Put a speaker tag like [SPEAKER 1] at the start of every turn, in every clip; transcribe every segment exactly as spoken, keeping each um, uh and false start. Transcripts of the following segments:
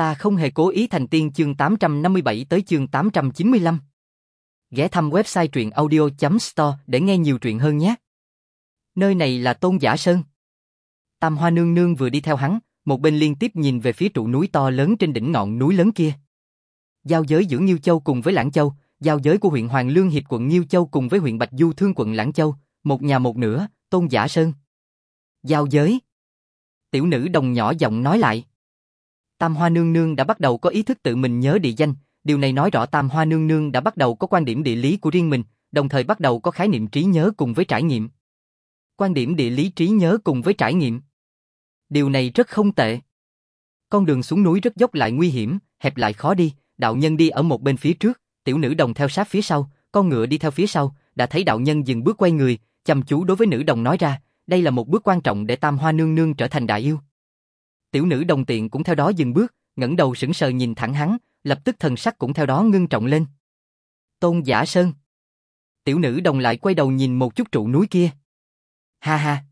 [SPEAKER 1] Ta không hề cố ý thành tiên chương tám trăm năm mươi bảy tới chương tám trăm chín mươi lăm. Ghé thăm website truyện audio chấm store để nghe nhiều truyện hơn nhé. Nơi này là Tôn Giả Sơn. Tam Hoa nương nương vừa đi theo hắn, một bên liên tiếp nhìn về phía trụ núi to lớn trên đỉnh ngọn núi lớn kia. Giao giới giữa Nghiêu Châu cùng với Lãng Châu, giao giới của huyện Hoàng Lương Hiệp quận Nghiêu Châu cùng với huyện Bạch Du Thương quận Lãng Châu, một nhà một nửa, Tôn Giả Sơn. Giao giới. Tiểu nữ đồng nhỏ giọng nói lại. Tam Hoa nương nương đã bắt đầu có ý thức tự mình nhớ địa danh, điều này nói rõ Tam Hoa nương nương đã bắt đầu có quan điểm địa lý của riêng mình, đồng thời bắt đầu có khái niệm trí nhớ cùng với trải nghiệm. Quan điểm địa lý trí nhớ cùng với trải nghiệm. Điều này rất không tệ. Con đường xuống núi rất dốc lại nguy hiểm, hẹp lại khó đi, đạo nhân đi ở một bên phía trước, tiểu nữ đồng theo sát phía sau, con ngựa đi theo phía sau, đã thấy đạo nhân dừng bước quay người, chăm chú đối với nữ đồng nói ra, đây là một bước quan trọng để Tam Hoa nương nương trở thành đại yêu. Tiểu nữ đồng tiện cũng theo đó dừng bước, ngẩng đầu sững sờ nhìn thẳng hắn, lập tức thần sắc cũng theo đó ngưng trọng lên. Tôn Giả Sơn. Tiểu nữ đồng lại quay đầu nhìn một chút trụ núi kia. Ha ha.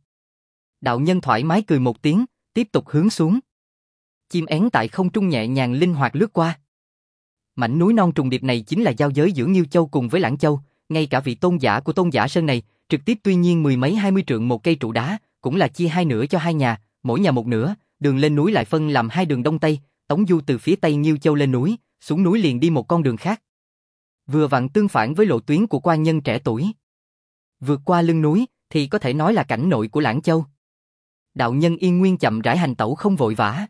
[SPEAKER 1] Đạo nhân thoải mái cười một tiếng, tiếp tục hướng xuống. Chim én tại không trung nhẹ nhàng linh hoạt lướt qua. Mảnh núi non trùng điệp này chính là giao giới giữa Nghiêu Châu cùng với Lãng Châu, ngay cả vị tôn giả của Tôn Giả Sơn này, trực tiếp tuy nhiên mười mấy hai mươi trượng một cây trụ đá, cũng là chia hai nửa cho hai nhà, mỗi nhà một nửa, đường lên núi lại phân làm hai đường đông tây, Tống Du từ phía tây Nghiêu Châu lên núi, xuống núi liền đi một con đường khác. Vừa vặn tương phản với lộ tuyến của quan nhân trẻ tuổi. Vượt qua lưng núi thì có thể nói là cảnh nội của Lãng Châu. Đạo nhân yên nguyên chậm rãi hành tẩu không vội vã.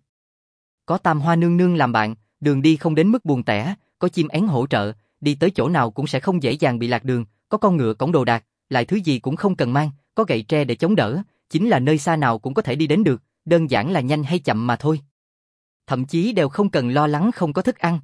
[SPEAKER 1] Có Tam Hoa nương nương làm bạn, đường đi không đến mức buồn tẻ, có chim én hỗ trợ, đi tới chỗ nào cũng sẽ không dễ dàng bị lạc đường, có con ngựa cõng đồ đạc, lại thứ gì cũng không cần mang, có gậy tre để chống đỡ, chính là nơi xa nào cũng có thể đi đến được, đơn giản là nhanh hay chậm mà thôi. Thậm chí đều không cần lo lắng không có thức ăn.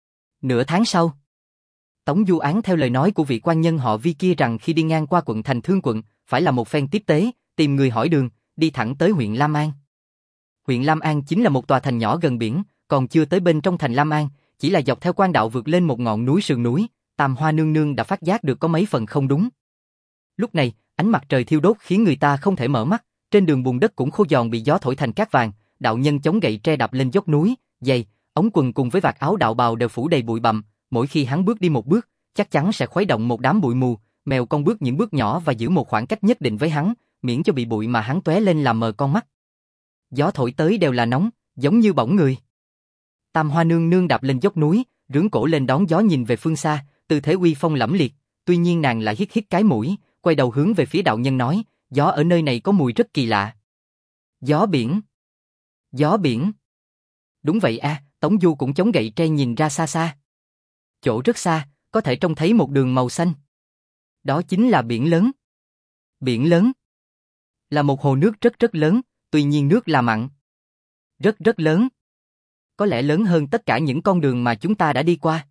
[SPEAKER 1] Nửa tháng sau, Tống Du án theo lời nói của vị quan nhân họ Vi kia rằng khi đi ngang qua quận Thành Thương quận, phải là một phen tiếp tế, tìm người hỏi đường, đi thẳng tới huyện Lam An. Huyện Lam An chính là một tòa thành nhỏ gần biển, còn chưa tới bên trong thành Lam An, chỉ là dọc theo quan đạo vượt lên một ngọn núi sườn núi, Tam Hoa nương nương đã phát giác được có mấy phần không đúng. Lúc này, ánh mặt trời thiêu đốt khiến người ta không thể mở mắt, trên đường bùn đất cũng khô giòn bị gió thổi thành cát vàng, đạo nhân chống gậy tre đạp lên dốc núi, giày, ống quần cùng với vạt áo đạo bào đều phủ đầy bụi bặm, mỗi khi hắn bước đi một bước, chắc chắn sẽ khuấy động một đám bụi mù, mèo con bước những bước nhỏ và giữ một khoảng cách nhất định với hắn, miễn cho bị bụi mà hắn tóe lên làm mờ con mắt. Gió thổi tới đều là nóng, giống như bỏng người. Tam Hoa nương nương đạp lên dốc núi, rưỡng cổ lên đón gió nhìn về phương xa, tư thế uy phong lẫm liệt, tuy nhiên nàng lại hít hít cái mũi, quay đầu hướng về phía đạo nhân nói, gió ở nơi này có mùi rất kỳ lạ. Gió biển. Gió biển. Đúng vậy a, à, Tống Du cũng chống gậy tre nhìn ra xa xa. Chỗ rất xa, có thể trông thấy một đường màu xanh. Đó chính là biển lớn. Biển lớn. Là một hồ nước rất rất lớn, tuy nhiên nước là mặn. Rất rất lớn. Có lẽ lớn hơn tất cả những con đường mà chúng ta đã đi qua.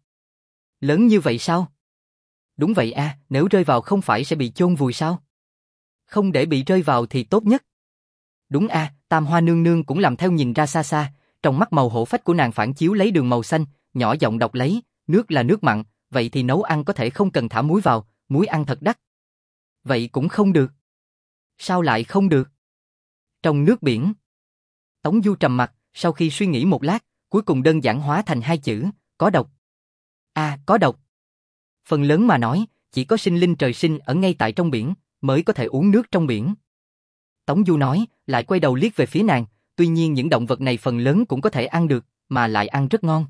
[SPEAKER 1] Lớn như vậy sao? Đúng vậy a, à, nếu rơi vào không phải sẽ bị chôn vùi sao? Không để bị rơi vào thì tốt nhất. Đúng a, à, Tam Hoa nương nương cũng làm theo nhìn ra xa xa, trong mắt màu hổ phách của nàng phản chiếu lấy đường màu xanh, nhỏ giọng đọc lấy, nước là nước mặn, vậy thì nấu ăn có thể không cần thả muối vào, muối ăn thật đắt. Vậy cũng không được. Sao lại không được? Trong nước biển. Tống Du trầm mặt, sau khi suy nghĩ một lát, cuối cùng đơn giản hóa thành hai chữ, có độc. À, có độc. Phần lớn mà nói, chỉ có sinh linh trời sinh ở ngay tại trong biển, mới có thể uống nước trong biển. Tống Du nói, lại quay đầu liếc về phía nàng, tuy nhiên những động vật này phần lớn cũng có thể ăn được, mà lại ăn rất ngon.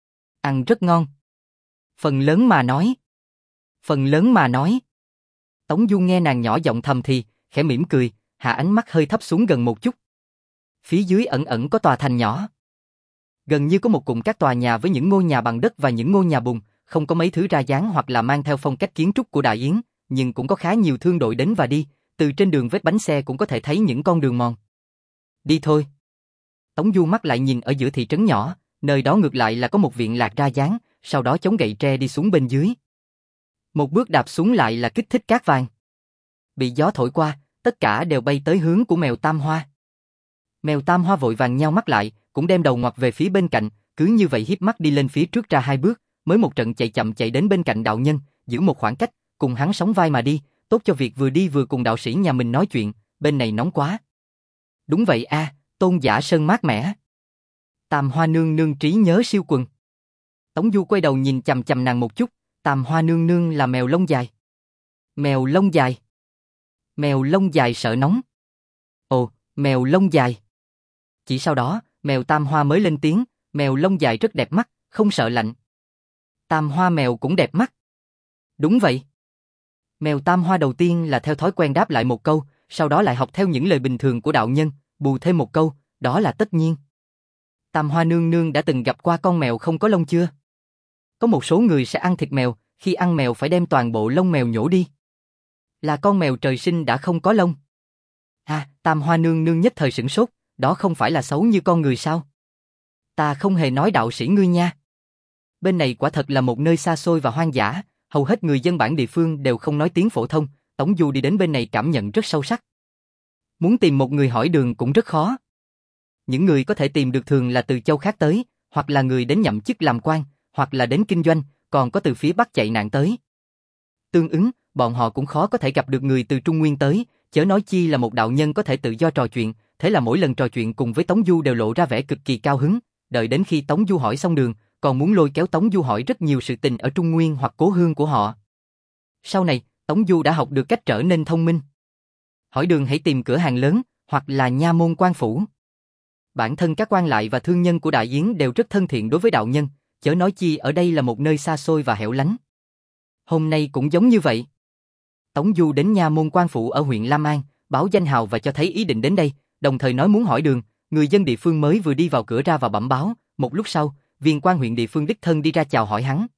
[SPEAKER 1] Ăn rất ngon. Phần lớn mà nói. Phần lớn mà nói. Tống Du nghe nàng nhỏ giọng thầm thì, khẽ mỉm cười, hạ ánh mắt hơi thấp xuống gần một chút. Phía dưới ẩn ẩn có tòa thành nhỏ. Gần như có một cụm các tòa nhà với những ngôi nhà bằng đất và những ngôi nhà bùn, không có mấy thứ ra dáng hoặc là mang theo phong cách kiến trúc của Đại Yến, nhưng cũng có khá nhiều thương đội đến và đi, từ trên đường vết bánh xe cũng có thể thấy những con đường mòn. Đi thôi. Tống Du mắt lại nhìn ở giữa thị trấn nhỏ, nơi đó ngược lại là có một viện lạc ra dáng, sau đó chống gậy tre đi xuống bên dưới. Một bước đạp xuống lại là kích thích cát vàng. Bị gió thổi qua, tất cả đều bay tới hướng của mèo Tam Hoa. Mèo Tam Hoa vội vàng nheo mắt lại, cũng đem đầu ngoặt về phía bên cạnh, cứ như vậy hiếp mắt đi lên phía trước ra hai bước, mới một trận chạy chậm chạy đến bên cạnh đạo nhân, giữ một khoảng cách, cùng hắn sóng vai mà đi, tốt cho việc vừa đi vừa cùng đạo sĩ nhà mình nói chuyện, bên này nóng quá. Đúng vậy a, à, Tôn Giả Sơn mát mẻ. Tam Hoa nương nương trí nhớ siêu quần. Tống Du quay đầu nhìn chằm chằm nàng một chút, Tam Hoa nương nương là mèo lông dài. Mèo lông dài. Mèo lông dài sợ nóng. Ồ, mèo lông dài. Chỉ sau đó, mèo Tam Hoa mới lên tiếng, mèo lông dài rất đẹp mắt, không sợ lạnh. Tam Hoa mèo cũng đẹp mắt. Đúng vậy. Mèo Tam Hoa đầu tiên là theo thói quen đáp lại một câu, sau đó lại học theo những lời bình thường của đạo nhân, bù thêm một câu, đó là tất nhiên. Tam Hoa nương nương đã từng gặp qua con mèo không có lông chưa? Có một số người sẽ ăn thịt mèo, khi ăn mèo phải đem toàn bộ lông mèo nhổ đi. Là con mèo trời sinh đã không có lông. À, Tam Hoa nương nương nhất thời sửng sốt, đó không phải là xấu như con người sao? Ta không hề nói đạo sĩ ngươi nha. Bên này quả thật là một nơi xa xôi và hoang dã, hầu hết người dân bản địa phương đều không nói tiếng phổ thông, Tống Du đi đến bên này cảm nhận rất sâu sắc. Muốn tìm một người hỏi đường cũng rất khó. Những người có thể tìm được thường là từ châu khác tới, hoặc là người đến nhậm chức làm quan, hoặc là đến kinh doanh, còn có từ phía Bắc chạy nạn tới. Tương ứng, bọn họ cũng khó có thể gặp được người từ Trung Nguyên tới, chớ nói chi là một đạo nhân có thể tự do trò chuyện, thế là mỗi lần trò chuyện cùng với Tống Du đều lộ ra vẻ cực kỳ cao hứng, đợi đến khi Tống Du hỏi xong đường, còn muốn lôi kéo Tống Du hỏi rất nhiều sự tình ở Trung Nguyên hoặc cố hương của họ. Sau này, Tống Du đã học được cách trở nên thông minh. Hỏi đường hãy tìm cửa hàng lớn, hoặc là nha môn quan phủ. Bản thân các quan lại và thương nhân của Đại Yến đều rất thân thiện đối với đạo nhân, chớ nói chi ở đây là một nơi xa xôi và hẻo lánh. Hôm nay cũng giống như vậy. Tống Du đến nha môn quan phủ ở huyện Lam An, báo danh hào và cho thấy ý định đến đây, đồng thời nói muốn hỏi đường, người dân địa phương mới vừa đi vào cửa ra vào bẩm báo, một lúc sau, viên quan huyện địa phương đích thân đi ra chào hỏi hắn.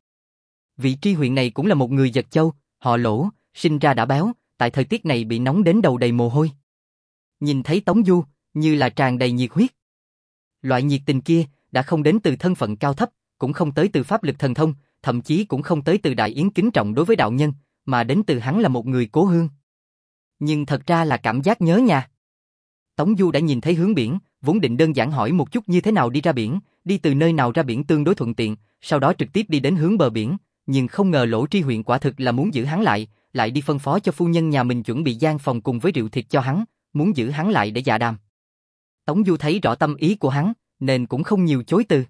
[SPEAKER 1] Vị tri huyện này cũng là một người Giật Châu, họ Lỗ, sinh ra đã béo, tại thời tiết này bị nóng đến đầu đầy mồ hôi. Nhìn thấy Tống Du, như là tràn đầy nhiệt huyết. Loại nhiệt tình kia đã không đến từ thân phận cao thấp, cũng không tới từ pháp lực thần thông, thậm chí cũng không tới từ Đại Yến kính trọng đối với đạo nhân, mà đến từ hắn là một người cố hương. Nhưng thật ra là cảm giác nhớ nhà. Tống Du đã nhìn thấy hướng biển, vốn định đơn giản hỏi một chút như thế nào đi ra biển, đi từ nơi nào ra biển tương đối thuận tiện, sau đó trực tiếp đi đến hướng bờ biển, nhưng không ngờ Lỗ tri huyện quả thực là muốn giữ hắn lại, lại đi phân phó cho phu nhân nhà mình chuẩn bị gian phòng cùng với rượu thịt cho hắn, muốn giữ hắn lại để dạ đàm. Tống Du thấy rõ tâm ý của hắn, nên cũng không nhiều chối từ.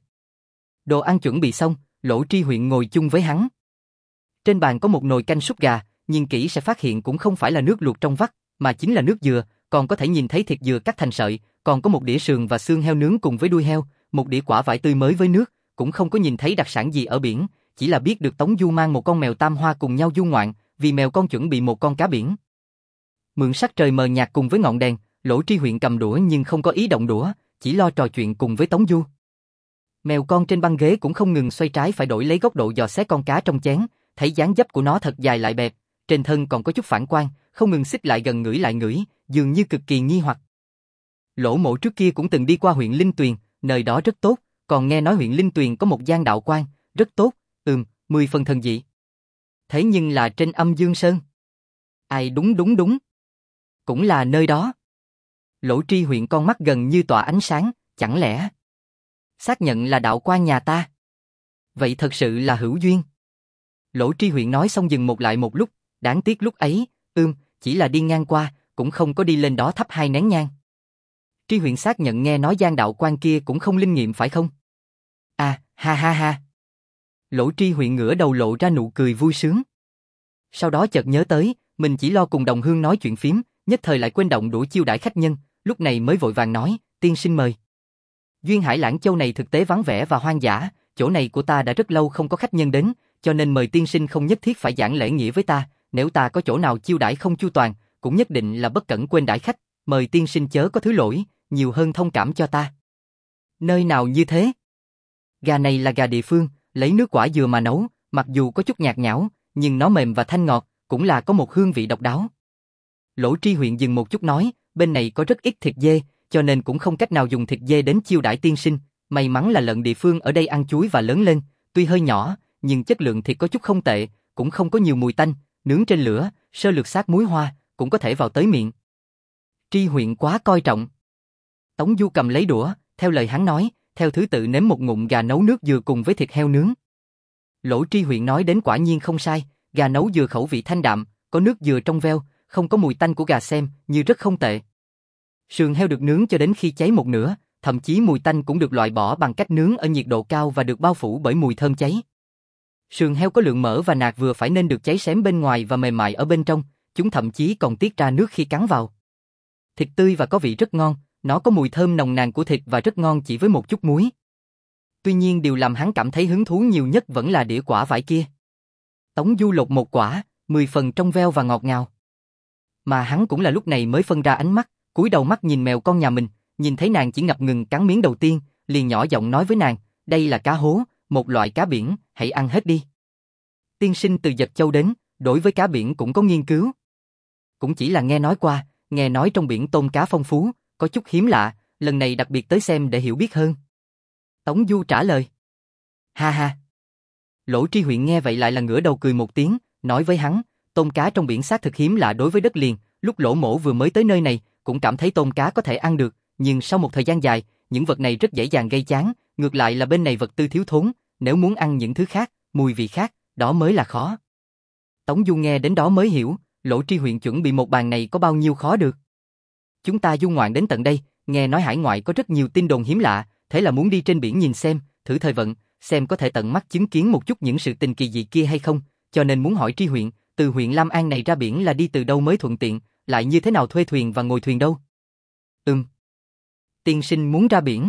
[SPEAKER 1] Đồ ăn chuẩn bị xong, Lỗ tri huyện ngồi chung với hắn. Trên bàn có một nồi canh súp gà, nhìn kỹ sẽ phát hiện cũng không phải là nước luộc trong vắt, mà chính là nước dừa, còn có thể nhìn thấy thịt dừa cắt thành sợi, còn có một đĩa sườn và xương heo nướng cùng với đuôi heo, một đĩa quả vải tươi mới với nước, cũng không có nhìn thấy đặc sản gì ở biển, chỉ là biết được Tống Du mang một con mèo Tam Hoa cùng nhau du ngoạn, vì mèo con chuẩn bị một con cá biển. Mượn sắc trời mờ nhạt cùng với ngọn đèn, Lỗ tri huyện cầm đũa nhưng không có ý động đũa, chỉ lo trò chuyện cùng với Tống Du. Mèo con trên băng ghế cũng không ngừng xoay trái phải đổi lấy góc độ dò xét con cá trong chén, thấy dáng dấp của nó thật dài lại bẹp, trên thân còn có chút phản quang, không ngừng xích lại gần ngửi lại ngửi, dường như cực kỳ nghi hoặc. Lỗ Mộ trước kia cũng từng đi qua huyện Linh Tuyền, nơi đó rất tốt, còn nghe nói huyện Linh Tuyền có một gian đạo quan, rất tốt, ừm, mười phần thần dị. Thế nhưng là trên Âm Dương Sơn. Ai đúng đúng đúng. Cũng là nơi đó. Lỗ tri huyện con mắt gần như tỏa ánh sáng, chẳng lẽ xác nhận là đạo quan nhà ta? Vậy thật sự là hữu duyên. Lỗ tri huyện nói xong dừng một lại một lúc, đáng tiếc lúc ấy, ưm, chỉ là đi ngang qua, cũng không có đi lên đó thắp hai nén nhang. Tri huyện xác nhận nghe nói gian đạo quan kia cũng không linh nghiệm phải không? À, ha ha ha. Lỗ tri huyện ngửa đầu lộ ra nụ cười vui sướng. Sau đó chợt nhớ tới, mình chỉ lo cùng đồng hương nói chuyện phím, nhất thời lại quên động đũa chiêu đãi khách nhân, lúc này mới vội vàng nói, tiên sinh mời. Duyên Hải Lãng Châu này thực tế vắng vẻ và hoang dã, chỗ này của ta đã rất lâu không có khách nhân đến, cho nên mời tiên sinh không nhất thiết phải giảng lễ nghĩa với ta, nếu ta có chỗ nào chiêu đãi không chu toàn, cũng nhất định là bất cẩn quên đãi khách, mời tiên sinh chớ có thứ lỗi, nhiều hơn thông cảm cho ta. Nơi nào như thế? Gà này là gà địa phương, lấy nước quả dừa mà nấu, mặc dù có chút nhạt nhẽo, nhưng nó mềm và thanh ngọt, cũng là có một hương vị độc đáo. Lỗ tri huyện dừng một chút nói, bên này có rất ít thịt dê, cho nên cũng không cách nào dùng thịt dê đến chiêu đãi tiên sinh, may mắn là lợn địa phương ở đây ăn chuối và lớn lên, tuy hơi nhỏ, nhưng chất lượng thịt có chút không tệ, cũng không có nhiều mùi tanh, nướng trên lửa, sơ lược sát muối hoa, cũng có thể vào tới miệng. Tri huyện quá coi trọng. Tống Du cầm lấy đũa, theo lời hắn nói, theo thứ tự nếm một ngụm gà nấu nước dừa cùng với thịt heo nướng. Lỗ tri huyện nói đến quả nhiên không sai, gà nấu dừa khẩu vị thanh đạm, có nước dừa trong veo, không có mùi tanh của gà xem, như rất không tệ. Sườn heo được nướng cho đến khi cháy một nửa, thậm chí mùi tanh cũng được loại bỏ bằng cách nướng ở nhiệt độ cao và được bao phủ bởi mùi thơm cháy. Sườn heo có lượng mỡ và nạc vừa phải nên được cháy xém bên ngoài và mềm mại ở bên trong, chúng thậm chí còn tiết ra nước khi cắn vào. Thịt tươi và có vị rất ngon, nó có mùi thơm nồng nàn của thịt và rất ngon chỉ với một chút muối. Tuy nhiên điều làm hắn cảm thấy hứng thú nhiều nhất vẫn là đĩa quả vải kia. Tống Du lột một quả, mười phần trong veo và ngọt ngào. Mà hắn cũng là lúc này mới phân ra ánh mắt, cúi đầu mắt nhìn mèo con nhà mình, nhìn thấy nàng chỉ ngập ngừng cắn miếng đầu tiên, liền nhỏ giọng nói với nàng, đây là cá hố, một loại cá biển, hãy ăn hết đi. Tiên sinh từ Dật Châu đến, đối với cá biển cũng có nghiên cứu. Cũng chỉ là nghe nói qua, nghe nói trong biển tôm cá phong phú, có chút hiếm lạ, lần này đặc biệt tới xem để hiểu biết hơn. Tống Du trả lời. Ha ha. Lỗ Tri Huyện nghe vậy lại là ngửa đầu cười một tiếng, nói với hắn, tôm cá trong biển xác thực hiếm lạ đối với đất liền, lúc Lỗ Mỗ vừa mới tới nơi này, cũng cảm thấy tôm cá có thể ăn được, nhưng sau một thời gian dài, những vật này rất dễ dàng gây chán, ngược lại là bên này vật tư thiếu thốn, nếu muốn ăn những thứ khác, mùi vị khác, đó mới là khó. Tống Du nghe đến đó mới hiểu, Lỗ Tri Huyện chuẩn bị một bàn này có bao nhiêu khó được. Chúng ta du ngoạn đến tận đây, nghe nói hải ngoại có rất nhiều tin đồn hiếm lạ, thế là muốn đi trên biển nhìn xem, thử thời vận, xem có thể tận mắt chứng kiến một chút những sự tình kỳ dị kia hay không, cho nên muốn hỏi Tri Huyện, từ huyện Lam An này ra biển là đi từ đâu mới thuận tiện, lại như thế nào thuê thuyền và ngồi thuyền đâu? Ừm. Tiên sinh muốn ra biển.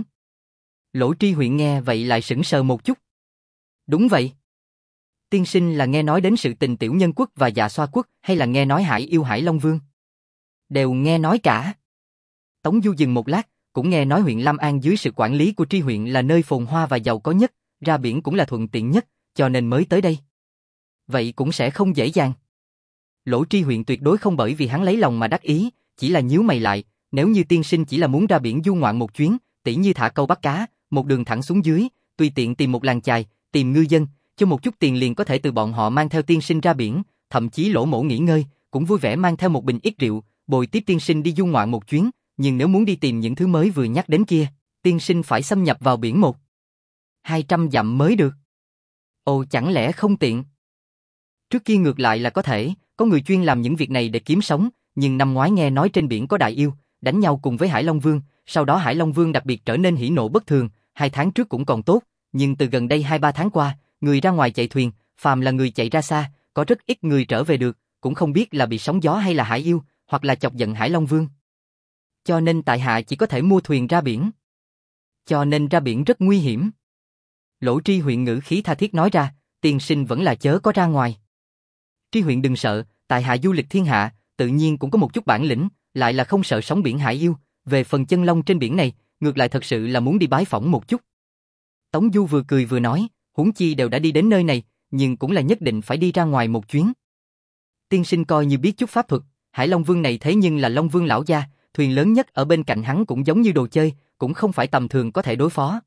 [SPEAKER 1] Lỗ Tri Huyện nghe vậy lại sững sờ một chút. Đúng vậy. Tiên sinh là nghe nói đến sự tình Tiểu Nhân Quốc và Dạ Xoa Quốc hay là nghe nói Hải Yêu Hải Long Vương? Đều nghe nói cả. Tống Du dừng một lát, cũng nghe nói huyện Lam An dưới sự quản lý của Tri Huyện là nơi phồn hoa và giàu có nhất, ra biển cũng là thuận tiện nhất, cho nên mới tới đây. Vậy cũng sẽ không dễ dàng. Lỗ Tri Huyện tuyệt đối không bởi vì hắn lấy lòng mà đắc ý, chỉ là nhíu mày lại, nếu như tiên sinh chỉ là muốn ra biển du ngoạn một chuyến, tỉ như thả câu bắt cá, một đường thẳng xuống dưới, tùy tiện tìm một làng chài, tìm ngư dân, cho một chút tiền liền có thể từ bọn họ mang theo tiên sinh ra biển, thậm chí Lỗ Mỗ nghỉ ngơi, cũng vui vẻ mang theo một bình ít rượu, bồi tiếp tiên sinh đi du ngoạn một chuyến, nhưng nếu muốn đi tìm những thứ mới vừa nhắc đến kia, tiên sinh phải xâm nhập vào biển một hai trăm dặm mới được. Ồ, chẳng lẽ không tiện? Trước kia ngược lại là có thể, có người chuyên làm những việc này để kiếm sống, nhưng năm ngoái nghe nói trên biển có đại yêu, đánh nhau cùng với Hải Long Vương, sau đó Hải Long Vương đặc biệt trở nên hỉ nộ bất thường, hai tháng trước cũng còn tốt, nhưng từ gần đây hai ba tháng qua, người ra ngoài chạy thuyền, phàm là người chạy ra xa, có rất ít người trở về được, cũng không biết là bị sóng gió hay là hải yêu, hoặc là chọc giận Hải Long Vương. Cho nên tại hạ chỉ có thể mua thuyền ra biển. Cho nên ra biển rất nguy hiểm. Lỗ Tri Huyện ngữ khí tha thiết nói ra, tiên sinh vẫn là chớ có ra ngoài. Tri Huyện đừng sợ, tại hạ du lịch thiên hạ, tự nhiên cũng có một chút bản lĩnh, lại là không sợ sóng biển hải yêu, về phần chân long trên biển này, ngược lại thật sự là muốn đi bái phỏng một chút. Tống Du vừa cười vừa nói, huống chi đều đã đi đến nơi này, nhưng cũng là nhất định phải đi ra ngoài một chuyến. Tiên sinh coi như biết chút pháp thuật, Hải Long Vương này thế nhưng là Long Vương lão gia, thuyền lớn nhất ở bên cạnh hắn cũng giống như đồ chơi, cũng không phải tầm thường có thể đối phó.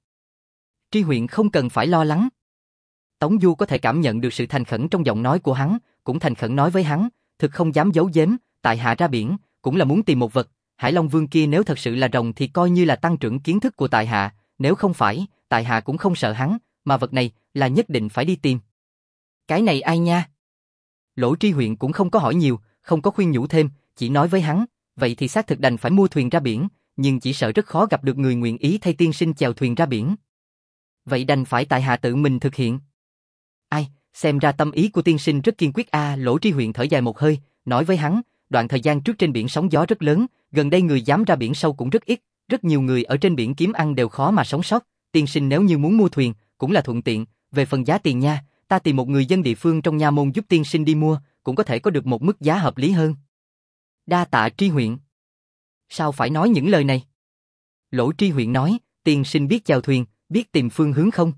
[SPEAKER 1] Tri Huyện không cần phải lo lắng. Tống Du có thể cảm nhận được sự thành khẩn trong giọng nói của hắn, cũng thành khẩn nói với hắn, thực không dám giấu giếm, tại hạ ra biển, cũng là muốn tìm một vật, Hải Long Vương kia nếu thật sự là rồng thì coi như là tăng trưởng kiến thức của tại hạ, nếu không phải, tại hạ cũng không sợ hắn, mà vật này là nhất định phải đi tìm. Cái này ai nha? Lỗ Tri Huyện cũng không có hỏi nhiều, không có khuyên nhủ thêm, chỉ nói với hắn, vậy thì xác thực đành phải mua thuyền ra biển, nhưng chỉ sợ rất khó gặp được người nguyện ý thay tiên sinh chèo thuyền ra biển. Vậy đành phải tại hạ tự mình thực hiện. Ai, xem ra tâm ý của tiên sinh rất kiên quyết a. À, Lỗ Tri Huyện thở dài một hơi, nói với hắn, đoạn thời gian trước trên biển sóng gió rất lớn, gần đây người dám ra biển sâu cũng rất ít, rất nhiều người ở trên biển kiếm ăn đều khó mà sống sót, tiên sinh nếu như muốn mua thuyền, cũng là thuận tiện, về phần giá tiền nha, ta tìm một người dân địa phương trong nha môn giúp tiên sinh đi mua, cũng có thể có được một mức giá hợp lý hơn. Đa tạ Tri Huyện. Sao phải nói những lời này? Lỗ Tri Huyện nói, tiên sinh biết chèo thuyền, biết tìm phương hướng không?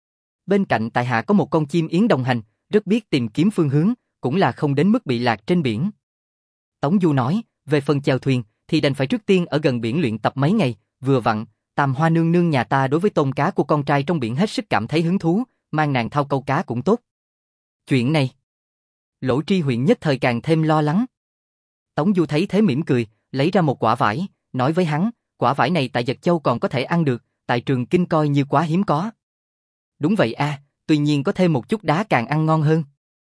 [SPEAKER 1] Bên cạnh tại hạ có một con chim yến đồng hành, rất biết tìm kiếm phương hướng, cũng là không đến mức bị lạc trên biển. Tống Du nói, về phần chèo thuyền, thì đành phải trước tiên ở gần biển luyện tập mấy ngày, vừa vặn, Tam Hoa nương nương nhà ta đối với tôm cá của con trai trong biển hết sức cảm thấy hứng thú, mang nàng thao câu cá cũng tốt. Chuyện này, Lỗ Tri Huyện nhất thời càng thêm lo lắng. Tống Du thấy thế mỉm cười, lấy ra một quả vải, nói với hắn, quả vải này tại Dật Châu còn có thể ăn được, tại Trường Kinh coi như quá hiếm có. Đúng vậy a, à, tuy nhiên có thêm một chút đá càng ăn ngon hơn.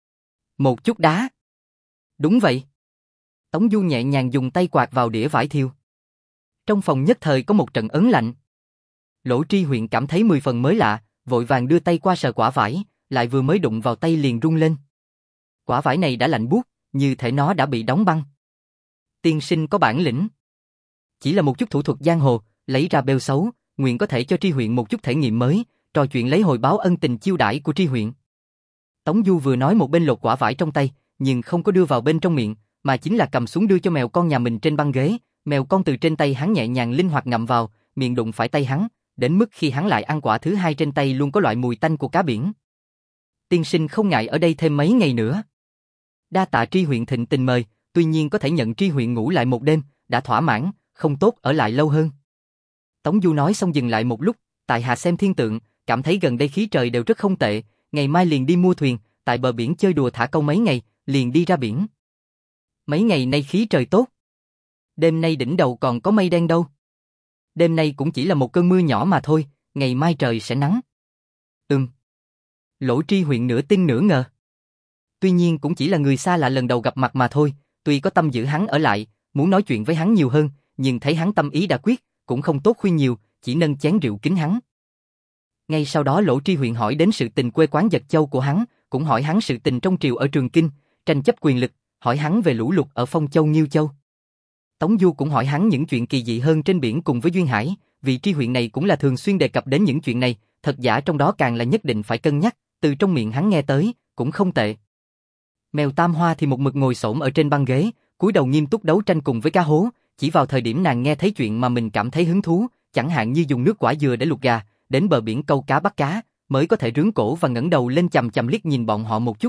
[SPEAKER 1] Một chút đá? Đúng vậy. Tống Du nhẹ nhàng dùng tay quạt vào đĩa vải thiêu. Trong phòng nhất thời có một trận ớn lạnh. Lỗ Tri Huyện cảm thấy mười phần mới lạ, vội vàng đưa tay qua sờ quả vải, lại vừa mới đụng vào tay liền rung lên. Quả vải này đã lạnh buốt, như thể nó đã bị đóng băng. Tiên sinh có bản lĩnh. Chỉ là một chút thủ thuật giang hồ, lấy ra bêu xấu, nguyện có thể cho Tri Huyện một chút thể nghiệm mới, trò chuyện lấy hồi báo ân tình chiêu đãi của Tri Huyện. Tống Du vừa nói một bên lột quả vải trong tay, nhưng không có đưa vào bên trong miệng, mà chính là cầm xuống đưa cho mèo con nhà mình trên băng ghế. Mèo con từ trên tay hắn nhẹ nhàng linh hoạt ngậm vào, miệng đụng phải tay hắn, đến mức khi hắn lại ăn quả thứ hai trên tay luôn có loại mùi tanh của cá biển. Tiên sinh không ngại ở đây thêm mấy ngày nữa. Đa tạ Tri Huyện thịnh tình mời, tuy nhiên có thể nhận Tri Huyện ngủ lại một đêm, đã thỏa mãn, không tốt ở lại lâu hơn. Tống Du nói xong dừng lại một lúc, tại hạ xem thiên tượng, cảm thấy gần đây khí trời đều rất không tệ, ngày mai liền đi mua thuyền, tại bờ biển chơi đùa thả câu mấy ngày, liền đi ra biển. Mấy ngày nay khí trời tốt. Đêm nay đỉnh đầu còn có mây đen đâu. Đêm nay cũng chỉ là một cơn mưa nhỏ mà thôi, ngày mai trời sẽ nắng. Ừm. Lỗ Tri Huyện nửa tin nửa ngờ. Tuy nhiên cũng chỉ là người xa lạ lần đầu gặp mặt mà thôi, tuy có tâm giữ hắn ở lại, muốn nói chuyện với hắn nhiều hơn, nhưng thấy hắn tâm ý đã quyết, cũng không tốt khuyên nhiều, chỉ nâng chén rượu kính hắn. Ngay sau đó Lỗ Tri Huyện hỏi đến sự tình quê quán Dật Châu của hắn, cũng hỏi hắn sự tình trong triều ở Trường Kinh, tranh chấp quyền lực, hỏi hắn về lũ lụt ở Phong Châu Nghiêu Châu. Tống Du cũng hỏi hắn những chuyện kỳ dị hơn trên biển cùng với Duyên Hải, vị Tri Huyện này cũng là thường xuyên đề cập đến những chuyện này, thật giả trong đó càng là nhất định phải cân nhắc, từ trong miệng hắn nghe tới, cũng không tệ. Mèo Tam Hoa thì một mực ngồi xổm ở trên băng ghế, cúi đầu nghiêm túc đấu tranh cùng với cá hố, chỉ vào thời điểm nàng nghe thấy chuyện mà mình cảm thấy hứng thú, chẳng hạn như dùng nước quả dừa để luộc gà, đến bờ biển câu cá bắt cá, mới có thể rướn cổ và ngẩng đầu lên chằm chằm liếc nhìn bọn họ một chút.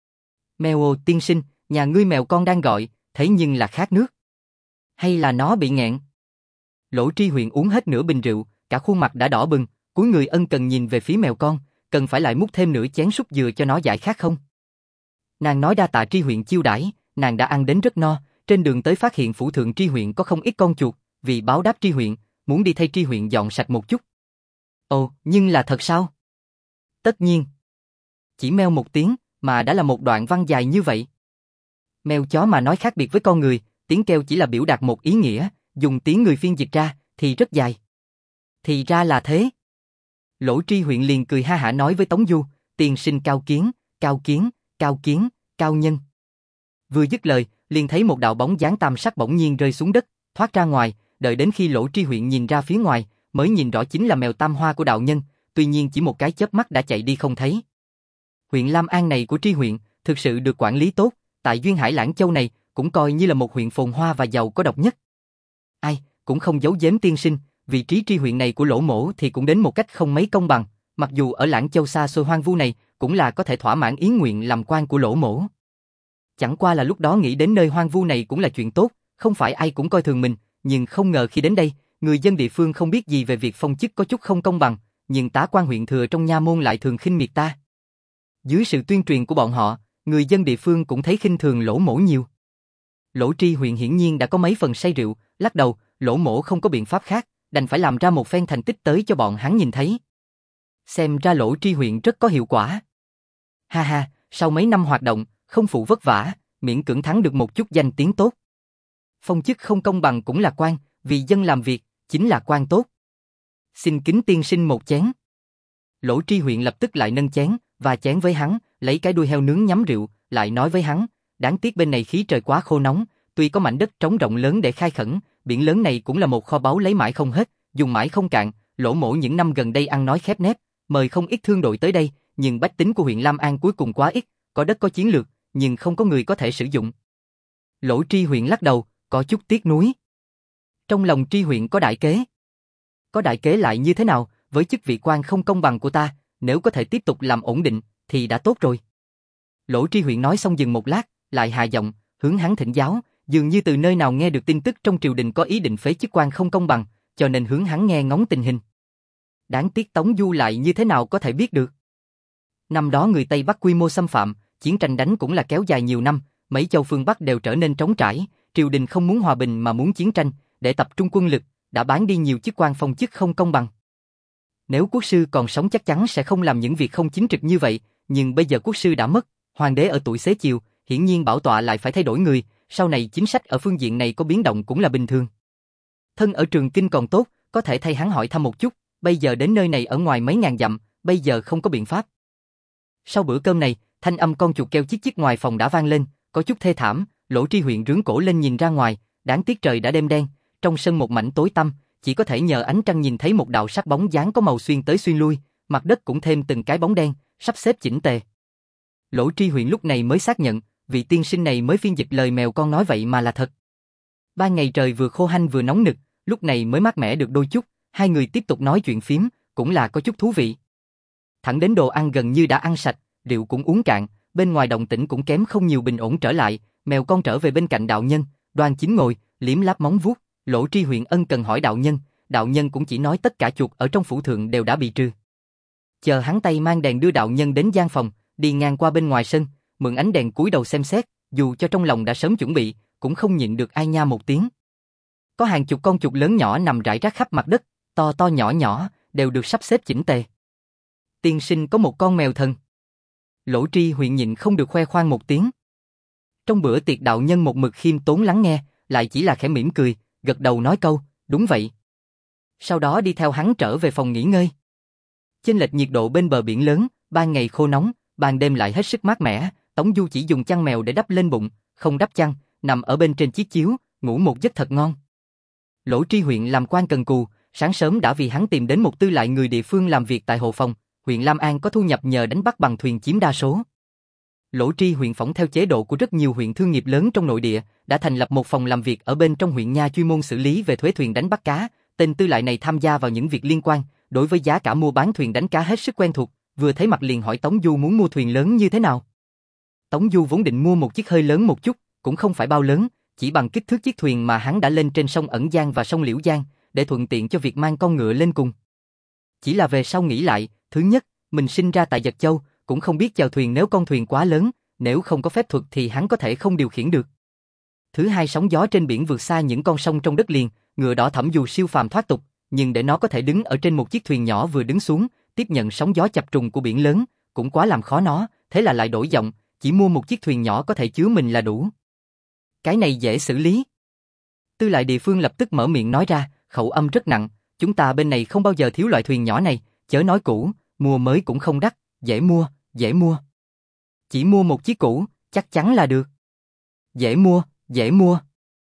[SPEAKER 1] Mèo ô tiên sinh, nhà ngươi mèo con đang gọi, thế nhưng là khát nước. Hay là nó bị nghẹn? Lỗ Tri Huyện uống hết nửa bình rượu, cả khuôn mặt đã đỏ bừng, cúi người ân cần nhìn về phía mèo con, cần phải lại múc thêm nửa chén súp dừa cho nó giải khát không? Nàng nói đa tạ Tri Huyện chiêu đãi, nàng đã ăn đến rất no, trên đường tới phát hiện phủ thượng Tri Huyện có không ít con chuột, vì báo đáp Tri Huyện, muốn đi thay Tri Huyện dọn sạch một chút. Ồ, nhưng là thật sao? Tất nhiên. Chỉ meo một tiếng, mà đã là một đoạn văn dài như vậy. Mèo chó mà nói khác biệt với con người, tiếng kêu chỉ là biểu đạt một ý nghĩa, dùng tiếng người phiên dịch ra, thì rất dài. Thì ra là thế. Lỗ Tri Huyện liền cười ha hả nói với Tống Du, tiên sinh cao kiến, cao kiến, cao kiến, cao nhân. Vừa dứt lời, liền thấy một đạo bóng dáng tam sắc bỗng nhiên rơi xuống đất, thoát ra ngoài, đợi đến khi Lỗ Tri Huyện nhìn ra phía ngoài, mới nhìn rõ chính là mèo Tam Hoa của đạo nhân, tuy nhiên chỉ một cái chớp mắt đã chạy đi không thấy. Huyện Lam An này của Tri Huyện, thực sự được quản lý tốt, tại Duyên Hải Lãng Châu này, cũng coi như là một huyện phồn hoa và giàu có độc nhất. Ai, cũng không giấu giếm tiên sinh, vị trí Tri Huyện này của Lỗ Mỗ thì cũng đến một cách không mấy công bằng, mặc dù ở Lãng Châu xa xôi hoang vu này, cũng là có thể thỏa mãn ý nguyện làm quan của Lỗ Mỗ. Chẳng qua là lúc đó nghĩ đến nơi hoang vu này cũng là chuyện tốt, không phải ai cũng coi thường mình, nhưng không ngờ khi đến đây, người dân địa phương không biết gì về việc phong chức có chút không công bằng, nhưng tá quan huyện thừa trong nha môn lại thường khinh miệt ta. Dưới sự tuyên truyền của bọn họ, người dân địa phương cũng thấy khinh thường Lỗ Mỗ nhiều. Lỗ Tri Huyện hiển nhiên đã có mấy phần say rượu, lắc đầu, Lỗ Mỗ không có biện pháp khác, đành phải làm ra một phen thành tích tới cho bọn hắn nhìn thấy. Xem ra Lỗ Tri Huyện rất có hiệu quả. Ha ha, sau mấy năm hoạt động, không phụ vất vả, miễn cưỡng thắng được một chút danh tiếng tốt. Phong chức không công bằng cũng là quan, vì dân làm việc, chính là quan tốt. Xin kính tiên sinh một chén. Lỗ Tri Huyện lập tức lại nâng chén, và chén với hắn, lấy cái đuôi heo nướng nhắm rượu, lại nói với hắn, đáng tiếc bên này khí trời quá khô nóng, tuy có mảnh đất trống rộng lớn để khai khẩn, biển lớn này cũng là một kho báu lấy mãi không hết, dùng mãi không cạn, Lỗ Mỗ những năm gần đây ăn nói khép nép, mời không ít thương đội tới đây, nhưng bách tính của huyện Lam An cuối cùng quá ít, có đất có chiến lược, nhưng không có người có thể sử dụng. Lỗ Tri Huyện lắc đầu, có chút tiếc nuối. Trong lòng Tri Huyện có đại kế. Có đại kế lại như thế nào, với chức vị quan không công bằng của ta, nếu có thể tiếp tục làm ổn định, thì đã tốt rồi. Lỗ Tri Huyện nói xong dừng một lát, lại hạ giọng, hướng hắn thỉnh giáo, dường như từ nơi nào nghe được tin tức trong triều đình có ý định phế chức quan không công bằng, cho nên hướng hắn nghe ngóng tình hình. Đáng tiếc Tống Du lại như thế nào có thể biết được. Năm đó người Tây Bắc quy mô xâm phạm, chiến tranh đánh cũng là kéo dài nhiều năm, mấy châu phương Bắc đều trở nên trống trải, triều đình không muốn hòa bình mà muốn chiến tranh, để tập trung quân lực, đã bán đi nhiều chức quan phong chức không công bằng. Nếu quốc sư còn sống chắc chắn sẽ không làm những việc không chính trực như vậy, nhưng bây giờ quốc sư đã mất, hoàng đế ở tuổi xế chiều, hiển nhiên bảo tọa lại phải thay đổi người, sau này chính sách ở phương diện này có biến động cũng là bình thường. Thân ở Trường Kinh còn tốt, có thể thay hắn hỏi thăm một chút, bây giờ đến nơi này ở ngoài mấy ngàn dặm, bây giờ không có biện pháp. Sau bữa cơm này, thanh âm con chuột kêu chích chích ngoài phòng đã vang lên, có chút thê thảm, Lỗ Tri Huyện rướn cổ lên nhìn ra ngoài, đáng tiếc trời đã đêm đen, trong sân một mảnh tối tăm, chỉ có thể nhờ ánh trăng nhìn thấy một đạo sắc bóng dáng có màu xuyên tới xuyên lui, mặt đất cũng thêm từng cái bóng đen, sắp xếp chỉnh tề. Lỗ Tri Huyện lúc này mới xác nhận, vị tiên sinh này mới phiên dịch lời mèo con nói vậy mà là thật. Ba ngày trời vừa khô hanh vừa nóng nực, lúc này mới mát mẻ được đôi chút, hai người tiếp tục nói chuyện phím, cũng là có chút thú vị. Thẳng đến đồ ăn gần như đã ăn sạch, rượu cũng uống cạn, bên ngoài động tĩnh cũng kém không nhiều bình ổn trở lại, mèo con trở về bên cạnh đạo nhân, đoan chính ngồi, liếm láp móng vuốt, Lỗ Tri Huyện ân cần hỏi đạo nhân, đạo nhân cũng chỉ nói tất cả chuột ở trong phủ thượng đều đã bị trừ. Chờ hắn tay mang đèn đưa đạo nhân đến gian phòng, đi ngang qua bên ngoài sân, mượn ánh đèn cúi đầu xem xét, dù cho trong lòng đã sớm chuẩn bị, cũng không nhịn được ai nha một tiếng. Có hàng chục con chuột lớn nhỏ nằm rải rác khắp mặt đất, to to nhỏ nhỏ, đều được sắp xếp chỉnh tề. Tiên sinh có một con mèo thần. Lỗ Tri Huyện nhịn không được khoe khoang một tiếng. Trong bữa tiệc đạo nhân một mực khiêm tốn lắng nghe, lại chỉ là khẽ mỉm cười, gật đầu nói câu, đúng vậy. Sau đó đi theo hắn trở về phòng nghỉ ngơi. Chênh lệch nhiệt độ bên bờ biển lớn, ban ngày khô nóng, ban đêm lại hết sức mát mẻ, Tống Du chỉ dùng chăn mèo để đắp lên bụng, không đắp chăn, nằm ở bên trên chiếc chiếu, ngủ một giấc thật ngon. Lỗ Tri Huyện làm quan cần cù, sáng sớm đã vì hắn tìm đến một tư lại người địa phương làm việc tại hộ phòng, huyện Lam An có thu nhập nhờ đánh bắt bằng thuyền chiếm đa số. Lỗ Tri Huyện phỏng theo chế độ của rất nhiều huyện thương nghiệp lớn trong nội địa, đã thành lập một phòng làm việc ở bên trong huyện nha chuyên môn xử lý về thuế thuyền đánh bắt cá, tên tư lại này tham gia vào những việc liên quan, đối với giá cả mua bán thuyền đánh cá hết sức quen thuộc, vừa thấy mặt liền hỏi Tống Du muốn mua thuyền lớn như thế nào. Tống Du vốn định mua một chiếc hơi lớn một chút, cũng không phải bao lớn, chỉ bằng kích thước chiếc thuyền mà hắn đã lên trên sông Ẩn Giang và sông Liễu Giang, để thuận tiện cho việc mang con ngựa lên cùng. Chỉ là về sau nghĩ lại, thứ nhất, mình sinh ra tại Giật Châu, cũng không biết chèo thuyền nếu con thuyền quá lớn, nếu không có phép thuật thì hắn có thể không điều khiển được. Thứ hai, sóng gió trên biển vượt xa những con sông trong đất liền, ngựa đỏ thẫm dù siêu phàm thoát tục, nhưng để nó có thể đứng ở trên một chiếc thuyền nhỏ vừa đứng xuống, tiếp nhận sóng gió chập trùng của biển lớn, cũng quá làm khó nó, thế là lại đổi giọng, chỉ mua một chiếc thuyền nhỏ có thể chứa mình là đủ. Cái này dễ xử lý. Tư lại địa phương lập tức mở miệng nói ra, khẩu âm rất nặng, chúng ta bên này không bao giờ thiếu loại thuyền nhỏ này, chớ nói cũ, mua mới cũng không đắt, dễ mua, dễ mua. Chỉ mua một chiếc cũ, chắc chắn là được. Dễ mua, dễ mua.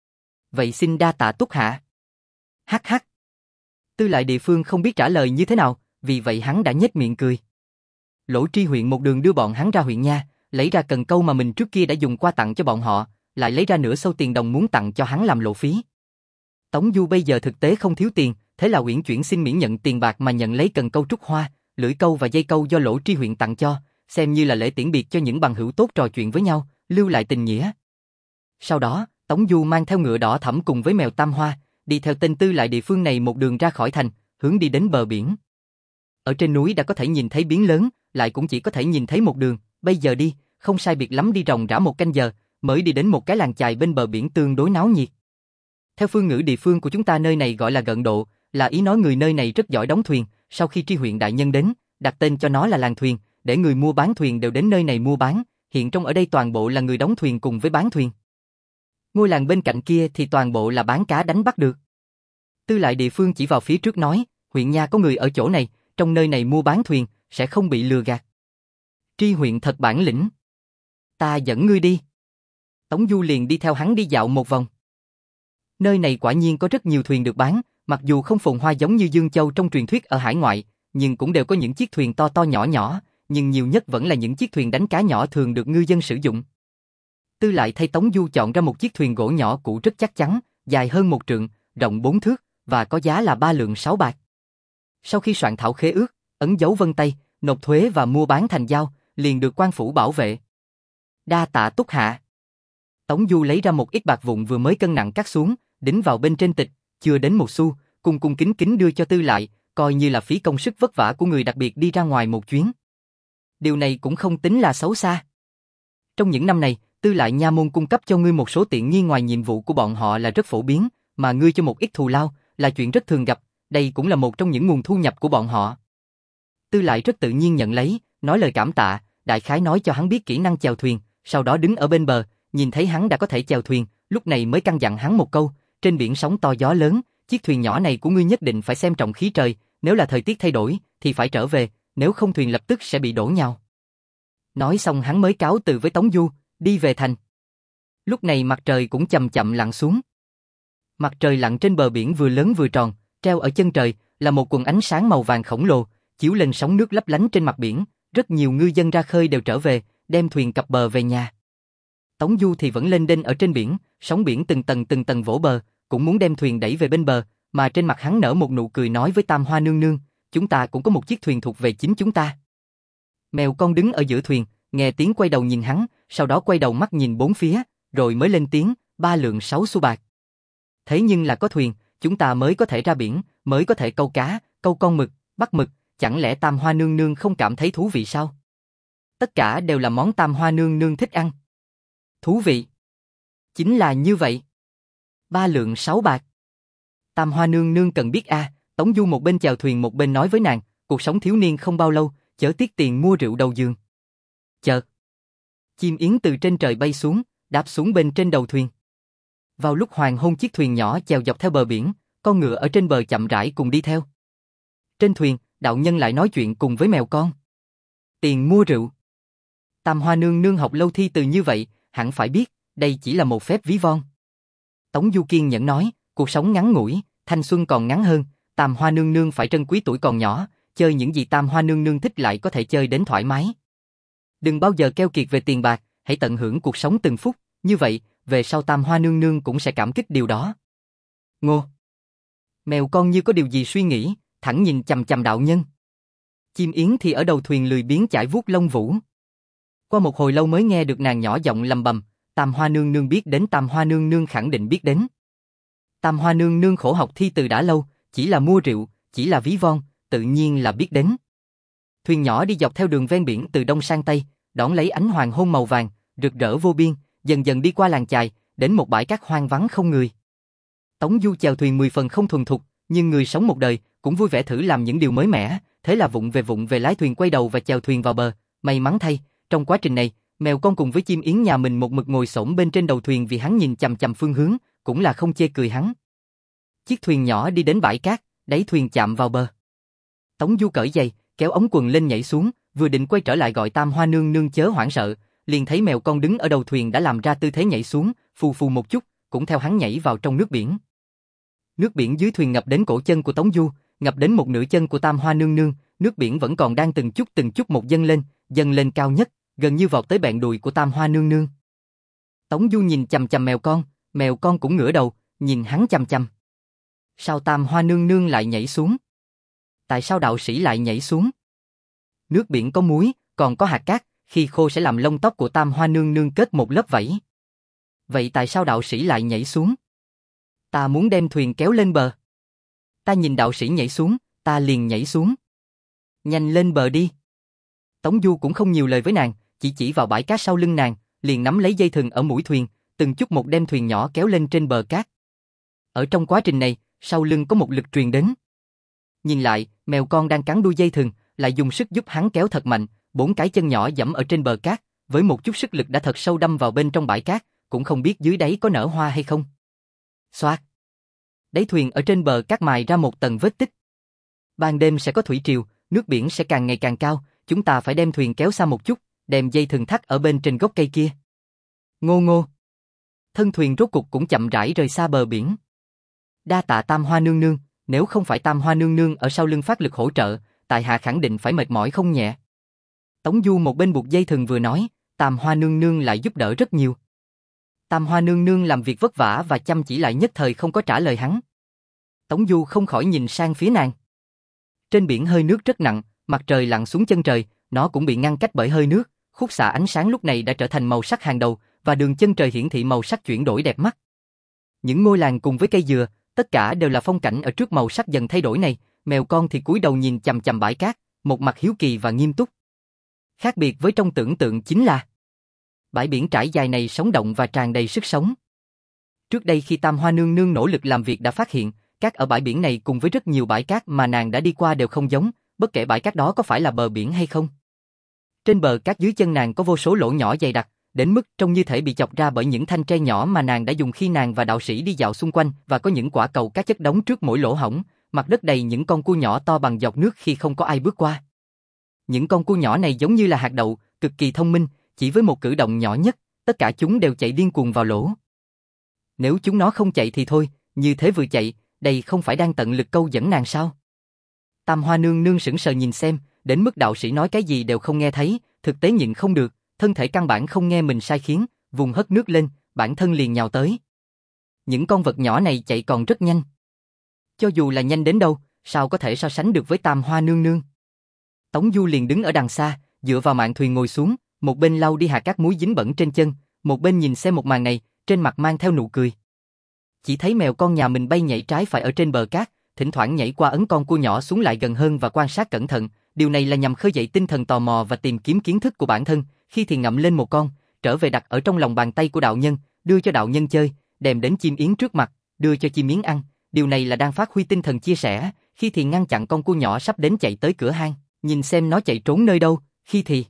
[SPEAKER 1] Vậy xin đa tạ Túc hạ. Hắc hắc. Tư lại địa phương không biết trả lời như thế nào, vì vậy hắn đã nhếch miệng cười. Lỗ Tri Huyện một đường đưa bọn hắn ra huyện nha, lấy ra cần câu mà mình trước kia đã dùng qua tặng cho bọn họ, lại lấy ra nửa sâu tiền đồng muốn tặng cho hắn làm lộ phí. Tống Du bây giờ thực tế không thiếu tiền, thế là uyển chuyển xin miễn nhận tiền bạc mà nhận lấy cần câu trúc hoa, lưỡi câu và dây câu do Lỗ Tri Huyện tặng cho, xem như là lễ tiễn biệt cho những bằng hữu tốt trò chuyện với nhau, lưu lại tình nghĩa. Sau đó, Tống Du mang theo ngựa đỏ thẫm cùng với mèo Tam Hoa, đi theo tên tư lại địa phương này một đường ra khỏi thành, hướng đi đến bờ biển. Ở trên núi đã có thể nhìn thấy biển lớn, lại cũng chỉ có thể nhìn thấy một đường, bây giờ đi, không sai biệt lắm đi ròng rã một canh giờ, mới đi đến một cái làng chài bên bờ biển tương đối náo nhiệt. Theo phương ngữ địa phương của chúng ta nơi này gọi là gợn độ, là ý nói người nơi này rất giỏi đóng thuyền, sau khi Tri Huyện đại nhân đến, đặt tên cho nó là làng thuyền, để người mua bán thuyền đều đến nơi này mua bán, hiện trong ở đây toàn bộ là người đóng thuyền cùng với bán thuyền. Ngôi làng bên cạnh kia thì toàn bộ là bán cá đánh bắt được. Tư lại địa phương chỉ vào phía trước nói, huyện nha có người ở chỗ này, trong nơi này mua bán thuyền, sẽ không bị lừa gạt. Tri Huyện thật bản lĩnh. Ta dẫn ngươi đi. Tống Du liền đi theo hắn đi dạo một vòng. Nơi này quả nhiên có rất nhiều thuyền được bán, mặc dù không phồn hoa giống như Dương Châu trong truyền thuyết ở hải ngoại, nhưng cũng đều có những chiếc thuyền to to nhỏ nhỏ, nhưng nhiều nhất vẫn là những chiếc thuyền đánh cá nhỏ thường được ngư dân sử dụng. Tư lại thay Tống Du chọn ra một chiếc thuyền gỗ nhỏ cũ rất chắc chắn, dài hơn một trượng, rộng bốn thước, và có giá là ba lượng sáu bạc. Sau khi soạn thảo khế ước, ấn dấu vân tay, nộp thuế và mua bán thành giao, liền được quan phủ bảo vệ. Đa tạ Túc hạ. Tống Du lấy ra một ít bạc vụn vừa mới cân nặng cắt xuống, đính vào bên trên tịch, chưa đến một xu, cung cung kính kính đưa cho Tư lại, coi như là phí công sức vất vả của người đặc biệt đi ra ngoài một chuyến. Điều này cũng không tính là xấu xa. Trong những năm này, Tư lại nha môn cung cấp cho ngươi một số tiện nghi ngoài nhiệm vụ của bọn họ là rất phổ biến, mà ngươi cho một ít thù lao là chuyện rất thường gặp, đây cũng là một trong những nguồn thu nhập của bọn họ. Tư lại rất tự nhiên nhận lấy, nói lời cảm tạ, đại khái nói cho hắn biết kỹ năng chèo thuyền, sau đó đứng ở bên bờ, nhìn thấy hắn đã có thể chèo thuyền, lúc này mới căn dặn hắn một câu, trên biển sóng to gió lớn, chiếc thuyền nhỏ này của ngươi nhất định phải xem trọng khí trời, nếu là thời tiết thay đổi, thì phải trở về, nếu không thuyền lập tức sẽ bị đổ nhào. Nói xong hắn mới cáo từ với Tống Du, đi về thành. Lúc này mặt trời cũng chậm chậm lặn xuống. Mặt trời lặn trên bờ biển vừa lớn vừa tròn, treo ở chân trời, là một quần ánh sáng màu vàng khổng lồ, chiếu lên sóng nước lấp lánh trên mặt biển, rất nhiều ngư dân ra khơi đều trở về, đem thuyền cập bờ về nhà. Tống Du thì vẫn lênh đênh ở trên biển, sóng biển từng tầng từng tầng vỗ bờ, cũng muốn đem thuyền đẩy về bên bờ, mà trên mặt hắn nở một nụ cười nói với Tam Hoa nương nương, chúng ta cũng có một chiếc thuyền thuộc về chính chúng ta. Mèo con đứng ở giữa thuyền, nghe tiếng quay đầu nhìn hắn, sau đó quay đầu mắt nhìn bốn phía, rồi mới lên tiếng, ba lượng sáu xu bạc. Thế nhưng là có thuyền, chúng ta mới có thể ra biển, mới có thể câu cá, câu con mực, bắt mực, chẳng lẽ Tam Hoa nương nương không cảm thấy thú vị sao? Tất cả đều là món Tam Hoa nương nương thích ăn. Thú vị. Chính là như vậy. Ba lượng sáu bạc. Tam Hoa nương nương cần biết a. À, Tống Du một bên chèo thuyền một bên nói với nàng, cuộc sống thiếu niên không bao lâu, chớ tiếc tiền mua rượu đầu giường. Chợt, chim yến từ trên trời bay xuống, đáp xuống bên trên đầu thuyền. Vào lúc hoàng hôn chiếc thuyền nhỏ chèo dọc theo bờ biển, con ngựa ở trên bờ chậm rãi cùng đi theo. Trên thuyền, đạo nhân lại nói chuyện cùng với mèo con. Tiền mua rượu. Tam Hoa nương nương học lâu thi từ như vậy, hẳn phải biết, đây chỉ là một phép ví von. Tống Du kiên nhẫn nói, cuộc sống ngắn ngủi, thanh xuân còn ngắn hơn, Tam Hoa nương nương phải trân quý tuổi còn nhỏ, chơi những gì Tam Hoa nương nương thích lại có thể chơi đến thoải mái. Đừng bao giờ keo kiệt về tiền bạc, hãy tận hưởng cuộc sống từng phút, như vậy, về sau Tam Hoa nương nương cũng sẽ cảm kích điều đó. Ngô. Mèo con như có điều gì suy nghĩ, thẳng nhìn chằm chằm đạo nhân. Chim yến thì ở đầu thuyền lười biếng chải vuốt lông vũ. Qua một hồi lâu mới nghe được nàng nhỏ giọng lầm bầm, Tam Hoa nương nương biết đến, Tam Hoa nương nương khẳng định biết đến. Tam Hoa nương nương khổ học thi từ đã lâu, chỉ là mua rượu, chỉ là ví von, tự nhiên là biết đến. Thuyền nhỏ đi dọc theo đường ven biển từ đông sang tây, đón lấy ánh hoàng hôn màu vàng, rực rỡ vô biên, dần dần đi qua làng chài, đến một bãi cát hoang vắng không người. Tống Du chèo thuyền mười phần không thuần thục, nhưng người sống một đời cũng vui vẻ thử làm những điều mới mẻ, thế là vụng về vụng về lái thuyền quay đầu và chèo thuyền vào bờ. May mắn thay, trong quá trình này, mèo con cùng với chim yến nhà mình một mực ngồi xổm bên trên đầu thuyền vì hắn nhìn chằm chằm phương hướng, cũng là không chê cười hắn. Chiếc thuyền nhỏ đi đến bãi cát, đáy thuyền chạm vào bờ. Tống Du cởi giày, kéo ống quần lên nhảy xuống, vừa định quay trở lại gọi Tam Hoa nương nương chớ hoảng sợ, liền thấy mèo con đứng ở đầu thuyền đã làm ra tư thế nhảy xuống, phù phù một chút, cũng theo hắn nhảy vào trong nước biển. Nước biển dưới thuyền ngập đến cổ chân của Tống Du, ngập đến một nửa chân của Tam Hoa nương nương, nước biển vẫn còn đang từng chút từng chút một dâng lên, dâng lên cao nhất, gần như vọt tới bẹn đùi của Tam Hoa nương nương. Tống Du nhìn chằm chằm mèo con, mèo con cũng ngửa đầu, nhìn hắn chằm chằm. Sao Tam Hoa nương nương lại nhảy xuống? Tại sao đạo sĩ lại nhảy xuống? Nước biển có muối, còn có hạt cát, khi khô sẽ làm lông tóc của Tam Hoa nương nương kết một lớp vảy. Vậy tại sao đạo sĩ lại nhảy xuống? Ta muốn đem thuyền kéo lên bờ. Ta nhìn đạo sĩ nhảy xuống, ta liền nhảy xuống. Nhanh lên bờ đi. Tống Du cũng không nhiều lời với nàng, chỉ chỉ vào bãi cát sau lưng nàng, liền nắm lấy dây thừng ở mũi thuyền, từng chút một đem thuyền nhỏ kéo lên trên bờ cát. Ở trong quá trình này, sau lưng có một lực truyền đến. Nhìn lại, mèo con đang cắn đuôi dây thừng, lại dùng sức giúp hắn kéo thật mạnh, bốn cái chân nhỏ giẫm ở trên bờ cát, với một chút sức lực đã thật sâu đâm vào bên trong bãi cát, cũng không biết dưới đáy có nở hoa hay không. Xoát. Đáy thuyền ở trên bờ cát mài ra một tầng vết tích. Ban đêm sẽ có thủy triều, nước biển sẽ càng ngày càng cao, chúng ta phải đem thuyền kéo xa một chút, đem dây thừng thắt ở bên trên gốc cây kia. Ngô ngô. Thân thuyền rốt cục cũng chậm rãi rời xa bờ biển. Đa tạ Tam Hoa nương nương, nếu không phải Tam Hoa nương nương ở sau lưng phát lực hỗ trợ, tại hạ khẳng định phải mệt mỏi không nhẹ. Tống Du một bên buộc dây thừng vừa nói, Tam Hoa nương nương lại giúp đỡ rất nhiều. Tam Hoa nương nương làm việc vất vả và chăm chỉ lại nhất thời không có trả lời hắn. Tống Du không khỏi nhìn sang phía nàng. Trên biển hơi nước rất nặng, mặt trời lặn xuống chân trời, nó cũng bị ngăn cách bởi hơi nước, khúc xạ ánh sáng lúc này đã trở thành màu sắc hàng đầu, và đường chân trời hiển thị màu sắc chuyển đổi đẹp mắt. Những ngôi làng cùng với cây dừa, tất cả đều là phong cảnh ở trước màu sắc dần thay đổi này, mèo con thì cúi đầu nhìn chằm chằm bãi cát, một mặt hiếu kỳ và nghiêm túc. Khác biệt với trong tưởng tượng chính là bãi biển trải dài này sống động và tràn đầy sức sống. Trước đây khi Tam Hoa nương nương nỗ lực làm việc đã phát hiện, cát ở bãi biển này cùng với rất nhiều bãi cát mà nàng đã đi qua đều không giống, bất kể bãi cát đó có phải là bờ biển hay không. Trên bờ cát dưới chân nàng có vô số lỗ nhỏ dày đặc, đến mức trông như thể bị chọc ra bởi những thanh tre nhỏ mà nàng đã dùng khi nàng và đạo sĩ đi dạo xung quanh, và có những quả cầu cát chất đóng trước mỗi lỗ hổng, mặt đất đầy những con cua nhỏ to bằng giọt nước khi không có ai bước qua. Những con cua nhỏ này giống như là hạt đậu, cực kỳ thông minh, chỉ với một cử động nhỏ nhất, tất cả chúng đều chạy điên cuồng vào lỗ. Nếu chúng nó không chạy thì thôi, như thế vừa chạy, đây không phải đang tận lực câu dẫn nàng sao? Tam Hoa nương nương sững sờ nhìn xem, đến mức đạo sĩ nói cái gì đều không nghe thấy, thực tế nhịn không được, thân thể căn bản không nghe mình sai khiến, vùng hất nước lên, bản thân liền nhào tới. Những con vật nhỏ này chạy còn rất nhanh. Cho dù là nhanh đến đâu, sao có thể so sánh được với Tam Hoa nương nương? Tống Du liền đứng ở đằng xa, dựa vào mạn thuyền ngồi xuống, một bên lau đi hạt cát muối dính bẩn trên chân, một bên nhìn xem một màn này, trên mặt mang theo nụ cười. Chỉ thấy mèo con nhà mình bay nhảy trái phải ở trên bờ cát, thỉnh thoảng nhảy qua ấn con cua nhỏ xuống lại gần hơn và quan sát cẩn thận, điều này là nhằm khơi dậy tinh thần tò mò và tìm kiếm kiến thức của bản thân, khi thì ngậm lên một con, trở về đặt ở trong lòng bàn tay của đạo nhân, đưa cho đạo nhân chơi, đem đến chim yến trước mặt, đưa cho chim yến ăn, điều này là đang phát huy tinh thần chia sẻ, khi thì ngăn chặn con cua nhỏ sắp đến chạy tới cửa hang, nhìn xem nó chạy trốn nơi đâu, khi thì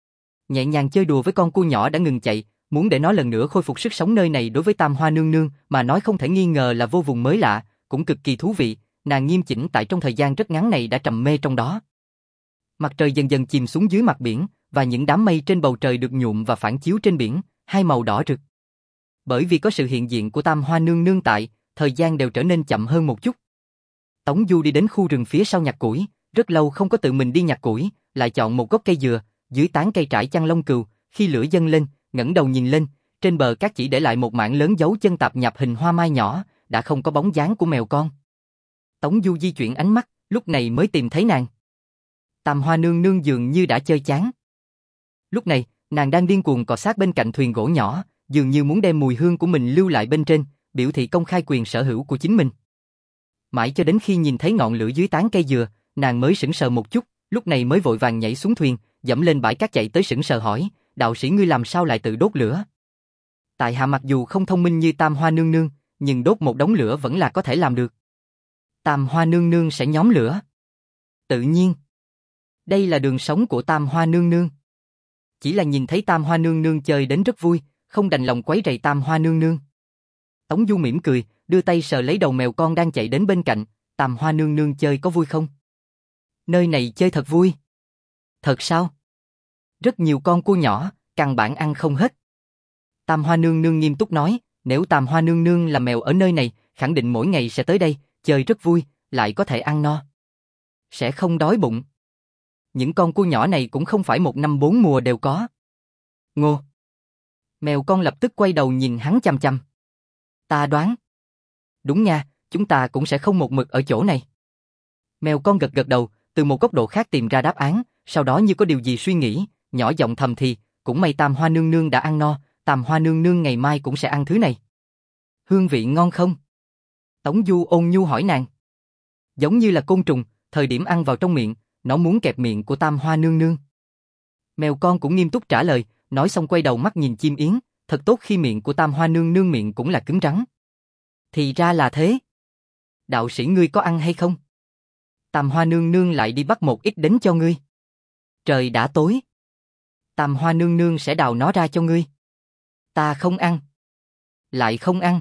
[SPEAKER 1] nhẹ nhàng chơi đùa với con cua nhỏ đã ngừng chạy, muốn để nó lần nữa khôi phục sức sống. Nơi này đối với Tam Hoa nương nương mà nói không thể nghi ngờ là vô vùng mới lạ, cũng cực kỳ thú vị, nàng nghiêm chỉnh tại trong thời gian rất ngắn này đã trầm mê trong đó. Mặt trời dần dần chìm xuống dưới mặt biển, và những đám mây trên bầu trời được nhuộm và phản chiếu trên biển, hai màu đỏ rực. Bởi vì có sự hiện diện của Tam Hoa nương nương tại, thời gian đều trở nên chậm hơn một chút. Tống Du đi đến khu rừng phía sau nhặt củi, rất lâu không có tự mình đi nhặt củi, lại chọn một gốc cây dừa, dưới tán cây trải chăn lông cừu, khi lửa dâng lên, ngẩng đầu nhìn lên, trên bờ cát chỉ để lại một mảng lớn dấu chân tạp nhập hình hoa mai nhỏ, đã không có bóng dáng của mèo con. Tống Du di chuyển ánh mắt, lúc này mới tìm thấy nàng. Tam Hoa nương nương dường như đã chơi chán. Lúc này, nàng đang điên cuồng cọ sát bên cạnh thuyền gỗ nhỏ, dường như muốn đem mùi hương của mình lưu lại bên trên, biểu thị công khai quyền sở hữu của chính mình. Mãi cho đến khi nhìn thấy ngọn lửa dưới tán cây dừa, nàng mới sững sờ một chút, lúc này mới vội vàng nhảy xuống thuyền, dẫm lên bãi cát chạy tới sững sờ hỏi, đạo sĩ ngươi làm sao lại tự đốt lửa? Tại hạ mặc dù không thông minh như Tam Hoa nương nương, nhưng đốt một đống lửa vẫn là có thể làm được. Tam Hoa nương nương sẽ nhóm lửa. Tự nhiên. Đây là đường sống của Tam Hoa nương nương. Chỉ là nhìn thấy Tam Hoa nương nương chơi đến rất vui, không đành lòng quấy rầy Tam Hoa nương nương. Tống Du mỉm cười, đưa tay sờ lấy đầu mèo con đang chạy đến bên cạnh, Tam Hoa nương nương chơi có vui không? Nơi này chơi thật vui. Thật sao? Rất nhiều con cua nhỏ, căn bản ăn không hết. Tam Hoa nương nương nghiêm túc nói, nếu Tam Hoa nương nương là mèo ở nơi này, khẳng định mỗi ngày sẽ tới đây, chơi rất vui, lại có thể ăn no. Sẽ không đói bụng. Những con cua nhỏ này cũng không phải một năm bốn mùa đều có. Ngô. Mèo con lập tức quay đầu nhìn hắn chằm chằm. Ta đoán. Đúng nha, chúng ta cũng sẽ không một mực ở chỗ này. Mèo con gật gật đầu, từ một góc độ khác tìm ra đáp án, sau đó như có điều gì suy nghĩ, nhỏ giọng thầm thì, cũng may Tam Hoa nương nương đã ăn no, Tam Hoa nương nương ngày mai cũng sẽ ăn thứ này. Hương vị ngon không? Tống Du ôn nhu hỏi nàng. Giống như là côn trùng, thời điểm ăn vào trong miệng, nó muốn kẹp miệng của Tam Hoa nương nương. Mèo con cũng nghiêm túc trả lời, nói xong quay đầu mắt nhìn chim yến, thật tốt khi miệng của Tam Hoa nương nương miệng cũng là cứng rắn. Thì ra là thế. Đạo sĩ ngươi có ăn hay không? Tam Hoa nương nương lại đi bắt một ít đến cho ngươi. Trời đã tối. Tam Hoa nương nương sẽ đào nó ra cho ngươi. Ta không ăn. Lại không ăn.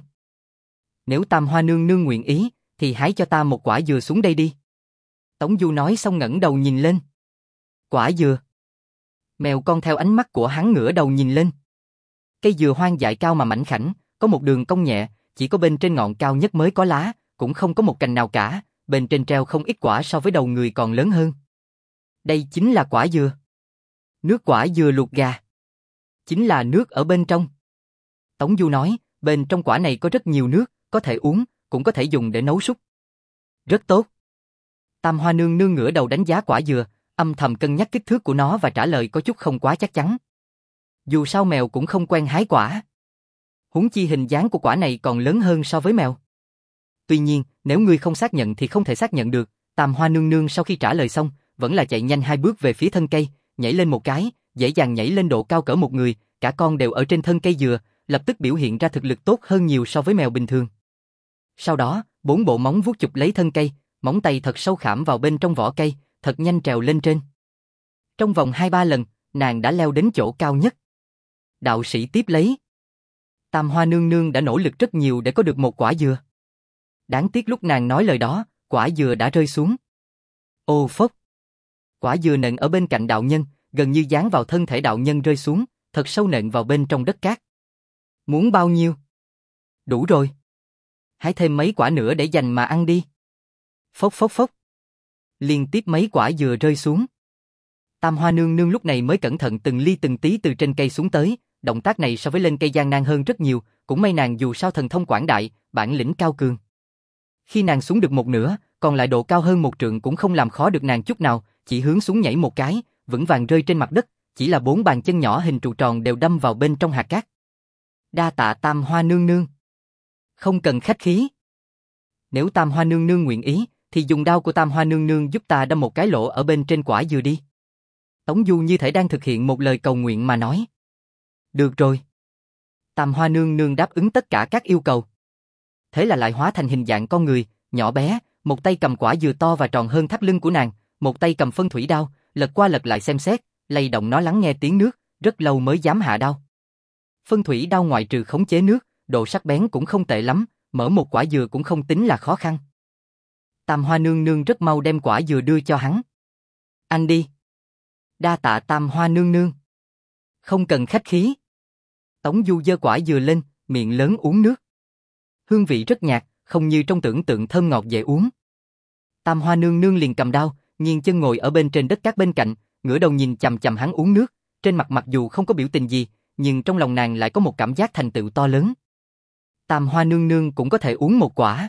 [SPEAKER 1] Nếu Tam Hoa nương nương nguyện ý, thì hái cho ta một quả dừa xuống đây đi. Tống Du nói xong ngẩng đầu nhìn lên. Quả dừa. Mèo con theo ánh mắt của hắn ngửa đầu nhìn lên. Cây dừa hoang dại cao mà mảnh khảnh, có một đường cong nhẹ, chỉ có bên trên ngọn cao nhất mới có lá, cũng không có một cành nào cả, bên trên treo không ít quả so với đầu người còn lớn hơn. Đây chính là quả dừa. Nước quả dừa luộc gà. Chính là nước ở bên trong. Tống Du nói, bên trong quả này có rất nhiều nước, có thể uống, cũng có thể dùng để nấu súp. Rất tốt. Tam Hoa nương nương ngửa đầu đánh giá quả dừa, âm thầm cân nhắc kích thước của nó và trả lời có chút không quá chắc chắn. Dù sao mèo cũng không quen hái quả. Huống chi hình dáng của quả này còn lớn hơn so với mèo. Tuy nhiên, nếu ngươi không xác nhận thì không thể xác nhận được. Tam Hoa nương nương sau khi trả lời xong, vẫn là chạy nhanh hai bước về phía thân cây, nhảy lên một cái, dễ dàng nhảy lên độ cao cỡ một người, cả con đều ở trên thân cây dừa, lập tức biểu hiện ra thực lực tốt hơn nhiều so với mèo bình thường. Sau đó, bốn bộ móng vuốt chụp lấy thân cây, móng tay thật sâu khảm vào bên trong vỏ cây, thật nhanh trèo lên trên. Trong vòng hai ba lần, nàng đã leo đến chỗ cao nhất. Đạo sĩ tiếp lấy. Tam Hoa nương nương đã nỗ lực rất nhiều để có được một quả dừa. Đáng tiếc lúc nàng nói lời đó, quả dừa đã rơi xuống. Ô phốc! Quả dừa nện ở bên cạnh đạo nhân, gần như dán vào thân thể đạo nhân rơi xuống, thật sâu nện vào bên trong đất cát. Muốn bao nhiêu? Đủ rồi. Hái thêm mấy quả nữa để dành mà ăn đi. Phốc phốc phốc. Liên tiếp mấy quả dừa rơi xuống. Tam Hoa nương nương lúc này mới cẩn thận từng ly từng tí từ trên cây xuống tới, động tác này so với lên cây gian nan hơn rất nhiều, cũng may nàng dù sao thần thông quảng đại, bản lĩnh cao cường. Khi nàng xuống được một nửa, còn lại độ cao hơn một trượng cũng không làm khó được nàng chút nào, chỉ hướng xuống nhảy một cái, vững vàng rơi trên mặt đất, chỉ là bốn bàn chân nhỏ hình trụ tròn đều đâm vào bên trong hạt cát. Đa tạ Tam Hoa nương nương. Không cần khách khí. Nếu Tam Hoa nương nương nguyện ý, thì dùng đao của Tam Hoa nương nương giúp ta đâm một cái lỗ ở bên trên quả dừa đi. Tống Du như thể đang thực hiện một lời cầu nguyện mà nói. Được rồi. Tam Hoa nương nương đáp ứng tất cả các yêu cầu. Thế là lại hóa thành hình dạng con người, nhỏ bé, một tay cầm quả dừa to và tròn hơn thắt lưng của nàng, một tay cầm phân thủy đao, lật qua lật lại xem xét, lay động nó lắng nghe tiếng nước, rất lâu mới dám hạ đao. Phân thủy đao ngoại trừ khống chế nước, độ sắc bén cũng không tệ lắm, mở một quả dừa cũng không tính là khó khăn. Tam Hoa nương nương rất mau đem quả dừa đưa cho hắn. Anh đi. Đa tạ Tam Hoa nương nương. Không cần khách khí. Tống Du giơ quả dừa lên, miệng lớn uống nước. Hương vị rất nhạt, không như trong tưởng tượng thơm ngọt dễ uống. Tam Hoa nương nương liền cầm đao, nghiêng chân ngồi ở bên trên đất cát bên cạnh, ngửa đầu nhìn chằm chằm hắn uống nước, trên mặt mặc dù không có biểu tình gì, nhưng trong lòng nàng lại có một cảm giác thành tựu to lớn. Tam Hoa nương nương cũng có thể uống một quả.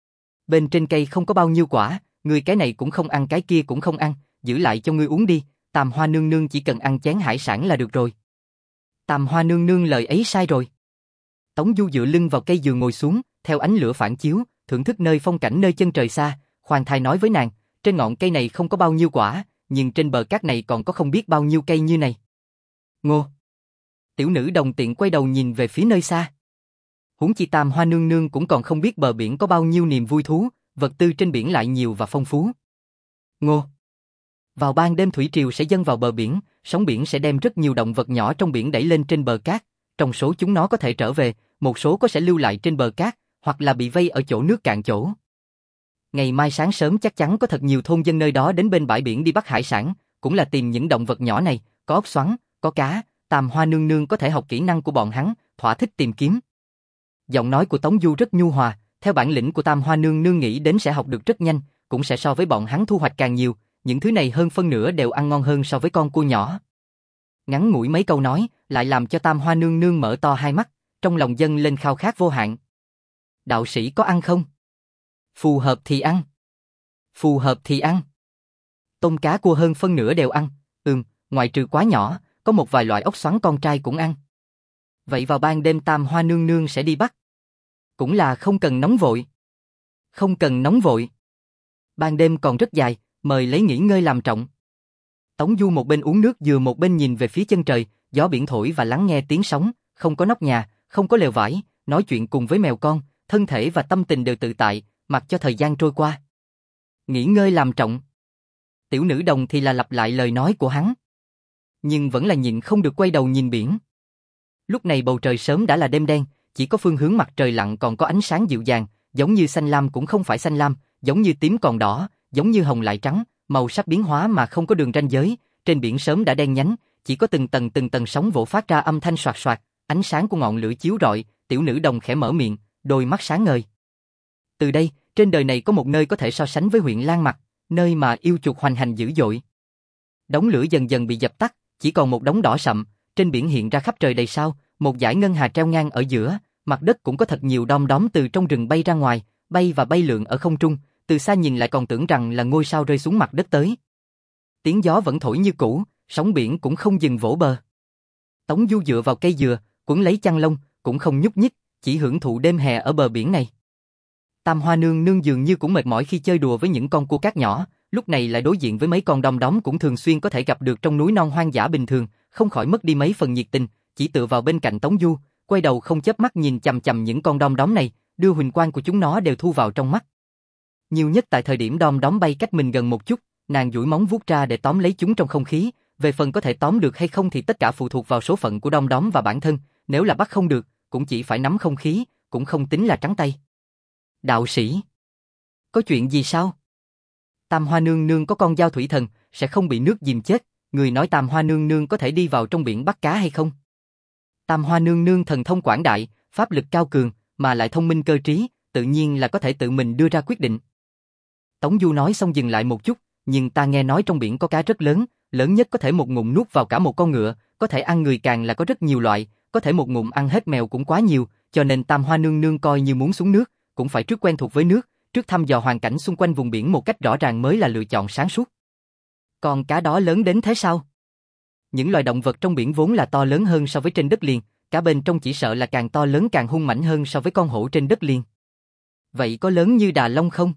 [SPEAKER 1] Bên trên cây không có bao nhiêu quả, ngươi cái này cũng không ăn cái kia cũng không ăn, giữ lại cho ngươi uống đi, Tam Hoa nương nương chỉ cần ăn chén hải sản là được rồi. Tam Hoa nương nương lời ấy sai rồi. Tống Du dựa lưng vào cây dừa ngồi xuống, theo ánh lửa phản chiếu, thưởng thức nơi phong cảnh nơi chân trời xa, khoan thai nói với nàng, trên ngọn cây này không có bao nhiêu quả, nhưng trên bờ cát này còn có không biết bao nhiêu cây như này. Ngô. Tiểu nữ đồng tiện quay đầu nhìn về phía nơi xa. Huống chi Tam Hoa nương nương cũng còn không biết bờ biển có bao nhiêu niềm vui thú, vật tư trên biển lại nhiều và phong phú. Ngô. Vào ban đêm thủy triều sẽ dâng vào bờ biển, sóng biển sẽ đem rất nhiều động vật nhỏ trong biển đẩy lên trên bờ cát, trong số chúng nó có thể trở về, một số có sẽ lưu lại trên bờ cát, hoặc là bị vây ở chỗ nước cạn chỗ. Ngày mai sáng sớm chắc chắn có thật nhiều thôn dân nơi đó đến bên bãi biển đi bắt hải sản, cũng là tìm những động vật nhỏ này, có ốc xoắn, có cá, Tam Hoa nương nương có thể học kỹ năng của bọn hắn, thỏa thích tìm kiếm. Giọng nói của Tống Du rất nhu hòa, theo bản lĩnh của Tam Hoa nương nương nghĩ đến sẽ học được rất nhanh, cũng sẽ so với bọn hắn thu hoạch càng nhiều, những thứ này hơn phân nửa đều ăn ngon hơn so với con cua nhỏ. Ngắn ngủi mấy câu nói, lại làm cho Tam Hoa nương nương mở to hai mắt, trong lòng dâng lên khao khát vô hạn. Đạo sĩ có ăn không? Phù hợp thì ăn. Phù hợp thì ăn. Tôm cá cua hơn phân nửa đều ăn, ừm, ngoại trừ quá nhỏ, có một vài loại ốc xoắn con trai cũng ăn. Vậy vào ban đêm Tam Hoa nương nương sẽ đi bắt. Cũng là không cần nóng vội. Không cần nóng vội. Ban đêm còn rất dài, mời lấy nghỉ ngơi làm trọng. Tống Du một bên uống nước vừa một bên nhìn về phía chân trời, gió biển thổi và lắng nghe tiếng sóng, không có nóc nhà, không có lều vải, nói chuyện cùng với mèo con, thân thể và tâm tình đều tự tại, mặc cho thời gian trôi qua. Nghỉ ngơi làm trọng. Tiểu nữ đồng thì là lặp lại lời nói của hắn. Nhưng vẫn là nhịn không được quay đầu nhìn biển. Lúc này bầu trời sớm đã là đêm đen, chỉ có phương hướng mặt trời lặn còn có ánh sáng dịu dàng, giống như xanh lam cũng không phải xanh lam, giống như tím còn đỏ, giống như hồng lại trắng, màu sắc biến hóa mà không có đường ranh giới, trên biển sớm đã đen nhánh, chỉ có từng tầng từng tầng sóng vỗ phát ra âm thanh soạt soạt, ánh sáng của ngọn lửa chiếu rọi, tiểu nữ đồng khẽ mở miệng, đôi mắt sáng ngời. Từ đây, trên đời này có một nơi có thể so sánh với huyện Lan Mặt, nơi mà yêu chuột hoành hành dữ dội. Đống lửa dần dần bị dập tắt, chỉ còn một đống đỏ sậm, trên biển hiện ra khắp trời đầy sao, một dải ngân hà treo ngang ở giữa, mặt đất cũng có thật nhiều đom đóm từ trong rừng bay ra ngoài, bay và bay lượn ở không trung, từ xa nhìn lại còn tưởng rằng là ngôi sao rơi xuống mặt đất tới. Tiếng gió vẫn thổi như cũ, sóng biển cũng không dừng vỗ bờ. Tống Du dựa vào cây dừa, quấn lấy chăn lông, cũng không nhúc nhích, chỉ hưởng thụ đêm hè ở bờ biển này. Tam Hoa nương nương dường như cũng mệt mỏi khi chơi đùa với những con cua cát nhỏ, lúc này lại đối diện với mấy con đom đóm cũng thường xuyên có thể gặp được trong núi non hoang dã bình thường, không khỏi mất đi mấy phần nhiệt tình, chỉ tựa vào bên cạnh Tống Du, quay đầu không chớp mắt nhìn chằm chằm những con đom đóm này, đưa huỳnh quang của chúng nó đều thu vào trong mắt. Nhiều nhất tại thời điểm đom đóm bay cách mình gần một chút, nàng duỗi móng vuốt ra để tóm lấy chúng trong không khí, về phần có thể tóm được hay không thì tất cả phụ thuộc vào số phận của đom đóm và bản thân, nếu là bắt không được, cũng chỉ phải nắm không khí, cũng không tính là trắng tay. Đạo sĩ. Có chuyện gì sao? Tam Hoa Nương Nương có con dao thủy thần, sẽ không bị nước dìm chết, người nói Tam Hoa Nương Nương có thể đi vào trong biển bắt cá hay không? Tam Hoa Nương Nương thần thông quảng đại, pháp lực cao cường, mà lại thông minh cơ trí, tự nhiên là có thể tự mình đưa ra quyết định. Tống Du nói xong dừng lại một chút, nhưng ta nghe nói trong biển có cá rất lớn, lớn nhất có thể một ngụm nuốt vào cả một con ngựa, có thể ăn người càng là có rất nhiều loại, có thể một ngụm ăn hết mèo cũng quá nhiều, cho nên Tam Hoa Nương Nương coi như muốn xuống nước, cũng phải trước quen thuộc với nước, trước thăm dò hoàn cảnh xung quanh vùng biển một cách rõ ràng mới là lựa chọn sáng suốt. Con cá đó lớn đến thế sao? Những loài động vật trong biển vốn là to lớn hơn so với trên đất liền, cá bên trong chỉ sợ là càng to lớn càng hung mãnh hơn so với con hổ trên đất liền. Vậy có lớn như Đà Long không?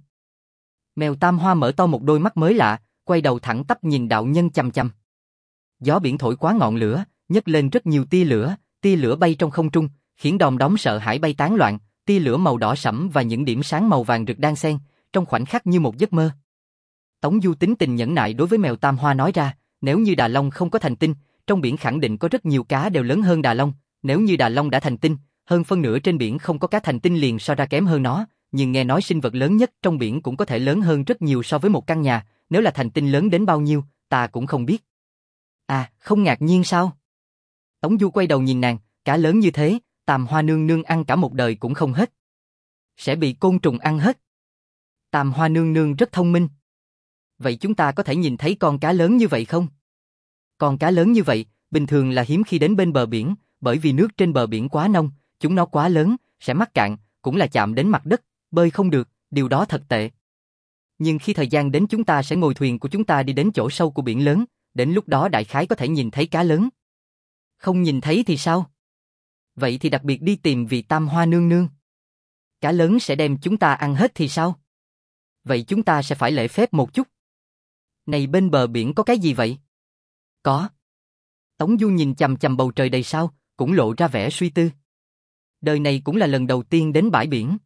[SPEAKER 1] Mèo Tam Hoa mở to một đôi mắt mới lạ, quay đầu thẳng tắp nhìn đạo nhân chằm chằm. Gió biển thổi quá ngọn lửa, nhấc lên rất nhiều tia lửa, tia lửa bay trong không trung, khiến đom đóm sợ hãi bay tán loạn, tia lửa màu đỏ sẫm và những điểm sáng màu vàng rực đan xen, trong khoảnh khắc như một giấc mơ. Tống Du tính tình nhẫn nại đối với mèo Tam Hoa nói ra, nếu như Đà Long không có thành tinh, trong biển khẳng định có rất nhiều cá đều lớn hơn Đà Long, nếu như Đà Long đã thành tinh, hơn phân nửa trên biển không có cá thành tinh liền so ra kém hơn nó, nhưng nghe nói sinh vật lớn nhất trong biển cũng có thể lớn hơn rất nhiều so với một căn nhà, nếu là thành tinh lớn đến bao nhiêu, ta cũng không biết. À, không ngạc nhiên sao? Tống Du quay đầu nhìn nàng, cá lớn như thế, Tam Hoa Nương Nương ăn cả một đời cũng không hết. Sẽ bị côn trùng ăn hết. Tam Hoa Nương Nương rất thông minh. Vậy chúng ta có thể nhìn thấy con cá lớn như vậy không? Con cá lớn như vậy, bình thường là hiếm khi đến bên bờ biển, bởi vì nước trên bờ biển quá nông, chúng nó quá lớn, sẽ mắc cạn, cũng là chạm đến mặt đất, bơi không được, điều đó thật tệ. Nhưng khi thời gian đến chúng ta sẽ ngồi thuyền của chúng ta đi đến chỗ sâu của biển lớn, đến lúc đó đại khái có thể nhìn thấy cá lớn. Không nhìn thấy thì sao? Vậy thì đặc biệt đi tìm vị Tam Hoa Nương Nương. Cá lớn sẽ đem chúng ta ăn hết thì sao? Vậy chúng ta sẽ phải lễ phép một chút. Này bên bờ biển có cái gì vậy? Có. Tống Du nhìn chằm chằm bầu trời đầy sao, cũng lộ ra vẻ suy tư. Đời này cũng là lần đầu tiên đến bãi biển.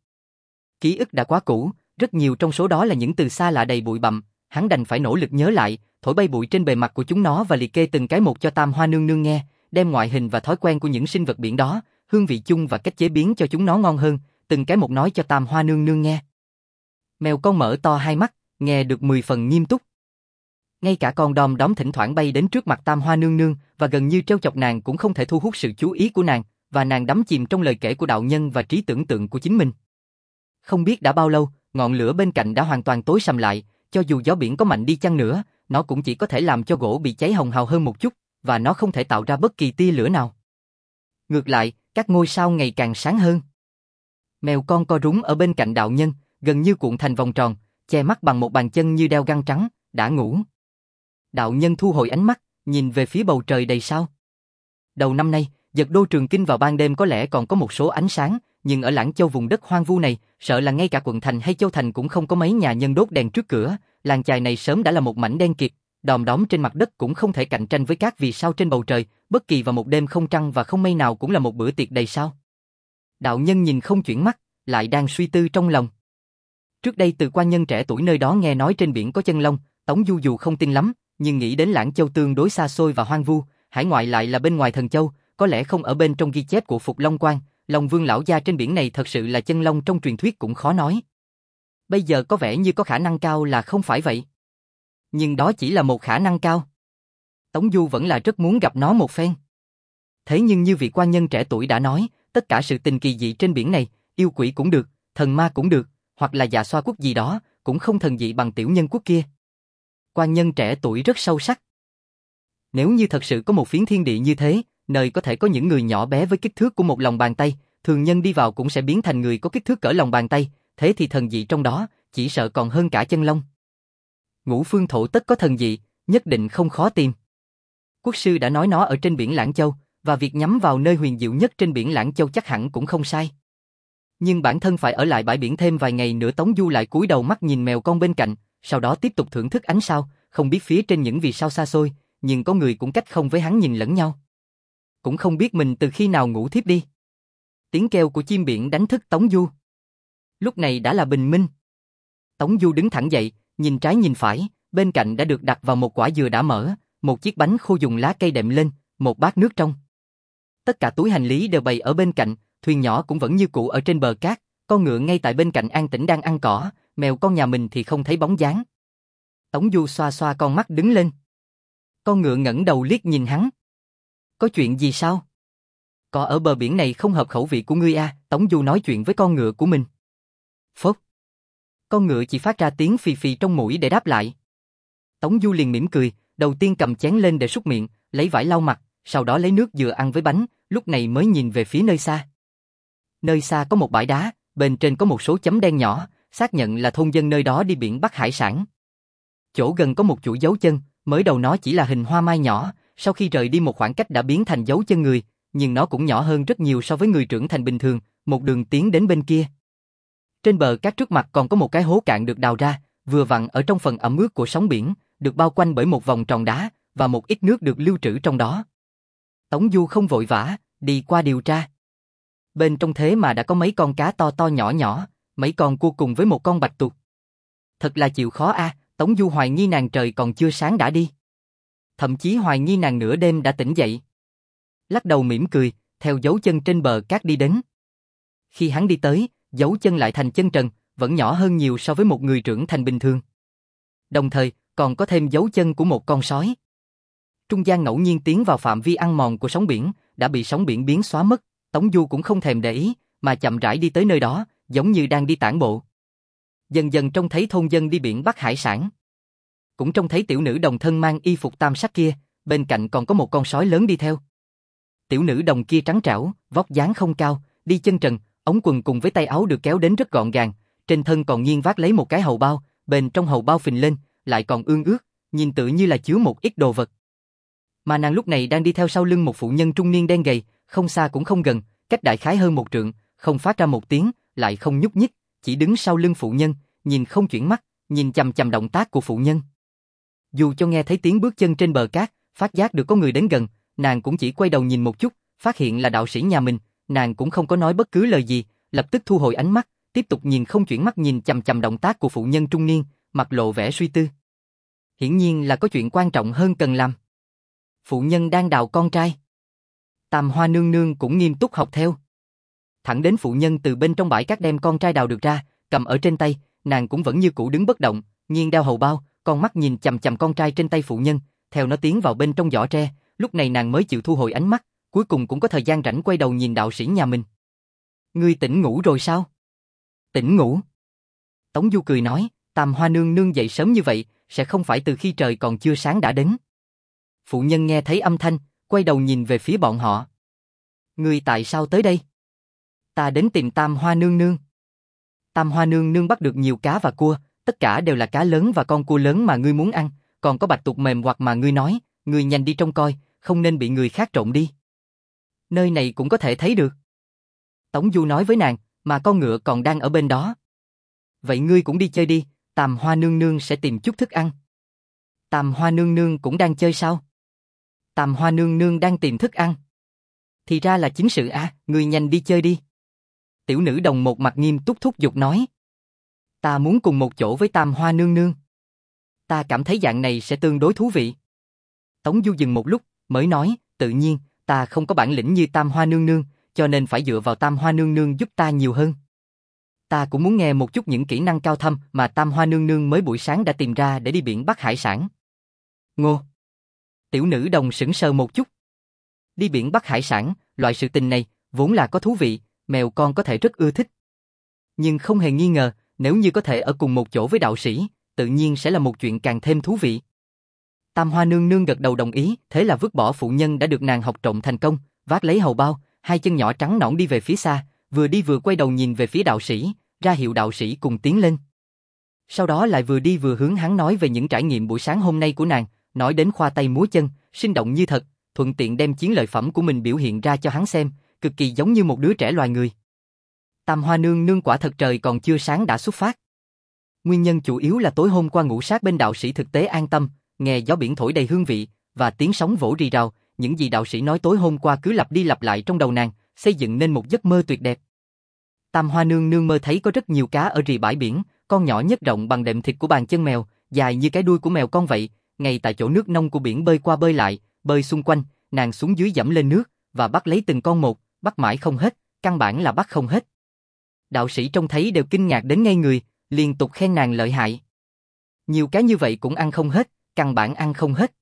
[SPEAKER 1] Ký ức đã quá cũ, rất nhiều trong số đó là những từ xa lạ đầy bụi bặm, hắn đành phải nỗ lực nhớ lại, thổi bay bụi trên bề mặt của chúng nó và liệt kê từng cái một cho Tam Hoa Nương Nương nghe, đem ngoại hình và thói quen của những sinh vật biển đó, hương vị chung và cách chế biến cho chúng nó ngon hơn, từng cái một nói cho Tam Hoa Nương Nương nghe. Mèo con mở to hai mắt, nghe được mười phần nghiêm túc. Ngay cả con đom đóm thỉnh thoảng bay đến trước mặt Tam Hoa Nương Nương và gần như trêu chọc nàng cũng không thể thu hút sự chú ý của nàng, và nàng đắm chìm trong lời kể của đạo nhân và trí tưởng tượng của chính mình. Không biết đã bao lâu, ngọn lửa bên cạnh đã hoàn toàn tối sầm lại, cho dù gió biển có mạnh đi chăng nữa, nó cũng chỉ có thể làm cho gỗ bị cháy hồng hào hơn một chút, và nó không thể tạo ra bất kỳ tia lửa nào. Ngược lại, các ngôi sao ngày càng sáng hơn. Mèo con co rúm ở bên cạnh đạo nhân, gần như cuộn thành vòng tròn, che mắt bằng một bàn chân như đeo găng trắng, đã ngủ. Đạo nhân thu hồi ánh mắt, nhìn về phía bầu trời đầy sao. Đầu năm nay, Dật Đô Trường Kinh vào ban đêm có lẽ còn có một số ánh sáng, nhưng ở Lãng Châu vùng đất hoang vu này, sợ là ngay cả quận thành hay châu thành cũng không có mấy nhà nhân đốt đèn trước cửa, làng chài này sớm đã là một mảnh đen kịt, đom đóm trên mặt đất cũng không thể cạnh tranh với các vì sao trên bầu trời, bất kỳ vào một đêm không trăng và không mây nào cũng là một bữa tiệc đầy sao. Đạo nhân nhìn không chuyển mắt, lại đang suy tư trong lòng. Trước đây từ quan nhân trẻ tuổi nơi đó nghe nói trên biển có chân long, Tống Du dù không tin lắm, nhưng nghĩ đến Lãng Châu tương đối xa xôi và hoang vu, hải ngoại lại là bên ngoài Thần Châu, có lẽ không ở bên trong ghi chép của Phục Long Quan, Long Vương lão gia trên biển này thật sự là chân long trong truyền thuyết cũng khó nói. Bây giờ có vẻ như có khả năng cao là không phải vậy. Nhưng đó chỉ là một khả năng cao. Tống Du vẫn là rất muốn gặp nó một phen. Thế nhưng như vị quan nhân trẻ tuổi đã nói, tất cả sự tình kỳ dị trên biển này, yêu quỷ cũng được, thần ma cũng được, hoặc là dạ xoa quốc gì đó, cũng không thần dị bằng tiểu nhân quốc kia. Quan nhân trẻ tuổi rất sâu sắc. Nếu như thật sự có một phiến thiên địa như thế, nơi có thể có những người nhỏ bé với kích thước của một lòng bàn tay, thường nhân đi vào cũng sẽ biến thành người có kích thước cỡ lòng bàn tay, thế thì thần dị trong đó, chỉ sợ còn hơn cả chân long. Ngũ phương thổ tất có thần dị, nhất định không khó tìm. Quốc sư đã nói nó ở trên biển Lãng Châu, và việc nhắm vào nơi huyền diệu nhất trên biển Lãng Châu chắc hẳn cũng không sai. Nhưng bản thân phải ở lại bãi biển thêm vài ngày nữa. Tống Du lại cúi đầu mắt nhìn mèo con bên cạnh, sau đó tiếp tục thưởng thức ánh sao, không biết phía trên những vì sao xa xôi, nhưng có người cũng cách không với hắn nhìn lẫn nhau. Cũng không biết mình từ khi nào ngủ thiếp đi. Tiếng kêu của chim biển đánh thức Tống Du. Lúc này đã là bình minh. Tống Du đứng thẳng dậy, nhìn trái nhìn phải, bên cạnh đã được đặt vào một quả dừa đã mở, một chiếc bánh khô dùng lá cây đệm lên, một bát nước trong. Tất cả túi hành lý đều bày ở bên cạnh, thuyền nhỏ cũng vẫn như cũ ở trên bờ cát, con ngựa ngay tại bên cạnh an tĩnh đang ăn cỏ, mèo con nhà mình thì không thấy bóng dáng. Tống Du xoa xoa con mắt đứng lên. Con ngựa ngẩng đầu liếc nhìn hắn. Có chuyện gì sao? Cỏ ở bờ biển này không hợp khẩu vị của ngươi à, Tống Du nói chuyện với con ngựa của mình. Phốc. Con ngựa chỉ phát ra tiếng phì phì trong mũi để đáp lại. Tống Du liền mỉm cười, đầu tiên cầm chén lên để súc miệng, lấy vải lau mặt, sau đó lấy nước dừa ăn với bánh, lúc này mới nhìn về phía nơi xa. Nơi xa có một bãi đá, bên trên có một số chấm đen nhỏ, xác nhận là thôn dân nơi đó đi biển bắt hải sản. Chỗ gần có một chuỗi dấu chân, mới đầu nó chỉ là hình hoa mai nhỏ, sau khi rời đi một khoảng cách đã biến thành dấu chân người, nhưng nó cũng nhỏ hơn rất nhiều so với người trưởng thành bình thường, một đường tiến đến bên kia. Trên bờ cát trước mặt còn có một cái hố cạn được đào ra, vừa vặn ở trong phần ẩm ướt của sóng biển, được bao quanh bởi một vòng tròn đá, và một ít nước được lưu trữ trong đó. Tống Du không vội vã, đi qua điều tra. Bên trong thế mà đã có mấy con cá to to nhỏ nhỏ, mấy con cua cùng với một con bạch tuộc. Thật là chịu khó a, à, Tống Du hoài nghi nàng trời còn chưa sáng đã đi. Thậm chí hoài nghi nàng nửa đêm đã tỉnh dậy. Lắc đầu mỉm cười, theo dấu chân trên bờ cát đi đến. Khi hắn đi tới, dấu chân lại thành chân trần, vẫn nhỏ hơn nhiều so với một người trưởng thành bình thường. Đồng thời, còn có thêm dấu chân của một con sói. Trung gian ngẫu nhiên tiến vào phạm vi ăn mòn của sóng biển, đã bị sóng biển biến xóa mất, Tống Du cũng không thèm để ý, mà chậm rãi đi tới nơi đó, giống như đang đi tản bộ. Dần dần trông thấy thôn dân đi biển bắt hải sản. Cũng trông thấy tiểu nữ đồng thân mang y phục tam sắc kia, bên cạnh còn có một con sói lớn đi theo. Tiểu nữ đồng kia trắng trẻo, vóc dáng không cao, đi chân trần, ống quần cùng với tay áo được kéo đến rất gọn gàng, trên thân còn nghiêng vác lấy một cái hầu bao, bên trong hầu bao phình lên, lại còn ương ướt, nhìn tự như là chứa một ít đồ vật. Mà nàng lúc này đang đi theo sau lưng một phụ nhân trung niên đen gầy, không xa cũng không gần, cách đại khái hơn một trượng, không phát ra một tiếng, lại không nhúc nhích, chỉ đứng sau lưng phụ nhân, nhìn không chuyển mắt, nhìn chằm chằm động tác của phụ nhân. Dù cho nghe thấy tiếng bước chân trên bờ cát, phát giác được có người đến gần, nàng cũng chỉ quay đầu nhìn một chút, phát hiện là đạo sĩ nhà mình, nàng cũng không có nói bất cứ lời gì, lập tức thu hồi ánh mắt, tiếp tục nhìn không chuyển mắt nhìn chằm chằm động tác của phụ nhân trung niên, mặt lộ vẻ suy tư. Hiển nhiên là có chuyện quan trọng hơn cần làm. Phụ nhân đang đào con trai. Tam Hoa nương nương cũng nghiêm túc học theo. Thẳng đến phụ nhân từ bên trong bãi cát đem con trai đào được ra, cầm ở trên tay, nàng cũng vẫn như cũ đứng bất động, nghiêng đeo hầu bao, con mắt nhìn chằm chằm con trai trên tay phụ nhân, theo nó tiến vào bên trong giỏ tre, lúc này nàng mới chịu thu hồi ánh mắt, cuối cùng cũng có thời gian rảnh quay đầu nhìn đạo sĩ nhà mình. Ngươi tỉnh ngủ rồi sao? Tỉnh ngủ. Tống Du cười nói, Tam Hoa nương nương dậy sớm như vậy, sẽ không phải từ khi trời còn chưa sáng đã đến. Phụ nhân nghe thấy âm thanh, quay đầu nhìn về phía bọn họ. Ngươi tại sao tới đây? Ta đến tìm Tam Hoa nương nương. Tam Hoa nương nương bắt được nhiều cá và cua, tất cả đều là cá lớn và con cua lớn mà ngươi muốn ăn, còn có bạch tuộc mềm hoặc mà ngươi nói, ngươi nhanh đi trông coi, không nên bị người khác trộm đi. Nơi này cũng có thể thấy được. Tống Du nói với nàng, mà con ngựa còn đang ở bên đó. Vậy ngươi cũng đi chơi đi, Tam Hoa nương nương sẽ tìm chút thức ăn. Tam Hoa nương nương cũng đang chơi sao? Tam Hoa nương nương đang tìm thức ăn. Thì ra là chính sự à, ngươi nhanh đi chơi đi. Tiểu nữ đồng một mặt nghiêm túc thúc giục nói. Ta muốn cùng một chỗ với Tam Hoa nương nương. Ta cảm thấy dạng này sẽ tương đối thú vị. Tống Du dừng một lúc, mới nói, tự nhiên, ta không có bản lĩnh như Tam Hoa nương nương, cho nên phải dựa vào Tam Hoa nương nương giúp ta nhiều hơn. Ta cũng muốn nghe một chút những kỹ năng cao thâm mà Tam Hoa nương nương mới buổi sáng đã tìm ra để đi biển bắt hải sản. Ngô. Tiểu nữ đồng sững sờ một chút. Đi biển bắt hải sản, loại sự tình này, vốn là có thú vị, mèo con có thể rất ưa thích. Nhưng không hề nghi ngờ, nếu như có thể ở cùng một chỗ với đạo sĩ, tự nhiên sẽ là một chuyện càng thêm thú vị. Tam Hoa nương nương gật đầu đồng ý, thế là vứt bỏ phụ nhân đã được nàng học trộm thành công, vác lấy hầu bao, hai chân nhỏ trắng nõn đi về phía xa, vừa đi vừa quay đầu nhìn về phía đạo sĩ, ra hiệu đạo sĩ cùng tiến lên. Sau đó lại vừa đi vừa hướng hắn nói về những trải nghiệm buổi sáng hôm nay của nàng, nói đến khoa tay múa chân, sinh động như thật, thuận tiện đem chiến lợi phẩm của mình biểu hiện ra cho hắn xem, cực kỳ giống như một đứa trẻ loài người. Tam Hoa nương nương quả thật trời còn chưa sáng đã xuất phát. Nguyên nhân chủ yếu là tối hôm qua ngủ sát bên đạo sĩ thực tế an tâm, nghe gió biển thổi đầy hương vị, và tiếng sóng vỗ rì rào, những gì đạo sĩ nói tối hôm qua cứ lặp đi lặp lại trong đầu nàng, xây dựng nên một giấc mơ tuyệt đẹp. Tam Hoa nương nương mơ thấy có rất nhiều cá ở rì bãi biển, con nhỏ nhất rộng bằng đệm thịt của bàn chân mèo, dài như cái đuôi của mèo con vậy, ngay tại chỗ nước nông của biển bơi qua bơi lại, bơi xung quanh, nàng xuống dưới dẫm lên nước, và bắt lấy từng con một, bắt mãi không hết, căn bản là bắt không hết. Đạo sĩ trông thấy đều kinh ngạc đến ngây người, Liên tục khen nàng lợi hại. Nhiều cá như vậy cũng ăn không hết, căn bản ăn không hết.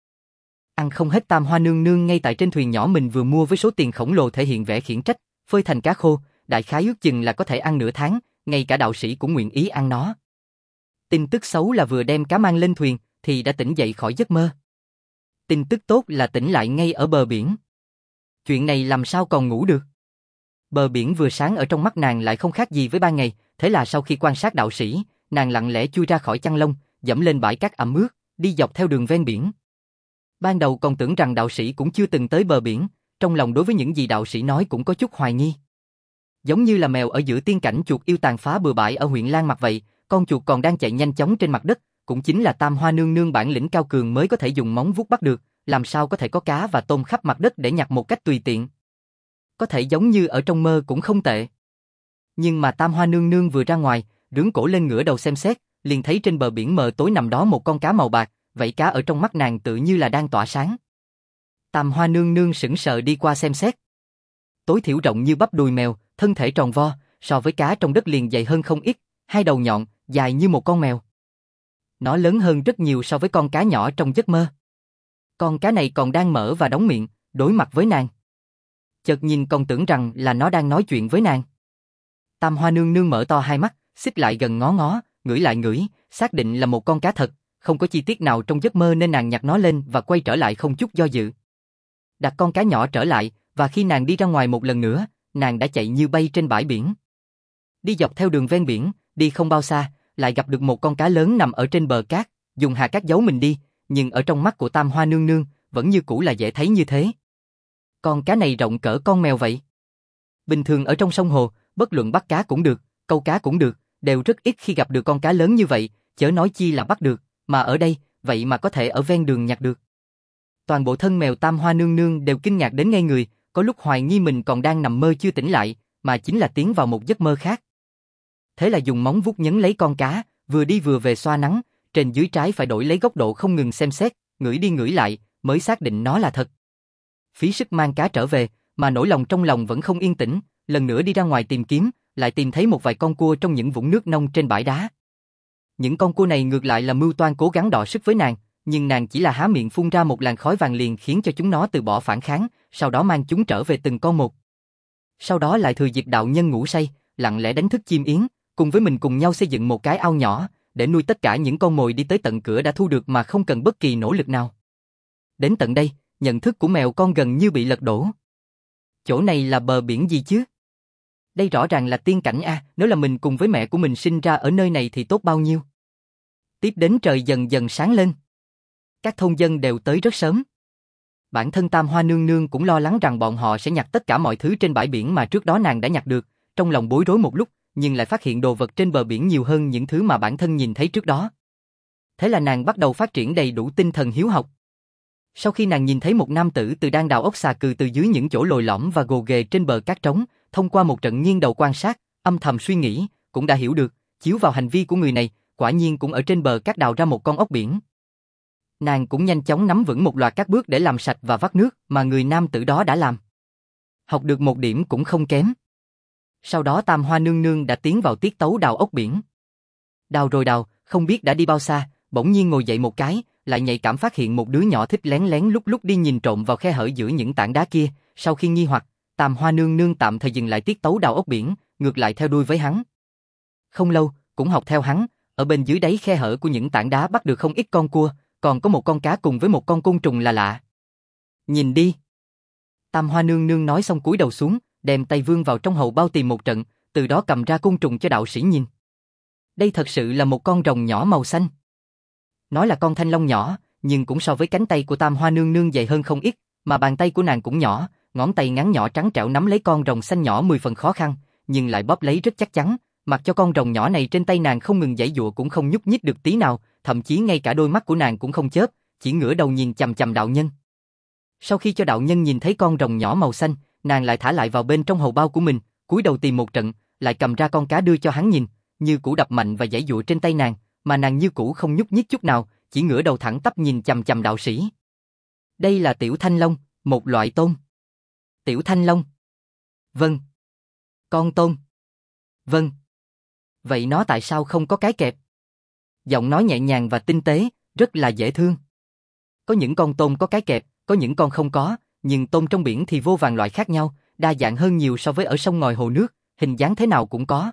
[SPEAKER 1] Ăn không hết Tam Hoa nương nương ngay tại trên thuyền nhỏ mình vừa mua với số tiền khổng lồ thể hiện vẻ khiển trách, phơi thành cá khô, đại khái ước chừng là có thể ăn nửa tháng, ngay cả đạo sĩ cũng nguyện ý ăn nó. Tin tức xấu là vừa đem cá mang lên thuyền, thì đã tỉnh dậy khỏi giấc mơ. Tin tức tốt là tỉnh lại ngay ở bờ biển. Chuyện này làm sao còn ngủ được? Bờ biển vừa sáng ở trong mắt nàng lại không khác gì với ban ngày, thế là sau khi quan sát đạo sĩ, nàng lặng lẽ chui ra khỏi chăn lông, dẫm lên bãi cát ẩm ướt, đi dọc theo đường ven biển. Ban đầu còn tưởng rằng đạo sĩ cũng chưa từng tới bờ biển, trong lòng đối với những gì đạo sĩ nói cũng có chút hoài nghi. Giống như là mèo ở giữa tiên cảnh chuột yêu tàn phá bừa bãi ở huyện Lan Mặt vậy, con chuột còn đang chạy nhanh chóng trên mặt đất, cũng chính là Tam Hoa nương nương bản lĩnh cao cường mới có thể dùng móng vuốt bắt được, làm sao có thể có cá và tôm khắp mặt đất để nhặt một cách tùy tiện. Có thể giống như ở trong mơ cũng không tệ. Nhưng mà Tam Hoa nương nương vừa ra ngoài, rướn cổ lên ngửa đầu xem xét, liền thấy trên bờ biển mờ tối nằm đó một con cá màu bạc, vậy cá ở trong mắt nàng tự như là đang tỏa sáng. Tam Hoa nương nương sững sờ đi qua xem xét. Tối thiểu rộng như bắp đùi mèo, thân thể tròn vo, so với cá trong đất liền dày hơn không ít, hai đầu nhọn, dài như một con mèo. Nó lớn hơn rất nhiều so với con cá nhỏ trong giấc mơ. Con cá này còn đang mở và đóng miệng, đối mặt với nàng. Chợt nhìn còn tưởng rằng là nó đang nói chuyện với nàng. Tam Hoa nương nương mở to hai mắt, xích lại gần ngó ngó, ngửi lại ngửi, xác định là một con cá thật, không có chi tiết nào trong giấc mơ nên nàng nhặt nó lên và quay trở lại không chút do dự. Đặt con cá nhỏ trở lại, và khi nàng đi ra ngoài một lần nữa, nàng đã chạy như bay trên bãi biển. Đi dọc theo đường ven biển, đi không bao xa, lại gặp được một con cá lớn nằm ở trên bờ cát, dùng hà cát giấu mình đi, nhưng ở trong mắt của Tam Hoa nương nương, vẫn như cũ là dễ thấy như thế. Con cá này rộng cỡ con mèo vậy. Bình thường ở trong sông hồ, bất luận bắt cá cũng được, câu cá cũng được, đều rất ít khi gặp được con cá lớn như vậy, chớ nói chi là bắt được, mà ở đây, vậy mà có thể ở ven đường nhặt được. Toàn bộ thân mèo Tam Hoa nương nương đều kinh ngạc đến ngây người, có lúc hoài nghi mình còn đang nằm mơ chưa tỉnh lại, mà chính là tiến vào một giấc mơ khác. Thế là dùng móng vuốt nhấn lấy con cá, vừa đi vừa về xoa nắng, trên dưới trái phải đổi lấy góc độ không ngừng xem xét, ngửi đi ngửi lại, mới xác định nó là thật. Phí sức mang cá trở về, mà nỗi lòng trong lòng vẫn không yên tĩnh, lần nữa đi ra ngoài tìm kiếm, lại tìm thấy một vài con cua trong những vũng nước nông trên bãi đá. Những con cua này ngược lại là mưu toan cố gắng đọ sức với nàng, nhưng nàng chỉ là há miệng phun ra một làn khói vàng liền khiến cho chúng nó từ bỏ phản kháng, sau đó mang chúng trở về từng con một. Sau đó lại thừa dịp đạo nhân ngủ say, lặng lẽ đánh thức chim yến, cùng với mình cùng nhau xây dựng một cái ao nhỏ, để nuôi tất cả những con mồi đi tới tận cửa đã thu được mà không cần bất kỳ nỗ lực nào. Đến tận đây, nhận thức của mèo con gần như bị lật đổ. Chỗ này là bờ biển gì chứ? Đây rõ ràng là tiên cảnh a, nếu là mình cùng với mẹ của mình sinh ra ở nơi này thì tốt bao nhiêu. Tiếp đến trời dần dần sáng lên. Các thôn dân đều tới rất sớm. Bản thân Tam Hoa nương nương cũng lo lắng rằng bọn họ sẽ nhặt tất cả mọi thứ trên bãi biển mà trước đó nàng đã nhặt được, trong lòng bối rối một lúc, nhưng lại phát hiện đồ vật trên bờ biển nhiều hơn những thứ mà bản thân nhìn thấy trước đó. Thế là nàng bắt đầu phát triển đầy đủ tinh thần hiếu học. Sau khi nàng nhìn thấy một nam tử từ đang đào ốc xà cừ từ dưới những chỗ lồi lõm và gồ ghề trên bờ cát trống, thông qua một trận nghiêng đầu quan sát, âm thầm suy nghĩ, cũng đã hiểu được, chiếu vào hành vi của người này, quả nhiên cũng ở trên bờ cát đào ra một con ốc biển. Nàng cũng nhanh chóng nắm vững một loạt các bước để làm sạch và vắt nước mà người nam tử đó đã làm. Học được một điểm cũng không kém. Sau đó Tam Hoa nương nương đã tiến vào tiết tấu đào ốc biển. Đào rồi đào, không biết đã đi bao xa, bỗng nhiên ngồi dậy một cái, lại nhạy cảm phát hiện một đứa nhỏ thích lén lén lúc lúc đi nhìn trộm vào khe hở giữa những tảng đá kia. Sau khi nghi hoặc, Tam Hoa nương nương tạm thời dừng lại tiết tấu đào ốc biển, ngược lại theo đuôi với hắn. Không lâu, cũng học theo hắn, ở bên dưới đáy khe hở của những tảng đá bắt được không ít con cua, còn có một con cá cùng với một con côn trùng là lạ. Nhìn đi. Tam Hoa nương nương nói xong cúi đầu xuống, đem tay vươn vào trong hầu bao tìm một trận, từ đó cầm ra côn trùng cho đạo sĩ nhìn. Đây thật sự là một con rồng nhỏ màu xanh. Nói là con thanh long nhỏ, nhưng cũng so với cánh tay của Tam Hoa nương nương dày hơn không ít, mà bàn tay của nàng cũng nhỏ, ngón tay ngắn nhỏ trắng trẻo nắm lấy con rồng xanh nhỏ mười phần khó khăn, nhưng lại bóp lấy rất chắc chắn, mặc cho con rồng nhỏ này trên tay nàng không ngừng giãy giụa cũng không nhúc nhích được tí nào, thậm chí ngay cả đôi mắt của nàng cũng không chớp, chỉ ngửa đầu nhìn chằm chằm đạo nhân. Sau khi cho đạo nhân nhìn thấy con rồng nhỏ màu xanh, nàng lại thả lại vào bên trong hầu bao của mình, cúi đầu tìm một trận, lại cầm ra con cá đưa cho hắn nhìn, như cũ đập mạnh và giãy giụa trên tay nàng, mà nàng như cũ không nhúc nhích chút nào, chỉ ngửa đầu thẳng tắp nhìn chằm chằm đạo sĩ. Đây là tiểu thanh long, một loại tôm. Tiểu thanh long. Vâng. Con tôm. Vâng. Vậy nó tại sao không có cái kẹp? Giọng nói nhẹ nhàng và tinh tế, rất là dễ thương. Có những con tôm có cái kẹp, có những con không có, nhưng tôm trong biển thì vô vàn loại khác nhau, đa dạng hơn nhiều so với ở sông ngòi hồ nước, hình dáng thế nào cũng có.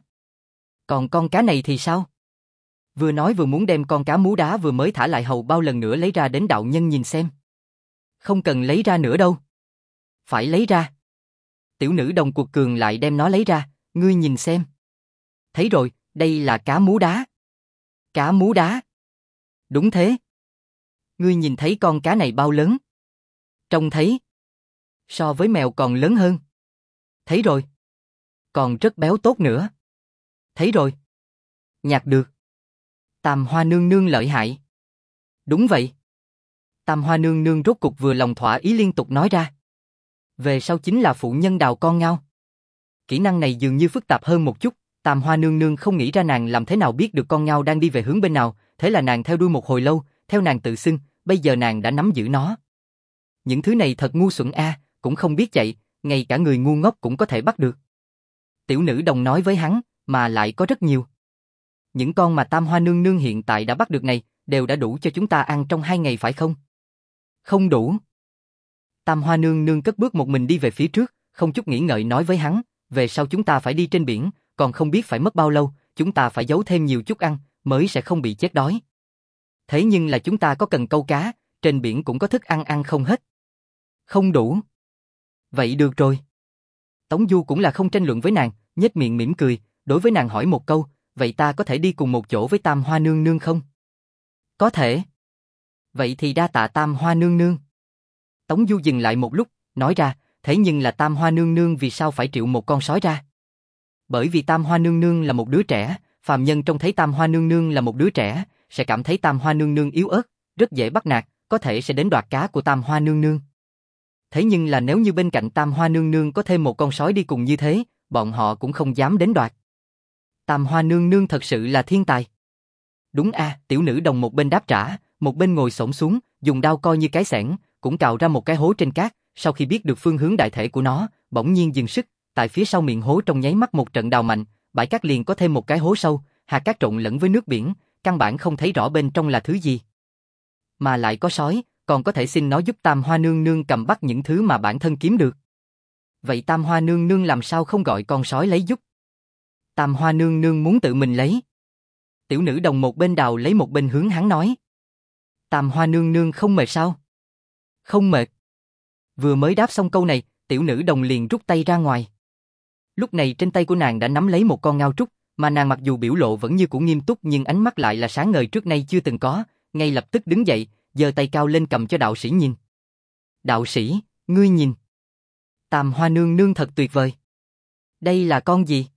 [SPEAKER 1] Còn con cá này thì sao? Vừa nói vừa muốn đem con cá mú đá vừa mới thả lại hầu bao lần nữa lấy ra đến đạo nhân nhìn xem. Không cần lấy ra nữa đâu. Phải lấy ra. Tiểu nữ đồng cuộc cường lại đem nó lấy ra, ngươi nhìn xem. Thấy rồi, đây là cá mú đá. Cá mú đá. Đúng thế. Ngươi nhìn thấy con cá này bao lớn? Trông thấy. So với mèo còn lớn hơn. Thấy rồi. Còn rất béo tốt nữa. Thấy rồi. Nhặt được. Tam Hoa nương nương lợi hại. Đúng vậy. Tam Hoa nương nương rốt cục vừa lòng thỏa ý liên tục nói ra. Về sau chính là phụ nhân đào con ngao. Kỹ năng này dường như phức tạp hơn một chút, Tam Hoa nương nương không nghĩ ra nàng làm thế nào biết được con ngao đang đi về hướng bên nào, thế là nàng theo đuôi một hồi lâu, theo nàng tự xưng, bây giờ nàng đã nắm giữ nó. Những thứ này thật ngu xuẩn a, cũng không biết chạy, ngay cả người ngu ngốc cũng có thể bắt được. Tiểu nữ đồng nói với hắn, mà lại có rất nhiều. Những con mà Tam Hoa nương nương hiện tại đã bắt được này, đều đã đủ cho chúng ta ăn trong hai ngày phải không? Không đủ. Tam Hoa nương nương cất bước một mình đi về phía trước, không chút nghĩ ngợi nói với hắn, về sau chúng ta phải đi trên biển, còn không biết phải mất bao lâu, chúng ta phải giấu thêm nhiều chút ăn, mới sẽ không bị chết đói. Thế nhưng là chúng ta có cần câu cá, trên biển cũng có thức ăn ăn không hết. Không đủ. Vậy được rồi. Tống Du cũng là không tranh luận với nàng, nhếch miệng mỉm cười, đối với nàng hỏi một câu, vậy ta có thể đi cùng một chỗ với Tam Hoa nương nương không? Có thể. Vậy thì đa tạ Tam Hoa nương nương. Tống Du dừng lại một lúc, nói ra, thế nhưng là Tam Hoa nương nương vì sao phải triệu một con sói ra? Bởi vì Tam Hoa nương nương là một đứa trẻ, phàm nhân trông thấy Tam Hoa nương nương là một đứa trẻ, sẽ cảm thấy Tam Hoa nương nương yếu ớt, rất dễ bắt nạt, có thể sẽ đến đoạt cá của Tam Hoa nương nương. Thế nhưng là nếu như bên cạnh Tam Hoa nương nương có thêm một con sói đi cùng như thế, bọn họ cũng không dám đến đoạt. Tam Hoa nương nương thật sự là thiên tài. Đúng a, tiểu nữ đồng một bên đáp trả, một bên ngồi xổm xuống, dùng đao coi như cái xẻng, cũng cào ra một cái hố trên cát, sau khi biết được phương hướng đại thể của nó, bỗng nhiên dừng sức, tại phía sau miệng hố trong nháy mắt một trận đào mạnh, bãi cát liền có thêm một cái hố sâu, hạt cát trộn lẫn với nước biển, căn bản không thấy rõ bên trong là thứ gì. Mà lại có sói, còn có thể xin nó giúp Tam Hoa nương nương cầm bắt những thứ mà bản thân kiếm được. Vậy Tam Hoa nương nương làm sao không gọi con sói lấy giúp? Tam Hoa nương nương muốn tự mình lấy. Tiểu nữ đồng một bên đào lấy một bên hướng hắn nói. Tam Hoa nương nương không mệt sao? Không mệt. Vừa mới đáp xong câu này, tiểu nữ đồng liền rút tay ra ngoài. Lúc này trên tay của nàng đã nắm lấy một con ngao trúc, mà nàng mặc dù biểu lộ vẫn như cũ nghiêm túc nhưng ánh mắt lại là sáng ngời trước nay chưa từng có, ngay lập tức đứng dậy, giơ tay cao lên cầm cho đạo sĩ nhìn. Đạo sĩ, ngươi nhìn. Tam Hoa nương nương thật tuyệt vời. Đây là con gì?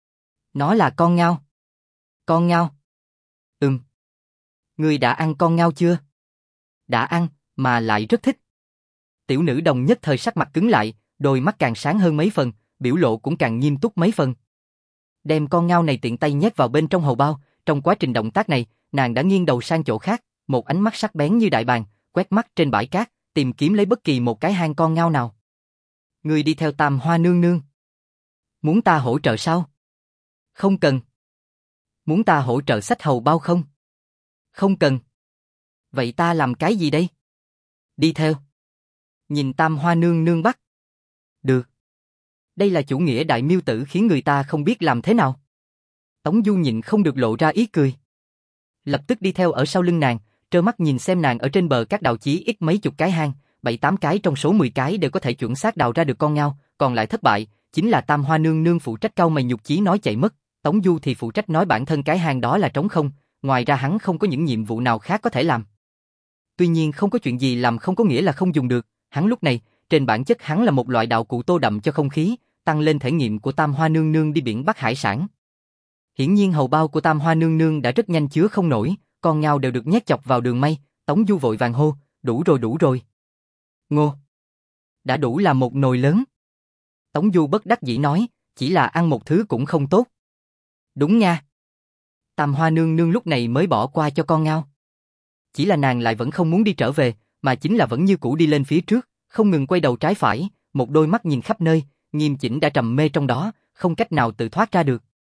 [SPEAKER 1] Nó là con ngao. Con ngao? Ừm. Ngươi đã ăn con ngao chưa? Đã ăn, mà lại rất thích. Tiểu nữ đồng nhất thời sắc mặt cứng lại, đôi mắt càng sáng hơn mấy phần, biểu lộ cũng càng nghiêm túc mấy phần. Đem con ngao này tiện tay nhét vào bên trong hầu bao, trong quá trình động tác này, nàng đã nghiêng đầu sang chỗ khác, một ánh mắt sắc bén như đại bàng, quét mắt trên bãi cát, tìm kiếm lấy bất kỳ một cái hang con ngao nào. Ngươi đi theo Tam Hoa nương nương. Muốn ta hỗ trợ sao? Không cần. Muốn ta hỗ trợ xách hầu bao không? Không cần. Vậy ta làm cái gì đây? Đi theo. Nhìn Tam Hoa nương nương bắt. Được. Đây là chủ nghĩa đại miêu tử khiến người ta không biết làm thế nào. Tống Du nhịn không được lộ ra ý cười. Lập tức đi theo ở sau lưng nàng, trơ mắt nhìn xem nàng ở trên bờ các đào chí ít mấy chục cái hang, bảy tám cái trong số mười cái đều có thể chuẩn xác đào ra được con ngao, còn lại thất bại, chính là Tam Hoa nương nương phụ trách cau mày nhục chí nói chạy mất, Tống Du thì phụ trách nói bản thân cái hang đó là trống không, ngoài ra hắn không có những nhiệm vụ nào khác có thể làm. Tuy nhiên không có chuyện gì làm không có nghĩa là không dùng được, hắn lúc này, trên bản chất hắn là một loại đạo cụ tô đậm cho không khí, tăng lên thể nghiệm của Tam Hoa nương nương đi biển bắt hải sản. Hiển nhiên hầu bao của Tam Hoa nương nương đã rất nhanh chứa không nổi, con ngao đều được nhét chọc vào đường may, Tống Du vội vàng hô, đủ rồi đủ rồi. Ngô. Đã đủ là một nồi lớn. Tống Du bất đắc dĩ nói, chỉ là ăn một thứ cũng không tốt. Đúng nha. Tam Hoa nương nương lúc này mới bỏ qua cho con ngao. Chỉ là nàng lại vẫn không muốn đi trở về, mà chính là vẫn như cũ đi lên phía trước, không ngừng quay đầu trái phải, một đôi mắt nhìn khắp nơi, nghiêm chỉnh đã trầm mê trong đó, không cách nào tự thoát ra được.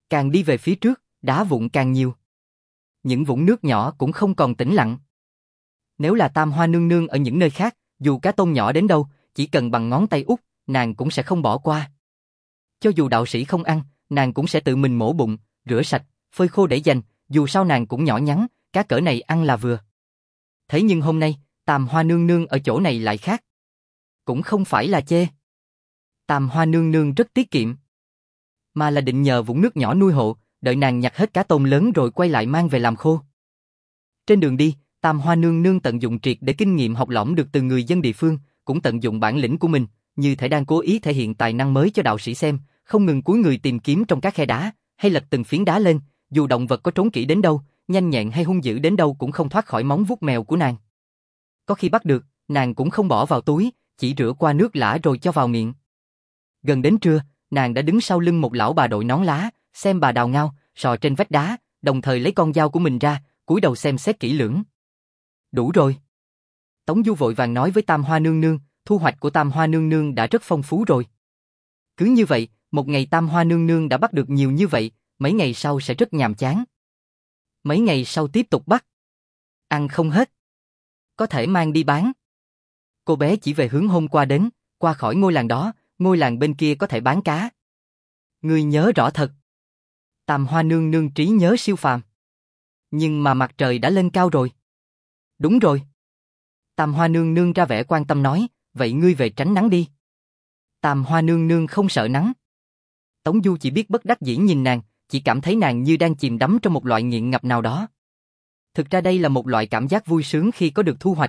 [SPEAKER 1] Càng đi về phía trước, đá vụn càng nhiều. Những vũng nước nhỏ cũng không còn tĩnh lặng. Nếu là Tam Hoa nương nương ở những nơi khác, dù cá tôm nhỏ đến đâu, chỉ cần bằng ngón tay út, nàng cũng sẽ không bỏ qua. Cho dù đạo sĩ không ăn, nàng cũng sẽ tự mình mổ bụng, rửa sạch, phơi khô để dành, dù sao nàng cũng nhỏ nhắn, cá cỡ này ăn là vừa. Thế nhưng hôm nay, Tam Hoa nương nương ở chỗ này lại khác. Cũng không phải là chê. Tam Hoa nương nương rất tiết kiệm, mà là định nhờ vũng nước nhỏ nuôi hộ, đợi nàng nhặt hết cá tôm lớn rồi quay lại mang về làm khô. Trên đường đi, Tam Hoa nương nương tận dụng triệt để kinh nghiệm học lỏm được từ người dân địa phương, cũng tận dụng bản lĩnh của mình, như thể đang cố ý thể hiện tài năng mới cho đạo sĩ xem, không ngừng cúi người tìm kiếm trong các khe đá, hay lật từng phiến đá lên, dù động vật có trốn kỹ đến đâu, nhanh nhẹn hay hung dữ đến đâu cũng không thoát khỏi móng vuốt mèo của nàng. Có khi bắt được, nàng cũng không bỏ vào túi, chỉ rửa qua nước lã rồi cho vào miệng. Gần đến trưa, nàng đã đứng sau lưng một lão bà đội nón lá, xem bà đào ngao, sò trên vách đá, đồng thời lấy con dao của mình ra, cúi đầu xem xét kỹ lưỡng. Đủ rồi. Tống Du vội vàng nói với Tam Hoa nương nương, thu hoạch của Tam Hoa nương nương đã rất phong phú rồi. Cứ như vậy, một ngày Tam Hoa nương nương đã bắt được nhiều như vậy, mấy ngày sau sẽ rất nhàm chán. Mấy ngày sau tiếp tục bắt. Ăn không hết. Có thể mang đi bán. Cô bé chỉ về hướng hôm qua đến, qua khỏi ngôi làng đó, ngôi làng bên kia có thể bán cá. Ngươi nhớ rõ thật. Tam Hoa nương nương trí nhớ siêu phàm. Nhưng mà mặt trời đã lên cao rồi. Đúng rồi. Tam Hoa nương nương ra vẻ quan tâm nói, vậy ngươi về tránh nắng đi. Tam Hoa nương nương không sợ nắng. Tống Du chỉ biết bất đắc dĩ nhìn nàng, chỉ cảm thấy nàng như đang chìm đắm trong một loại nghiện ngập nào đó. Thực ra đây là một loại cảm giác vui sướng khi có được thu hoạch.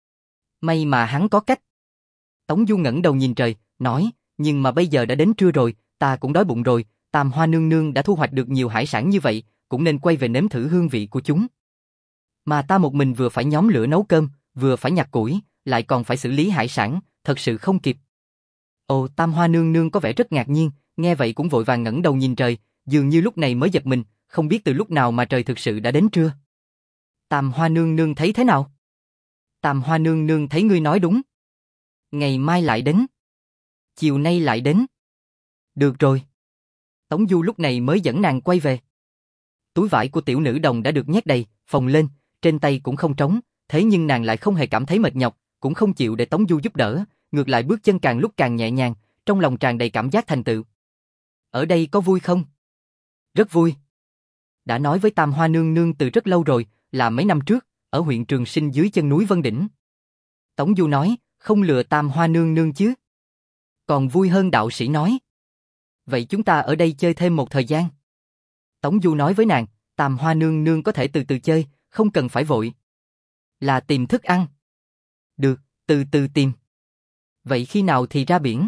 [SPEAKER 1] May mà hắn có cách. Tống Du ngẩng đầu nhìn trời, nói, nhưng mà bây giờ đã đến trưa rồi, ta cũng đói bụng rồi, Tam Hoa nương nương đã thu hoạch được nhiều hải sản như vậy, cũng nên quay về nếm thử hương vị của chúng. Mà ta một mình vừa phải nhóm lửa nấu cơm, vừa phải nhặt củi, lại còn phải xử lý hải sản, thật sự không kịp. Ồ, Tam Hoa nương nương có vẻ rất ngạc nhiên, nghe vậy cũng vội vàng ngẩng đầu nhìn trời, dường như lúc này mới giật mình, không biết từ lúc nào mà trời thực sự đã đến trưa. Tam Hoa nương nương thấy thế nào? Tam Hoa nương nương thấy ngươi nói đúng. Ngày mai lại đến. Chiều nay lại đến. Được rồi. Tống Du lúc này mới dẫn nàng quay về. Túi vải của tiểu nữ đồng đã được nhét đầy, phồng lên, trên tay cũng không trống, thế nhưng nàng lại không hề cảm thấy mệt nhọc, cũng không chịu để Tống Du giúp đỡ, ngược lại bước chân càng lúc càng nhẹ nhàng, trong lòng tràn đầy cảm giác thành tựu. Ở đây có vui không? Rất vui. Đã nói với Tam Hoa nương nương từ rất lâu rồi, là mấy năm trước, ở huyện Trường Sinh dưới chân núi Vân Đỉnh. Tống Du nói, không lừa Tam Hoa nương nương chứ. Còn vui hơn đạo sĩ nói. Vậy chúng ta ở đây chơi thêm một thời gian. Tống Du nói với nàng, Tam Hoa nương nương có thể từ từ chơi, không cần phải vội. Là tìm thức ăn. Được, từ từ tìm. Vậy khi nào thì ra biển?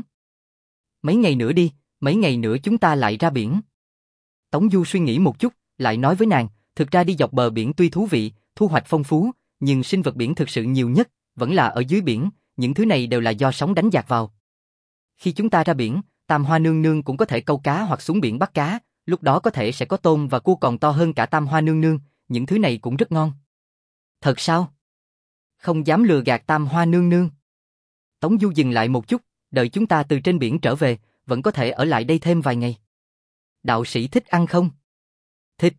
[SPEAKER 1] Mấy ngày nữa đi, mấy ngày nữa chúng ta lại ra biển. Tống Du suy nghĩ một chút, lại nói với nàng, thực ra đi dọc bờ biển tuy thú vị, thu hoạch phong phú, nhưng sinh vật biển thực sự nhiều nhất, vẫn là ở dưới biển, những thứ này đều là do sóng đánh dạt vào. Khi chúng ta ra biển, Tam Hoa nương nương cũng có thể câu cá hoặc xuống biển bắt cá, lúc đó có thể sẽ có tôm và cua còn to hơn cả Tam Hoa nương nương, những thứ này cũng rất ngon. Thật sao? Không dám lừa gạt Tam Hoa nương nương. Tống Du dừng lại một chút, đợi chúng ta từ trên biển trở về, vẫn có thể ở lại đây thêm vài ngày. Đạo sĩ thích ăn không? Thích.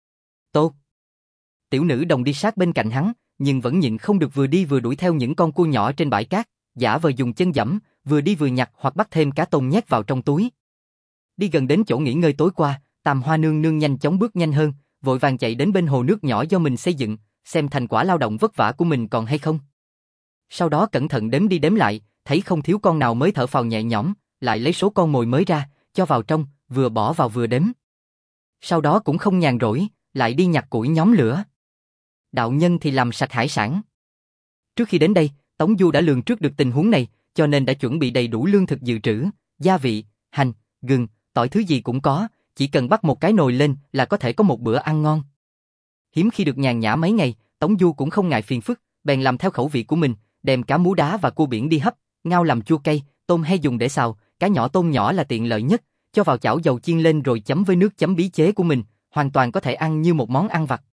[SPEAKER 1] Tốt. Tiểu nữ đồng đi sát bên cạnh hắn, nhưng vẫn nhịn không được vừa đi vừa đuổi theo những con cua nhỏ trên bãi cát, giả vờ dùng chân giẫm, vừa đi vừa nhặt hoặc bắt thêm cá tôm nhét vào trong túi. Đi gần đến chỗ nghỉ ngơi tối qua, Tam Hoa nương nương nhanh chóng bước nhanh hơn, vội vàng chạy đến bên hồ nước nhỏ do mình xây dựng, xem thành quả lao động vất vả của mình còn hay không. Sau đó cẩn thận đếm đi đếm lại, thấy không thiếu con nào mới thở phào nhẹ nhõm, lại lấy số con mồi mới ra, cho vào trong, vừa bỏ vào vừa đếm. Sau đó cũng không nhàn rỗi, lại đi nhặt củi nhóm lửa. Đạo nhân thì làm sạch hải sản. Trước khi đến đây, Tống Du đã lường trước được tình huống này, cho nên đã chuẩn bị đầy đủ lương thực dự trữ, gia vị, hành, gừng, tỏi thứ gì cũng có, chỉ cần bắt một cái nồi lên là có thể có một bữa ăn ngon. Hiếm khi được nhàn nhã mấy ngày, Tống Du cũng không ngại phiền phức, bèn làm theo khẩu vị của mình, đem cá mú đá và cua biển đi hấp, ngao làm chua cay, tôm hay dùng để xào, cá nhỏ tôm nhỏ là tiện lợi nhất, cho vào chảo dầu chiên lên rồi chấm với nước chấm bí chế của mình, hoàn toàn có thể ăn như một món ăn vặt.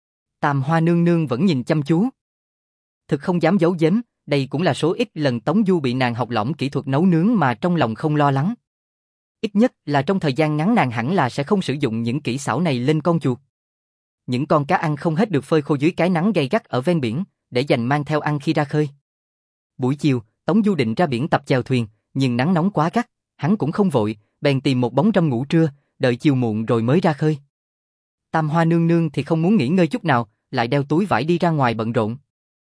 [SPEAKER 1] Tam Hoa nương nương vẫn nhìn chăm chú. Thực không dám giấu giếm, đây cũng là số ít lần Tống Du bị nàng học lỏm kỹ thuật nấu nướng mà trong lòng không lo lắng. Ít nhất là trong thời gian ngắn nàng hẳn là sẽ không sử dụng những kỹ xảo này lên con chuột. Những con cá ăn không hết được phơi khô dưới cái nắng gay gắt ở ven biển, để dành mang theo ăn khi ra khơi. Buổi chiều, Tống Du định ra biển tập chèo thuyền, nhưng nắng nóng quá gắt, hắn cũng không vội, bèn tìm một bóng râm ngủ trưa, đợi chiều muộn rồi mới ra khơi. Tam Hoa nương nương thì không muốn nghỉ ngơi chút nào, lại đeo túi vải đi ra ngoài bận rộn.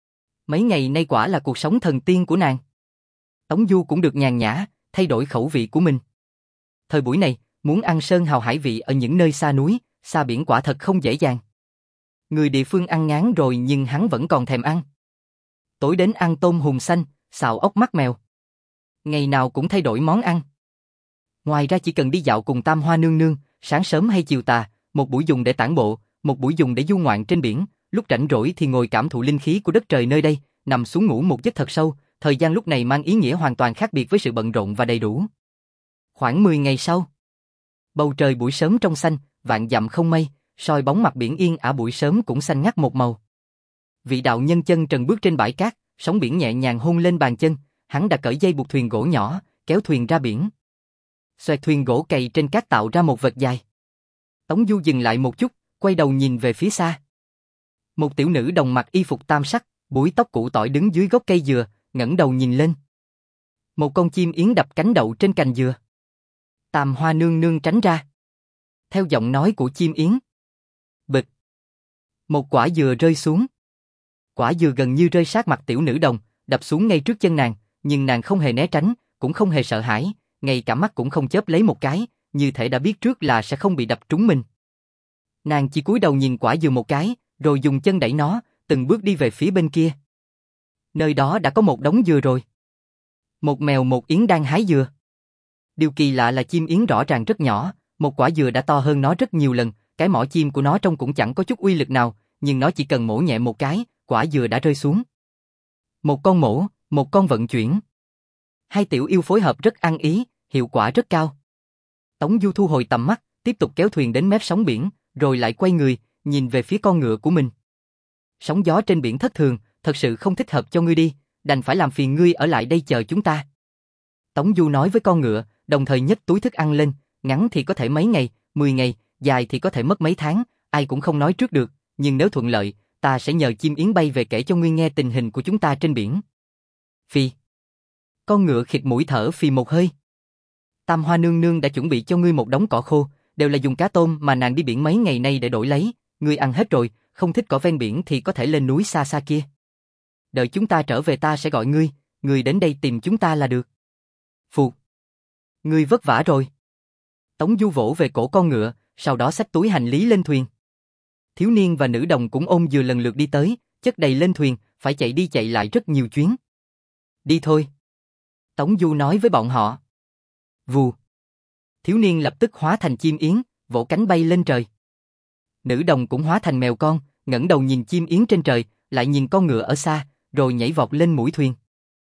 [SPEAKER 1] Mấy ngày nay quả là cuộc sống thần tiên của nàng. Tống Du cũng được nhàn nhã, thay đổi khẩu vị của mình. Thời buổi này, muốn ăn sơn hào hải vị ở những nơi xa núi, xa biển quả thật không dễ dàng. Người địa phương ăn ngán rồi nhưng hắn vẫn còn thèm ăn. Tối đến ăn tôm hùm xanh, xào ốc mắt mèo. Ngày nào cũng thay đổi món ăn. Ngoài ra chỉ cần đi dạo cùng Tam Hoa nương nương, sáng sớm hay chiều tà, một buổi dùng để tản bộ, một buổi dùng để du ngoạn trên biển, lúc rảnh rỗi thì ngồi cảm thụ linh khí của đất trời nơi đây, nằm xuống ngủ một giấc thật sâu, thời gian lúc này mang ý nghĩa hoàn toàn khác biệt với sự bận rộn và đầy đủ. Khoảng mười ngày sau, bầu trời buổi sớm trong xanh, vạn dặm không mây, soi bóng mặt biển yên ả buổi sớm cũng xanh ngắt một màu. Vị đạo nhân chân trần bước trên bãi cát, sóng biển nhẹ nhàng hôn lên bàn chân, hắn đã cởi dây buộc thuyền gỗ nhỏ, kéo thuyền ra biển. Xoẹt thuyền gỗ cày trên cát tạo ra một vệt dài. Tống Du dừng lại một chút, quay đầu nhìn về phía xa. Một tiểu nữ đồng mặc y phục tam sắc, búi tóc củ tỏi đứng dưới gốc cây dừa, ngẩng đầu nhìn lên. Một con chim yến đập cánh đậu trên cành dừa. Tam Hoa nương nương tránh ra. Theo giọng nói của chim yến. Bịch. Một quả dừa rơi xuống. Quả dừa gần như rơi sát mặt tiểu nữ đồng, đập xuống ngay trước chân nàng, nhưng nàng không hề né tránh, cũng không hề sợ hãi, ngay cả mắt cũng không chớp lấy một cái, như thể đã biết trước là sẽ không bị đập trúng mình. Nàng chỉ cúi đầu nhìn quả dừa một cái, rồi dùng chân đẩy nó, từng bước đi về phía bên kia. Nơi đó đã có một đống dừa rồi. Một mèo một yến đang hái dừa. Điều kỳ lạ là chim yến rõ ràng rất nhỏ, một quả dừa đã to hơn nó rất nhiều lần, cái mỏ chim của nó trông cũng chẳng có chút uy lực nào, nhưng nó chỉ cần mổ nhẹ một cái, quả dừa đã rơi xuống. Một con mổ, một con vận chuyển. Hai tiểu yêu phối hợp rất ăn ý, hiệu quả rất cao. Tống Du thu hồi tầm mắt, tiếp tục kéo thuyền đến mép sóng biển, rồi lại quay người, nhìn về phía con ngựa của mình. Sóng gió trên biển thất thường, thật sự không thích hợp cho ngươi đi, đành phải làm phiền ngươi ở lại đây chờ chúng ta. Tống Du nói với con ngựa, đồng thời nhấc túi thức ăn lên, ngắn thì có thể mấy ngày, mười ngày, dài thì có thể mất mấy tháng, ai cũng không nói trước được, nhưng nếu thuận lợi, ta sẽ nhờ chim yến bay về kể cho ngươi nghe tình hình của chúng ta trên biển. Phi. Con ngựa khịt mũi thở phì một hơi. Tam Hoa nương nương đã chuẩn bị cho ngươi một đống cỏ khô, đều là dùng cá tôm mà nàng đi biển mấy ngày nay để đổi lấy, ngươi ăn hết rồi, không thích cỏ ven biển thì có thể lên núi xa xa kia. Đợi chúng ta trở về ta sẽ gọi ngươi, ngươi đến đây tìm chúng ta là được. Phù. Ngươi vất vả rồi. Tống Du vỗ về cổ con ngựa, sau đó xách túi hành lý lên thuyền. Thiếu niên và nữ đồng cũng ôm dừa lần lượt đi tới, chất đầy lên thuyền, phải chạy đi chạy lại rất nhiều chuyến. Đi thôi. Tống Du nói với bọn họ. Vù. Thiếu niên lập tức hóa thành chim yến, vỗ cánh bay lên trời. Nữ đồng cũng hóa thành mèo con, ngẩng đầu nhìn chim yến trên trời, lại nhìn con ngựa ở xa, rồi nhảy vọt lên mũi thuyền.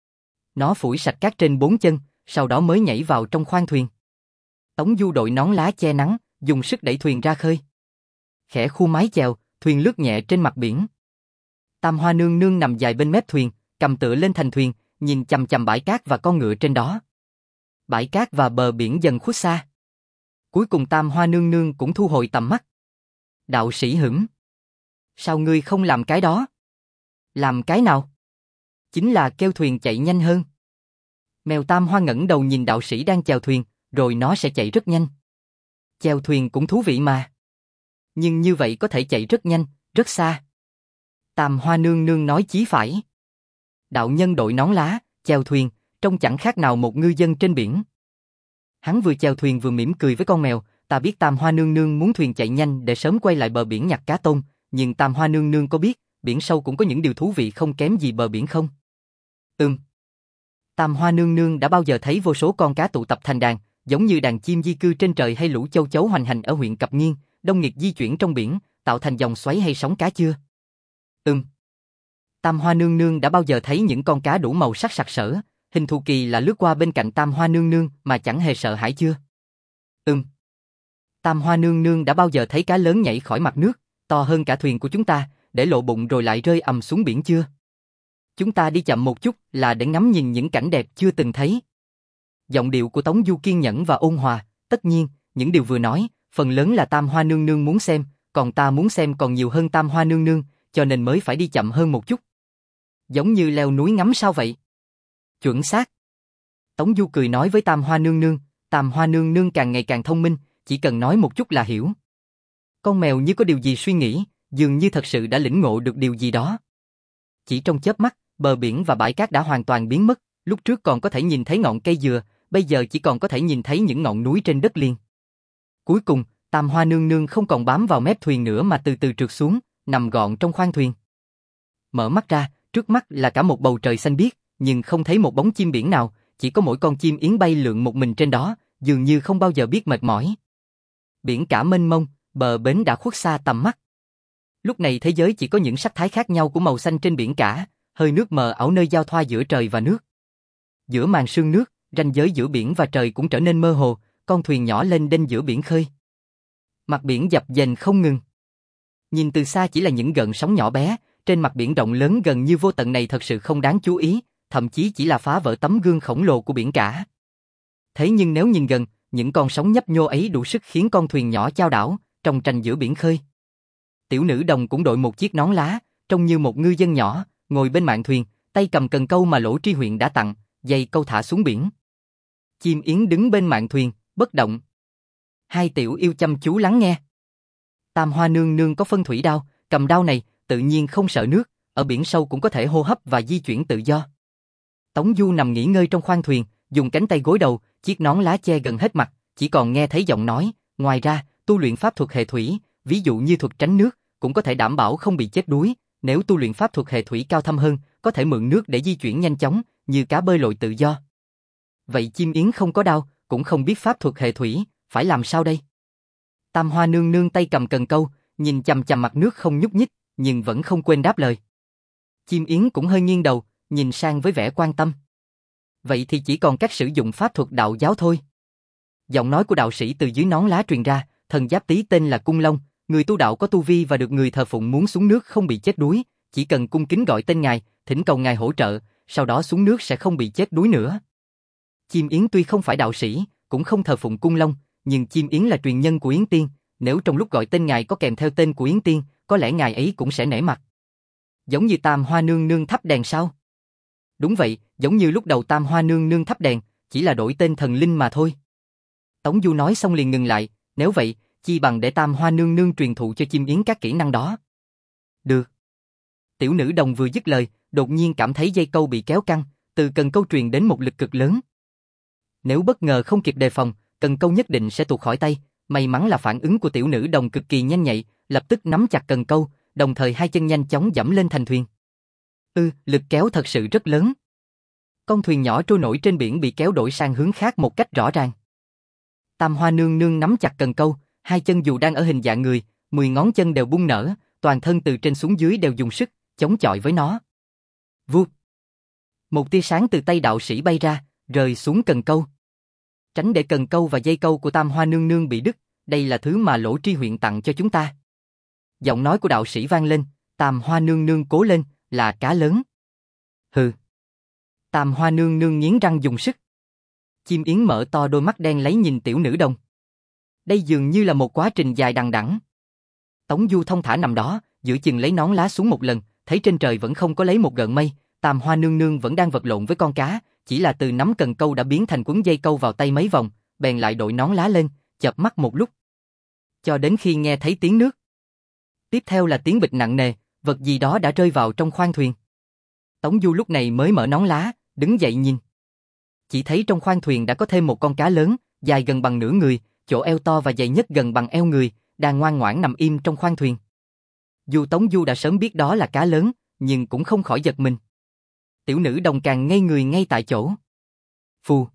[SPEAKER 1] Nó phủi sạch cát trên bốn chân, sau đó mới nhảy vào trong khoang thuyền. Tống Du đội nón lá che nắng, dùng sức đẩy thuyền ra khơi. Khẽ khu mái chèo, thuyền lướt nhẹ trên mặt biển. Tam Hoa nương nương nằm dài bên mép thuyền, cầm tựa lên thành thuyền, nhìn chằm chằm bãi cát và con ngựa trên đó. Bãi cát và bờ biển dần khuất xa. Cuối cùng Tam Hoa nương nương cũng thu hồi tầm mắt. Đạo sĩ hửng. Sao ngươi không làm cái đó? Làm cái nào? Chính là kêu thuyền chạy nhanh hơn. Mèo Tam Hoa ngẩng đầu nhìn đạo sĩ đang chèo thuyền, rồi nó sẽ chạy rất nhanh. Chèo thuyền cũng thú vị mà. Nhưng như vậy có thể chạy rất nhanh, rất xa. Tam Hoa nương nương nói chí phải. Đạo nhân đội nón lá, chèo thuyền, trông chẳng khác nào một ngư dân trên biển. Hắn vừa chèo thuyền vừa mỉm cười với con mèo, ta biết Tam Hoa nương nương muốn thuyền chạy nhanh để sớm quay lại bờ biển nhặt cá tôm, nhưng Tam Hoa nương nương có biết, biển sâu cũng có những điều thú vị không kém gì bờ biển không? Ừm. Tam Hoa nương nương đã bao giờ thấy vô số con cá tụ tập thành đàn, giống như đàn chim di cư trên trời hay lũ châu chấu hoành hành ở huyện Cập Nghiên, đông nghịt di chuyển trong biển, tạo thành dòng xoáy hay sóng cá chưa? Ừm. Tam Hoa nương nương đã bao giờ thấy những con cá đủ màu sắc sặc sỡ, hình thù kỳ lạ lướt qua bên cạnh Tam Hoa nương nương mà chẳng hề sợ hãi chưa? Ừm. Tam Hoa nương nương đã bao giờ thấy cá lớn nhảy khỏi mặt nước, to hơn cả thuyền của chúng ta, để lộ bụng rồi lại rơi ầm xuống biển chưa? Chúng ta đi chậm một chút là để ngắm nhìn những cảnh đẹp chưa từng thấy. Giọng điệu của Tống Du kiên nhẫn và ôn hòa, tất nhiên, những điều vừa nói, phần lớn là Tam Hoa Nương Nương muốn xem, còn ta muốn xem còn nhiều hơn Tam Hoa Nương Nương, cho nên mới phải đi chậm hơn một chút. Giống như leo núi ngắm sao vậy? Chuẩn xác. Tống Du cười nói với Tam Hoa Nương Nương, Tam Hoa Nương Nương càng ngày càng thông minh, chỉ cần nói một chút là hiểu. Con mèo như có điều gì suy nghĩ, dường như thật sự đã lĩnh ngộ được điều gì đó. Chỉ trong chớp mắt, bờ biển và bãi cát đã hoàn toàn biến mất, lúc trước còn có thể nhìn thấy ngọn cây dừa, bây giờ chỉ còn có thể nhìn thấy những ngọn núi trên đất liền. Cuối cùng, Tam Hoa Nương Nương không còn bám vào mép thuyền nữa mà từ từ trượt xuống, nằm gọn trong khoang thuyền. Mở mắt ra, trước mắt là cả một bầu trời xanh biếc, nhưng không thấy một bóng chim biển nào, chỉ có mỗi con chim yến bay lượn một mình trên đó, dường như không bao giờ biết mệt mỏi. Biển cả mênh mông, bờ bến đã khuất xa tầm mắt. Lúc này thế giới chỉ có những sắc thái khác nhau của màu xanh trên biển cả, hơi nước mờ ảo nơi giao thoa giữa trời và nước. Giữa màn sương nước, ranh giới giữa biển và trời cũng trở nên mơ hồ, con thuyền nhỏ lên đênh giữa biển khơi. Mặt biển dập dềnh không ngừng. Nhìn từ xa chỉ là những gợn sóng nhỏ bé, trên mặt biển rộng lớn gần như vô tận này thật sự không đáng chú ý, thậm chí chỉ là phá vỡ tấm gương khổng lồ của biển cả. Thế nhưng nếu nhìn gần, những con sóng nhấp nhô ấy đủ sức khiến con thuyền nhỏ chao đảo, trong tranh giữa biển khơi. Tiểu nữ đồng cũng đội một chiếc nón lá, trông như một ngư dân nhỏ, ngồi bên mạn thuyền, tay cầm cần câu mà Lỗ Tri Huyện đã tặng, dây câu thả xuống biển. Chim yến đứng bên mạn thuyền, bất động. Hai tiểu yêu chăm chú lắng nghe. Tam Hoa Nương Nương có phân thủy đao, cầm đao này, tự nhiên không sợ nước, ở biển sâu cũng có thể hô hấp và di chuyển tự do. Tống Du nằm nghỉ ngơi trong khoang thuyền, dùng cánh tay gối đầu, chiếc nón lá che gần hết mặt, chỉ còn nghe thấy giọng nói, ngoài ra, tu luyện pháp thuật hệ thủy, ví dụ như thuật tránh nước, cũng có thể đảm bảo không bị chết đuối, nếu tu luyện pháp thuật hệ thủy cao thâm hơn, có thể mượn nước để di chuyển nhanh chóng, như cá bơi lội tự do. Vậy chim yến không có đao, cũng không biết pháp thuật hệ thủy, phải làm sao đây? Tam Hoa Nương Nương tay cầm cần câu, nhìn chằm chằm mặt nước không nhúc nhích, nhưng vẫn không quên đáp lời. Chim yến cũng hơi nghiêng đầu, nhìn sang với vẻ quan tâm. Vậy thì chỉ còn cách sử dụng pháp thuật đạo giáo thôi. Giọng nói của đạo sĩ từ dưới nón lá truyền ra, thần giáp tý tên là Cung Long, người tu đạo có tu vi và được người thờ phụng muốn xuống nước không bị chết đuối, chỉ cần cung kính gọi tên ngài, thỉnh cầu ngài hỗ trợ, sau đó xuống nước sẽ không bị chết đuối nữa. Chim yến tuy không phải đạo sĩ, cũng không thờ phụng Cung Long, nhưng chim yến là truyền nhân của Yến Tiên, nếu trong lúc gọi tên ngài có kèm theo tên của Yến Tiên, có lẽ ngài ấy cũng sẽ nể mặt. Giống như Tam Hoa Nương Nương thắp đèn sao? Đúng vậy, giống như lúc đầu Tam Hoa Nương Nương thắp đèn, chỉ là đổi tên thần linh mà thôi. Tống Du nói xong liền ngừng lại, nếu vậy, chi bằng để Tam Hoa Nương Nương truyền thụ cho chim yến các kỹ năng đó. Được. Tiểu nữ đồng vừa dứt lời, đột nhiên cảm thấy dây câu bị kéo căng, từ cần câu truyền đến một lực cực lớn. Nếu bất ngờ không kịp đề phòng, cần câu nhất định sẽ tuột khỏi tay, may mắn là phản ứng của tiểu nữ đồng cực kỳ nhanh nhạy, lập tức nắm chặt cần câu, đồng thời hai chân nhanh chóng dẫm lên thành thuyền. Ừ, lực kéo thật sự rất lớn. Con thuyền nhỏ trôi nổi trên biển bị kéo đổi sang hướng khác một cách rõ ràng. Tam Hoa Nương Nương nắm chặt cần câu, hai chân dù đang ở hình dạng người, mười ngón chân đều bung nở, toàn thân từ trên xuống dưới đều dùng sức, chống chọi với nó. Vụt! Một tia sáng từ tay đạo sĩ bay ra, rơi xuống cần câu. Tránh để cần câu và dây câu của Tam Hoa Nương Nương bị đứt, đây là thứ mà Lỗ Tri Huyện tặng cho chúng ta. Giọng nói của đạo sĩ vang lên, Tam Hoa Nương Nương cố lên, là cá lớn. Hừ. Tam Hoa Nương Nương nghiến răng dùng sức. Chim yến mở to đôi mắt đen lấy nhìn tiểu nữ đồng. Đây dường như là một quá trình dài đằng đẵng. Tống Du thông thả nằm đó, giữa chừng lấy nón lá xuống một lần, thấy trên trời vẫn không có lấy một gợn mây, Tam Hoa Nương Nương vẫn đang vật lộn với con cá, chỉ là từ nắm cần câu đã biến thành quấn dây câu vào tay mấy vòng, bèn lại đội nón lá lên, chợp mắt một lúc. Cho đến khi nghe thấy tiếng nước. Tiếp theo là tiếng bịch nặng nề, vật gì đó đã rơi vào trong khoang thuyền. Tống Du lúc này mới mở nón lá, đứng dậy nhìn. Chỉ thấy trong khoang thuyền đã có thêm một con cá lớn, dài gần bằng nửa người, chỗ eo to và dày nhất gần bằng eo người, đang ngoan ngoãn nằm im trong khoang thuyền. Dù Tống Du đã sớm biết đó là cá lớn, nhưng cũng không khỏi giật mình. Tiểu nữ đồng càng ngây người ngay tại chỗ. Phù.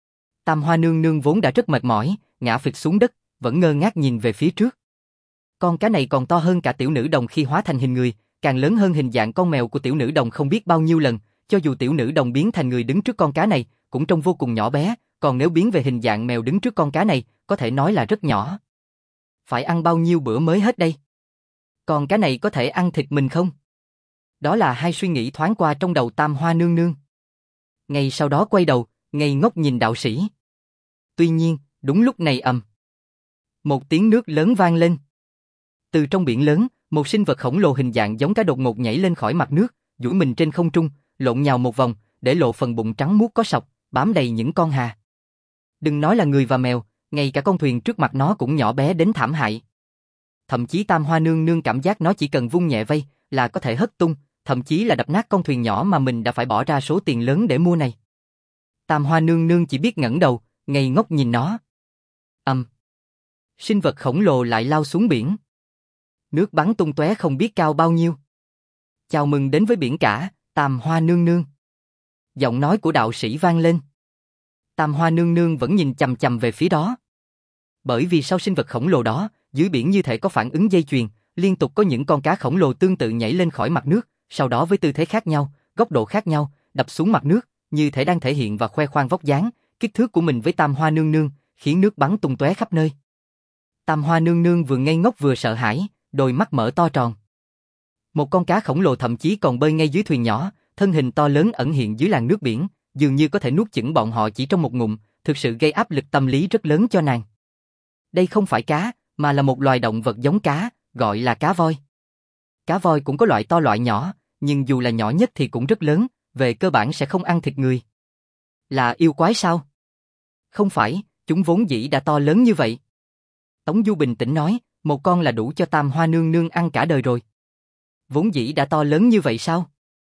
[SPEAKER 1] Tam Hoa Nương Nương vốn đã rất mệt mỏi, ngã phịch xuống đất, vẫn ngơ ngác nhìn về phía trước. Con cá này còn to hơn cả tiểu nữ đồng khi hóa thành hình người, càng lớn hơn hình dạng con mèo của tiểu nữ đồng không biết bao nhiêu lần, cho dù tiểu nữ đồng biến thành người đứng trước con cá này, cũng trông vô cùng nhỏ bé, còn nếu biến về hình dạng mèo đứng trước con cá này, có thể nói là rất nhỏ. Phải ăn bao nhiêu bữa mới hết đây? Con cá này có thể ăn thịt mình không? Đó là hai suy nghĩ thoáng qua trong đầu Tam Hoa Nương Nương. Ngay sau đó quay đầu, ngây ngốc nhìn đạo sĩ. Tuy nhiên, Đúng lúc này ầm. Một tiếng nước lớn vang lên. Từ trong biển lớn, một sinh vật khổng lồ hình dạng giống cá đột ngột nhảy lên khỏi mặt nước, duỗi mình trên không trung, lộn nhào một vòng, để lộ phần bụng trắng muốt có sọc, bám đầy những con hà. Đừng nói là người và mèo, ngay cả con thuyền trước mặt nó cũng nhỏ bé đến thảm hại. Thậm chí Tam Hoa Nương Nương cảm giác nó chỉ cần vung nhẹ vây là có thể hất tung, thậm chí là đập nát con thuyền nhỏ mà mình đã phải bỏ ra số tiền lớn để mua này. Tam Hoa Nương Nương chỉ biết ngẩng đầu, ngây ngốc nhìn nó. Ầm. Sinh vật khổng lồ lại lao xuống biển. Nước bắn tung tóe không biết cao bao nhiêu. Chào mừng đến với biển cả, Tam Hoa Nương Nương. Giọng nói của đạo sĩ vang lên. Tam Hoa Nương Nương vẫn nhìn chằm chằm về phía đó. Bởi vì sau sinh vật khổng lồ đó, dưới biển như thể có phản ứng dây chuyền, liên tục có những con cá khổng lồ tương tự nhảy lên khỏi mặt nước, sau đó với tư thế khác nhau, góc độ khác nhau, đập xuống mặt nước, như thể đang thể hiện và khoe khoang vóc dáng, kích thước của mình với Tam Hoa Nương Nương, khiến nước bắn tung tóe khắp nơi. Tam Hoa Nương Nương vừa ngây ngốc vừa sợ hãi, đôi mắt mở to tròn. Một con cá khổng lồ thậm chí còn bơi ngay dưới thuyền nhỏ, thân hình to lớn ẩn hiện dưới làn nước biển, dường như có thể nuốt chửng bọn họ chỉ trong một ngụm, thực sự gây áp lực tâm lý rất lớn cho nàng. Đây không phải cá, mà là một loài động vật giống cá, gọi là cá voi. Cá voi cũng có loại to loại nhỏ, nhưng dù là nhỏ nhất thì cũng rất lớn, về cơ bản sẽ không ăn thịt người. Là yêu quái sao? Không phải, chúng vốn dĩ đã to lớn như vậy. Tống Du bình tĩnh nói, một con là đủ cho Tam Hoa Nương Nương ăn cả đời rồi. Vốn dĩ đã to lớn như vậy sao?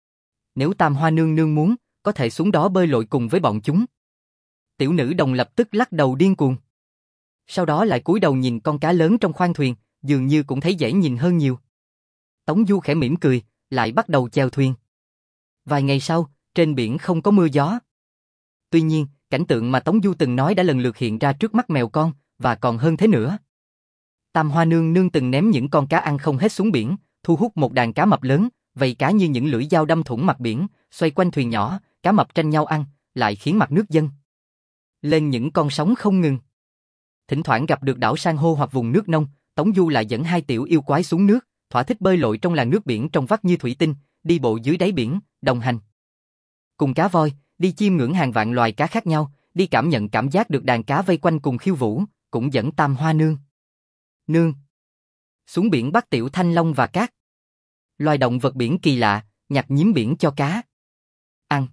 [SPEAKER 1] Nếu Tam Hoa Nương Nương muốn, có thể xuống đó bơi lội cùng với bọn chúng. Tiểu nữ đồng lập tức lắc đầu điên cuồng. Sau đó lại cúi đầu nhìn con cá lớn trong khoang thuyền, dường như cũng thấy dễ nhìn hơn nhiều. Tống Du khẽ mỉm cười, lại bắt đầu chèo thuyền. Vài ngày sau, trên biển không có mưa gió. Tuy nhiên, cảnh tượng mà Tống Du từng nói đã lần lượt hiện ra trước mắt mèo con, và còn hơn thế nữa. Tam Hoa Nương Nương từng ném những con cá ăn không hết xuống biển, thu hút một đàn cá mập lớn, vây cá như những lưỡi dao đâm thủng mặt biển, xoay quanh thuyền nhỏ, cá mập tranh nhau ăn, lại khiến mặt nước dâng lên những con sóng không ngừng. Thỉnh thoảng gặp được đảo san hô hoặc vùng nước nông, Tống Du lại dẫn hai tiểu yêu quái xuống nước, thỏa thích bơi lội trong làn nước biển trong vắt như thủy tinh, đi bộ dưới đáy biển, đồng hành cùng cá voi, đi chiêm ngưỡng hàng vạn loài cá khác nhau, đi cảm nhận cảm giác được đàn cá vây quanh cùng khiêu vũ, cũng dẫn Tam Hoa Nương Nương xuống biển bắt tiểu thanh long và cát. Loài động vật biển kỳ lạ, nhặt nhím biển cho cá ăn.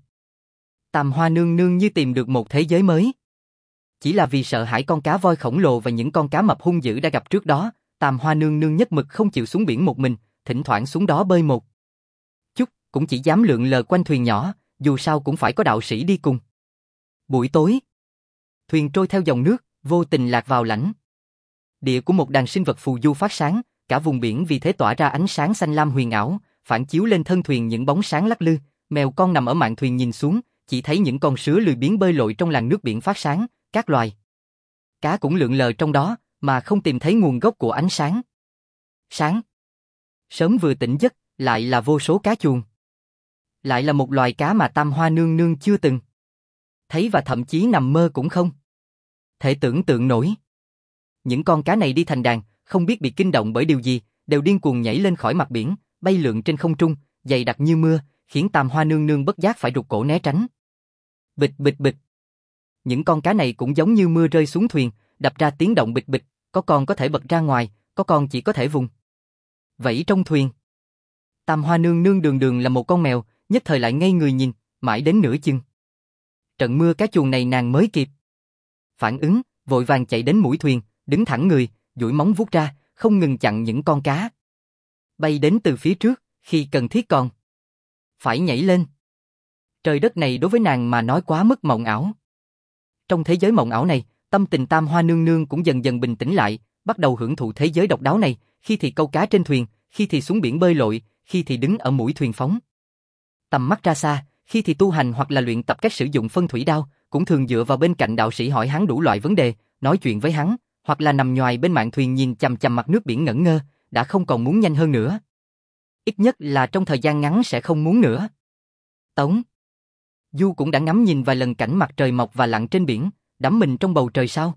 [SPEAKER 1] Tam Hoa Nương Nương như tìm được một thế giới mới. Chỉ là vì sợ hãi con cá voi khổng lồ và những con cá mập hung dữ đã gặp trước đó, Tam Hoa Nương Nương nhất mực không chịu xuống biển một mình, thỉnh thoảng xuống đó bơi một chút, cũng chỉ dám lượn lờ quanh thuyền nhỏ, dù sao cũng phải có đạo sĩ đi cùng. Buổi tối, thuyền trôi theo dòng nước, vô tình lạc vào lãnh địa của một đàn sinh vật phù du phát sáng, cả vùng biển vì thế tỏa ra ánh sáng xanh lam huyền ảo, phản chiếu lên thân thuyền những bóng sáng lắc lư. Mèo con nằm ở mạn thuyền nhìn xuống, chỉ thấy những con sứa lười biếng bơi lội trong làn nước biển phát sáng, các loài cá cũng lượn lờ trong đó, mà không tìm thấy nguồn gốc của ánh sáng. Sáng sớm vừa tỉnh giấc, lại là vô số cá chuồn. Lại là một loài cá mà Tam Hoa Nương Nương chưa từng thấy và thậm chí nằm mơ cũng không thể tưởng tượng nổi. Những con cá này đi thành đàn, không biết bị kinh động bởi điều gì, đều điên cuồng nhảy lên khỏi mặt biển, bay lượn trên không trung, dày đặc như mưa, khiến Tam Hoa Nương Nương bất giác phải rụt cổ né tránh. Bịch bịch bịch. Những con cá này cũng giống như mưa rơi xuống thuyền, đập ra tiếng động bịch bịch, có con có thể bật ra ngoài, có con chỉ có thể vùng vẫy trong thuyền. Tam Hoa Nương Nương đường đường là một con mèo, nhất thời lại ngây người nhìn, mãi đến nửa chừng trận mưa cá chuồn này nàng mới kịp phản ứng, vội vàng chạy đến mũi thuyền, đứng thẳng người, duỗi móng vuốt ra, không ngừng chặn những con cá bay đến từ phía trước, khi cần thiết còn phải nhảy lên. Trời đất này đối với nàng mà nói quá mức mộng ảo. Trong thế giới mộng ảo này, tâm tình Tam Hoa Nương Nương cũng dần dần bình tĩnh lại, bắt đầu hưởng thụ thế giới độc đáo này, khi thì câu cá trên thuyền, khi thì xuống biển bơi lội, khi thì đứng ở mũi thuyền phóng tầm mắt ra xa, khi thì tu hành hoặc là luyện tập cách sử dụng phân thủy đao, cũng thường dựa vào bên cạnh đạo sĩ hỏi hắn đủ loại vấn đề, nói chuyện với hắn, hoặc là nằm nhoài bên mạn thuyền nhìn chằm chằm mặt nước biển ngẩn ngơ, đã không còn muốn nhanh hơn nữa. Ít nhất là trong thời gian ngắn sẽ không muốn nữa. Tống Du cũng đã ngắm nhìn vài lần cảnh mặt trời mọc và lặn trên biển, đắm mình trong bầu trời sao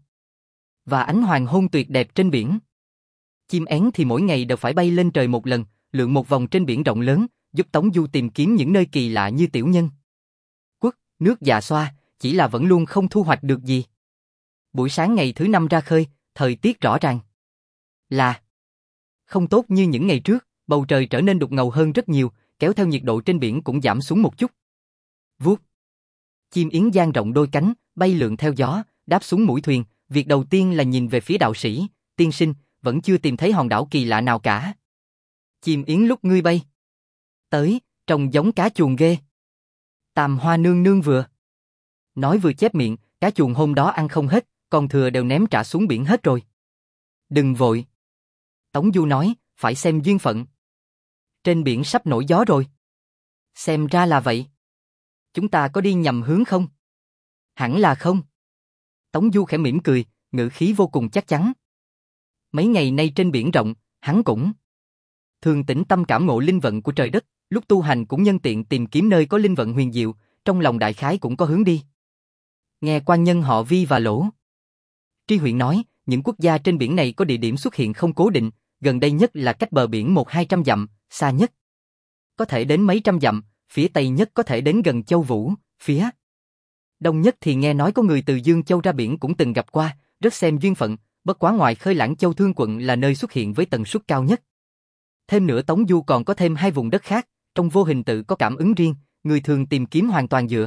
[SPEAKER 1] và ánh hoàng hôn tuyệt đẹp trên biển. Chim én thì mỗi ngày đều phải bay lên trời một lần, lượn một vòng trên biển rộng lớn, giúp Tống Du tìm kiếm những nơi kỳ lạ như Tiểu Nhân Quốc, nước Dạ Xoa, chỉ là vẫn luôn không thu hoạch được gì. Buổi sáng ngày thứ năm ra khơi, thời tiết rõ ràng là không tốt như những ngày trước, bầu trời trở nên đục ngầu hơn rất nhiều, kéo theo nhiệt độ trên biển cũng giảm xuống một chút. Vuốt. Chim yến dang rộng đôi cánh, bay lượn theo gió, đáp xuống mũi thuyền, việc đầu tiên là nhìn về phía đạo sĩ, tiên sinh, vẫn chưa tìm thấy hòn đảo kỳ lạ nào cả. Chim yến lúc ngươi bay tới, trông giống cá chuồn ghê. Tam Hoa nương nương vừa nói vừa chép miệng, cá chuồn hôm đó ăn không hết, còn thừa đều ném trả xuống biển hết rồi. Đừng vội. Tống Du nói, phải xem duyên phận. Trên biển sắp nổi gió rồi. Xem ra là vậy. Chúng ta có đi nhầm hướng không? Hẳn là không. Tống Du khẽ mỉm cười, ngữ khí vô cùng chắc chắn. Mấy ngày nay trên biển rộng, hắn cũng thường tĩnh tâm cảm ngộ linh vận của trời đất, lúc tu hành cũng nhân tiện tìm kiếm nơi có linh vận huyền diệu, trong lòng đại khái cũng có hướng đi. Nghe quan nhân họ Vi và Lỗ Tri Huyện nói, những quốc gia trên biển này có địa điểm xuất hiện không cố định, gần đây nhất là cách bờ biển một hai trăm dặm, xa nhất có thể đến mấy trăm dặm, phía tây nhất có thể đến gần Châu Vũ, phía đông nhất thì nghe nói có người từ Dương Châu ra biển cũng từng gặp qua, rất xem duyên phận, bất quá ngoài khơi Lãng Châu Thương quận là nơi xuất hiện với tần suất cao nhất. Thêm nữa Tống Du còn có thêm hai vùng đất khác, trong vô hình tự có cảm ứng riêng, người thường tìm kiếm hoàn toàn dựa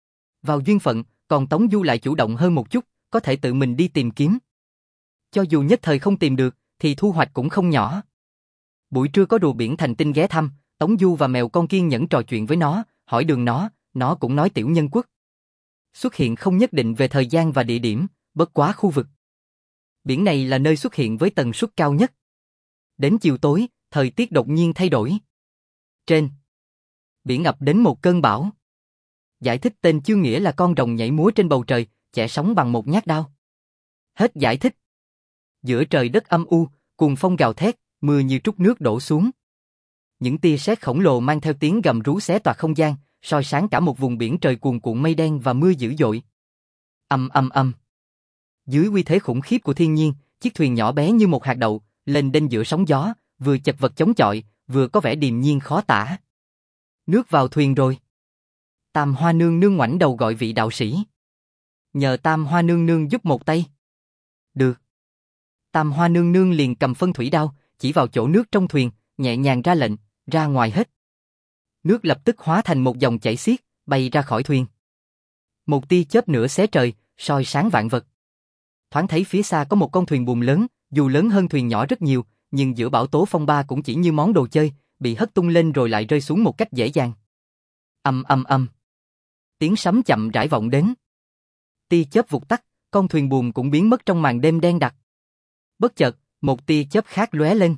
[SPEAKER 1] vào duyên phận, còn Tống Du lại chủ động hơn một chút, có thể tự mình đi tìm kiếm. Cho dù nhất thời không tìm được, thì thu hoạch cũng không nhỏ. Buổi trưa có rùa biển thành tinh ghé thăm, Tống Du và mèo con kiên nhẫn trò chuyện với nó, hỏi đường nó, nó cũng nói tiểu nhân quốc xuất hiện không nhất định về thời gian và địa điểm, bất quá khu vực biển này là nơi xuất hiện với tần suất cao nhất. Đến chiều tối, thời tiết đột nhiên thay đổi. Trên biển ập đến một cơn bão. Giải thích tên chương nghĩa là con rồng nhảy múa trên bầu trời, chẻ sóng bằng một nhát đao. Hết giải thích. Giữa trời đất âm u, cuồng phong gào thét, mưa như trút nước đổ xuống. Những tia sét khổng lồ mang theo tiếng gầm rú xé toạc không gian, soi sáng cả một vùng biển trời cuồn cuộn mây đen và mưa dữ dội. Ầm ầm ầm. Dưới uy thế khủng khiếp của thiên nhiên, chiếc thuyền nhỏ bé như một hạt đậu, lên đên giữa sóng gió, vừa chật vật chống chọi, vừa có vẻ điềm nhiên khó tả. Nước vào thuyền rồi. Tam Hoa nương nương ngoảnh đầu gọi vị đạo sĩ. Nhờ Tam Hoa nương nương giúp một tay. Được. Tam Hoa nương nương liền cầm phân thủy đao, chỉ vào chỗ nước trong thuyền, nhẹ nhàng ra lệnh, ra ngoài hết. Nước lập tức hóa thành một dòng chảy xiết, bay ra khỏi thuyền. Một tia chớp nửa xé trời, soi sáng vạn vật. Thoáng thấy phía xa có một con thuyền buồm lớn, dù lớn hơn thuyền nhỏ rất nhiều, nhưng giữa bão tố phong ba cũng chỉ như món đồ chơi, bị hất tung lên rồi lại rơi xuống một cách dễ dàng. Ầm ầm ầm. Tiếng sấm chậm rãi vọng đến. Tia chớp vụt tắt, con thuyền buồm cũng biến mất trong màn đêm đen đặc. Bất chợt, một tia chớp khác lóe lên.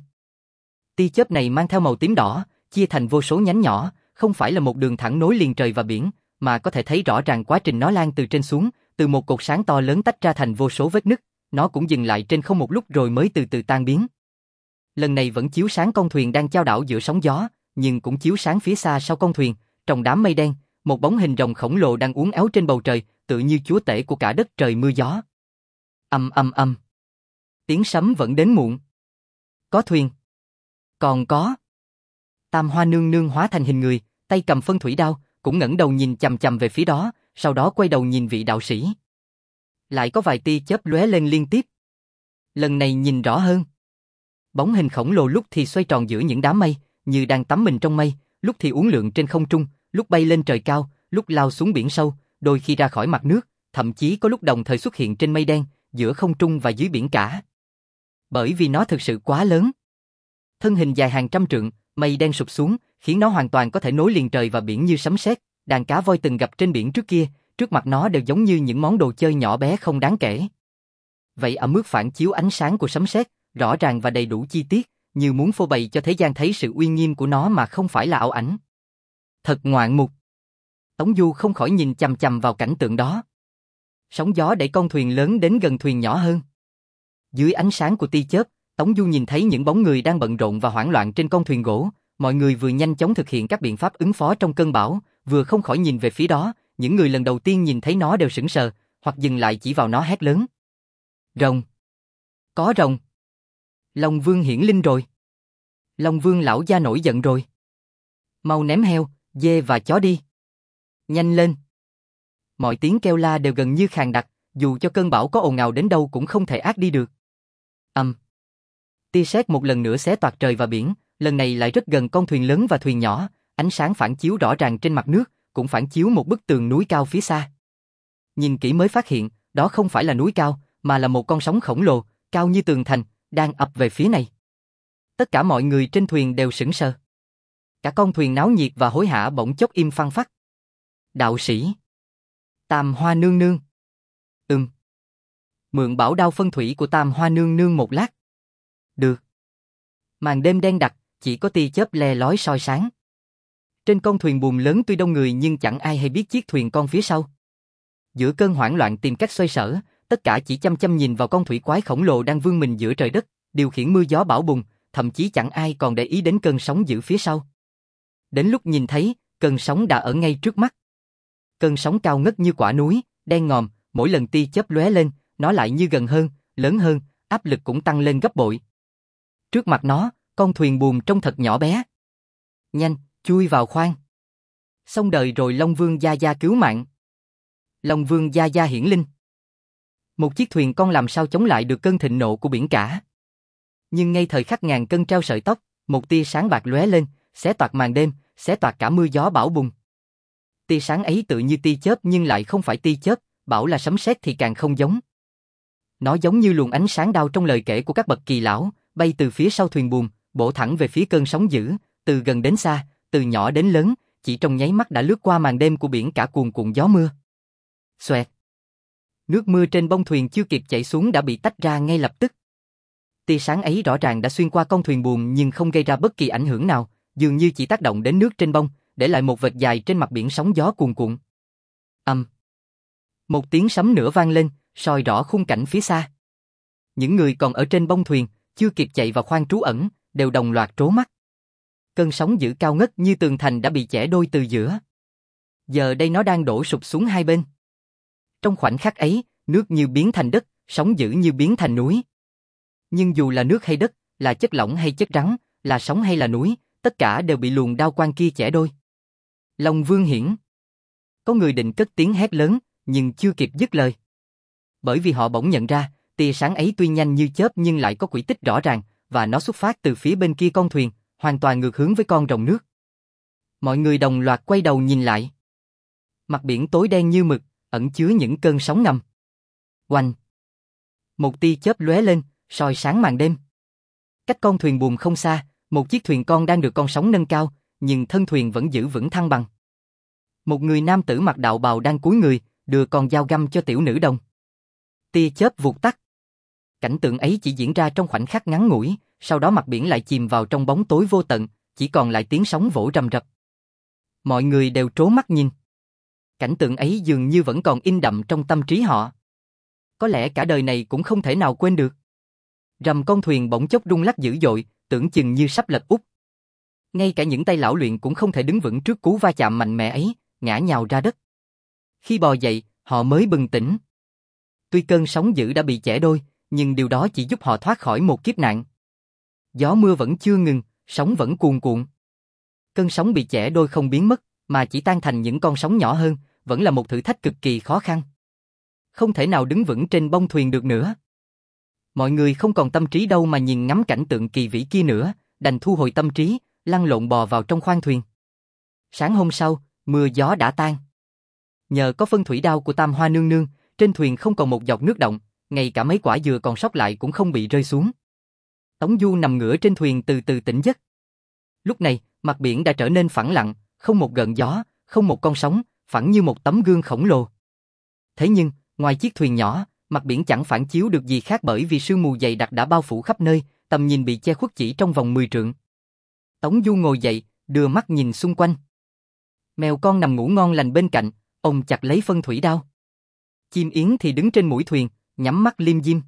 [SPEAKER 1] Tia chớp này mang theo màu tím đỏ, chia thành vô số nhánh nhỏ, không phải là một đường thẳng nối liền trời và biển, mà có thể thấy rõ ràng quá trình nó lan từ trên xuống, từ một cột sáng to lớn tách ra thành vô số vết nứt, nó cũng dừng lại trên không một lúc rồi mới từ từ tan biến. Lần này vẫn chiếu sáng con thuyền đang chao đảo giữa sóng gió, nhưng cũng chiếu sáng phía xa sau con thuyền, trong đám mây đen, một bóng hình rồng khổng lồ đang uốn éo trên bầu trời, tựa như chúa tể của cả đất trời mưa gió. Ầm ầm ầm. Tiếng sấm vẫn đến muộn. Có thuyền. Còn có. Tam Hoa nương nương hóa thành hình người, tay cầm phân thủy đao, cũng ngẩng đầu nhìn chằm chằm về phía đó, sau đó quay đầu nhìn vị đạo sĩ. Lại có vài tia chớp lóe lên liên tiếp. Lần này nhìn rõ hơn. Bóng hình khổng lồ lúc thì xoay tròn giữa những đám mây, như đang tắm mình trong mây, lúc thì uốn lượn trên không trung, lúc bay lên trời cao, lúc lao xuống biển sâu, đôi khi ra khỏi mặt nước, thậm chí có lúc đồng thời xuất hiện trên mây đen, giữa không trung và dưới biển cả. Bởi vì nó thực sự quá lớn. Thân hình dài hàng trăm trượng, mây đen sụp xuống, khiến nó hoàn toàn có thể nối liền trời và biển như sấm sét. Đàn cá voi từng gặp trên biển trước kia, trước mặt nó đều giống như những món đồ chơi nhỏ bé không đáng kể. Vậy ẩm ướt phản chiếu ánh sáng của sấm sét, rõ ràng và đầy đủ chi tiết, như muốn phô bày cho thế gian thấy sự uy nghiêm của nó mà không phải là ảo ảnh. Thật ngoạn mục. Tống Du không khỏi nhìn chằm chằm vào cảnh tượng đó. Sóng gió đẩy con thuyền lớn đến gần thuyền nhỏ hơn. Dưới ánh sáng của tia chớp, Tống Du nhìn thấy những bóng người đang bận rộn và hoảng loạn trên con thuyền gỗ, mọi người vừa nhanh chóng thực hiện các biện pháp ứng phó trong cơn bão, vừa không khỏi nhìn về phía đó, những người lần đầu tiên nhìn thấy nó đều sững sờ, hoặc dừng lại chỉ vào nó hét lớn. Rồng! Có rồng! Long Vương hiển linh rồi! Long Vương lão gia nổi giận rồi! Mau ném heo, dê và chó đi! Nhanh lên! Mọi tiếng kêu la đều gần như khàn đặc, dù cho cơn bão có ồn ào đến đâu cũng không thể át đi được. Ầm. Um. Tia sét một lần nữa xé toạc trời và biển, lần này lại rất gần con thuyền lớn và thuyền nhỏ, ánh sáng phản chiếu rõ ràng trên mặt nước, cũng phản chiếu một bức tường núi cao phía xa. Nhìn kỹ mới phát hiện, đó không phải là núi cao, mà là một con sóng khổng lồ, cao như tường thành, đang ập về phía này. Tất cả mọi người trên thuyền đều sững sờ. Cả con thuyền náo nhiệt và hối hả bỗng chốc im phăng phắc. Đạo sĩ. Tam Hoa Nương Nương. Ừm. Mượn bảo đao phân thủy của Tam Hoa Nương Nương một lát. Được. Màn đêm đen đặc, chỉ có tia chớp le lói soi sáng. Trên con thuyền buồm lớn tuy đông người nhưng chẳng ai hay biết chiếc thuyền con phía sau. Giữa cơn hoảng loạn tìm cách xoay sở, tất cả chỉ chăm chăm nhìn vào con thủy quái khổng lồ đang vươn mình giữa trời đất, điều khiển mưa gió bão bùng, thậm chí chẳng ai còn để ý đến cơn sóng dữ phía sau. Đến lúc nhìn thấy, cơn sóng đã ở ngay trước mắt. Cơn sóng cao ngất như quả núi, đen ngòm, mỗi lần tia chớp lóe lên, nó lại như gần hơn, lớn hơn, áp lực cũng tăng lên gấp bội. Trước mặt nó, con thuyền buồm trông thật nhỏ bé. Nhanh, chui vào khoang. Xong đời rồi Long Vương Gia Gia cứu mạng. Long Vương Gia Gia hiển linh. Một chiếc thuyền con làm sao chống lại được cơn thịnh nộ của biển cả. Nhưng ngay thời khắc ngàn cân treo sợi tóc, một tia sáng bạc lóe lên, xé toạc màn đêm, xé toạc cả mưa gió bão bùng. Tia sáng ấy tự như tia chớp nhưng lại không phải tia chớp, bảo là sấm sét thì càng không giống. Nó giống như luồng ánh sáng đao trong lời kể của các bậc kỳ lão, bay từ phía sau thuyền buồm, bổ thẳng về phía cơn sóng dữ, từ gần đến xa, từ nhỏ đến lớn, chỉ trong nháy mắt đã lướt qua màn đêm của biển cả cuồn cuộn gió mưa. Xoẹt. Nước mưa trên bông thuyền chưa kịp chảy xuống đã bị tách ra ngay lập tức. Tia sáng ấy rõ ràng đã xuyên qua con thuyền buồm nhưng không gây ra bất kỳ ảnh hưởng nào, dường như chỉ tác động đến nước trên bông, để lại một vệt dài trên mặt biển sóng gió cuồn cuộn. Ầm. Um. Một tiếng sấm nữa vang lên, soi rõ khung cảnh phía xa. Những người còn ở trên bông thuyền, chưa kịp chạy vào khoang trú ẩn, đều đồng loạt trố mắt. Cơn sóng dữ cao ngất như tường thành đã bị chẻ đôi từ giữa. Giờ đây nó đang đổ sụp xuống hai bên. Trong khoảnh khắc ấy, nước như biến thành đất, sóng dữ như biến thành núi. Nhưng dù là nước hay đất, là chất lỏng hay chất rắn, là sóng hay là núi, tất cả đều bị luồng đao quang kia chẻ đôi. Long Vương hiển. Có người định cất tiếng hét lớn, nhưng chưa kịp dứt lời. Bởi vì họ bỗng nhận ra, tia sáng ấy tuy nhanh như chớp nhưng lại có quỹ tích rõ ràng, và nó xuất phát từ phía bên kia con thuyền, hoàn toàn ngược hướng với con rồng nước. Mọi người đồng loạt quay đầu nhìn lại. Mặt biển tối đen như mực, ẩn chứa những cơn sóng ngầm. Oanh! Một tia chớp lóe lên, soi sáng màn đêm. Cách con thuyền buồm không xa, một chiếc thuyền con đang được con sóng nâng cao, nhưng thân thuyền vẫn giữ vững thăng bằng. Một người nam tử mặc đạo bào đang cúi người, đưa con dao găm cho tiểu nữ đồng. Tia chớp vụt tắt. Cảnh tượng ấy chỉ diễn ra trong khoảnh khắc ngắn ngủi, sau đó mặt biển lại chìm vào trong bóng tối vô tận, chỉ còn lại tiếng sóng vỗ rầm rập. Mọi người đều trố mắt nhìn. Cảnh tượng ấy dường như vẫn còn in đậm trong tâm trí họ. Có lẽ cả đời này cũng không thể nào quên được. Rầm con thuyền bỗng chốc rung lắc dữ dội, tưởng chừng như sắp lật úp. Ngay cả những tay lão luyện cũng không thể đứng vững trước cú va chạm mạnh mẽ ấy, ngã nhào ra đất. Khi bò dậy, họ mới bừng tỉnh. Tuy cơn sóng dữ đã bị chẻ đôi, nhưng điều đó chỉ giúp họ thoát khỏi một kiếp nạn. Gió mưa vẫn chưa ngừng, sóng vẫn cuồn cuộn. Cơn sóng bị chẻ đôi không biến mất, mà chỉ tan thành những con sóng nhỏ hơn, vẫn là một thử thách cực kỳ khó khăn. Không thể nào đứng vững trên bông thuyền được nữa. Mọi người không còn tâm trí đâu mà nhìn ngắm cảnh tượng kỳ vĩ kia nữa, đành thu hồi tâm trí, lăn lộn bò vào trong khoang thuyền. Sáng hôm sau, mưa gió đã tan. Nhờ có phân thủy đao của Tam Hoa Nương Nương, trên thuyền không còn một giọt nước động, ngay cả mấy quả dừa còn sót lại cũng không bị rơi xuống. Tống Du nằm ngửa trên thuyền từ từ tỉnh giấc. Lúc này, mặt biển đã trở nên phẳng lặng, không một gợn gió, không một con sóng, phẳng như một tấm gương khổng lồ. Thế nhưng, ngoài chiếc thuyền nhỏ, mặt biển chẳng phản chiếu được gì khác bởi vì sương mù dày đặc đã bao phủ khắp nơi, tầm nhìn bị che khuất chỉ trong vòng mười trượng. Tống Du ngồi dậy, đưa mắt nhìn xung quanh. Mèo con nằm ngủ ngon lành bên cạnh, ông chặt lấy phân thủy đao. Chim yến thì đứng trên mũi thuyền, nhắm mắt liêm diêm.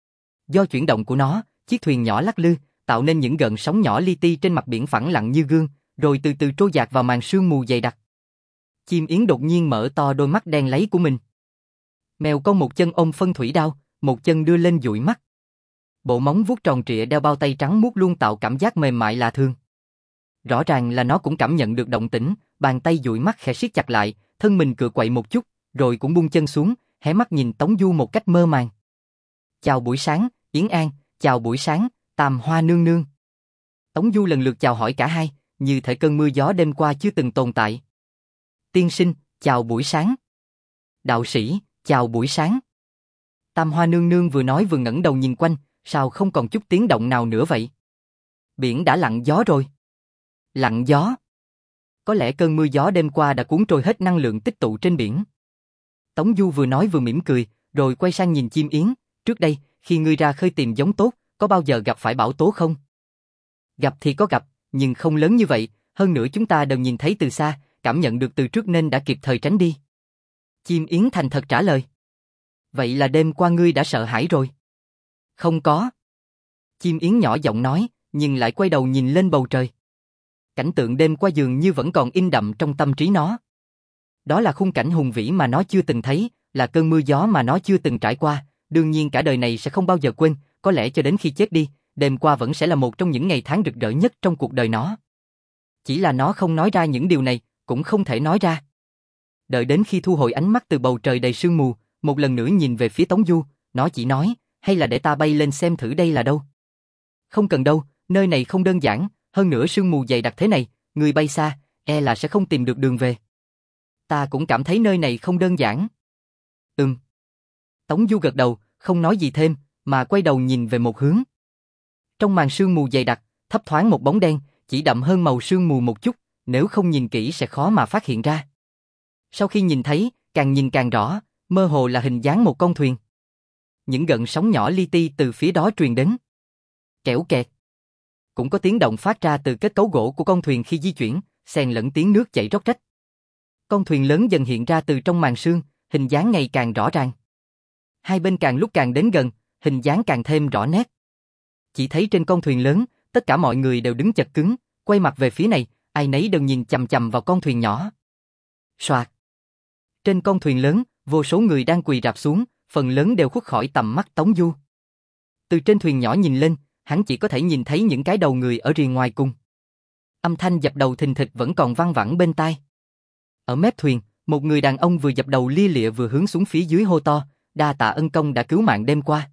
[SPEAKER 1] Do chuyển động của nó, chiếc thuyền nhỏ lắc lư, tạo nên những gợn sóng nhỏ li ti trên mặt biển phẳng lặng như gương, rồi từ từ trôi dạt vào màn sương mù dày đặc. Chim yến đột nhiên mở to đôi mắt đen láy của mình. Mèo con một chân ôm phân thủy đao, một chân đưa lên dụi mắt. Bộ móng vuốt tròn trịa đeo bao tay trắng muốt luôn tạo cảm giác mềm mại lạ thường. Rõ ràng là nó cũng cảm nhận được động tĩnh, bàn tay dụi mắt khẽ siết chặt lại, thân mình cựa quậy một chút, rồi cũng buông chân xuống, hé mắt nhìn Tống Du một cách mơ màng. Chào buổi sáng, Yến An, chào buổi sáng, Tam Hoa nương nương. Tống Du lần lượt chào hỏi cả hai, như thể cơn mưa gió đêm qua chưa từng tồn tại. Tiên sinh, chào buổi sáng. Đạo sĩ, chào buổi sáng. Tam Hoa nương nương vừa nói vừa ngẩng đầu nhìn quanh, sao không còn chút tiếng động nào nữa vậy? Biển đã lặng gió rồi. Lặng gió. Có lẽ cơn mưa gió đêm qua đã cuốn trôi hết năng lượng tích tụ trên biển. Tống Du vừa nói vừa mỉm cười, rồi quay sang nhìn Chim Yến. Trước đây, khi ngươi ra khơi tìm giống tốt, có bao giờ gặp phải bão tố không? Gặp thì có gặp, nhưng không lớn như vậy, hơn nữa chúng ta đều nhìn thấy từ xa, cảm nhận được từ trước nên đã kịp thời tránh đi. Chim Yến thành thật trả lời. Vậy là đêm qua ngươi đã sợ hãi rồi? Không có. Chim Yến nhỏ giọng nói, nhưng lại quay đầu nhìn lên bầu trời. Cảnh tượng đêm qua dường như vẫn còn in đậm trong tâm trí nó. Đó là khung cảnh hùng vĩ mà nó chưa từng thấy, là cơn mưa gió mà nó chưa từng trải qua, đương nhiên cả đời này sẽ không bao giờ quên, có lẽ cho đến khi chết đi, đêm qua vẫn sẽ là một trong những ngày tháng rực rỡ nhất trong cuộc đời nó. Chỉ là nó không nói ra những điều này, cũng không thể nói ra. Đợi đến khi thu hồi ánh mắt từ bầu trời đầy sương mù, một lần nữa nhìn về phía Tống Du, nó chỉ nói, hay là để ta bay lên xem thử đây là đâu. Không cần đâu, nơi này không đơn giản, hơn nữa sương mù dày đặc thế này, người bay xa, e là sẽ không tìm được đường về. Ta cũng cảm thấy nơi này không đơn giản. Ừm. Tống Du gật đầu, không nói gì thêm, mà quay đầu nhìn về một hướng. Trong màn sương mù dày đặc, thấp thoáng một bóng đen, chỉ đậm hơn màu sương mù một chút, nếu không nhìn kỹ sẽ khó mà phát hiện ra. Sau khi nhìn thấy, càng nhìn càng rõ, mơ hồ là hình dáng một con thuyền. Những gợn sóng nhỏ li ti từ phía đó truyền đến. Kẽo kẹt. Cũng có tiếng động phát ra từ kết cấu gỗ của con thuyền khi di chuyển, xen lẫn tiếng nước chảy róc rách. Con thuyền lớn dần hiện ra từ trong màn sương, hình dáng ngày càng rõ ràng. Hai bên càng lúc càng đến gần, hình dáng càng thêm rõ nét. Chỉ thấy trên con thuyền lớn, tất cả mọi người đều đứng chật cứng, quay mặt về phía này, ai nấy đều nhìn chằm chằm vào con thuyền nhỏ. Soạt. Trên con thuyền lớn, vô số người đang quỳ rạp xuống, phần lớn đều khuất khỏi tầm mắt Tống Du. Từ trên thuyền nhỏ nhìn lên, hắn chỉ có thể nhìn thấy những cái đầu người ở rìa ngoài cùng. Âm thanh dập đầu thình thịch vẫn còn vang vẳng bên tai. Ở mép thuyền, một người đàn ông vừa dập đầu lia lịa vừa hướng xuống phía dưới hô to, đa tạ ân công đã cứu mạng đêm qua.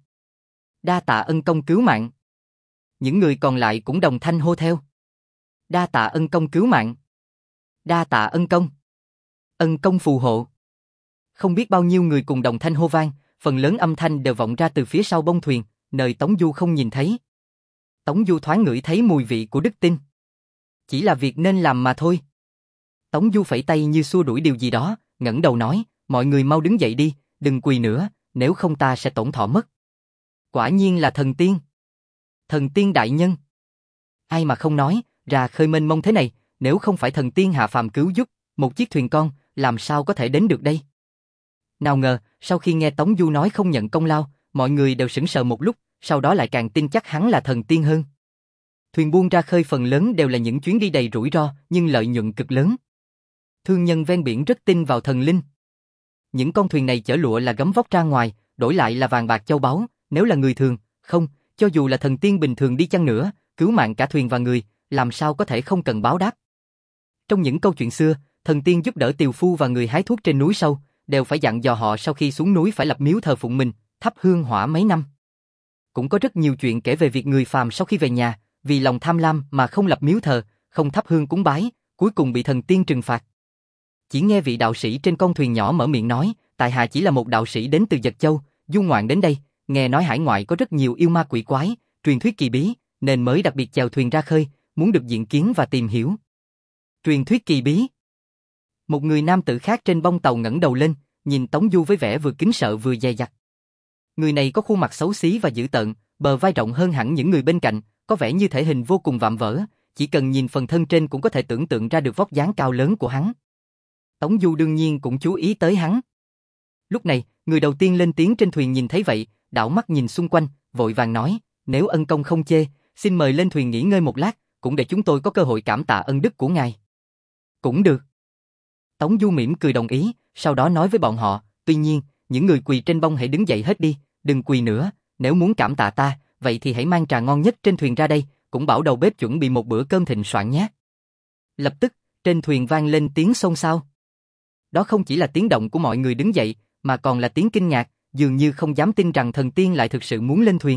[SPEAKER 1] Đa tạ ân công cứu mạng. Những người còn lại cũng đồng thanh hô theo. Đa tạ ân công cứu mạng. Đa tạ ân công. Ân công phù hộ. Không biết bao nhiêu người cùng đồng thanh hô vang, phần lớn âm thanh đều vọng ra từ phía sau bông thuyền, nơi Tống Du không nhìn thấy. Tống Du thoáng ngửi thấy mùi vị của đức tin. Chỉ là việc nên làm mà thôi. Tống Du phẩy tay như xua đuổi điều gì đó, ngẩng đầu nói, mọi người mau đứng dậy đi, đừng quỳ nữa, nếu không ta sẽ tổn thọ mất. Quả nhiên là thần tiên. Thần tiên đại nhân. Ai mà không nói, ra khơi mênh mông thế này, nếu không phải thần tiên hạ phàm cứu giúp, một chiếc thuyền con, làm sao có thể đến được đây? Nào ngờ, sau khi nghe Tống Du nói không nhận công lao, mọi người đều sững sờ một lúc, sau đó lại càng tin chắc hắn là thần tiên hơn. Thuyền buôn ra khơi phần lớn đều là những chuyến đi đầy rủi ro, nhưng lợi nhuận cực lớn. Thương nhân ven biển rất tin vào thần linh. Những con thuyền này chở lụa là gấm vóc ra ngoài, đổi lại là vàng bạc châu báu, nếu là người thường, không, cho dù là thần tiên bình thường đi chăng nữa, cứu mạng cả thuyền và người, làm sao có thể không cần báo đáp. Trong những câu chuyện xưa, thần tiên giúp đỡ tiều phu và người hái thuốc trên núi sâu, đều phải dặn dò họ sau khi xuống núi phải lập miếu thờ phụng mình, thắp hương hỏa mấy năm. Cũng có rất nhiều chuyện kể về việc người phàm sau khi về nhà, vì lòng tham lam mà không lập miếu thờ, không thắp hương cúng bái, cuối cùng bị thần tiên trừng phạt. Chỉ nghe vị đạo sĩ trên con thuyền nhỏ mở miệng nói, tại hạ chỉ là một đạo sĩ đến từ Dật Châu, du ngoạn đến đây, nghe nói hải ngoại có rất nhiều yêu ma quỷ quái, truyền thuyết kỳ bí, nên mới đặc biệt chèo thuyền ra khơi, muốn được diện kiến và tìm hiểu. Truyền thuyết kỳ bí. Một người nam tử khác trên bông tàu ngẩng đầu lên, nhìn Tống Du với vẻ vừa kính sợ vừa dè dặt. Người này có khuôn mặt xấu xí và dữ tợn, bờ vai rộng hơn hẳn những người bên cạnh, có vẻ như thể hình vô cùng vạm vỡ, chỉ cần nhìn phần thân trên cũng có thể tưởng tượng ra được vóc dáng cao lớn của hắn. Tống Du đương nhiên cũng chú ý tới hắn. Lúc này, người đầu tiên lên tiếng trên thuyền nhìn thấy vậy, đảo mắt nhìn xung quanh, vội vàng nói, nếu ân công không chê, xin mời lên thuyền nghỉ ngơi một lát, cũng để chúng tôi có cơ hội cảm tạ ân đức của ngài. Cũng được. Tống Du mỉm cười đồng ý, sau đó nói với bọn họ, tuy nhiên, những người quỳ trên bông hãy đứng dậy hết đi, đừng quỳ nữa, nếu muốn cảm tạ ta, vậy thì hãy mang trà ngon nhất trên thuyền ra đây, cũng bảo đầu bếp chuẩn bị một bữa cơm thịnh soạn nhé. Lập tức, trên thuyền vang lên tiếng xôn xao. Đó không chỉ là tiếng động của mọi người đứng dậy, mà còn là tiếng kinh ngạc, dường như không dám tin rằng thần tiên lại thực sự muốn lên thuyền.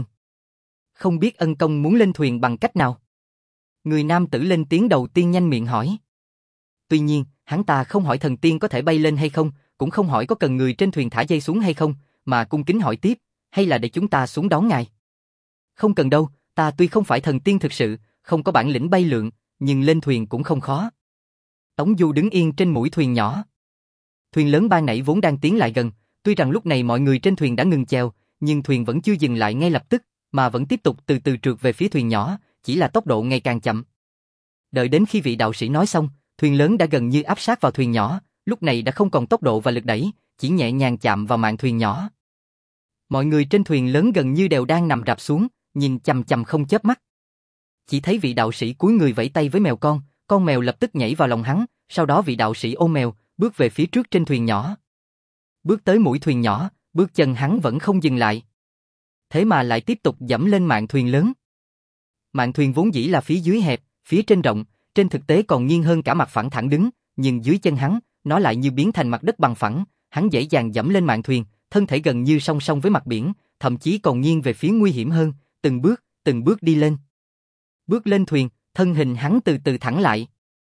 [SPEAKER 1] Không biết ân công muốn lên thuyền bằng cách nào? Người nam tử lên tiếng đầu tiên nhanh miệng hỏi. Tuy nhiên, hắn ta không hỏi thần tiên có thể bay lên hay không, cũng không hỏi có cần người trên thuyền thả dây xuống hay không, mà cung kính hỏi tiếp, hay là để chúng ta xuống đón ngài? Không cần đâu, ta tuy không phải thần tiên thực sự, không có bản lĩnh bay lượn, nhưng lên thuyền cũng không khó. Tống Du đứng yên trên mũi thuyền nhỏ. Thuyền lớn ban nãy vốn đang tiến lại gần, tuy rằng lúc này mọi người trên thuyền đã ngừng chèo, nhưng thuyền vẫn chưa dừng lại ngay lập tức, mà vẫn tiếp tục từ từ trượt về phía thuyền nhỏ, chỉ là tốc độ ngày càng chậm. Đợi đến khi vị đạo sĩ nói xong, thuyền lớn đã gần như áp sát vào thuyền nhỏ, lúc này đã không còn tốc độ và lực đẩy, chỉ nhẹ nhàng chạm vào mạn thuyền nhỏ. Mọi người trên thuyền lớn gần như đều đang nằm rạp xuống, nhìn chằm chằm không chớp mắt. Chỉ thấy vị đạo sĩ cúi người vẫy tay với mèo con, con mèo lập tức nhảy vào lòng hắn, sau đó vị đạo sĩ ôm mèo, bước về phía trước trên thuyền nhỏ. Bước tới mũi thuyền nhỏ, bước chân hắn vẫn không dừng lại. Thế mà lại tiếp tục dẫm lên mạn thuyền lớn. Mạn thuyền vốn dĩ là phía dưới hẹp, phía trên rộng, trên thực tế còn nghiêng hơn cả mặt phẳng thẳng đứng, nhưng dưới chân hắn, nó lại như biến thành mặt đất bằng phẳng, hắn dễ dàng dẫm lên mạn thuyền, thân thể gần như song song với mặt biển, thậm chí còn nghiêng về phía nguy hiểm hơn, từng bước, từng bước đi lên. Bước lên thuyền, thân hình hắn từ từ thẳng lại.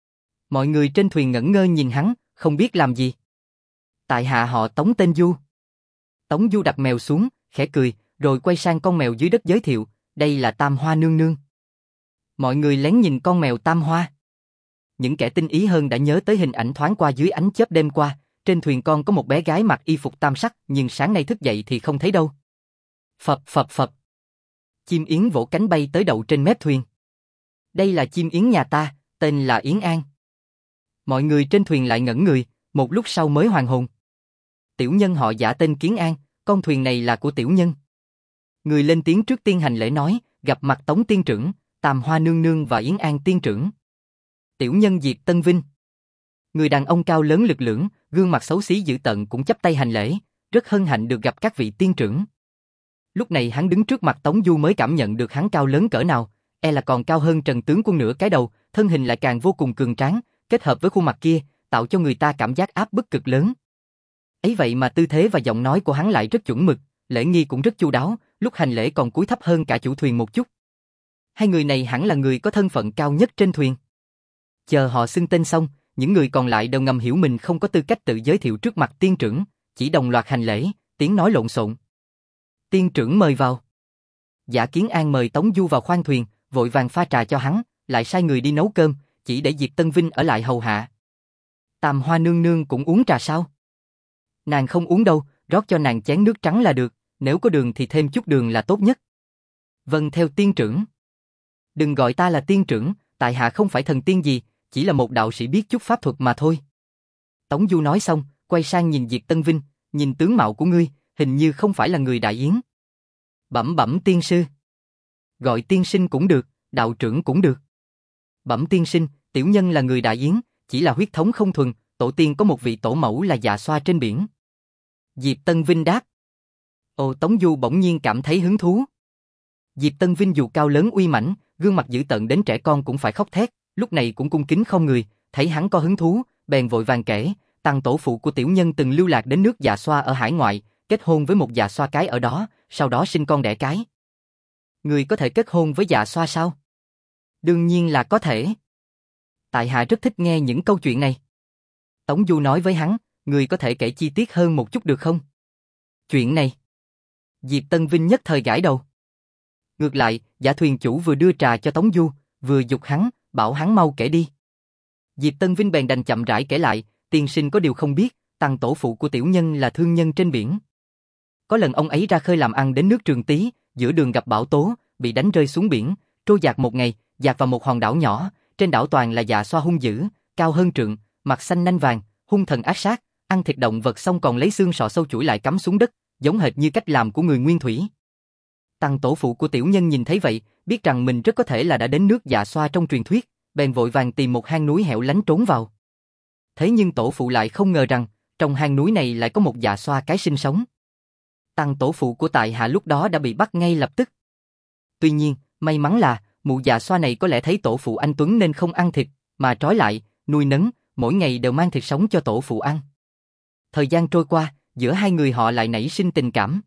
[SPEAKER 1] Mọi người trên thuyền ngẩn ngơ nhìn hắn, không biết làm gì. Tại hạ họ Tống tên Du. Tống Du đặt mèo xuống, khẽ cười, rồi quay sang con mèo dưới đất giới thiệu, đây là Tam Hoa nương nương. Mọi người lén nhìn con mèo Tam Hoa. Những kẻ tinh ý hơn đã nhớ tới hình ảnh thoáng qua dưới ánh chớp đêm qua, trên thuyền con có một bé gái mặc y phục tam sắc, nhưng sáng nay thức dậy thì không thấy đâu. Phập phập phập. Chim yến vỗ cánh bay tới đậu trên mép thuyền. Đây là chim yến nhà ta, tên là Yến An. Mọi người trên thuyền lại ngẩn người, một lúc sau mới hoàn hồn. Tiểu nhân họ Dạ tên Kiến An, con thuyền này là của tiểu nhân. Người lên tiếng trước tiên hành lễ nói, gặp mặt Tống tiên trưởng, Tam Hoa nương nương và Yến An tiên trưởng. Tiểu nhân Diệp Tân Vinh. Người đàn ông cao lớn lực lưỡng, gương mặt xấu xí dữ tợn cũng chắp tay hành lễ, rất hân hạnh được gặp các vị tiên trưởng. Lúc này hắn đứng trước mặt Tống Du mới cảm nhận được hắn cao lớn cỡ nào, e là còn cao hơn Trần tướng quân nửa cái đầu, thân hình lại càng vô cùng cường tráng, kết hợp với khuôn mặt kia, tạo cho người ta cảm giác áp bức cực lớn. Ấy vậy mà tư thế và giọng nói của hắn lại rất chuẩn mực, lễ nghi cũng rất chu đáo, lúc hành lễ còn cúi thấp hơn cả chủ thuyền một chút. Hai người này hẳn là người có thân phận cao nhất trên thuyền. Chờ họ xưng tên xong, những người còn lại đều ngầm hiểu mình không có tư cách tự giới thiệu trước mặt tiên trưởng, chỉ đồng loạt hành lễ, tiếng nói lộn xộn. Tiên trưởng mời vào. Dạ Kiến An mời Tống Du vào khoang thuyền, vội vàng pha trà cho hắn, lại sai người đi nấu cơm, chỉ để Diệp Tân Vinh ở lại hầu hạ. Tam Hoa nương nương cũng uống trà sao? Nàng không uống đâu, rót cho nàng chén nước trắng là được, nếu có đường thì thêm chút đường là tốt nhất. Vâng theo tiên trưởng. Đừng gọi ta là tiên trưởng, tại hạ không phải thần tiên gì, chỉ là một đạo sĩ biết chút pháp thuật mà thôi. Tống Du nói xong, quay sang nhìn Diệp Tân Vinh, nhìn tướng mạo của ngươi, hình như không phải là người Đại Yến. Bẩm bẩm tiên sư. Gọi tiên sinh cũng được, đạo trưởng cũng được. Bẩm tiên sinh, tiểu nhân là người Đại Yến, chỉ là huyết thống không thuần, tổ tiên có một vị tổ mẫu là Dạ Xoa trên biển. Diệp Tân Vinh đáp. Ồ, Tống Du bỗng nhiên cảm thấy hứng thú. Diệp Tân Vinh dù cao lớn uy mãnh, gương mặt dữ tợn đến trẻ con cũng phải khóc thét, lúc này cũng cung kính không người, thấy hắn có hứng thú, bèn vội vàng kể, tăng tổ phụ của tiểu nhân từng lưu lạc đến nước Dạ Xoa ở hải ngoại, kết hôn với một Dạ Xoa cái ở đó, sau đó sinh con đẻ cái. Người có thể kết hôn với Dạ Xoa sao? Đương nhiên là có thể. Tại hạ rất thích nghe những câu chuyện này. Tống Du nói với hắn, người có thể kể chi tiết hơn một chút được không? Chuyện này. Diệp Tân Vinh nhất thời gãi đầu. Ngược lại, Dạ thuyền chủ vừa đưa trà cho Tống Du, vừa giục hắn, bảo hắn mau kể đi. Diệp Tân Vinh bèn đành chậm rãi kể lại, tiên sinh có điều không biết, tăng tổ phụ của tiểu nhân là thương nhân trên biển. Có lần ông ấy ra khơi làm ăn đến nước Trường Tý, giữa đường gặp bão tố, bị đánh rơi xuống biển, trôi dạt một ngày, dạt vào một hòn đảo nhỏ, trên đảo toàn là Dạ Xoa hung dữ, cao hơn trượng, mặt xanh nanh vàng, hung thần ác sát, ăn thịt động vật xong còn lấy xương sọ sâu chuỗi lại cắm xuống đất, giống hệt như cách làm của người nguyên thủy. Tăng tổ phụ của tiểu nhân nhìn thấy vậy, biết rằng mình rất có thể là đã đến nước Dạ Xoa trong truyền thuyết, bèn vội vàng tìm một hang núi hẻo lánh trốn vào. Thế nhưng tổ phụ lại không ngờ rằng, trong hang núi này lại có một Dạ Xoa cái sinh sống. Tăng tổ phụ của tại hạ lúc đó đã bị bắt ngay lập tức. Tuy nhiên, may mắn là, mụ Dạ Xoa này có lẽ thấy tổ phụ anh tuấn nên không ăn thịt, mà trói lại, nuôi nấng, mỗi ngày đều mang thịt sống cho tổ phụ ăn. Thời gian trôi qua, giữa hai người họ lại nảy sinh tình cảm.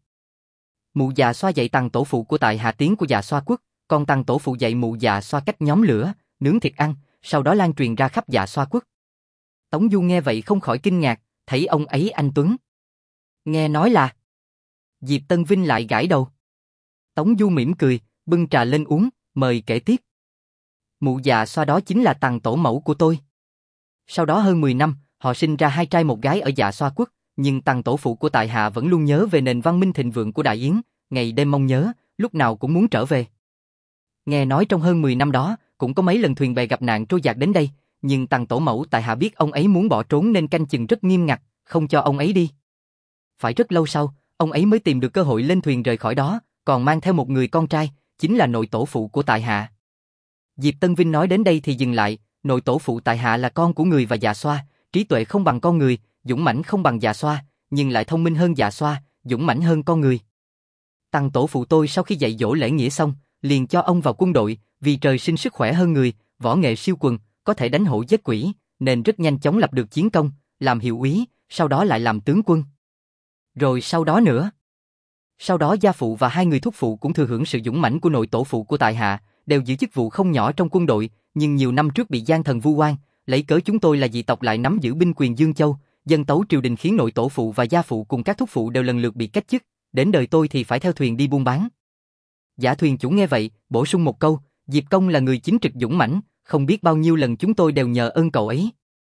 [SPEAKER 1] Mụ già xoa dạy Tằng tổ phụ của tại hạ tiếng của già xoa quốc, còn Tằng tổ phụ dạy mụ già xoa cách nhóm lửa, nướng thịt ăn, sau đó lan truyền ra khắp Dạ Xoa quốc. Tống Du nghe vậy không khỏi kinh ngạc, thấy ông ấy anh tuấn. Nghe nói là... Diệp Tân Vinh lại gãi đầu. Tống Du mỉm cười, bưng trà lên uống, mời kể tiếp. Mụ Dạ Xoa đó chính là Tằng tổ mẫu của tôi. Sau đó hơn mười năm, họ sinh ra hai trai một gái ở Dạ Xoa quốc, nhưng Tằng tổ phụ của tại hạ vẫn luôn nhớ về nền văn minh thịnh vượng của Đại Yến, ngày đêm mong nhớ, lúc nào cũng muốn trở về. Nghe nói trong hơn mười năm đó, cũng có mấy lần thuyền bè gặp nạn trôi dạt đến đây, nhưng Tằng tổ mẫu tại hạ biết ông ấy muốn bỏ trốn nên canh chừng rất nghiêm ngặt, không cho ông ấy đi. Phải rất lâu sau, ông ấy mới tìm được cơ hội lên thuyền rời khỏi đó, còn mang theo một người con trai, chính là nội tổ phụ của tại hạ. Diệp Tân Vinh nói đến đây thì dừng lại, nội tổ phụ tại hạ là con của người và Dạ Xoa, trí tuệ không bằng con người, dũng mãnh không bằng Dạ Xoa, nhưng lại thông minh hơn Dạ Xoa, dũng mãnh hơn con người. Tằng tổ phụ tôi sau khi dạy dỗ lễ nghĩa xong, liền cho ông vào quân đội, vì trời sinh sức khỏe hơn người, võ nghệ siêu quần, có thể đánh hổ giết quỷ, nên rất nhanh chóng lập được chiến công, làm hiệu úy, sau đó lại làm tướng quân. Rồi sau đó nữa. Sau đó gia phụ và hai người thúc phụ cũng thừa hưởng sự dũng mãnh của nội tổ phụ của tại hạ, đều giữ chức vụ không nhỏ trong quân đội, nhưng nhiều năm trước bị gian thần vu oan, lấy cớ chúng tôi là dị tộc lại nắm giữ binh quyền Dương Châu, dân tấu triều đình khiến nội tổ phụ và gia phụ cùng các thúc phụ đều lần lượt bị cách chức, đến đời tôi thì phải theo thuyền đi buôn bán. Giả thuyền chủ nghe vậy, bổ sung một câu, Diệp công là người chính trực dũng mãnh, không biết bao nhiêu lần chúng tôi đều nhờ ơn cậu ấy.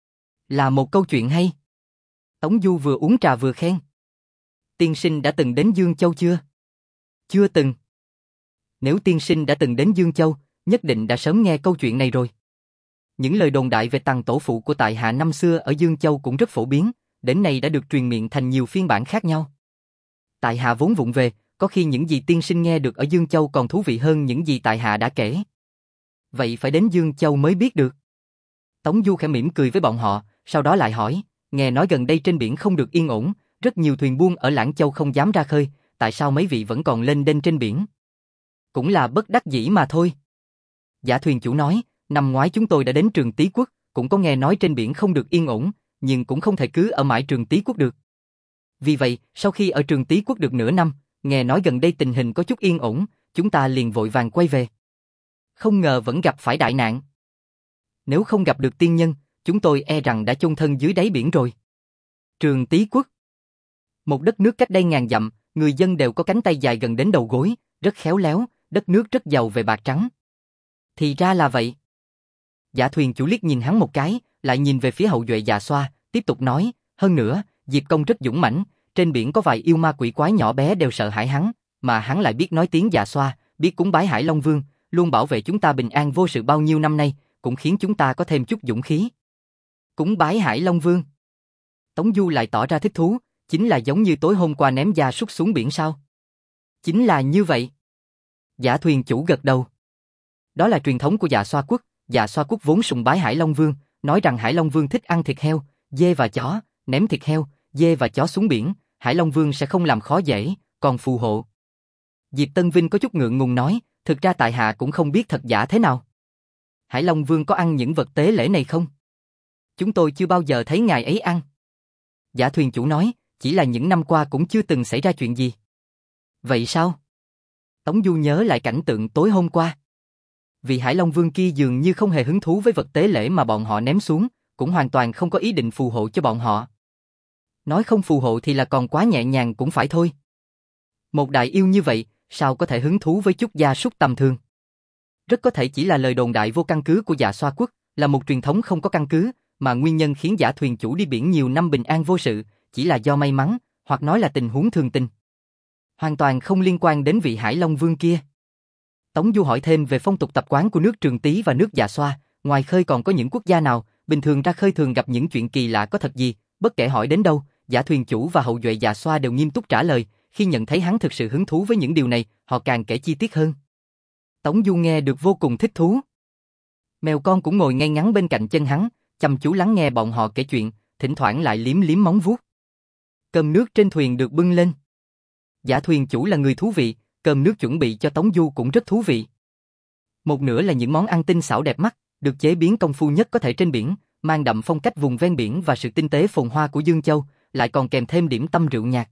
[SPEAKER 1] Là một câu chuyện hay. Tống Du vừa uống trà vừa khen. Tiên sinh đã từng đến Dương Châu chưa? Chưa từng. Nếu tiên sinh đã từng đến Dương Châu, nhất định đã sớm nghe câu chuyện này rồi. Những lời đồn đại về Tằng tổ phụ của tại hạ năm xưa ở Dương Châu cũng rất phổ biến, đến nay đã được truyền miệng thành nhiều phiên bản khác nhau. Tại hạ vốn vụng về, có khi những gì tiên sinh nghe được ở Dương Châu còn thú vị hơn những gì tại hạ đã kể. Vậy phải đến Dương Châu mới biết được. Tống Du khẽ mỉm cười với bọn họ, sau đó lại hỏi, nghe nói gần đây trên biển không được yên ổn, rất nhiều thuyền buôn ở Lãng Châu không dám ra khơi, tại sao mấy vị vẫn còn lên đên trên biển? Cũng là bất đắc dĩ mà thôi. Giả thuyền chủ nói, năm ngoái chúng tôi đã đến Trường Tý Quốc, cũng có nghe nói trên biển không được yên ổn, nhưng cũng không thể cứ ở mãi Trường Tý Quốc được. Vì vậy, sau khi ở Trường Tý Quốc được nửa năm, nghe nói gần đây tình hình có chút yên ổn, chúng ta liền vội vàng quay về. Không ngờ vẫn gặp phải đại nạn. Nếu không gặp được tiên nhân, chúng tôi e rằng đã chôn thân dưới đáy biển rồi. Trường Tý Quốc, một đất nước cách đây ngàn dặm, người dân đều có cánh tay dài gần đến đầu gối, rất khéo léo, đất nước rất giàu về bạc trắng. Thì ra là vậy. Giả thuyền chủ liếc nhìn hắn một cái, lại nhìn về phía hậu duệ Dạ Xoa, tiếp tục nói, hơn nữa, Diệp công rất dũng mãnh, trên biển có vài yêu ma quỷ quái nhỏ bé đều sợ hãi hắn, mà hắn lại biết nói tiếng Dạ Xoa, biết cúng bái Hải Long Vương, luôn bảo vệ chúng ta bình an vô sự bao nhiêu năm nay, cũng khiến chúng ta có thêm chút dũng khí. Cúng bái Hải Long Vương. Tống Du lại tỏ ra thích thú, chính là giống như tối hôm qua ném gia súc xuống biển sao? Chính là như vậy. Giả thuyền chủ gật đầu. Đó là truyền thống của Dạ Xoa quốc, Dạ Xoa quốc vốn sùng bái Hải Long Vương, nói rằng Hải Long Vương thích ăn thịt heo, dê và chó, ném thịt heo, dê và chó xuống biển, Hải Long Vương sẽ không làm khó dễ, còn phù hộ. Diệp Tân Vinh có chút ngượng ngùng nói, thực ra tại hạ cũng không biết thật giả thế nào. Hải Long Vương có ăn những vật tế lễ này không? Chúng tôi chưa bao giờ thấy ngài ấy ăn. Giả thuyền chủ nói, chỉ là những năm qua cũng chưa từng xảy ra chuyện gì. Vậy sao? Tống Du nhớ lại cảnh tượng tối hôm qua. Vị Hải Long Vương kia dường như không hề hứng thú với vật tế lễ mà bọn họ ném xuống, cũng hoàn toàn không có ý định phù hộ cho bọn họ. Nói không phù hộ thì là còn quá nhẹ nhàng cũng phải thôi. Một đại yêu như vậy, sao có thể hứng thú với chút gia súc tầm thường? Rất có thể chỉ là lời đồn đại vô căn cứ của Dạ Xoa quốc, là một truyền thống không có căn cứ, mà nguyên nhân khiến giả thuyền chủ đi biển nhiều năm bình an vô sự, chỉ là do may mắn, hoặc nói là tình huống thường tình. Hoàn toàn không liên quan đến vị Hải Long Vương kia. Tống Du hỏi thêm về phong tục tập quán của nước Trường Tý và nước Dạ Xoa, ngoài khơi còn có những quốc gia nào, bình thường ra khơi thường gặp những chuyện kỳ lạ có thật gì, bất kể hỏi đến đâu, giả thuyền chủ và hậu duệ Dạ Xoa đều nghiêm túc trả lời, khi nhận thấy hắn thực sự hứng thú với những điều này, họ càng kể chi tiết hơn. Tống Du nghe được vô cùng thích thú. Mèo con cũng ngồi ngay ngắn bên cạnh chân hắn, chăm chú lắng nghe bọn họ kể chuyện, thỉnh thoảng lại liếm liếm móng vuốt. Cơm nước trên thuyền được bưng lên. Giả thuyền chủ là người thú vị, cơm nước chuẩn bị cho Tống Du cũng rất thú vị. Một nửa là những món ăn tinh xảo đẹp mắt, được chế biến công phu nhất có thể trên biển, mang đậm phong cách vùng ven biển và sự tinh tế phồn hoa của Dương Châu, lại còn kèm thêm điểm tâm rượu nhạt.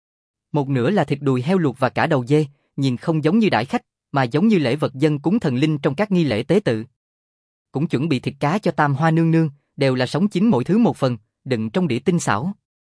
[SPEAKER 1] Một nửa là thịt đùi heo luộc và cả đầu dê, nhìn không giống như đãi khách, mà giống như lễ vật dâng cúng thần linh trong các nghi lễ tế tự. Cũng chuẩn bị thịt cá cho Tam Hoa nương nương, đều là sống chín mỗi thứ một phần, đựng trong đĩa tinh xảo.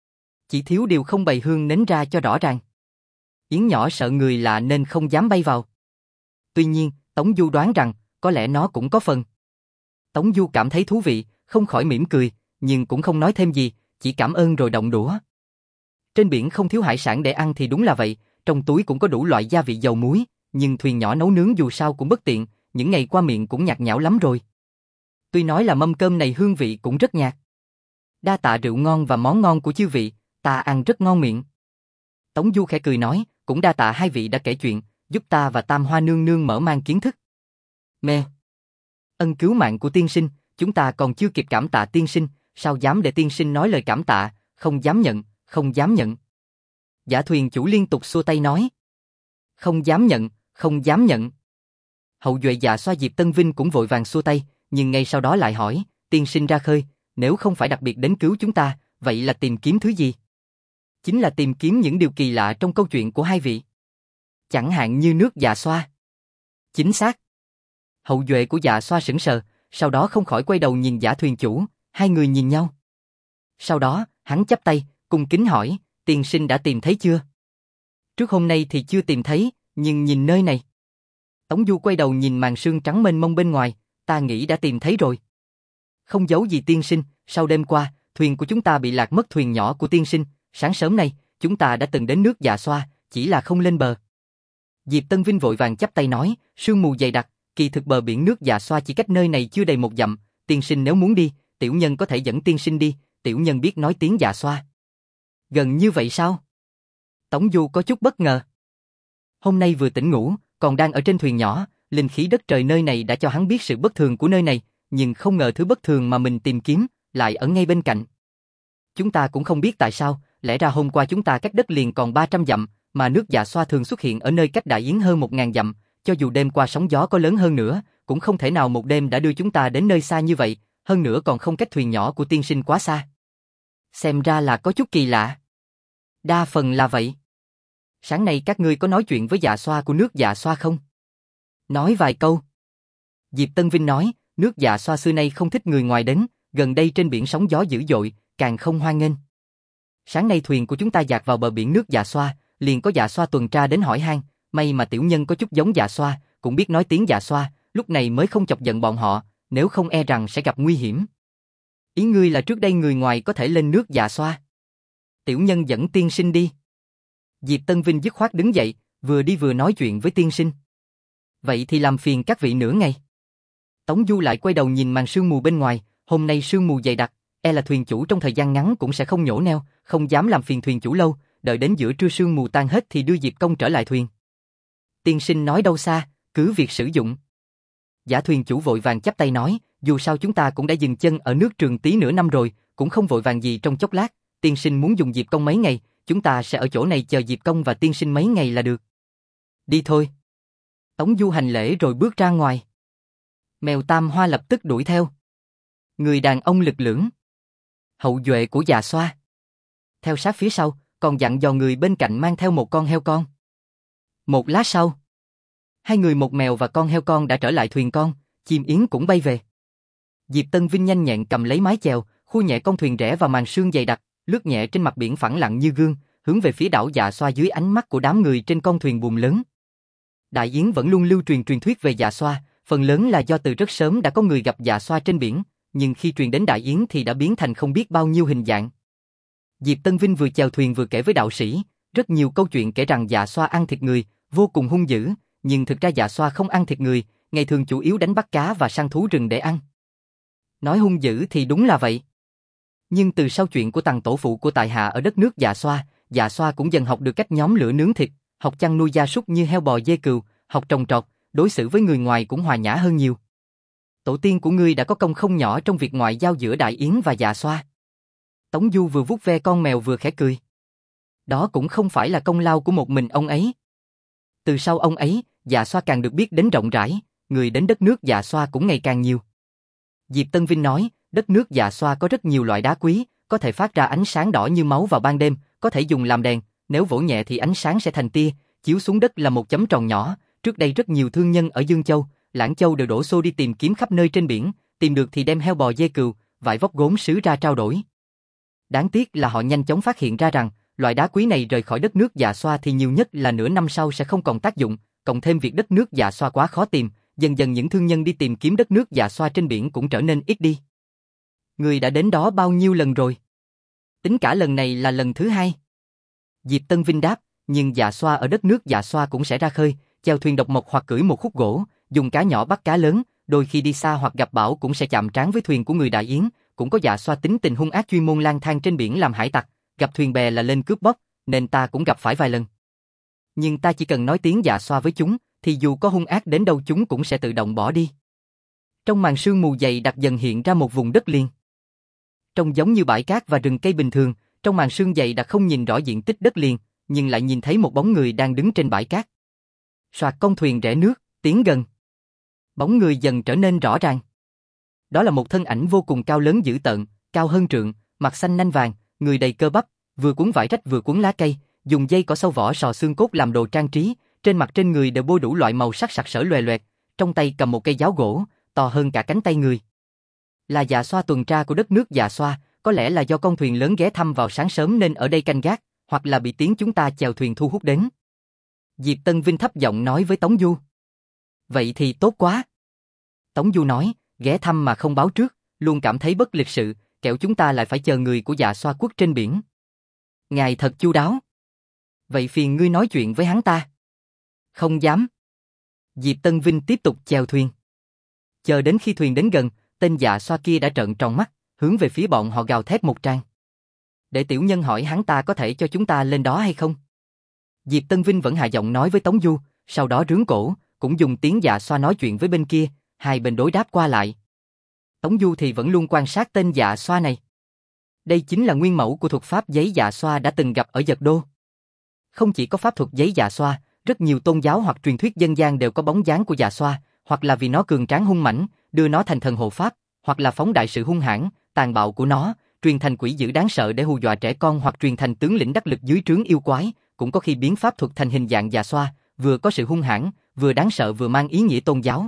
[SPEAKER 1] Chỉ thiếu điều không bày hương nến ra cho rõ ràng. Yến nhỏ sợ người lạ nên không dám bay vào. Tuy nhiên, Tống Du đoán rằng, có lẽ nó cũng có phần. Tống Du cảm thấy thú vị, không khỏi mỉm cười, nhưng cũng không nói thêm gì, chỉ cảm ơn rồi động đũa. Trên biển không thiếu hải sản để ăn thì đúng là vậy, trong túi cũng có đủ loại gia vị dầu muối, nhưng thuyền nhỏ nấu nướng dù sao cũng bất tiện, những ngày qua miệng cũng nhạt nhẽo lắm rồi. Tuy nói là mâm cơm này hương vị cũng rất nhạt. Đa tạ rượu ngon và món ngon của chư vị, ta ăn rất ngon miệng. Tống Du khẽ cười nói, cũng đa tạ hai vị đã kể chuyện, giúp ta và Tam Hoa nương nương mở mang kiến thức. Mẹ! Ân cứu mạng của tiên sinh, chúng ta còn chưa kịp cảm tạ tiên sinh, sao dám để tiên sinh nói lời cảm tạ, không dám nhận, không dám nhận. Giả thuyền chủ liên tục xua tay nói. Không dám nhận, không dám nhận. Hậu duệ Dạ Xoa Diệp Tân Vinh cũng vội vàng xua tay, nhưng ngay sau đó lại hỏi, tiên sinh ra khơi, nếu không phải đặc biệt đến cứu chúng ta, vậy là tìm kiếm thứ gì? Chính là tìm kiếm những điều kỳ lạ trong câu chuyện của hai vị. Chẳng hạn như nước Dạ Xoa. Chính xác. Hậu duệ của Dạ Xoa sững sờ, sau đó không khỏi quay đầu nhìn Giả thuyền chủ, hai người nhìn nhau. Sau đó, hắn chắp tay, cung kính hỏi, tiên sinh đã tìm thấy chưa? Trước hôm nay thì chưa tìm thấy, nhưng nhìn nơi này. Tống Du quay đầu nhìn màn sương trắng mênh mông bên ngoài, ta nghĩ đã tìm thấy rồi. Không giấu gì tiên sinh, sau đêm qua, thuyền của chúng ta bị lạc mất thuyền nhỏ của tiên sinh, sáng sớm nay, chúng ta đã từng đến nước Dạ Xoa, chỉ là không lên bờ. Diệp Tân Vinh vội vàng chắp tay nói, sương mù dày đặc, kỳ thực bờ biển nước Dạ Xoa chỉ cách nơi này chưa đầy một dặm, tiên sinh nếu muốn đi, tiểu nhân có thể dẫn tiên sinh đi, tiểu nhân biết nói tiếng Dạ Xoa. Gần như vậy sao? Tống Du có chút bất ngờ. Hôm nay vừa tỉnh ngủ, còn đang ở trên thuyền nhỏ, linh khí đất trời nơi này đã cho hắn biết sự bất thường của nơi này, nhưng không ngờ thứ bất thường mà mình tìm kiếm, lại ở ngay bên cạnh. Chúng ta cũng không biết tại sao, lẽ ra hôm qua chúng ta cách đất liền còn ba trăm dặm, mà nước Dạ Xoa thường xuất hiện ở nơi cách Đại Yến hơn một nghìn dặm, cho dù đêm qua sóng gió có lớn hơn nữa, cũng không thể nào một đêm đã đưa chúng ta đến nơi xa như vậy, hơn nữa còn không cách thuyền nhỏ của tiên sinh quá xa. Xem ra là có chút kỳ lạ. Đa phần là vậy. Sáng nay các ngươi có nói chuyện với Dạ Xoa của nước Dạ Xoa không? Nói vài câu. Diệp Tân Vinh nói, nước Dạ Xoa xưa nay không thích người ngoài đến, gần đây trên biển sóng gió dữ dội, càng không hoan nghênh. Sáng nay thuyền của chúng ta dạt vào bờ biển nước Dạ Xoa, liền có Dạ Xoa tuần tra đến hỏi han, may mà tiểu nhân có chút giống Dạ Xoa, cũng biết nói tiếng Dạ Xoa, lúc này mới không chọc giận bọn họ, nếu không e rằng sẽ gặp nguy hiểm. Ý ngươi là trước đây người ngoài có thể lên nước Dạ Xoa? Tiểu nhân dẫn tiên sinh đi. Diệp Tân Vinh dứt khoát đứng dậy, vừa đi vừa nói chuyện với tiên sinh. Vậy thì làm phiền các vị nửa ngày. Tống Du lại quay đầu nhìn màn sương mù bên ngoài, hôm nay sương mù dày đặc, e là thuyền chủ trong thời gian ngắn cũng sẽ không nhổ neo, không dám làm phiền thuyền chủ lâu, đợi đến giữa trưa sương mù tan hết thì đưa Diệp công trở lại thuyền. Tiên sinh nói đâu xa, cứ việc sử dụng. Giả thuyền chủ vội vàng chắp tay nói, dù sao chúng ta cũng đã dừng chân ở nước Trường Tý nửa năm rồi, cũng không vội vàng gì trong chốc lát, tiên sinh muốn dùng Diệp công mấy ngày, chúng ta sẽ ở chỗ này chờ Diệp công và tiên sinh mấy ngày là được. Đi thôi. Tống Du hành lễ rồi bước ra ngoài. Mèo Tam Hoa lập tức đuổi theo. Người đàn ông lực lưỡng. Hậu duệ của Dạ Xoa. Theo sát phía sau, còn dặn dò người bên cạnh mang theo một con heo con. Một lát sau, hai người một mèo và con heo con đã trở lại thuyền con, chim yến cũng bay về. Diệp Tân Vinh nhanh nhẹn cầm lấy mái chèo, khu nhẹ con thuyền rẽ vào màn sương dày đặc, lướt nhẹ trên mặt biển phẳng lặng như gương, hướng về phía đảo Dạ Xoa dưới ánh mắt của đám người trên con thuyền buồm lớn. Đại Yến vẫn luôn lưu truyền truyền thuyết về Dạ Xoa, phần lớn là do từ rất sớm đã có người gặp Dạ Xoa trên biển, nhưng khi truyền đến Đại Yến thì đã biến thành không biết bao nhiêu hình dạng. Diệp Tân Vinh vừa chèo thuyền vừa kể với đạo sĩ, rất nhiều câu chuyện kể rằng Dạ Xoa ăn thịt người, vô cùng hung dữ, nhưng thực ra Dạ Xoa không ăn thịt người, ngày thường chủ yếu đánh bắt cá và săn thú rừng để ăn. Nói hung dữ thì đúng là vậy. Nhưng từ sau chuyện của Tằng tổ phụ của tại hạ ở đất nước Dạ Xoa, Dạ Xoa cũng dần học được cách nhóm lửa nướng thịt, học chăn nuôi gia súc như heo bò dê cừu, học trồng trọt, đối xử với người ngoài cũng hòa nhã hơn nhiều. Tổ tiên của ngươi đã có công không nhỏ trong việc ngoại giao giữa Đại Yến và Dạ Xoa. Tống Du vừa vuốt ve con mèo vừa khẽ cười. Đó cũng không phải là công lao của một mình ông ấy. Từ sau ông ấy, Dạ Xoa càng được biết đến rộng rãi, người đến đất nước Dạ Xoa cũng ngày càng nhiều. Diệp Tân Vinh nói, đất nước Dạ Xoa có rất nhiều loại đá quý, có thể phát ra ánh sáng đỏ như máu vào ban đêm, có thể dùng làm đèn, nếu vỗ nhẹ thì ánh sáng sẽ thành tia, chiếu xuống đất là một chấm tròn nhỏ. Trước đây rất nhiều thương nhân ở Dương Châu, Lãng Châu đều đổ xô đi tìm kiếm khắp nơi trên biển, tìm được thì đem heo bò dê cừu, vải vóc gốm sứ ra trao đổi. Đáng tiếc là họ nhanh chóng phát hiện ra rằng, loại đá quý này rời khỏi đất nước Dạ Xoa thì nhiều nhất là nửa năm sau sẽ không còn tác dụng, cộng thêm việc đất nước Dạ Xoa quá khó tìm, dần dần những thương nhân đi tìm kiếm đất nước Dạ Xoa trên biển cũng trở nên ít đi. Người đã đến đó bao nhiêu lần rồi? Tính cả lần này là lần thứ hai. Diệp Tân Vinh đáp, nhưng Dạ Xoa ở đất nước Dạ Xoa cũng sẽ ra khơi, chèo thuyền độc mộc hoặc cưỡi một khúc gỗ, dùng cá nhỏ bắt cá lớn, đôi khi đi xa hoặc gặp bão cũng sẽ chạm trán với thuyền của người Đại Yến, cũng có Dạ Xoa tính tình hung ác chuyên môn lang thang trên biển làm hải tặc, gặp thuyền bè là lên cướp bóc, nên ta cũng gặp phải vài lần. Nhưng ta chỉ cần nói tiếng Dạ Xoa với chúng, thì dù có hung ác đến đâu chúng cũng sẽ tự động bỏ đi. Trong màn sương mù dày đặc dần hiện ra một vùng đất liền. Trông giống như bãi cát và rừng cây bình thường, trong màn sương dày đặc không nhìn rõ diện tích đất liền, nhưng lại nhìn thấy một bóng người đang đứng trên bãi cát. Soạt con thuyền rẽ nước, tiến gần. Bóng người dần trở nên rõ ràng. Đó là một thân ảnh vô cùng cao lớn dữ tợn, cao hơn trượng, mặt xanh nanh vàng, người đầy cơ bắp, vừa cuốn vải rách vừa cuốn lá cây, dùng dây cỏ sâu vỏ sò xương cốt làm đồ trang trí, trên mặt trên người đều bôi đủ loại màu sắc sặc sỡ loè loẹt, trong tay cầm một cây giáo gỗ, to hơn cả cánh tay người. Là Dạ Xoa tuần tra của đất nước Dạ Xoa, có lẽ là do con thuyền lớn ghé thăm vào sáng sớm nên ở đây canh gác, hoặc là bị tiếng chúng ta chèo thuyền thu hút đến. Diệp Tân Vinh thấp giọng nói với Tống Du. Vậy thì tốt quá. Tống Du nói, ghé thăm mà không báo trước, luôn cảm thấy bất lịch sự, kẻo chúng ta lại phải chờ người của Dạ Xoa quốc trên biển. Ngài thật chu đáo. Vậy phiền ngươi nói chuyện với hắn ta. Không dám. Diệp Tân Vinh tiếp tục chèo thuyền. Chờ đến khi thuyền đến gần, tên Dạ Xoa kia đã trợn tròn mắt, hướng về phía bọn họ gào thét một tràng. Để tiểu nhân hỏi hắn ta có thể cho chúng ta lên đó hay không? Diệp Tân Vinh vẫn hạ giọng nói với Tống Du, sau đó rướn cổ, cũng dùng tiếng Dạ Xoa nói chuyện với bên kia, hai bên đối đáp qua lại. Tống Du thì vẫn luôn quan sát tên Dạ Xoa này. Đây chính là nguyên mẫu của thuật pháp giấy Dạ Xoa đã từng gặp ở Dật Đô. Không chỉ có pháp thuật giấy Dạ Xoa, rất nhiều tôn giáo hoặc truyền thuyết dân gian đều có bóng dáng của Dạ Xoa, hoặc là vì nó cường tráng hung mãnh, đưa nó thành thần hộ pháp, hoặc là phóng đại sự hung hãn, tàn bạo của nó, truyền thành quỷ dữ đáng sợ để hù dọa trẻ con hoặc truyền thành tướng lĩnh đắc lực dưới trướng yêu quái, cũng có khi biến pháp thuật thành hình dạng Dạ Xoa, vừa có sự hung hãn, vừa đáng sợ vừa mang ý nghĩa tôn giáo.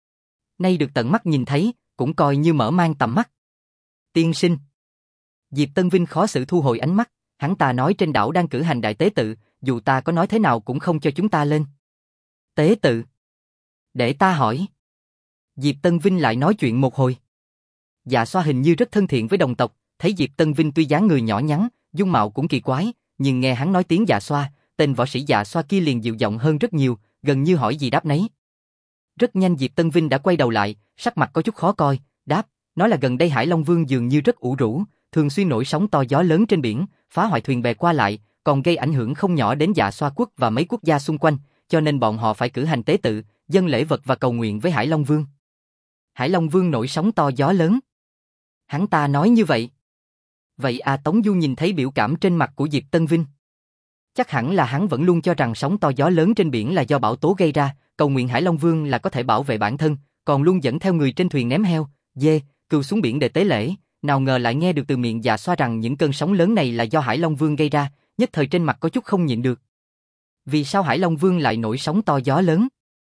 [SPEAKER 1] Nay được tận mắt nhìn thấy, cũng coi như mở mang tầm mắt. Tiên sinh. Diệp Tân Vinh khó xử thu hồi ánh mắt, hắn ta nói trên đảo đang cử hành đại tế tự, dù ta có nói thế nào cũng không cho chúng ta lên. Tế tự? Để ta hỏi. Diệp Tân Vinh lại nói chuyện một hồi. Dạ Xoa hình như rất thân thiện với đồng tộc, thấy Diệp Tân Vinh tuy dáng người nhỏ nhắn, dung mạo cũng kỳ quái, nhưng nghe hắn nói tiếng Dạ Xoa, tên võ sĩ Dạ Xoa kia liền dịu giọng hơn rất nhiều, gần như hỏi gì đáp nấy. Rất nhanh Diệp Tân Vinh đã quay đầu lại, sắc mặt có chút khó coi, đáp, nói là gần đây Hải Long Vương dường như rất ủ rũ, thường xuyên nổi sóng to gió lớn trên biển, phá hoại thuyền bè qua lại, còn gây ảnh hưởng không nhỏ đến Dạ Xoa quốc và mấy quốc gia xung quanh, cho nên bọn họ phải cử hành tế tự, dâng lễ vật và cầu nguyện với Hải Long Vương. Hải Long Vương nổi sóng to gió lớn. Hắn ta nói như vậy. Vậy à, Tống Du nhìn thấy biểu cảm trên mặt của Diệp Tân Vinh. Chắc hẳn là hắn vẫn luôn cho rằng sóng to gió lớn trên biển là do bão tố gây ra, cầu nguyện Hải Long Vương là có thể bảo vệ bản thân, còn luôn dẫn theo người trên thuyền ném heo, dê, cừu xuống biển để tế lễ, nào ngờ lại nghe được từ miệng Dạ Xoa rằng những cơn sóng lớn này là do Hải Long Vương gây ra, nhất thời trên mặt có chút không nhịn được. Vì sao Hải Long Vương lại nổi sóng to gió lớn?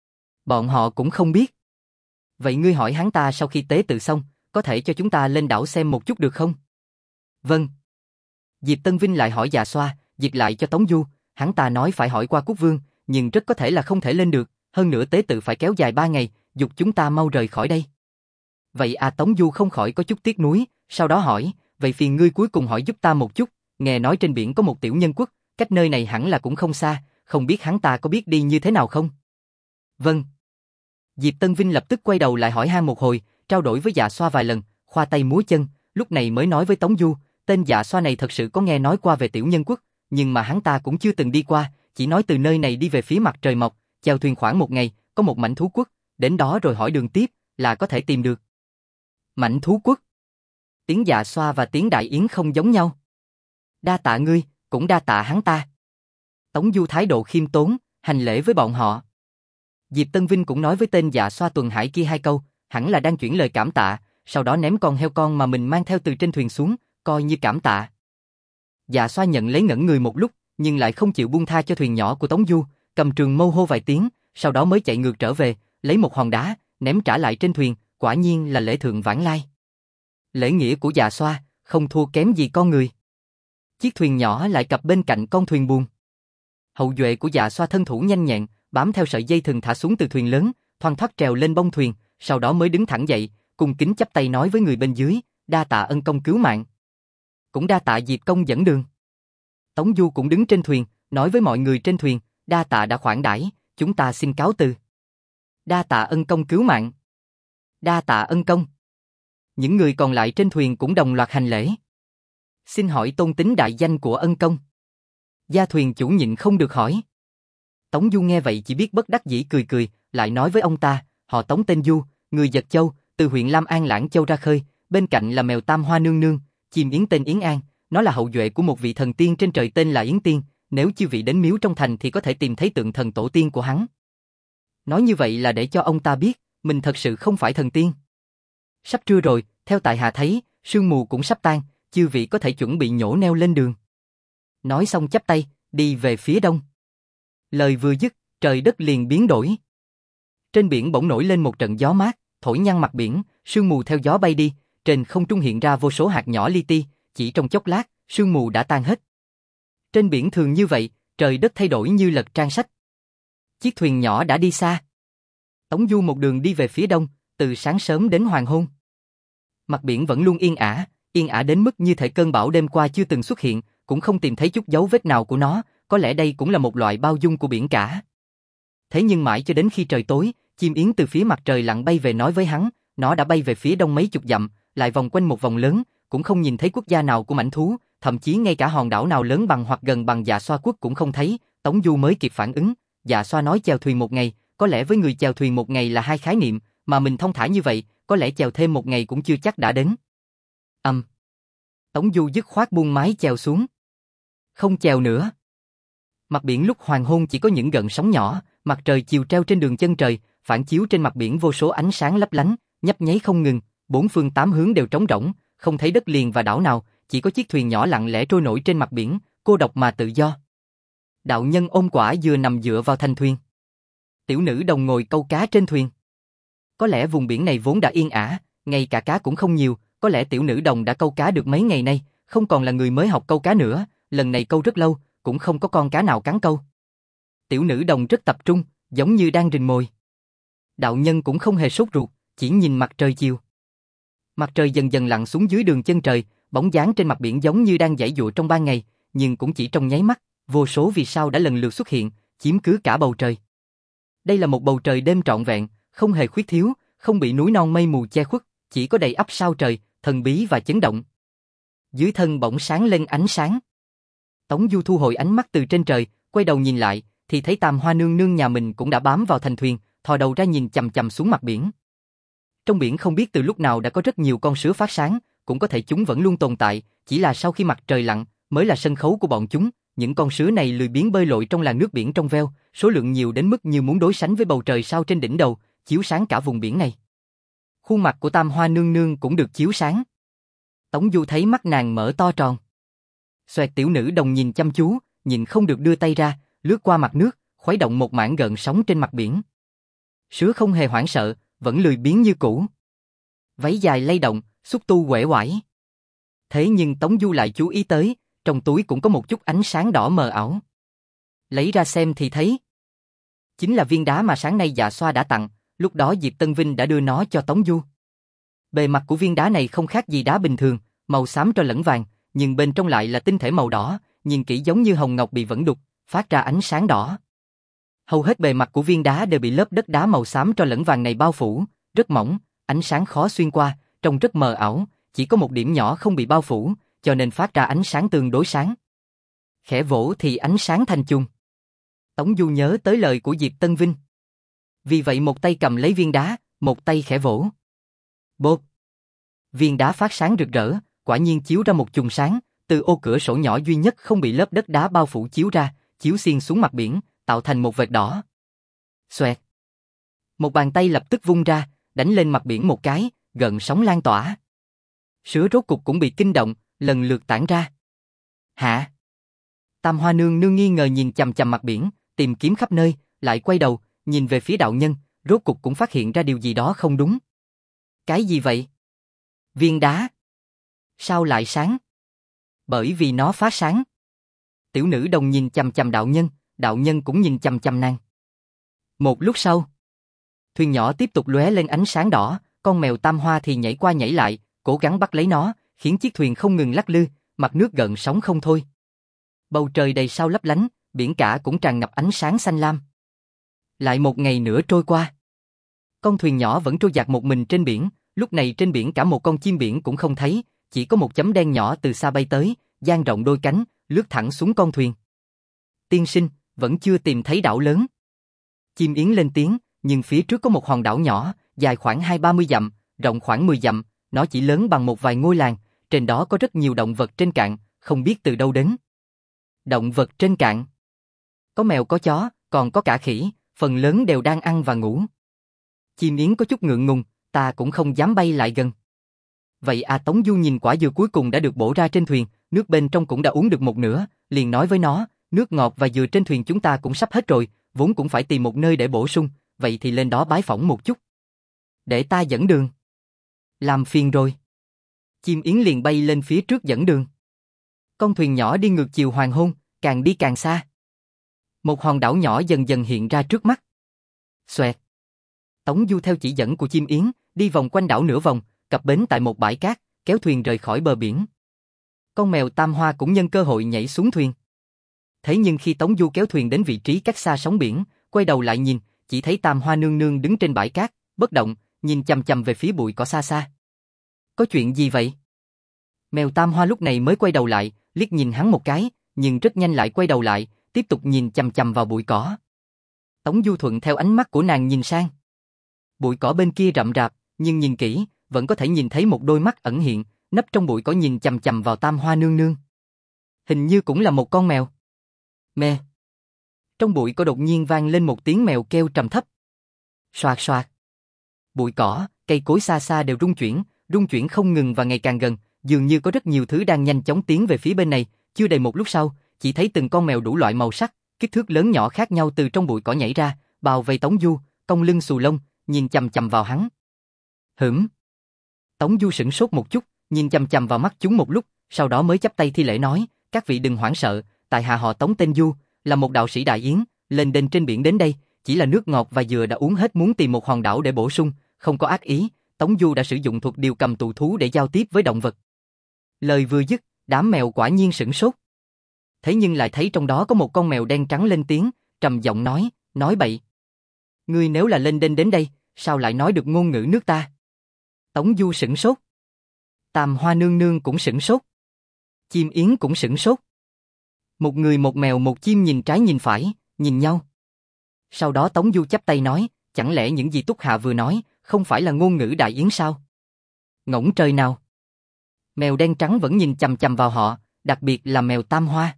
[SPEAKER 1] Bọn họ cũng không biết. Vậy ngươi hỏi hắn ta sau khi tế tự xong, có thể cho chúng ta lên đảo xem một chút được không? Vâng. Diệp Tân Vinh lại hỏi Dạ Xoa, dịch lại cho Tống Du, hắn ta nói phải hỏi qua quốc vương, nhưng rất có thể là không thể lên được, hơn nữa tế tự phải kéo dài ba ngày, dục chúng ta mau rời khỏi đây. Vậy à, Tống Du không khỏi có chút tiếc nuối, sau đó hỏi, vậy phiền ngươi cuối cùng hỏi giúp ta một chút, nghe nói trên biển có một tiểu nhân quốc, cách nơi này hẳn là cũng không xa, không biết hắn ta có biết đi như thế nào không? Vâng. Diệp Tân Vinh lập tức quay đầu lại hỏi han một hồi, trao đổi với Dạ Xoa vài lần, khoa tay múa chân, lúc này mới nói với Tống Du, tên Dạ Xoa này thật sự có nghe nói qua về tiểu nhân quốc, nhưng mà hắn ta cũng chưa từng đi qua, chỉ nói từ nơi này đi về phía mặt trời mọc, chèo thuyền khoảng một ngày, có một mảnh thú quốc, đến đó rồi hỏi đường tiếp, là có thể tìm được. Mảnh thú quốc? Tiếng Dạ Xoa và tiếng Đại Yến không giống nhau. Đa tạ ngươi, cũng đa tạ hắn ta. Tống Du thái độ khiêm tốn, hành lễ với bọn họ. Diệp Tân Vinh cũng nói với tên Dạ Xoa tuần hải kia hai câu, hẳn là đang chuyển lời cảm tạ, sau đó ném con heo con mà mình mang theo từ trên thuyền xuống, coi như cảm tạ. Dạ Xoa nhận lấy ngẩn người một lúc, nhưng lại không chịu buông tha cho thuyền nhỏ của Tống Du, cầm trường mâu hô vài tiếng, sau đó mới chạy ngược trở về, lấy một hòn đá, ném trả lại trên thuyền, quả nhiên là lễ thượng vãng lai. Lễ nghĩa của Dạ Xoa, không thua kém gì con người. Chiếc thuyền nhỏ lại cập bên cạnh con thuyền buồm. Hậu duệ của Dạ Xoa thân thủ nhanh nhẹn, bám theo sợi dây thừng thả xuống từ thuyền lớn, thoăn thoắt trèo lên bông thuyền, sau đó mới đứng thẳng dậy, cung kính chắp tay nói với người bên dưới, đa tạ ân công cứu mạng. Cũng đa tạ Diệp công dẫn đường. Tống Du cũng đứng trên thuyền, nói với mọi người trên thuyền, đa tạ đã khoản đãi, chúng ta xin cáo từ. Đa tạ ân công cứu mạng. Đa tạ ân công. Những người còn lại trên thuyền cũng đồng loạt hành lễ. Xin hỏi tôn tính đại danh của ân công. Gia thuyền chủ nhịn không được hỏi. Tống Du nghe vậy chỉ biết bất đắc dĩ cười cười, lại nói với ông ta, họ Tống tên Du, người Giật Châu, từ huyện Lam An Lãng Châu ra khơi, bên cạnh là mèo Tam Hoa nương nương, chim yến tên Yến An, nó là hậu duệ của một vị thần tiên trên trời tên là Yến Tiên, nếu chư vị đến miếu trong thành thì có thể tìm thấy tượng thần tổ tiên của hắn. Nói như vậy là để cho ông ta biết, mình thật sự không phải thần tiên. Sắp trưa rồi, theo tại hạ thấy, sương mù cũng sắp tan, chư vị có thể chuẩn bị nhổ neo lên đường. Nói xong chắp tay, đi về phía đông. Lời vừa dứt, trời đất liền biến đổi. Trên biển bỗng nổi lên một trận gió mát, thổi nhăn mặt biển, sương mù theo gió bay đi, trên không trung hiện ra vô số hạt nhỏ li ti, chỉ trong chốc lát, sương mù đã tan hết. Trên biển thường như vậy, trời đất thay đổi như lật trang sách. Chiếc thuyền nhỏ đã đi xa. Tống Du một đường đi về phía đông, từ sáng sớm đến hoàng hôn. Mặt biển vẫn luôn yên ả, yên ả đến mức như thể cơn bão đêm qua chưa từng xuất hiện, cũng không tìm thấy chút dấu vết nào của nó, có lẽ đây cũng là một loại bao dung của biển cả. Thế nhưng mãi cho đến khi trời tối, chim yến từ phía mặt trời lặn bay về nói với hắn, nó đã bay về phía đông mấy chục dặm, lại vòng quanh một vòng lớn, cũng không nhìn thấy quốc gia nào của mãnh thú, thậm chí ngay cả hòn đảo nào lớn bằng hoặc gần bằng Dạ Xoa quốc cũng không thấy. Tống Du mới kịp phản ứng, Dạ Xoa nói chèo thuyền một ngày, có lẽ với người chèo thuyền một ngày là hai khái niệm, mà mình thông thả như vậy, có lẽ chèo thêm một ngày cũng chưa chắc đã đến. Âm. Um. Tống Du dứt khoát buông mái chèo xuống. Không chèo nữa. Mặt biển lúc hoàng hôn chỉ có những gợn sóng nhỏ, mặt trời chiều treo trên đường chân trời, phản chiếu trên mặt biển vô số ánh sáng lấp lánh, nhấp nháy không ngừng, bốn phương tám hướng đều trống rỗng, không thấy đất liền và đảo nào, chỉ có chiếc thuyền nhỏ lặng lẽ trôi nổi trên mặt biển, cô độc mà tự do. Đạo nhân ôm quả dừa nằm dựa vào thành thuyền. Tiểu nữ đồng ngồi câu cá trên thuyền. Có lẽ vùng biển này vốn đã yên ả, ngay cả cá cũng không nhiều, có lẽ tiểu nữ đồng đã câu cá được mấy ngày nay, không còn là người mới học câu cá nữa, lần này câu rất lâu, cũng không có con cá nào cắn câu. Tiểu nữ đồng rất tập trung, giống như đang rình mồi. Đạo nhân cũng không hề sốt ruột, chỉ nhìn mặt trời chiều. Mặt trời dần dần lặn xuống dưới đường chân trời, bóng dáng trên mặt biển giống như đang giãy giụa trong ban ngày, nhưng cũng chỉ trong nháy mắt, vô số vì sao đã lần lượt xuất hiện, chiếm cứ cả bầu trời. Đây là một bầu trời đêm trọn vẹn, không hề khuyết thiếu, không bị núi non mây mù che khuất, chỉ có đầy ắp sao trời, thần bí và chấn động. Dưới thân bỗng sáng lên ánh sáng. Tống Du thu hồi ánh mắt từ trên trời, quay đầu nhìn lại, thì thấy Tam Hoa nương nương nhà mình cũng đã bám vào thành thuyền, thò đầu ra nhìn chằm chằm xuống mặt biển. Trong biển không biết từ lúc nào đã có rất nhiều con sứa phát sáng, cũng có thể chúng vẫn luôn tồn tại, chỉ là sau khi mặt trời lặn, mới là sân khấu của bọn chúng. Những con sứa này lười biếng bơi lội trong làn nước biển trong veo, số lượng nhiều đến mức như muốn đối sánh với bầu trời sao trên đỉnh đầu, chiếu sáng cả vùng biển này. Khuôn mặt của Tam Hoa nương nương cũng được chiếu sáng. Tống Du thấy mắt nàng mở to tròn. Xoẹt tiểu nữ đồng nhìn chăm chú, nhìn không được đưa tay ra, lướt qua mặt nước, khuấy động một mảng gợn sóng trên mặt biển. Sứa không hề hoảng sợ, vẫn lười biếng như cũ. Váy dài lay động, xúc tu uể oải. Thế nhưng Tống Du lại chú ý tới, trong túi cũng có một chút ánh sáng đỏ mờ ảo. Lấy ra xem thì thấy. Chính là viên đá mà sáng nay Dạ Xoa đã tặng, lúc đó Diệp Tân Vinh đã đưa nó cho Tống Du. Bề mặt của viên đá này không khác gì đá bình thường, màu xám tro lẫn vàng, nhưng bên trong lại là tinh thể màu đỏ, nhìn kỹ giống như hồng ngọc bị vẫn đục, phát ra ánh sáng đỏ. Hầu hết bề mặt của viên đá đều bị lớp đất đá màu xám tro lẫn vàng này bao phủ, rất mỏng, ánh sáng khó xuyên qua, trông rất mờ ảo, chỉ có một điểm nhỏ không bị bao phủ, cho nên phát ra ánh sáng tương đối sáng. Khẽ vỗ thì ánh sáng thành chùm. Tống Du nhớ tới lời của Diệp Tân Vinh. Vì vậy một tay cầm lấy viên đá, một tay khẽ vỗ. Bột! Viên đá phát sáng rực rỡ, quả nhiên chiếu ra một chùm sáng, từ ô cửa sổ nhỏ duy nhất không bị lớp đất đá bao phủ chiếu ra, chiếu xiên xuống mặt biển, tạo thành một vệt đỏ. Xoẹt! Một bàn tay lập tức vung ra, đánh lên mặt biển một cái, gợn sóng lan tỏa. Sứa rốt cục cũng bị kinh động, lần lượt tản ra. Hả? Tam Hoa nương nương nghi ngờ nhìn chằm chằm mặt biển, tìm kiếm khắp nơi, lại quay đầu, nhìn về phía đạo nhân, rốt cục cũng phát hiện ra điều gì đó không đúng. Cái gì vậy? Viên đá. Sao lại sáng? Bởi vì nó phá sáng. Tiểu nữ đồng nhìn chằm chằm đạo nhân, đạo nhân cũng nhìn chằm chằm nàng. Một lúc sau, thuyền nhỏ tiếp tục lóe lên ánh sáng đỏ, con mèo Tam Hoa thì nhảy qua nhảy lại, cố gắng bắt lấy nó, khiến chiếc thuyền không ngừng lắc lư, mặt nước gợn sóng không thôi. Bầu trời đầy sao lấp lánh, biển cả cũng tràn ngập ánh sáng xanh lam. Lại một ngày nữa trôi qua. Con thuyền nhỏ vẫn trôi dạt một mình trên biển, lúc này trên biển cả một con chim biển cũng không thấy, chỉ có một chấm đen nhỏ từ xa bay tới, dang rộng đôi cánh, lướt thẳng xuống con thuyền. Tiên sinh, vẫn chưa tìm thấy đảo lớn. Chim yến lên tiếng, nhưng phía trước có một hòn đảo nhỏ, dài khoảng hai ba mươi dặm, rộng khoảng mười dặm, nó chỉ lớn bằng một vài ngôi làng, trên đó có rất nhiều động vật trên cạn, không biết từ đâu đến. Động vật trên cạn. Có mèo có chó, còn có cả khỉ, phần lớn đều đang ăn và ngủ. Chim yến có chút ngượng ngùng, ta cũng không dám bay lại gần. Vậy à, Tống Du nhìn quả dừa cuối cùng đã được bổ ra trên thuyền, nước bên trong cũng đã uống được một nửa, liền nói với nó, nước ngọt và dừa trên thuyền chúng ta cũng sắp hết rồi, vốn cũng phải tìm một nơi để bổ sung, vậy thì lên đó bái phỏng một chút. Để ta dẫn đường. Làm phiền rồi. Chim yến liền bay lên phía trước dẫn đường. Con thuyền nhỏ đi ngược chiều hoàng hôn, càng đi càng xa. Một hòn đảo nhỏ dần dần hiện ra trước mắt. Xoẹt. Tống Du theo chỉ dẫn của chim yến, đi vòng quanh đảo nửa vòng, cập bến tại một bãi cát, kéo thuyền rời khỏi bờ biển. Con mèo Tam Hoa cũng nhân cơ hội nhảy xuống thuyền. Thế nhưng khi Tống Du kéo thuyền đến vị trí cách xa sóng biển, quay đầu lại nhìn, chỉ thấy Tam Hoa nương nương đứng trên bãi cát, bất động, nhìn chằm chằm về phía bụi cỏ xa xa. Có chuyện gì vậy? Mèo Tam Hoa lúc này mới quay đầu lại, liếc nhìn hắn một cái, nhưng rất nhanh lại quay đầu lại, tiếp tục nhìn chằm chằm vào bụi cỏ. Tống Du thuận theo ánh mắt của nàng nhìn sang. Bụi cỏ bên kia rậm rạp, nhưng nhìn kỹ, vẫn có thể nhìn thấy một đôi mắt ẩn hiện, nấp trong bụi cỏ nhìn chằm chằm vào Tam Hoa nương nương. Hình như cũng là một con mèo. Mè. Trong bụi cỏ đột nhiên vang lên một tiếng mèo kêu trầm thấp. Soạt soạt. Bụi cỏ, cây cối xa xa đều rung chuyển, rung chuyển không ngừng và ngày càng gần, dường như có rất nhiều thứ đang nhanh chóng tiến về phía bên này. Chưa đầy một lúc sau, chỉ thấy từng con mèo đủ loại màu sắc, kích thước lớn nhỏ khác nhau từ trong bụi cỏ nhảy ra, bao vây Tống Du, cong lưng xù lông, nhìn chằm chằm vào hắn. Hửm. Tống Du sửng sốt một chút, nhìn chằm chằm vào mắt chúng một lúc, sau đó mới chắp tay thi lễ nói, các vị đừng hoảng sợ, tại hạ họ Tống tên Du, là một đạo sĩ đại yến, lên đên trên biển đến đây, chỉ là nước ngọt và dừa đã uống hết muốn tìm một hòn đảo để bổ sung, không có ác ý. Tống Du đã sử dụng thuật điều cầm tù thú để giao tiếp với động vật. Lời vừa dứt, đám mèo quả nhiên sửng sốt. Thế nhưng lại thấy trong đó có một con mèo đen trắng lên tiếng, trầm giọng nói, nói bậy. Ngươi nếu là lên đên đến đây, sao lại nói được ngôn ngữ nước ta? Tống Du sửng sốt. Tam Hoa nương nương cũng sửng sốt. Chim yến cũng sửng sốt. Một người một mèo một chim nhìn trái nhìn phải, nhìn nhau. Sau đó Tống Du chắp tay nói, chẳng lẽ những gì Túc Hạ vừa nói, không phải là ngôn ngữ đại yến sao? Ngỗng trời nào! Mèo đen trắng vẫn nhìn chằm chằm vào họ, đặc biệt là mèo Tam Hoa.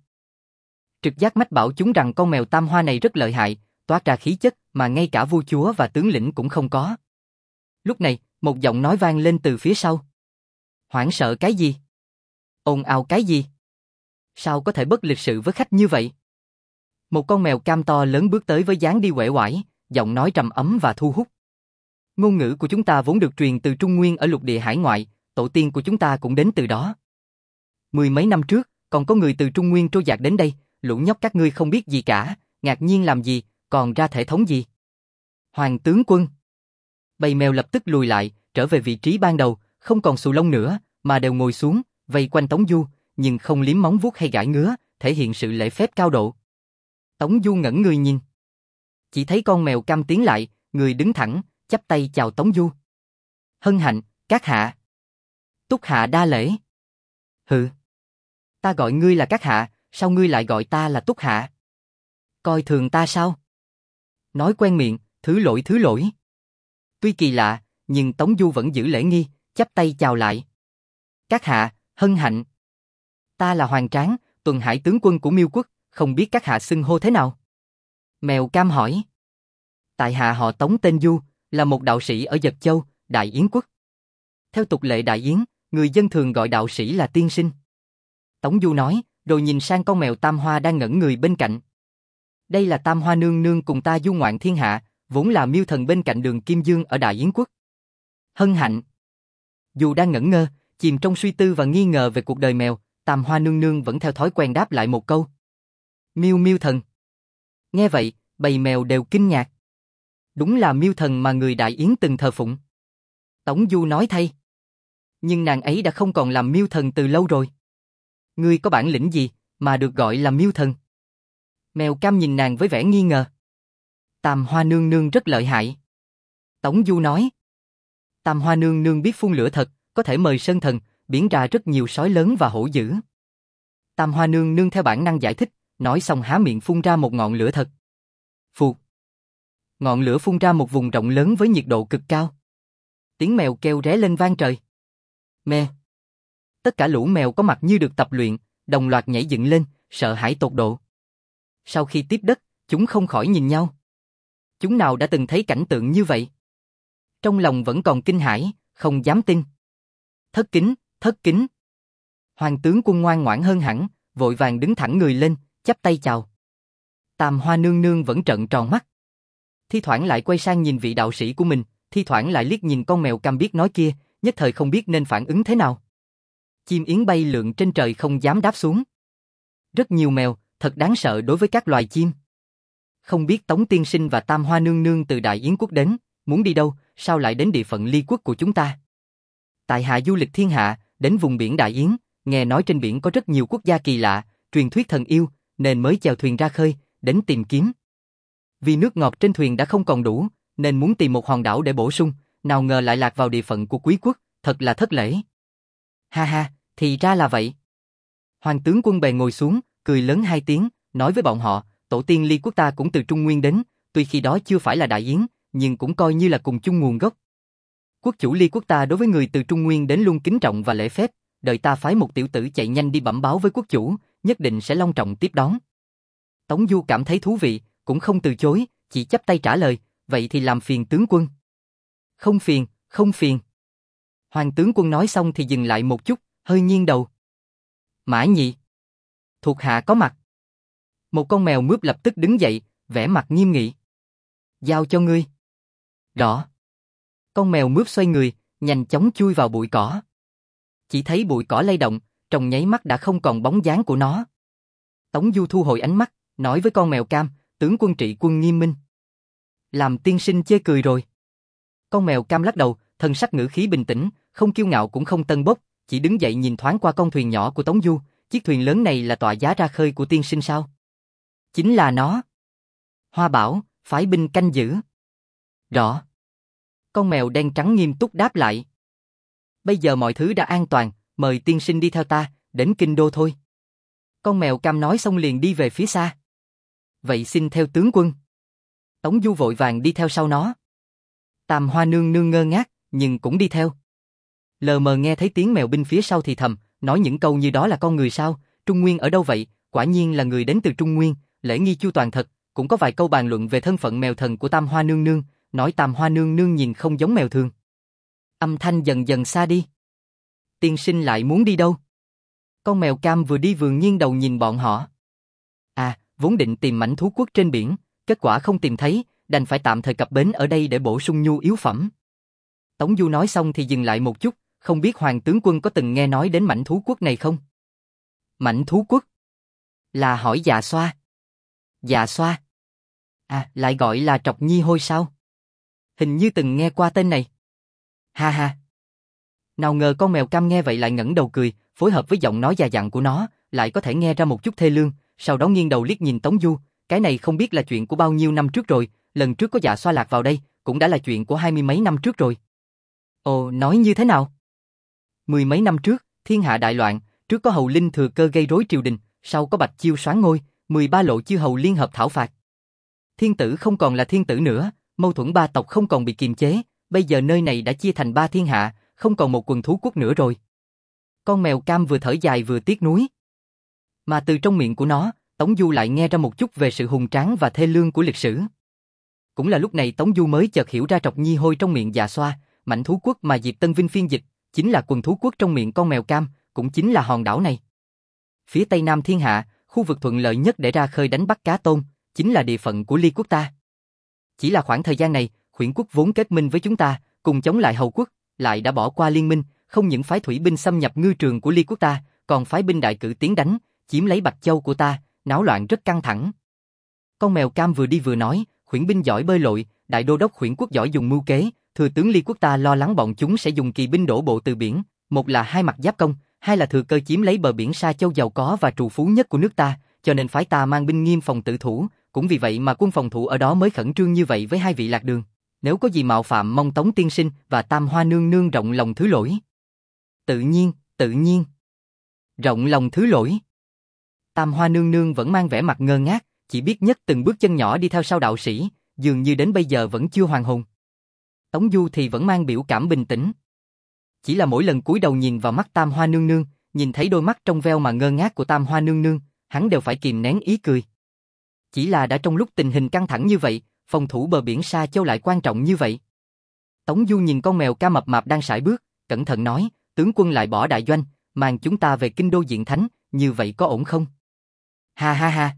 [SPEAKER 1] Trực giác mách bảo chúng rằng con mèo Tam Hoa này rất lợi hại, toát ra khí chất mà ngay cả vua chúa và tướng lĩnh cũng không có. Lúc này, một giọng nói vang lên từ phía sau. Hoảng sợ cái gì? Ồn ào cái gì? Sao có thể bất lịch sự với khách như vậy? Một con mèo cam to lớn bước tới với dáng đi uể oải, giọng nói trầm ấm và thu hút. Ngôn ngữ của chúng ta vốn được truyền từ Trung Nguyên ở lục địa hải ngoại, tổ tiên của chúng ta cũng đến từ đó. Mười mấy năm trước, còn có người từ Trung Nguyên trôi dạt đến đây, lũ nhóc các ngươi không biết gì cả, ngạc nhiên làm gì, còn ra thể thống gì? Hoàng tướng quân. Bầy mèo lập tức lùi lại, trở về vị trí ban đầu, không còn xù lông nữa, mà đều ngồi xuống, vây quanh Tống Du, nhưng không liếm móng vuốt hay gãi ngứa, thể hiện sự lễ phép cao độ. Tống Du ngẩn người nhìn. Chỉ thấy con mèo cam tiến lại, người đứng thẳng, chắp tay chào Tống Du. Hân hạnh, các hạ. Túc hạ đa lễ. Hừ. Ta gọi ngươi là các hạ, sao ngươi lại gọi ta là Túc hạ? Coi thường ta sao? Nói quen miệng, thứ lỗi thứ lỗi. Tuy kỳ lạ, nhưng Tống Du vẫn giữ lễ nghi, chắp tay chào lại. Các hạ, hân hạnh. Ta là Hoàng Tráng, tuần hải tướng quân của Miêu quốc, không biết các hạ xưng hô thế nào? Mèo cam hỏi. Tại hạ họ Tống tên Du, là một đạo sĩ ở Dật Châu, Đại Yến quốc. Theo tục lệ Đại Yến, người dân thường gọi đạo sĩ là tiên sinh. Tống Du nói, rồi nhìn sang con mèo Tam Hoa đang ngẩn người bên cạnh. Đây là Tam Hoa nương nương cùng ta du ngoạn thiên hạ, vốn là miêu thần bên cạnh Đường Kim Dương ở Đại Yến quốc. Hân hạnh. Dù đang ngẩn ngơ, chìm trong suy tư và nghi ngờ về cuộc đời mèo, Tam Hoa nương nương vẫn theo thói quen đáp lại một câu. Miêu miêu thần. Nghe vậy, bầy mèo đều kinh ngạc. Đúng là miêu thần mà người Đại Yến từng thờ phụng. Tống Du nói thay. Nhưng nàng ấy đã không còn làm miêu thần từ lâu rồi. Ngươi có bản lĩnh gì mà được gọi là miêu thần? Mèo Cam nhìn nàng với vẻ nghi ngờ. Tam Hoa nương nương rất lợi hại. Tống Du nói. Tam Hoa nương nương biết phun lửa thật, có thể mời sơn thần, biển ra rất nhiều sói lớn và hổ dữ. Tam Hoa nương nương theo bản năng giải thích, nói xong há miệng phun ra một ngọn lửa thật. Phụt. Ngọn lửa phun ra một vùng rộng lớn với nhiệt độ cực cao. Tiếng mèo kêu ré lên vang trời. Mè. Tất cả lũ mèo có mặt như được tập luyện, đồng loạt nhảy dựng lên, sợ hãi tột độ. Sau khi tiếp đất, chúng không khỏi nhìn nhau. Chúng nào đã từng thấy cảnh tượng như vậy? Trong lòng vẫn còn kinh hãi, không dám tin. Thất kính, thất kính. Hoàng tướng quân ngoan ngoãn hơn hẳn, vội vàng đứng thẳng người lên, chắp tay chào. Tam Hoa nương nương vẫn trợn tròn mắt. Thi thoảng lại quay sang nhìn vị đạo sĩ của mình, thi thoảng lại liếc nhìn con mèo Cam biết nói kia, nhất thời không biết nên phản ứng thế nào. Chim yến bay lượn trên trời không dám đáp xuống. Rất nhiều mèo, thật đáng sợ đối với các loài chim. Không biết Tống tiên sinh và Tam Hoa nương nương từ Đại Yến quốc đến, muốn đi đâu, sao lại đến địa phận Ly quốc của chúng ta? Tại hạ du lịch thiên hạ, đến vùng biển Đại Yến, nghe nói trên biển có rất nhiều quốc gia kỳ lạ, truyền thuyết thần yêu, nên mới chèo thuyền ra khơi, đến tìm kiếm. Vì nước ngọt trên thuyền đã không còn đủ, nên muốn tìm một hòn đảo để bổ sung, nào ngờ lại lạc vào địa phận của quý quốc, thật là thất lễ. Ha ha, thì ra là vậy. Hoàng tướng quân bèn ngồi xuống, cười lớn hai tiếng, nói với bọn họ, tổ tiên Ly quốc ta cũng từ Trung Nguyên đến, tuy khi đó chưa phải là Đại Yến, nhưng cũng coi như là cùng chung nguồn gốc. Quốc chủ Ly quốc ta đối với người từ Trung Nguyên đến luôn kính trọng và lễ phép, đợi ta phái một tiểu tử chạy nhanh đi bẩm báo với quốc chủ, nhất định sẽ long trọng tiếp đón. Tống Du cảm thấy thú vị, cũng không từ chối, chỉ chắp tay trả lời, vậy thì làm phiền tướng quân. Không phiền, không phiền. Hoàng tướng quân nói xong thì dừng lại một chút, hơi nghiêng đầu. Mã Nhị. Thuộc hạ có mặt. Một con mèo mướp lập tức đứng dậy, vẻ mặt nghiêm nghị. Giao cho ngươi. Rõ. Con mèo mướp xoay người, nhanh chóng chui vào bụi cỏ. Chỉ thấy bụi cỏ lay động, trong nháy mắt đã không còn bóng dáng của nó. Tống Du thu hồi ánh mắt, nói với con mèo Cam, tướng quân trị quân nghiêm minh. Làm tiên sinh chê cười rồi. Con mèo Cam lắc đầu, thân sắc ngữ khí bình tĩnh, không kiêu ngạo cũng không tân bốc, chỉ đứng dậy nhìn thoáng qua con thuyền nhỏ của Tống Du, chiếc thuyền lớn này là tọa giá ra khơi của tiên sinh sao? Chính là nó. Hoa bảo, phái binh canh giữ. Rõ. Con mèo đen trắng nghiêm túc đáp lại. Bây giờ mọi thứ đã an toàn, mời tiên sinh đi theo ta, đến kinh đô thôi. Con mèo Cam nói xong liền đi về phía xa. Vậy xin theo tướng quân. Tống Du vội vàng đi theo sau nó. Tam Hoa nương nương ngơ ngác, nhưng cũng đi theo. Lờ mờ nghe thấy tiếng mèo binh phía sau thì thầm, nói những câu như đó là con người sao, Trung Nguyên ở đâu vậy, quả nhiên là người đến từ Trung Nguyên, lễ nghi chu toàn thật, cũng có vài câu bàn luận về thân phận mèo thần của Tam Hoa nương nương, nói Tam Hoa nương nương nhìn không giống mèo thường. Âm thanh dần dần xa đi. Tiên sinh lại muốn đi đâu? Con mèo Cam vừa đi vừa nghiêng đầu nhìn bọn họ. À, vốn định tìm mảnh thú quốc trên biển, kết quả không tìm thấy, đành phải tạm thời cập bến ở đây để bổ sung nhu yếu phẩm. Tống Du nói xong thì dừng lại một chút, không biết Hoàng tướng quân có từng nghe nói đến mảnh thú quốc này không? Mảnh thú quốc? Là hỏi Dạ Xoa. Dạ Xoa? À, lại gọi là Trọc Nhi Hôi sao? Hình như từng nghe qua tên này. Ha ha. Nào ngờ con mèo Cam nghe vậy lại ngẩng đầu cười, phối hợp với giọng nói già dặn của nó, lại có thể nghe ra một chút thê lương, sau đó nghiêng đầu liếc nhìn Tống Du, cái này không biết là chuyện của bao nhiêu năm trước rồi, lần trước có Dạ Xoa lạc vào đây, cũng đã là chuyện của hai mươi mấy năm trước rồi. Ồ, nói như thế nào? Mười mấy năm trước, thiên hạ đại loạn, trước có Hầu Linh thừa cơ gây rối triều đình, sau có Bạch Chiêu soán ngôi, mười ba lộ chư hầu liên hợp thảo phạt. Thiên tử không còn là thiên tử nữa, mâu thuẫn ba tộc không còn bị kiềm chế, bây giờ nơi này đã chia thành ba thiên hạ, không còn một quần thú quốc nữa rồi. Con mèo Cam vừa thở dài vừa tiếc nuối. Mà từ trong miệng của nó, Tống Du lại nghe ra một chút về sự hùng tráng và thê lương của lịch sử. Cũng là lúc này Tống Du mới chợt hiểu ra Trọc Nhi Hôi trong miệng Dạ Xoa, mảnh thú quốc mà Diệp Tân Vinh phiên dịch, chính là quần thú quốc trong miệng con mèo Cam, cũng chính là hòn đảo này. Phía tây nam thiên hạ, khu vực thuận lợi nhất để ra khơi đánh bắt cá tôm, chính là địa phận của Ly quốc ta. Chỉ là khoảng thời gian này, Khuyển quốc vốn kết minh với chúng ta, cùng chống lại Hầu quốc, lại đã bỏ qua liên minh, không những phái thủy binh xâm nhập ngư trường của Ly quốc ta, còn phái binh đại cử tiến đánh, chiếm lấy Bạch Châu của ta, náo loạn rất căng thẳng. Con mèo cam vừa đi vừa nói, Khuyển binh giỏi bơi lội, đại đô đốc Khuyển quốc giỏi dùng mưu kế, thừa tướng Ly quốc ta lo lắng bọn chúng sẽ dùng kỳ binh đổ bộ từ biển, một là hai mặt giáp công, hai là thừa cơ chiếm lấy bờ biển Sa Châu giàu có và trù phú nhất của nước ta, cho nên phái ta mang binh nghiêm phòng tự thủ, cũng vì vậy mà quân phòng thủ ở đó mới khẩn trương như vậy với hai vị lạc đường. Nếu có gì mạo phạm mong Tống tiên sinh và Tam Hoa nương nương rộng lòng thứ lỗi. Tự nhiên, tự nhiên. Rộng lòng thứ lỗi. Tam Hoa nương nương vẫn mang vẻ mặt ngơ ngác, chỉ biết nhấc từng bước chân nhỏ đi theo sau đạo sĩ, dường như đến bây giờ vẫn chưa hoàn hồn. Tống Du thì vẫn mang biểu cảm bình tĩnh. Chỉ là mỗi lần cúi đầu nhìn vào mắt Tam Hoa nương nương, nhìn thấy đôi mắt trong veo mà ngơ ngác của Tam Hoa nương nương, hắn đều phải kìm nén ý cười. Chỉ là đã trong lúc tình hình căng thẳng như vậy, phòng thủ bờ biển Sa Châu lại quan trọng như vậy. Tống Du nhìn con mèo ca mập mạp đang sải bước, cẩn thận nói, tướng quân lại bỏ đại doanh, mang chúng ta về kinh đô diện thánh, như vậy có ổn không? Ha ha ha.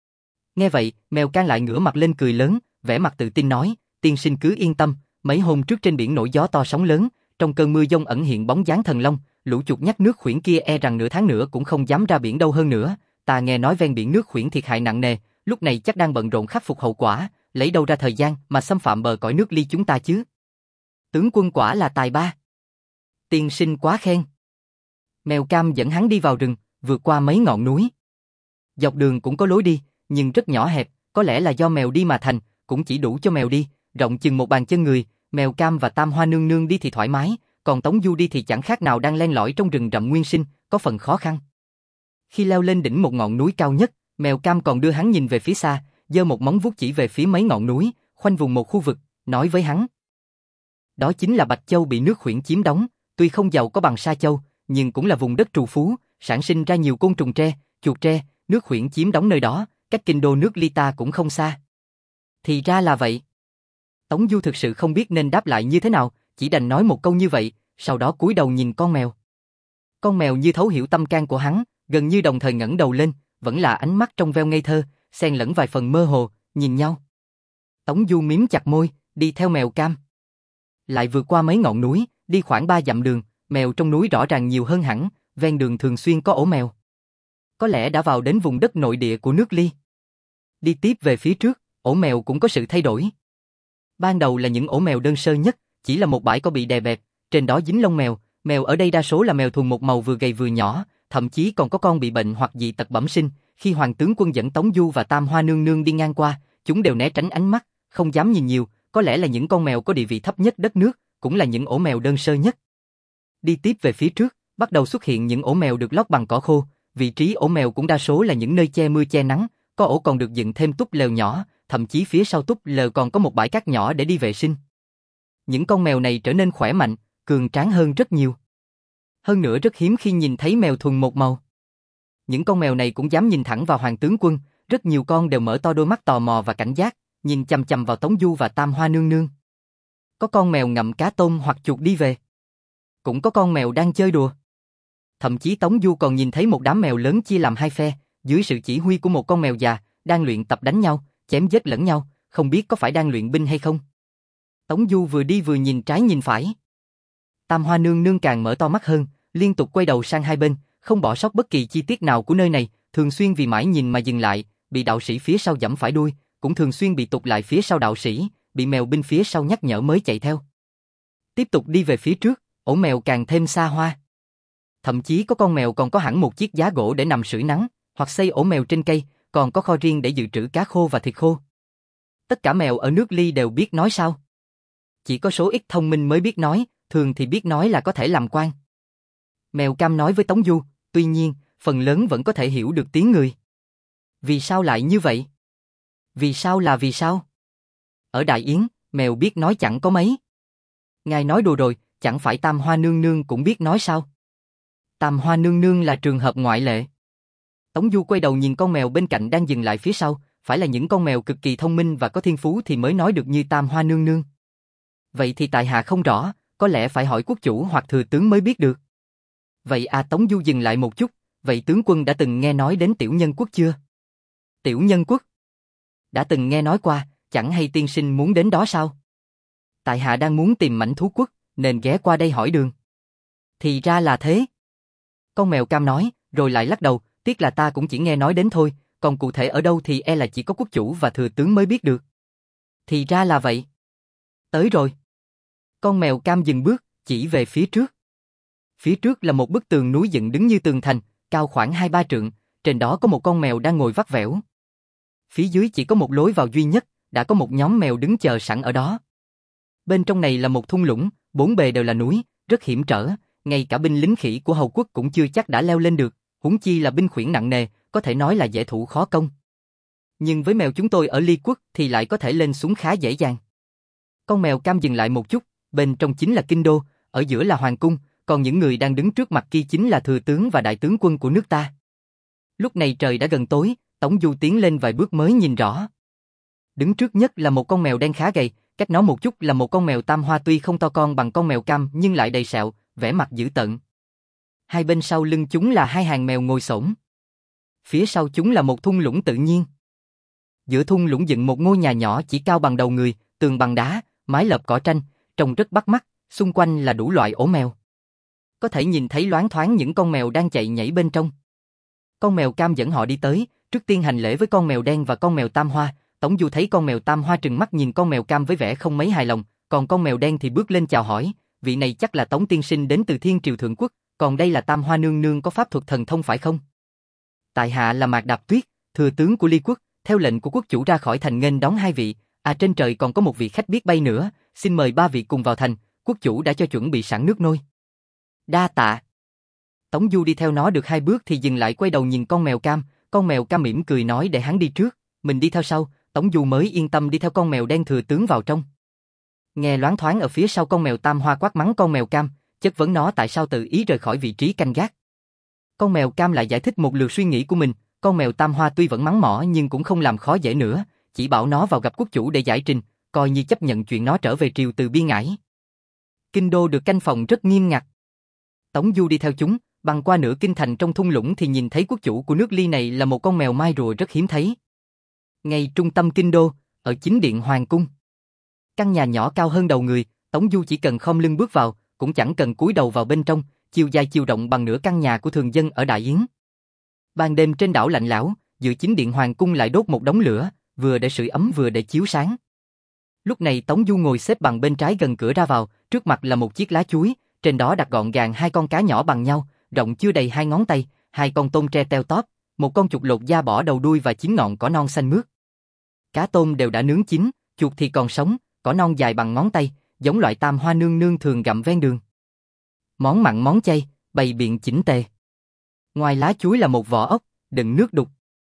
[SPEAKER 1] Nghe vậy, mèo can lại ngửa mặt lên cười lớn, vẻ mặt tự tin nói, tiên sinh cứ yên tâm, mấy hôm trước trên biển nổi gió to sóng lớn, trong cơn mưa giông ẩn hiện bóng dáng thần long, lũ chuột nhắt nước Khuyển kia e rằng nửa tháng nữa cũng không dám ra biển đâu hơn nữa, ta nghe nói ven biển nước Khuyển thiệt hại nặng nề, lúc này chắc đang bận rộn khắc phục hậu quả, lấy đâu ra thời gian mà xâm phạm bờ cõi nước Ly chúng ta chứ? Tướng quân quả là tài ba. Tiên sinh quá khen. Mèo cam dẫn hắn đi vào rừng, vượt qua mấy ngọn núi. Dọc đường cũng có lối đi, nhưng rất nhỏ hẹp, có lẽ là do mèo đi mà thành, cũng chỉ đủ cho mèo đi, rộng chừng một bàn chân người. Mèo cam và Tam Hoa nương nương đi thì thoải mái, còn Tống Du đi thì chẳng khác nào đang len lỏi trong rừng rậm nguyên sinh, có phần khó khăn. Khi leo lên đỉnh một ngọn núi cao nhất, mèo cam còn đưa hắn nhìn về phía xa, giơ một móng vuốt chỉ về phía mấy ngọn núi, khoanh vùng một khu vực, nói với hắn. Đó chính là Bạch Châu bị nước Khuyển chiếm đóng, tuy không giàu có bằng Sa Châu, nhưng cũng là vùng đất trù phú, sản sinh ra nhiều côn trùng tre, chuột tre, nước Khuyển chiếm đóng nơi đó, cách kinh đô nước Ly ta cũng không xa. Thì ra là vậy. Tống Du thực sự không biết nên đáp lại như thế nào, chỉ đành nói một câu như vậy, sau đó cúi đầu nhìn con mèo. Con mèo như thấu hiểu tâm can của hắn, gần như đồng thời ngẩng đầu lên, vẫn là ánh mắt trong veo ngây thơ, xen lẫn vài phần mơ hồ, nhìn nhau. Tống Du mím chặt môi, đi theo mèo cam. Lại vượt qua mấy ngọn núi, đi khoảng ba dặm đường, mèo trong núi rõ ràng nhiều hơn hẳn, ven đường thường xuyên có ổ mèo. Có lẽ đã vào đến vùng đất nội địa của nước Ly. Đi tiếp về phía trước, ổ mèo cũng có sự thay đổi. Ban đầu là những ổ mèo đơn sơ nhất, chỉ là một bãi cỏ bị đè bẹp, trên đó dính lông mèo, mèo ở đây đa số là mèo thuần một màu vừa gầy vừa nhỏ, thậm chí còn có con bị bệnh hoặc dị tật bẩm sinh. Khi Hoàng tướng quân dẫn Tống Du và Tam Hoa nương nương đi ngang qua, chúng đều né tránh ánh mắt, không dám nhìn nhiều, có lẽ là những con mèo có địa vị thấp nhất đất nước, cũng là những ổ mèo đơn sơ nhất. Đi tiếp về phía trước, bắt đầu xuất hiện những ổ mèo được lót bằng cỏ khô, vị trí ổ mèo cũng đa số là những nơi che mưa che nắng, có ổ còn được dựng thêm túp lều nhỏ, thậm chí phía sau túp lều còn có một bãi cát nhỏ để đi vệ sinh. Những con mèo này trở nên khỏe mạnh, cường tráng hơn rất nhiều. Hơn nữa rất hiếm khi nhìn thấy mèo thuần một màu. Những con mèo này cũng dám nhìn thẳng vào Hoàng tướng quân, rất nhiều con đều mở to đôi mắt tò mò và cảnh giác, nhìn chằm chằm vào Tống Du và Tam Hoa nương nương. Có con mèo ngậm cá tôm hoặc chuột đi về. Cũng có con mèo đang chơi đùa. Thậm chí Tống Du còn nhìn thấy một đám mèo lớn chia làm hai phe, dưới sự chỉ huy của một con mèo già, đang luyện tập đánh nhau, chém giết lẫn nhau, không biết có phải đang luyện binh hay không. Tống Du vừa đi vừa nhìn trái nhìn phải. Tam Hoa nương nương càng mở to mắt hơn, liên tục quay đầu sang hai bên, không bỏ sót bất kỳ chi tiết nào của nơi này, thường xuyên vì mãi nhìn mà dừng lại, bị đạo sĩ phía sau giẫm phải đuôi, cũng thường xuyên bị tụt lại phía sau đạo sĩ, bị mèo binh phía sau nhắc nhở mới chạy theo. Tiếp tục đi về phía trước, ổ mèo càng thêm xa hoa. Thậm chí có con mèo còn có hẳn một chiếc giá gỗ để nằm sưởi nắng, hoặc xây ổ mèo trên cây, còn có kho riêng để dự trữ cá khô và thịt khô. Tất cả mèo ở nước Ly đều biết nói sao. Chỉ có số ít thông minh mới biết nói, thường thì biết nói là có thể làm quan. Mèo cam nói với Tống Du, tuy nhiên, phần lớn vẫn có thể hiểu được tiếng người. Vì sao lại như vậy? Vì sao là vì sao? Ở Đại Yến, mèo biết nói chẳng có mấy. Ngài nói đùa rồi, chẳng phải Tam Hoa nương nương cũng biết nói sao? Tam Hoa nương nương là trường hợp ngoại lệ. Tống Du quay đầu nhìn con mèo bên cạnh đang dừng lại phía sau, phải là những con mèo cực kỳ thông minh và có thiên phú thì mới nói được như Tam Hoa nương nương. Vậy thì tại hạ không rõ, có lẽ phải hỏi quốc chủ hoặc thừa tướng mới biết được. Vậy à, Tống Du dừng lại một chút, vậy tướng quân đã từng nghe nói đến Tiểu Nhân Quốc chưa? Tiểu Nhân Quốc? Đã từng nghe nói qua, chẳng hay tiên sinh muốn đến đó sao? Tại hạ đang muốn tìm mảnh thú quốc, nên ghé qua đây hỏi đường. Thì ra là thế. Con mèo cam nói, rồi lại lắc đầu, tiếc là ta cũng chỉ nghe nói đến thôi, còn cụ thể ở đâu thì e là chỉ có quốc chủ và thừa tướng mới biết được. Thì ra là vậy. Tới rồi. Con mèo cam dừng bước, chỉ về phía trước. Phía trước là một bức tường núi dựng đứng như tường thành, cao khoảng hai ba trượng, trên đó có một con mèo đang ngồi vắt vẻo. Phía dưới chỉ có một lối vào duy nhất, đã có một nhóm mèo đứng chờ sẵn ở đó. Bên trong này là một thung lũng, bốn bề đều là núi, rất hiểm trở, ngay cả binh lính khỉ của hầu quốc cũng chưa chắc đã leo lên được, huống chi là binh khuyển nặng nề, có thể nói là dễ thủ khó công. Nhưng với mèo chúng tôi ở Ly Quốc thì lại có thể lên xuống khá dễ dàng. Con mèo cam dừng lại một chút, bên trong chính là kinh đô, ở giữa là hoàng cung, còn những người đang đứng trước mặt kia chính là thừa tướng và đại tướng quân của nước ta. Lúc này trời đã gần tối, Tống Du tiến lên vài bước mới nhìn rõ. Đứng trước nhất là một con mèo đen khá gầy, cách nó một chút là một con mèo tam hoa tuy không to con bằng con mèo cam nhưng lại đầy sẹo, vẻ mặt dữ tợn. Hai bên sau lưng chúng là hai hàng mèo ngồi xổm. Phía sau chúng là một thung lũng tự nhiên. Giữa thung lũng dựng một ngôi nhà nhỏ chỉ cao bằng đầu người, tường bằng đá, mái lợp cỏ tranh, trông rất bắt mắt, xung quanh là đủ loại ổ mèo. Có thể nhìn thấy loáng thoáng những con mèo đang chạy nhảy bên trong. Con mèo cam dẫn họ đi tới, trước tiên hành lễ với con mèo đen và con mèo tam hoa. Tống Du thấy con mèo tam hoa trừng mắt nhìn con mèo cam với vẻ không mấy hài lòng, còn con mèo đen thì bước lên chào hỏi, vị này chắc là Tống tiên sinh đến từ Thiên Triều Thượng Quốc, còn đây là Tam Hoa nương nương có pháp thuật thần thông phải không? Tại hạ là Mạc Đạp Tuyết, thừa tướng của Ly Quốc, theo lệnh của quốc chủ ra khỏi thành nghênh đón hai vị, à trên trời còn có một vị khách biết bay nữa, xin mời ba vị cùng vào thành, quốc chủ đã cho chuẩn bị sẵn nước nôi. Đa tạ. Tống Du đi theo nó được hai bước thì dừng lại quay đầu nhìn con mèo cam, con mèo cam mỉm cười nói để hắn đi trước, mình đi theo sau. Tống Du mới yên tâm đi theo con mèo đen thừa tướng vào trong. Nghe loáng thoáng ở phía sau con mèo tam hoa quát mắng con mèo cam, chất vấn nó tại sao tự ý rời khỏi vị trí canh gác. Con mèo cam lại giải thích một lượt suy nghĩ của mình, con mèo tam hoa tuy vẫn mắng mỏ nhưng cũng không làm khó dễ nữa, chỉ bảo nó vào gặp quốc chủ để giải trình, coi như chấp nhận chuyện nó trở về triều từ biên ải. Kinh đô được canh phòng rất nghiêm ngặt. Tống Du đi theo chúng, băng qua nửa kinh thành trong thung lũng thì nhìn thấy quốc chủ của nước Ly này là một con mèo mai rùa rất hiếm thấy. Ngay trung tâm kinh đô, ở chính điện hoàng cung. Căn nhà nhỏ cao hơn đầu người, Tống Du chỉ cần khom lưng bước vào, cũng chẳng cần cúi đầu vào bên trong, chiều dài chiều rộng bằng nửa căn nhà của thường dân ở Đại Yến. Ban đêm trên đảo lạnh lẽo, giữa chính điện hoàng cung lại đốt một đống lửa, vừa để sưởi ấm vừa để chiếu sáng. Lúc này Tống Du ngồi xếp bằng bên trái gần cửa ra vào, trước mặt là một chiếc lá chuối, trên đó đặt gọn gàng hai con cá nhỏ bằng nhau, rộng chưa đầy hai ngón tay, hai con tôm tre teo tóp, một con chuột lột da bỏ đầu đuôi và chín ngọn cỏ non xanh mướt. Cá tôm đều đã nướng chín, chuột thì còn sống, cỏ non dài bằng ngón tay, giống loại Tam Hoa nương nương thường gặm ven đường. Món mặn món chay, bày biện chỉnh tề. Ngoài lá chuối là một vỏ ốc, đựng nước đục.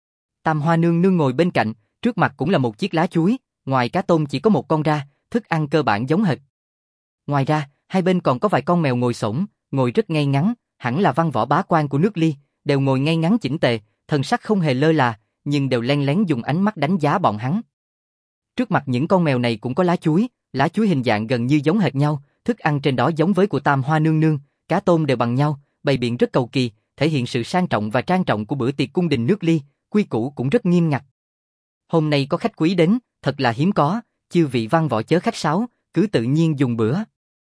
[SPEAKER 1] Tam Hoa nương nương ngồi bên cạnh, trước mặt cũng là một chiếc lá chuối, ngoài cá tôm chỉ có một con ra, thức ăn cơ bản giống hệt. Ngoài ra, hai bên còn có vài con mèo ngồi xổm, ngồi rất ngay ngắn, hẳn là văn võ bá quan của nước Ly, đều ngồi ngay ngắn chỉnh tề, thần sắc không hề lơ là, nhưng đều len lén dùng ánh mắt đánh giá bọn hắn. Trước mặt những con mèo này cũng có lá chuối, lá chuối hình dạng gần như giống hệt nhau, thức ăn trên đó giống với của Tam Hoa nương nương, cá tôm đều bằng nhau, bày biện rất cầu kỳ, thể hiện sự sang trọng và trang trọng của bữa tiệc cung đình nước Ly, quy củ cũng rất nghiêm ngặt. Hôm nay có khách quý đến, thật là hiếm có, chư vị văn võ chớ khách sáo, cứ tự nhiên dùng bữa.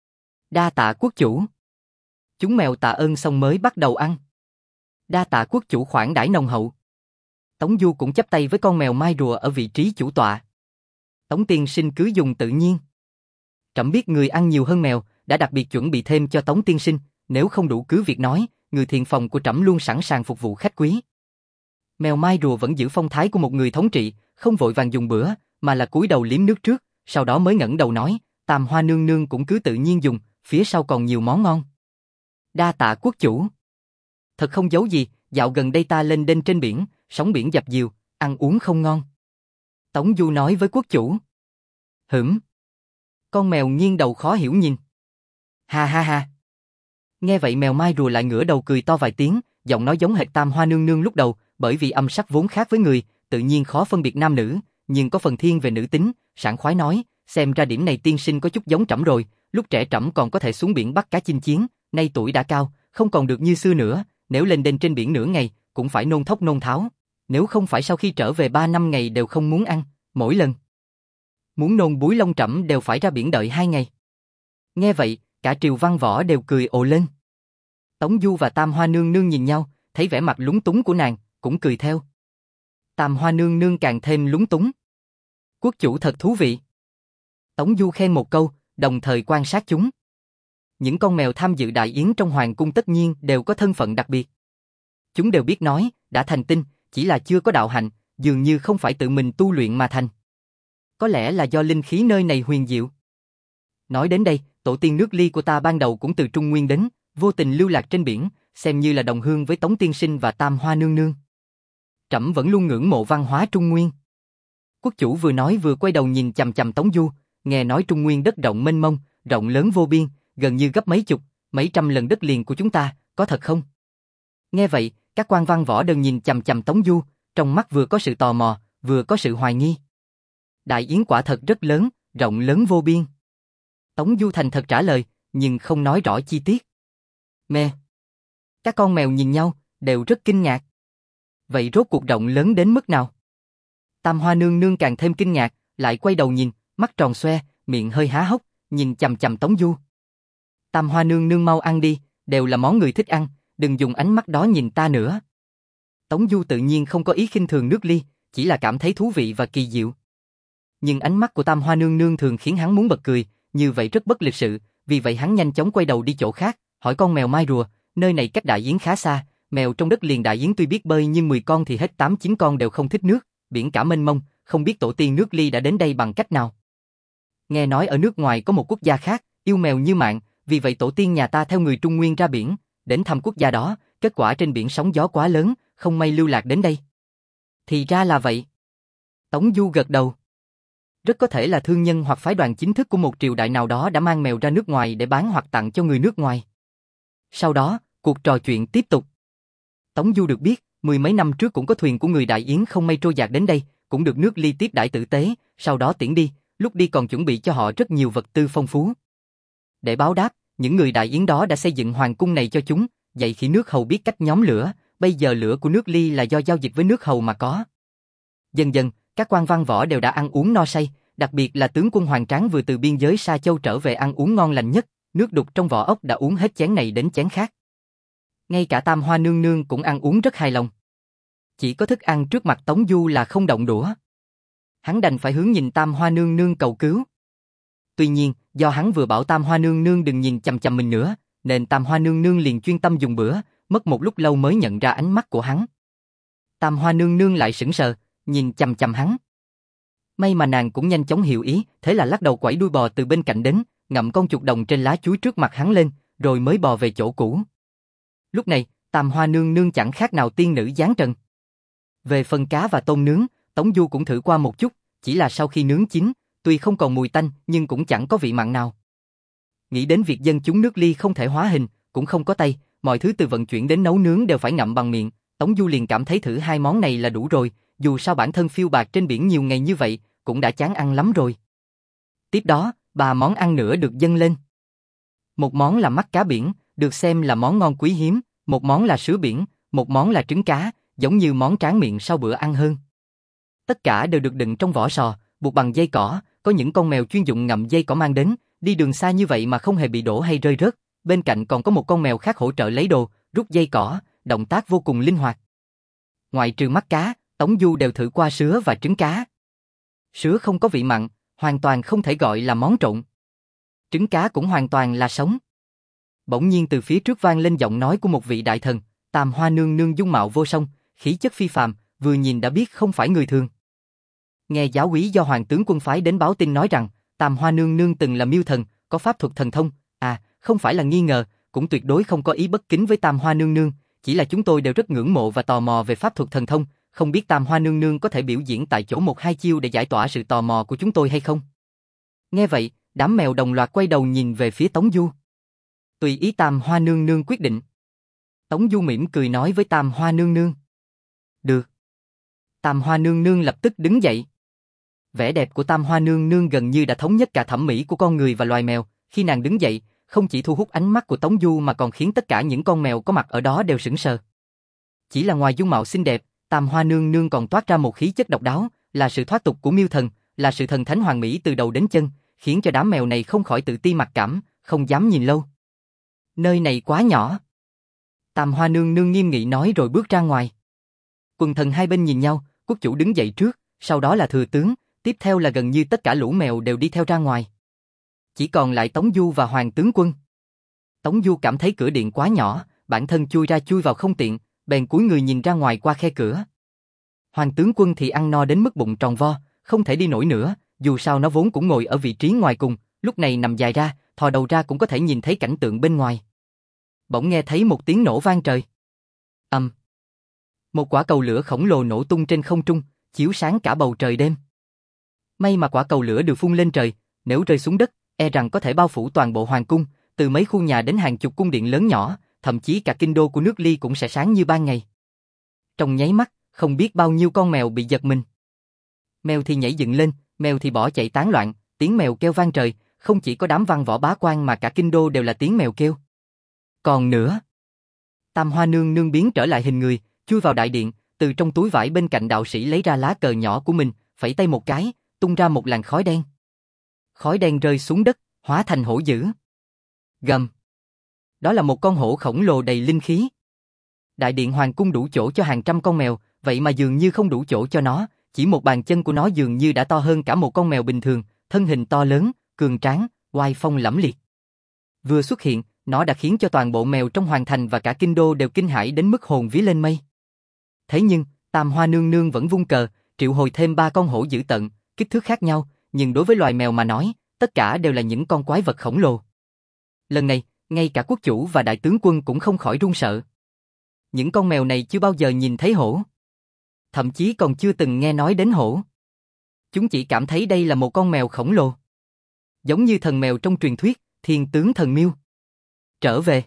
[SPEAKER 1] Đa tạ quốc chủ. Chúng mèo tạ ơn xong mới bắt đầu ăn. Đa tạ quốc chủ khoản đãi nồng hậu. Tống Du cũng chắp tay với con mèo mai rùa ở vị trí chủ tọa. Tống tiên sinh cứ dùng tự nhiên. Trẫm biết người ăn nhiều hơn mèo, đã đặc biệt chuẩn bị thêm cho Tống tiên sinh, nếu không đủ cứ việc nói, người thiện phòng của trẫm luôn sẵn sàng phục vụ khách quý. Mèo mai rùa vẫn giữ phong thái của một người thống trị, không vội vàng dùng bữa, mà là cúi đầu liếm nước trước, sau đó mới ngẩng đầu nói, Tam Hoa nương nương cũng cứ tự nhiên dùng, phía sau còn nhiều món ngon. Đa tạ quốc chủ. Thật không giấu gì, dạo gần đây ta lên đên trên biển, sóng biển dập dìu, ăn uống không ngon. Tống Du nói với quốc chủ. Hửm. Con mèo nghiêng đầu khó hiểu nhìn. Ha ha ha. Nghe vậy mèo mai rùa lại ngửa đầu cười to vài tiếng, giọng nói giống hệt Tam Hoa nương nương lúc đầu, bởi vì âm sắc vốn khác với người, tự nhiên khó phân biệt nam nữ, nhưng có phần thiên về nữ tính, sảng khoái nói, xem ra điểm này tiên sinh có chút giống trẫm rồi, lúc trẻ trẫm còn có thể xuống biển bắt cá chinh chiến, nay tuổi đã cao, không còn được như xưa nữa, nếu lên đên trên biển nửa ngày, cũng phải nôn thốc nôn tháo. Nếu không phải sau khi trở về ba năm ngày đều không muốn ăn, mỗi lần muốn nôn búi lông trẫm đều phải ra biển đợi hai ngày. Nghe vậy, cả triều văn võ đều cười ồ lên. Tống Du và Tam Hoa Nương Nương nhìn nhau, thấy vẻ mặt lúng túng của nàng, cũng cười theo. Tam Hoa Nương Nương càng thêm lúng túng. Quốc chủ thật thú vị. Tống Du khen một câu, đồng thời quan sát chúng. Những con mèo tham dự đại yến trong hoàng cung tất nhiên đều có thân phận đặc biệt. Chúng đều biết nói, đã thành tinh, chỉ là chưa có đạo hạnh, dường như không phải tự mình tu luyện mà thành. Có lẽ là do linh khí nơi này huyền diệu. Nói đến đây, tổ tiên nước Ly của ta ban đầu cũng từ Trung Nguyên đến, vô tình lưu lạc trên biển, xem như là đồng hương với Tống Tiên Sinh và Tam Hoa Nương Nương. Trẫm vẫn luôn ngưỡng mộ văn hóa Trung Nguyên. Quốc chủ vừa nói vừa quay đầu nhìn chằm chằm Tống Du, nghe nói Trung Nguyên đất rộng mênh mông, rộng lớn vô biên, gần như gấp mấy chục, mấy trăm lần đất liền của chúng ta, có thật không? Nghe vậy, các quan văn võ đều nhìn chằm chằm Tống Du, trong mắt vừa có sự tò mò, vừa có sự hoài nghi. Đại yến quả thật rất lớn, rộng lớn vô biên. Tống Du thành thật trả lời, nhưng không nói rõ chi tiết. Mẹ! Các con mèo nhìn nhau, đều rất kinh ngạc. Vậy rốt cuộc rộng lớn đến mức nào? Tam Hoa Nương Nương càng thêm kinh ngạc, lại quay đầu nhìn, mắt tròn xoe, miệng hơi há hốc, nhìn chằm chằm Tống Du. Tam Hoa Nương Nương mau ăn đi, đều là món người thích ăn, đừng dùng ánh mắt đó nhìn ta nữa. Tống Du tự nhiên không có ý khinh thường nước Ly, chỉ là cảm thấy thú vị và kỳ diệu. Nhưng ánh mắt của Tam Hoa Nương Nương thường khiến hắn muốn bật cười, như vậy rất bất lịch sự, vì vậy hắn nhanh chóng quay đầu đi chỗ khác, hỏi con mèo mai rùa, nơi này cách Đại Yến khá xa, mèo trong đất liền Đại Yến tuy biết bơi nhưng mười con thì hết tám chín con đều không thích nước, biển cả mênh mông, không biết tổ tiên nước Ly đã đến đây bằng cách nào. Nghe nói ở nước ngoài có một quốc gia khác, yêu mèo như mạng, vì vậy tổ tiên nhà ta theo người Trung Nguyên ra biển, đến thăm quốc gia đó, kết quả trên biển sóng gió quá lớn, không may lưu lạc đến đây. Thì ra là vậy. Tống Du gật đầu. Rất có thể là thương nhân hoặc phái đoàn chính thức của một triều đại nào đó đã mang mèo ra nước ngoài để bán hoặc tặng cho người nước ngoài. Sau đó, cuộc trò chuyện tiếp tục. Tống Du được biết, mười mấy năm trước cũng có thuyền của người Đại Yến không may trôi dạt đến đây, cũng được nước Ly tiếp đãi tử tế, sau đó tiễn đi, lúc đi còn chuẩn bị cho họ rất nhiều vật tư phong phú. Để báo đáp, những người Đại Yến đó đã xây dựng hoàng cung này cho chúng, dạy khi nước Hầu biết cách nhóm lửa, bây giờ lửa của nước Ly là do giao dịch với nước Hầu mà có. Dần dần, các quan văn võ đều đã ăn uống no say, đặc biệt là tướng quân Hoàng Tráng vừa từ biên giới Sa Châu trở về ăn uống ngon lành nhất, nước đục trong vỏ ốc đã uống hết chén này đến chén khác. Ngay cả Tam Hoa Nương Nương cũng ăn uống rất hài lòng. Chỉ có thức ăn trước mặt Tống Du là không động đũa. Hắn đành phải hướng nhìn Tam Hoa Nương Nương cầu cứu. Tuy nhiên, do hắn vừa bảo Tam Hoa Nương Nương đừng nhìn chằm chằm mình nữa, nên Tam Hoa Nương Nương liền chuyên tâm dùng bữa, mất một lúc lâu mới nhận ra ánh mắt của hắn. Tam Hoa Nương Nương lại sững sờ, nhìn chằm chằm hắn. May mà nàng cũng nhanh chóng hiểu ý, thế là lắc đầu quẩy đuôi bò từ bên cạnh đến, ngậm con chuột đồng trên lá chuối trước mặt hắn lên, rồi mới bò về chỗ cũ. Lúc này, Tam Hoa Nương Nương chẳng khác nào tiên nữ giáng trần. Về phần cá và tôm nướng, Tống Du cũng thử qua một chút, chỉ là sau khi nướng chín, tuy không còn mùi tanh nhưng cũng chẳng có vị mặn nào. Nghĩ đến việc dân chúng nước Ly không thể hóa hình, cũng không có tay, mọi thứ từ vận chuyển đến nấu nướng đều phải ngậm bằng miệng, Tống Du liền cảm thấy thử hai món này là đủ rồi, dù sao bản thân phiêu bạt trên biển nhiều ngày như vậy, cũng đã chán ăn lắm rồi. Tiếp đó, ba món ăn nữa được dâng lên. Một món là mắt cá biển, được xem là món ngon quý hiếm, một món là sứa biển, một món là trứng cá, giống như món tráng miệng sau bữa ăn hơn. Tất cả đều được đựng trong vỏ sò, buộc bằng dây cỏ, có những con mèo chuyên dụng ngậm dây cỏ mang đến, đi đường xa như vậy mà không hề bị đổ hay rơi rớt, bên cạnh còn có một con mèo khác hỗ trợ lấy đồ, rút dây cỏ, động tác vô cùng linh hoạt. Ngoại trừ mắt cá, Tống Du đều thử qua sứa và trứng cá. Sứa không có vị mặn, hoàn toàn không thể gọi là món trộn. Trứng cá cũng hoàn toàn là sống. Bỗng nhiên từ phía trước vang lên giọng nói của một vị đại thần, Tam Hoa Nương Nương dung mạo vô song, khí chất phi phàm, vừa nhìn đã biết không phải người thường. Nghe giáo úy do hoàng tướng quân phái đến báo tin nói rằng, Tam Hoa Nương Nương từng là miêu thần, có pháp thuật thần thông, à, không phải là nghi ngờ, cũng tuyệt đối không có ý bất kính với Tam Hoa Nương Nương, chỉ là chúng tôi đều rất ngưỡng mộ và tò mò về pháp thuật thần thông, không biết Tam Hoa Nương Nương có thể biểu diễn tại chỗ một hai chiêu để giải tỏa sự tò mò của chúng tôi hay không? Nghe vậy, đám mèo đồng loạt quay đầu nhìn về phía Tống Du. Tùy ý Tam Hoa Nương Nương quyết định. Tống Du mỉm cười nói với Tam Hoa Nương Nương. Được. Tam Hoa Nương Nương lập tức đứng dậy. Vẻ đẹp của Tam Hoa Nương Nương gần như đã thống nhất cả thẩm mỹ của con người và loài mèo, khi nàng đứng dậy, không chỉ thu hút ánh mắt của Tống Du mà còn khiến tất cả những con mèo có mặt ở đó đều sững sờ. Chỉ là ngoài dung mạo xinh đẹp, Tam Hoa Nương Nương còn toát ra một khí chất độc đáo, là sự thoát tục của Miêu Thần, là sự thần thánh hoàn mỹ từ đầu đến chân, khiến cho đám mèo này không khỏi tự ti mặc cảm, không dám nhìn lâu. Nơi này quá nhỏ. Tam Hoa Nương Nương nghiêm nghị nói rồi bước ra ngoài. Quần thần hai bên nhìn nhau, quốc chủ đứng dậy trước, sau đó là thừa tướng, tiếp theo là gần như tất cả lũ mèo đều đi theo ra ngoài. Chỉ còn lại Tống Du và Hoàng tướng quân. Tống Du cảm thấy cửa điện quá nhỏ, bản thân chui ra chui vào không tiện, bèn cúi người nhìn ra ngoài qua khe cửa. Hoàng tướng quân thì ăn no đến mức bụng tròn vo, không thể đi nổi nữa, dù sao nó vốn cũng ngồi ở vị trí ngoài cùng, lúc này nằm dài ra, thò đầu ra cũng có thể nhìn thấy cảnh tượng bên ngoài. Bỗng nghe thấy một tiếng nổ vang trời. Ầm. Um. Một quả cầu lửa khổng lồ nổ tung trên không trung, chiếu sáng cả bầu trời đêm. May mà quả cầu lửa được phun lên trời, nếu rơi xuống đất, e rằng có thể bao phủ toàn bộ hoàng cung, từ mấy khu nhà đến hàng chục cung điện lớn nhỏ, thậm chí cả kinh đô của nước Ly cũng sẽ sáng như ban ngày. Trong nháy mắt, không biết bao nhiêu con mèo bị giật mình. Mèo thì nhảy dựng lên, mèo thì bỏ chạy tán loạn, tiếng mèo kêu vang trời, không chỉ có đám văn võ bá quan mà cả kinh đô đều là tiếng mèo kêu. Còn nữa, Tam Hoa Nương Nương biến trở lại hình người, chui vào đại điện, từ trong túi vải bên cạnh đạo sĩ lấy ra lá cờ nhỏ của mình, phẩy tay một cái, tung ra một làn khói đen. Khói đen rơi xuống đất, hóa thành hổ dữ. Gầm. Đó là một con hổ khổng lồ đầy linh khí. Đại điện hoàng cung đủ chỗ cho hàng trăm con mèo, vậy mà dường như không đủ chỗ cho nó, chỉ một bàn chân của nó dường như đã to hơn cả một con mèo bình thường, thân hình to lớn, cường tráng, oai phong lẫm liệt. Vừa xuất hiện, nó đã khiến cho toàn bộ mèo trong hoàng thành và cả kinh đô đều kinh hãi đến mức hồn vía lên mây. Thế nhưng, Tam Hoa Nương Nương vẫn vung cờ, triệu hồi thêm ba con hổ dữ tợn, kích thước khác nhau, nhưng đối với loài mèo mà nói, tất cả đều là những con quái vật khổng lồ. Lần này, ngay cả quốc chủ và đại tướng quân cũng không khỏi run sợ. Những con mèo này chưa bao giờ nhìn thấy hổ. Thậm chí còn chưa từng nghe nói đến hổ. Chúng chỉ cảm thấy đây là một con mèo khổng lồ. Giống như thần mèo trong truyền thuyết, thiên tướng thần miêu. Trở về.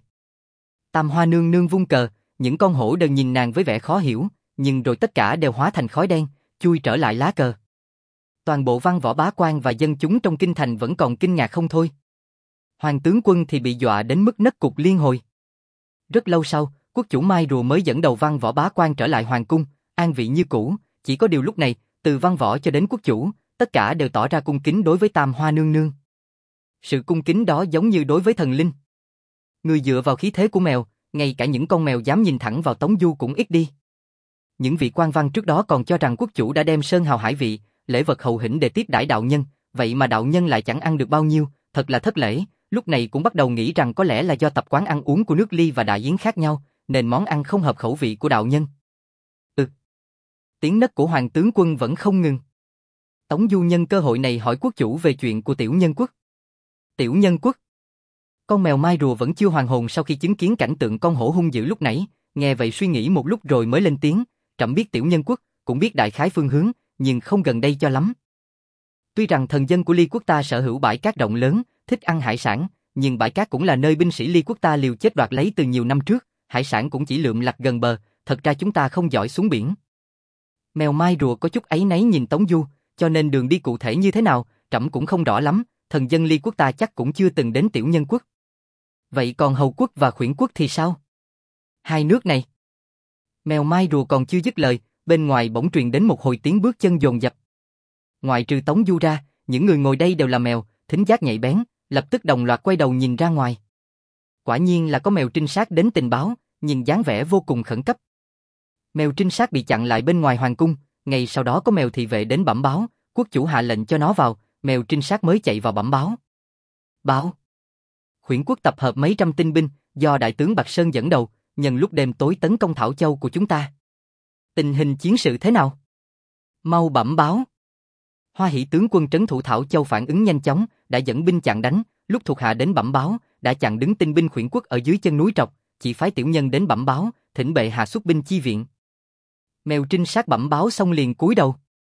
[SPEAKER 1] Tam Hoa Nương Nương vung cờ, những con hổ đều nhìn nàng với vẻ khó hiểu, nhưng rồi tất cả đều hóa thành khói đen, chui trở lại lá cờ. Toàn bộ văn võ bá quan và dân chúng trong kinh thành vẫn còn kinh ngạc không thôi. Hoàng tướng quân thì bị dọa đến mức nấc cục liên hồi. Rất lâu sau, quốc chủ Mai Rùa mới dẫn đầu văn võ bá quan trở lại hoàng cung, an vị như cũ, chỉ có điều lúc này, từ văn võ cho đến quốc chủ, tất cả đều tỏ ra cung kính đối với Tam Hoa Nương Nương. Sự cung kính đó giống như đối với thần linh. Người dựa vào khí thế của mèo, ngay cả những con mèo dám nhìn thẳng vào Tống Du cũng ít đi. Những vị quan văn trước đó còn cho rằng quốc chủ đã đem sơn hào hải vị, lễ vật hậu hĩnh để tiếp đãi đạo nhân, vậy mà đạo nhân lại chẳng ăn được bao nhiêu, thật là thất lễ. Lúc này cũng bắt đầu nghĩ rằng có lẽ là do tập quán ăn uống của nước Ly và Đại Yến khác nhau, nên món ăn không hợp khẩu vị của đạo nhân. Ừ. Tiếng nấc của hoàng tướng quân vẫn không ngừng. Tống Du nhân cơ hội này hỏi quốc chủ về chuyện của Tiểu Nhân Quốc. Tiểu Nhân Quốc. Con mèo Mai Rùa vẫn chưa hoàn hồn sau khi chứng kiến cảnh tượng con hổ hung dữ lúc nãy, nghe vậy suy nghĩ một lúc rồi mới lên tiếng, trẫm biết Tiểu Nhân Quốc, cũng biết đại khái phương hướng, nhưng không gần đây cho lắm. Tuy rằng thần dân của Ly quốc ta sở hữu bãi cát rộng lớn, thích ăn hải sản, nhưng bãi cát cũng là nơi binh sĩ Ly quốc ta liều chết đoạt lấy từ nhiều năm trước, hải sản cũng chỉ lượm lặt gần bờ, thật ra chúng ta không giỏi xuống biển. Mèo Mai Rùa có chút áy náy nhìn Tống Du, cho nên đường đi cụ thể như thế nào, trẫm cũng không rõ lắm, thần dân Ly quốc ta chắc cũng chưa từng đến Tiểu Nhân Quốc. Vậy còn Hầu quốc và Khuyển quốc thì sao? Hai nước này. Mèo Mai Rùa còn chưa dứt lời, bên ngoài bỗng truyền đến một hồi tiếng bước chân dồn dập. Ngoài trừ Tống Du ra, những người ngồi đây đều là mèo, thính giác nhạy bén, lập tức đồng loạt quay đầu nhìn ra ngoài. Quả nhiên là có mèo trinh sát đến tình báo, nhìn dáng vẻ vô cùng khẩn cấp. Mèo trinh sát bị chặn lại bên ngoài hoàng cung, ngay sau đó có mèo thị vệ đến bẩm báo, quốc chủ hạ lệnh cho nó vào, mèo trinh sát mới chạy vào bẩm báo. Báo. Khuyển quốc tập hợp mấy trăm tinh binh, do đại tướng Bạc Sơn dẫn đầu, nhân lúc đêm tối tấn công Thảo Châu của chúng ta. Tình hình chiến sự thế nào? Mau bẩm báo. Hoa Hỷ tướng quân trấn thủ Thảo Châu phản ứng nhanh chóng, đã dẫn binh chặn đánh, lúc thuộc hạ đến bẩm báo, đã chặn đứng tinh binh Khuyển quốc ở dưới chân núi Trọc, chỉ phái tiểu nhân đến bẩm báo, thỉnh bệ hạ xuất binh chi viện. Mèo trinh sát bẩm báo xong liền cúi đầu.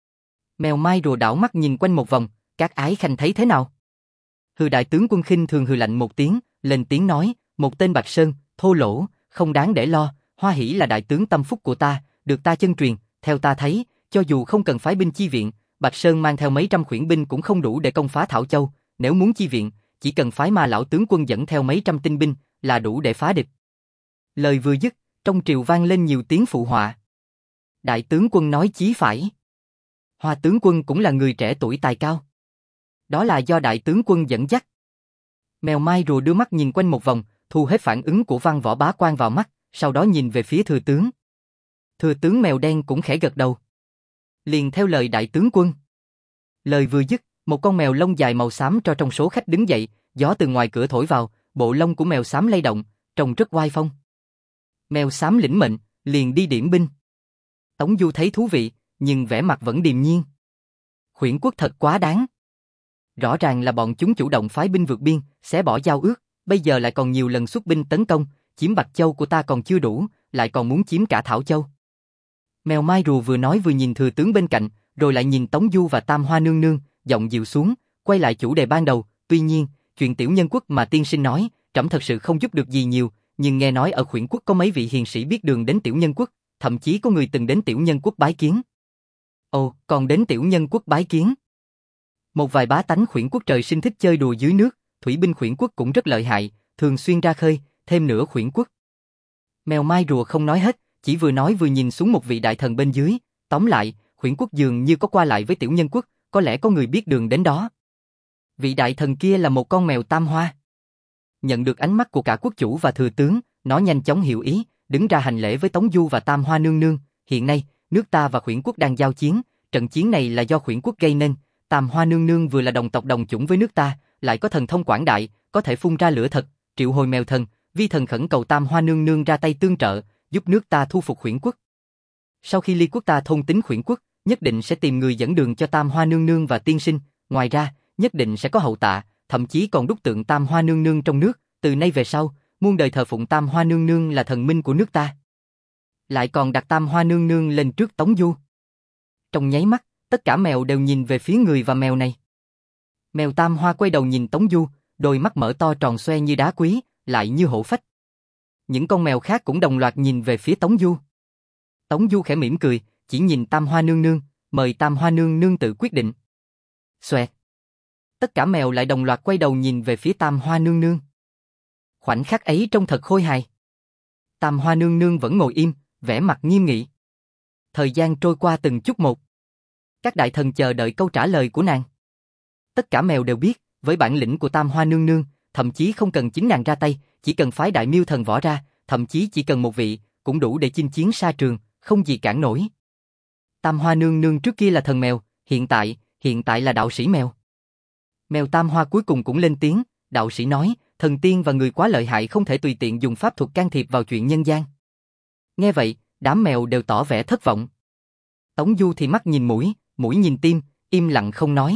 [SPEAKER 1] Mèo Mai Rùa đảo mắt nhìn quanh một vòng, các ái khanh thấy thế nào? Hừ đại tướng quân khinh thường hừ lạnh một tiếng, lên tiếng nói, một tên Bạc Sơn, thô lỗ, không đáng để lo, Hoa Hỷ là đại tướng tâm phúc của ta, được ta chân truyền, theo ta thấy, cho dù không cần phái binh chi viện, Bạc Sơn mang theo mấy trăm khuyển binh cũng không đủ để công phá Thảo Châu, nếu muốn chi viện, chỉ cần phái Ma lão tướng quân dẫn theo mấy trăm tinh binh là đủ để phá địch. Lời vừa dứt, trong triều vang lên nhiều tiếng phụ họa. Đại tướng quân nói chí phải. Hoa tướng quân cũng là người trẻ tuổi tài cao. Đó là do đại tướng quân dẫn dắt. Mèo mai rùa đưa mắt nhìn quanh một vòng, thu hết phản ứng của Văn Võ Bá Quan vào mắt, sau đó nhìn về phía thừa tướng. Thừa tướng mèo đen cũng khẽ gật đầu. Liền theo lời đại tướng quân. Lời vừa dứt, một con mèo lông dài màu xám cho trong số khách đứng dậy, gió từ ngoài cửa thổi vào, bộ lông của mèo xám lay động, trông rất oai phong. Mèo xám lĩnh mệnh, liền đi điểm binh. Tống Du thấy thú vị, nhưng vẻ mặt vẫn điềm nhiên. Khuyển quốc thật quá đáng. Rõ ràng là bọn chúng chủ động phái binh vượt biên, xé bỏ giao ước, bây giờ lại còn nhiều lần xuất binh tấn công, chiếm Bạch Châu của ta còn chưa đủ, lại còn muốn chiếm cả Thảo Châu. Mèo mai rùa vừa nói vừa nhìn thừa tướng bên cạnh, rồi lại nhìn Tống Du và Tam Hoa nương nương, giọng dịu xuống, quay lại chủ đề ban đầu. Tuy nhiên, chuyện tiểu nhân quốc mà tiên sinh nói, trẫm thật sự không giúp được gì nhiều, nhưng nghe nói ở Khuyển quốc có mấy vị hiền sĩ biết đường đến tiểu nhân quốc, thậm chí có người từng đến tiểu nhân quốc bái kiến. Ồ, còn đến tiểu nhân quốc bái kiến. Một vài bá tánh Khuyển quốc trời sinh thích chơi đùa dưới nước, thủy binh Khuyển quốc cũng rất lợi hại, thường xuyên ra khơi, thêm nữa Khuyển quốc. Mèo mai rùa không nói hết, chỉ vừa nói vừa nhìn xuống một vị đại thần bên dưới, tóm lại, Khuyển quốc dường như có qua lại với tiểu nhân quốc, có lẽ có người biết đường đến đó. Vị đại thần kia là một con mèo tam hoa. Nhận được ánh mắt của cả quốc chủ và thừa tướng, nó nhanh chóng hiểu ý, đứng ra hành lễ với Tống Du và Tam Hoa nương nương. Hiện nay, nước ta và Khuyển quốc đang giao chiến, trận chiến này là do Khuyển quốc gây nên. Tam Hoa nương nương vừa là đồng tộc đồng chủng với nước ta, lại có thần thông quảng đại, có thể phun ra lửa thật, triệu hồi mèo thần. Vi thần khẩn cầu Tam Hoa nương nương ra tay tương trợ, giúp nước ta thu phục Khuyển quốc. Sau khi ly quốc ta thôn tính Khuyển quốc, nhất định sẽ tìm người dẫn đường cho Tam Hoa nương nương và tiên sinh. Ngoài ra, nhất định sẽ có hậu tạ, thậm chí còn đúc tượng Tam Hoa nương nương trong nước. Từ nay về sau, muôn đời thờ phụng Tam Hoa nương nương là thần minh của nước ta. Lại còn đặt Tam Hoa nương nương lên trước Tống Du. Trong nháy mắt, tất cả mèo đều nhìn về phía người và mèo này. Mèo Tam Hoa quay đầu nhìn Tống Du, đôi mắt mở to tròn xoe như đá quý, lại như hổ phách. Những con mèo khác cũng đồng loạt nhìn về phía Tống Du. Tống Du khẽ mỉm cười, chỉ nhìn Tam Hoa nương nương, mời Tam Hoa nương nương tự quyết định. Xoẹt. Tất cả mèo lại đồng loạt quay đầu nhìn về phía Tam Hoa nương nương. Khoảnh khắc ấy trông thật khôi hài. Tam Hoa nương nương vẫn ngồi im, vẻ mặt nghiêm nghị. Thời gian trôi qua từng chút một. Các đại thần chờ đợi câu trả lời của nàng. Tất cả mèo đều biết, với bản lĩnh của Tam Hoa nương nương, thậm chí không cần chính nàng ra tay, chỉ cần phái đại miêu thần võ ra, thậm chí chỉ cần một vị, cũng đủ để chinh chiến xa trường, không gì cản nổi. Tam Hoa nương nương trước kia là thần mèo, hiện tại, hiện tại là đạo sĩ mèo. Mèo Tam Hoa cuối cùng cũng lên tiếng, đạo sĩ nói, thần tiên và người quá lợi hại không thể tùy tiện dùng pháp thuật can thiệp vào chuyện nhân gian. Nghe vậy, đám mèo đều tỏ vẻ thất vọng. Tống Du thì mắt nhìn mũi, mũi nhìn tim, im lặng không nói.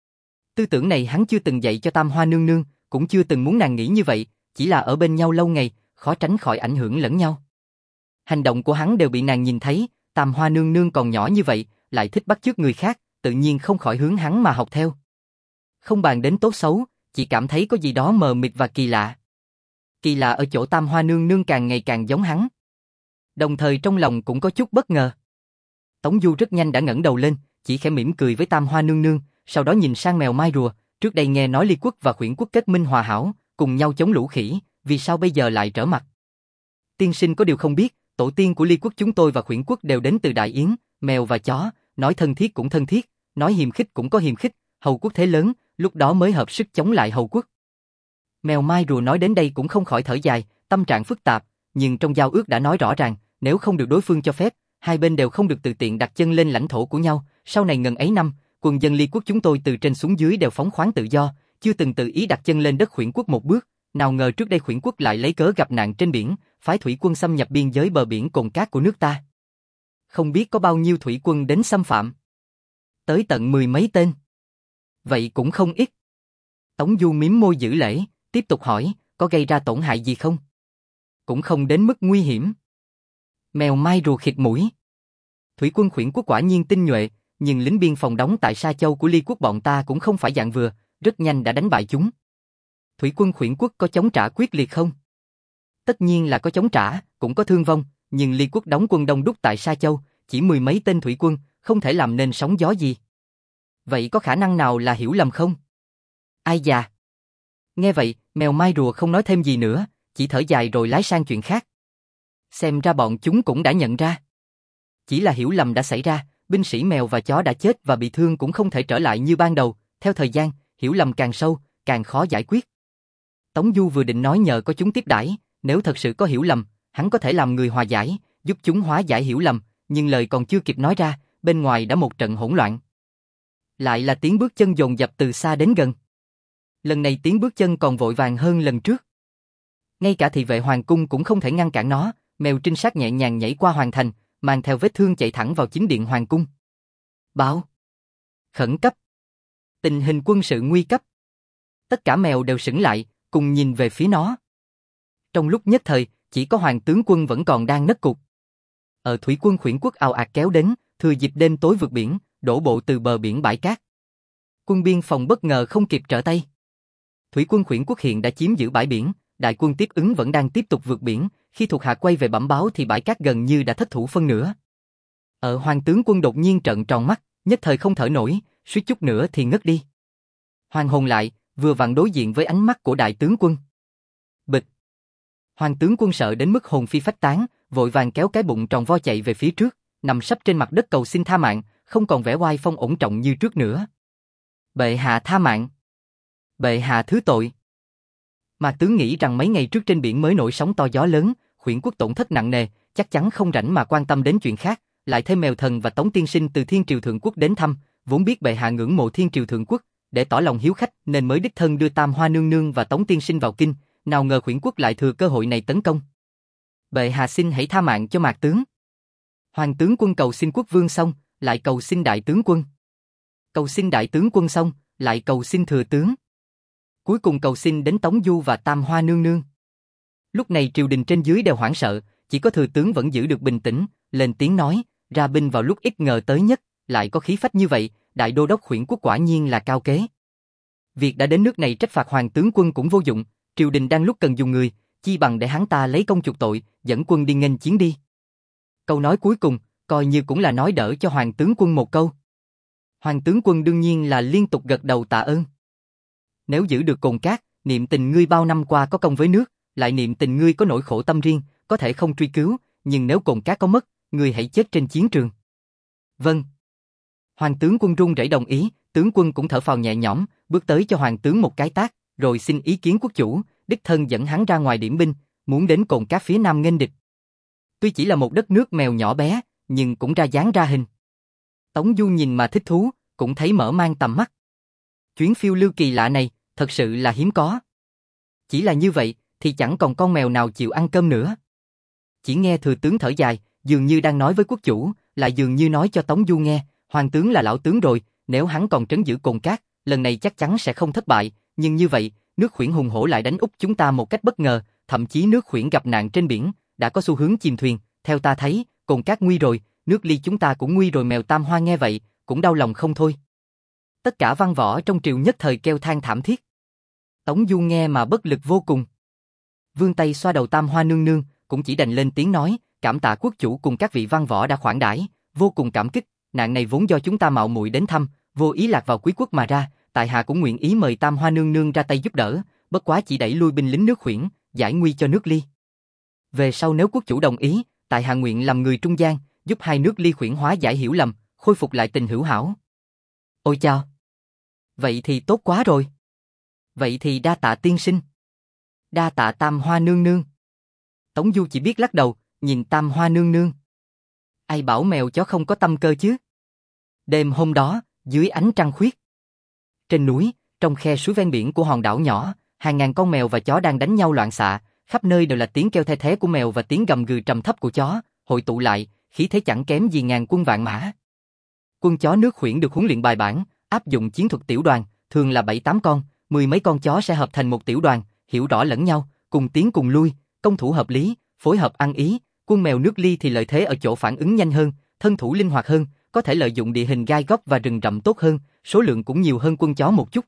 [SPEAKER 1] Tư tưởng này hắn chưa từng dạy cho Tam Hoa nương nương, cũng chưa từng muốn nàng nghĩ như vậy, chỉ là ở bên nhau lâu ngày, khó tránh khỏi ảnh hưởng lẫn nhau. Hành động của hắn đều bị nàng nhìn thấy, Tam Hoa nương nương còn nhỏ như vậy, lại thích bắt chước người khác, tự nhiên không khỏi hướng hắn mà học theo. Không bàn đến tốt xấu, chỉ cảm thấy có gì đó mờ mịt và kỳ lạ. Kỳ lạ ở chỗ Tam Hoa nương nương càng ngày càng giống hắn. Đồng thời trong lòng cũng có chút bất ngờ. Tống Du rất nhanh đã ngẩng đầu lên, chỉ khẽ mỉm cười với Tam Hoa nương nương, sau đó nhìn sang mèo mai rùa, trước đây nghe nói Ly quốc và Khuyển quốc kết minh hòa hảo, cùng nhau chống lũ khỉ, vì sao bây giờ lại trở mặt? Tiên sinh có điều không biết, tổ tiên của Ly quốc chúng tôi và Khuyển quốc đều đến từ Đại Yến, mèo và chó, nói thân thiết cũng thân thiết, nói hiềm khích cũng có hiềm khích, Hầu quốc thế lớn, lúc đó mới hợp sức chống lại Hầu quốc. Mèo mai rùa nói đến đây cũng không khỏi thở dài, tâm trạng phức tạp, nhưng trong giao ước đã nói rõ ràng, nếu không được đối phương cho phép, hai bên đều không được tự tiện đặt chân lên lãnh thổ của nhau, sau này ngần ấy năm, quân dân Ly quốc chúng tôi từ trên xuống dưới đều phóng khoáng tự do, chưa từng tự ý đặt chân lên đất Khuyển quốc một bước, nào ngờ trước đây Khuyển quốc lại lấy cớ gặp nạn trên biển, phái thủy quân xâm nhập biên giới bờ biển cồn cát của nước ta. Không biết có bao nhiêu thủy quân đến xâm phạm. Tới tận mười mấy tên. Vậy cũng không ít. Tống Du mím môi giữ lễ, tiếp tục hỏi, có gây ra tổn hại gì không? Cũng không đến mức nguy hiểm. Mèo mai rùa khịt mũi. Thủy quân Khuyển quốc quả nhiên tinh nhuệ, nhưng lính biên phòng đóng tại Sa Châu của Ly quốc bọn ta cũng không phải dạng vừa, rất nhanh đã đánh bại chúng. Thủy quân Khuyển quốc có chống trả quyết liệt không? Tất nhiên là có chống trả, cũng có thương vong, nhưng Ly quốc đóng quân đông đúc tại Sa Châu, chỉ mười mấy tên thủy quân, không thể làm nên sóng gió gì. Vậy có khả năng nào là hiểu lầm không? Ai già? Nghe vậy, mèo mai rùa không nói thêm gì nữa, chỉ thở dài rồi lái sang chuyện khác. Xem ra bọn chúng cũng đã nhận ra. Chỉ là hiểu lầm đã xảy ra, binh sĩ mèo và chó đã chết và bị thương cũng không thể trở lại như ban đầu, theo thời gian, hiểu lầm càng sâu, càng khó giải quyết. Tống Du vừa định nói nhờ có chúng tiếp đãi, nếu thật sự có hiểu lầm, hắn có thể làm người hòa giải, giúp chúng hóa giải hiểu lầm, nhưng lời còn chưa kịp nói ra, bên ngoài đã một trận hỗn loạn. Lại là tiếng bước chân dồn dập từ xa đến gần. Lần này tiếng bước chân còn vội vàng hơn lần trước. Ngay cả thị vệ hoàng cung cũng không thể ngăn cản nó, mèo trinh sát nhẹ nhàng nhảy qua hoàng thành, mang theo vết thương chạy thẳng vào chính điện hoàng cung. Báo. Khẩn cấp. Tình hình quân sự nguy cấp. Tất cả mèo đều sững lại, cùng nhìn về phía nó. Trong lúc nhất thời, chỉ có hoàng tướng quân vẫn còn đang nấc cục. Ở thủy quân khuyển quốc ào ạt kéo đến, thừa dịp đêm tối vượt biển, đổ bộ từ bờ biển bãi cát. Quân biên phòng bất ngờ không kịp trở tay. Thủy quân khuyển quốc hiện đã chiếm giữ bãi biển, đại quân tiếp ứng vẫn đang tiếp tục vượt biển, khi thuộc hạ quay về bẩm báo thì bãi cát gần như đã thất thủ phân nửa. Ở hoàng tướng quân đột nhiên trợn tròn mắt, nhất thời không thở nổi, suýt chút nữa thì ngất đi. Hoàng hồn lại, vừa vặn đối diện với ánh mắt của đại tướng quân. Bịch. Hoàng tướng quân sợ đến mức hồn phi phách tán, vội vàng kéo cái bụng tròn vo chạy về phía trước, nằm sấp trên mặt đất cầu xin tha mạng, không còn vẻ oai phong ổn trọng như trước nữa. Bệ hạ tha mạng. Bệ hạ thứ tội. Mà tướng nghĩ rằng mấy ngày trước trên biển mới nổi sóng to gió lớn, khuyển quốc tổn thất nặng nề, chắc chắn không rảnh mà quan tâm đến chuyện khác, lại thêm mèo thần và Tống tiên sinh từ Thiên Triều Thượng Quốc đến thăm, vốn biết bệ hạ ngưỡng mộ Thiên Triều Thượng Quốc, để tỏ lòng hiếu khách nên mới đích thân đưa Tam Hoa nương nương và Tống tiên sinh vào kinh, nào ngờ khuyển quốc lại thừa cơ hội này tấn công. Bệ hạ xin hãy tha mạng cho mạc tướng. Hoàng tướng quân cầu xin quốc vương xong, lại cầu xin đại tướng quân. Cầu xin đại tướng quân xong, lại cầu xin thừa tướng. Cuối cùng cầu xin đến Tống Du và Tam Hoa nương nương. Lúc này triều đình trên dưới đều hoảng sợ, chỉ có thừa tướng vẫn giữ được bình tĩnh, lên tiếng nói, ra binh vào lúc ít ngờ tới nhất, lại có khí phách như vậy, đại đô đốc khuyển quốc quả nhiên là cao kế. Việc đã đến nước này trách phạt hoàng tướng quân cũng vô dụng, triều đình đang lúc cần dùng người, chi bằng để hắn ta lấy công chuộc tội, dẫn quân đi nghênh chiến đi. Câu nói cuối cùng, coi như cũng là nói đỡ cho hoàng tướng quân một câu. Hoàng tướng quân đương nhiên là liên tục gật đầu tạ ơn. Nếu giữ được Cồn Cát, niệm tình ngươi bao năm qua có công với nước, lại niệm tình ngươi có nỗi khổ tâm riêng, có thể không truy cứu, nhưng nếu Cồn Cát có mất, ngươi hãy chết trên chiến trường. Vâng. Hoàng tướng quân run rẩy đồng ý, tướng quân cũng thở phào nhẹ nhõm, bước tới cho hoàng tướng một cái tát, rồi xin ý kiến quốc chủ, đích thân dẫn hắn ra ngoài điểm binh, muốn đến Cồn Cát phía nam nghênh địch. Tuy chỉ là một đất nước mèo nhỏ bé, nhưng cũng ra dáng ra hình. Tống Du nhìn mà thích thú, cũng thấy mở mang tầm mắt. Chuyến phiêu lưu kỳ lạ này, thật sự là hiếm có. Chỉ là như vậy, thì chẳng còn con mèo nào chịu ăn cơm nữa. Chỉ nghe thừa tướng thở dài, dường như đang nói với quốc chủ, lại dường như nói cho Tống Du nghe, hoàng tướng là lão tướng rồi, nếu hắn còn trấn giữ Cồn Cát, lần này chắc chắn sẽ không thất bại, nhưng như vậy, nước Khuyển hùng hổ lại đánh úp chúng ta một cách bất ngờ, thậm chí nước Khuyển gặp nạn trên biển, đã có xu hướng chìm thuyền, theo ta thấy, Cồn Cát nguy rồi, nước Ly chúng ta cũng nguy rồi. Mèo Tam Hoa nghe vậy, cũng đau lòng không thôi. Tất cả văn võ trong triều nhất thời kêu than thảm thiết. Tống Du nghe mà bất lực vô cùng. Vươn tay xoa đầu Tam Hoa nương nương, cũng chỉ đành lên tiếng nói, cảm tạ quốc chủ cùng các vị văn võ đã khoản đãi, vô cùng cảm kích, nạn này vốn do chúng ta mạo muội đến thăm, vô ý lạc vào quý quốc mà ra, tại hạ cũng nguyện ý mời Tam Hoa nương nương ra tay giúp đỡ, bất quá chỉ đẩy lui binh lính nước Khuyển, giải nguy cho nước Ly. Về sau nếu quốc chủ đồng ý, tại hạ nguyện làm người trung gian, giúp hai nước Ly Khuyển hóa giải hiểu lầm, khôi phục lại tình hữu hảo. Ôi chao! Vậy thì tốt quá rồi. Vậy thì đa tạ tiên sinh. Đa tạ Tam Hoa nương nương. Tống Du chỉ biết lắc đầu, nhìn Tam Hoa nương nương. Ai bảo mèo chó không có tâm cơ chứ? Đêm hôm đó, dưới ánh trăng khuyết, trên núi, trong khe suối ven biển của hòn đảo nhỏ, hàng ngàn con mèo và chó đang đánh nhau loạn xạ, khắp nơi đều là tiếng kêu the thé của mèo và tiếng gầm gừ trầm thấp của chó, hội tụ lại, khí thế chẳng kém gì ngàn quân vạn mã. Quân chó nước Khuyển được huấn luyện bài bản, áp dụng chiến thuật tiểu đoàn, thường là bảy tám con, mười mấy con chó sẽ hợp thành một tiểu đoàn, hiểu rõ lẫn nhau, cùng tiến cùng lui, công thủ hợp lý, phối hợp ăn ý. Quân mèo nước Ly thì lợi thế ở chỗ phản ứng nhanh hơn, thân thủ linh hoạt hơn, có thể lợi dụng địa hình gai góc và rừng rậm tốt hơn, số lượng cũng nhiều hơn quân chó một chút.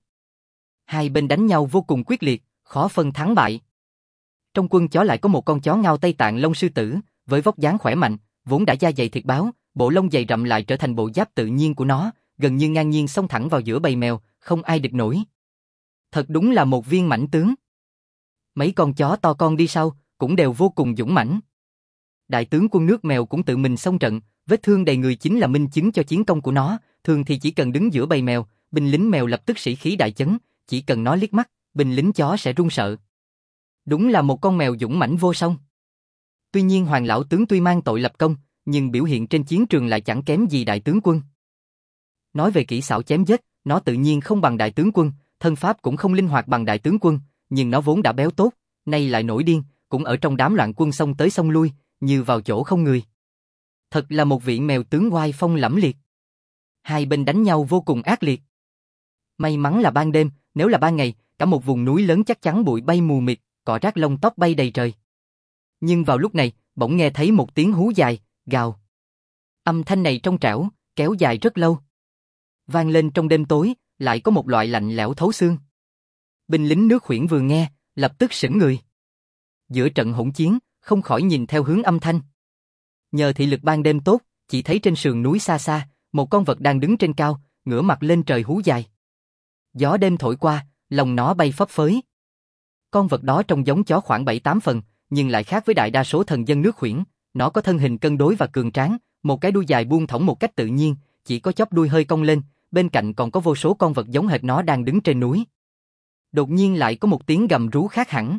[SPEAKER 1] Hai bên đánh nhau vô cùng quyết liệt, khó phân thắng bại. Trong quân chó lại có một con chó ngao Tây Tạng lông sư tử, với vóc dáng khỏe mạnh, vốn đã da dày thịt báo, bộ lông dày rậm lại trở thành bộ giáp tự nhiên của nó, gần như ngang nhiên xông thẳng vào giữa bầy mèo, không ai địch nổi. Thật đúng là một viên mãnh tướng. Mấy con chó to con đi sau, cũng đều vô cùng dũng mãnh. Đại tướng quân nước mèo cũng tự mình xông trận, vết thương đầy người chính là minh chứng cho chiến công của nó, thường thì chỉ cần đứng giữa bầy mèo, binh lính mèo lập tức sĩ khí đại chấn, chỉ cần nó liếc mắt, binh lính chó sẽ run sợ. Đúng là một con mèo dũng mãnh vô song. Tuy nhiên Hoàng lão tướng tuy mang tội lập công, nhưng biểu hiện trên chiến trường lại chẳng kém gì đại tướng quân. Nói về kỹ xảo chém giết, nó tự nhiên không bằng đại tướng quân, thân pháp cũng không linh hoạt bằng đại tướng quân, nhưng nó vốn đã béo tốt, nay lại nổi điên, cũng ở trong đám loạn quân xông tới xông lui, như vào chỗ không người. Thật là một vị mèo tướng oai phong lẫm liệt. Hai bên đánh nhau vô cùng ác liệt. May mắn là ban đêm, nếu là ban ngày, cả một vùng núi lớn chắc chắn bụi bay mù mịt, cỏ rác lông tóc bay đầy trời. Nhưng vào lúc này, bỗng nghe thấy một tiếng hú dài, gào. Âm thanh này trong trẻo, kéo dài rất lâu. Vang lên trong đêm tối, lại có một loại lạnh lẽo thấu xương. Binh lính nước Khuyển vừa nghe, lập tức sững người. Giữa trận hỗn chiến, không khỏi nhìn theo hướng âm thanh. Nhờ thị lực ban đêm tốt, chỉ thấy trên sườn núi xa xa, một con vật đang đứng trên cao, ngửa mặt lên trời hú dài. Gió đêm thổi qua, lòng nó bay phấp phới. Con vật đó trông giống chó khoảng bảy tám phần, nhưng lại khác với đại đa số thần dân nước Khuyển. Nó có thân hình cân đối và cường tráng, một cái đuôi dài buông thõng một cách tự nhiên, chỉ có chóp đuôi hơi cong lên, bên cạnh còn có vô số con vật giống hệt nó đang đứng trên núi. Đột nhiên lại có một tiếng gầm rú khác hẳn.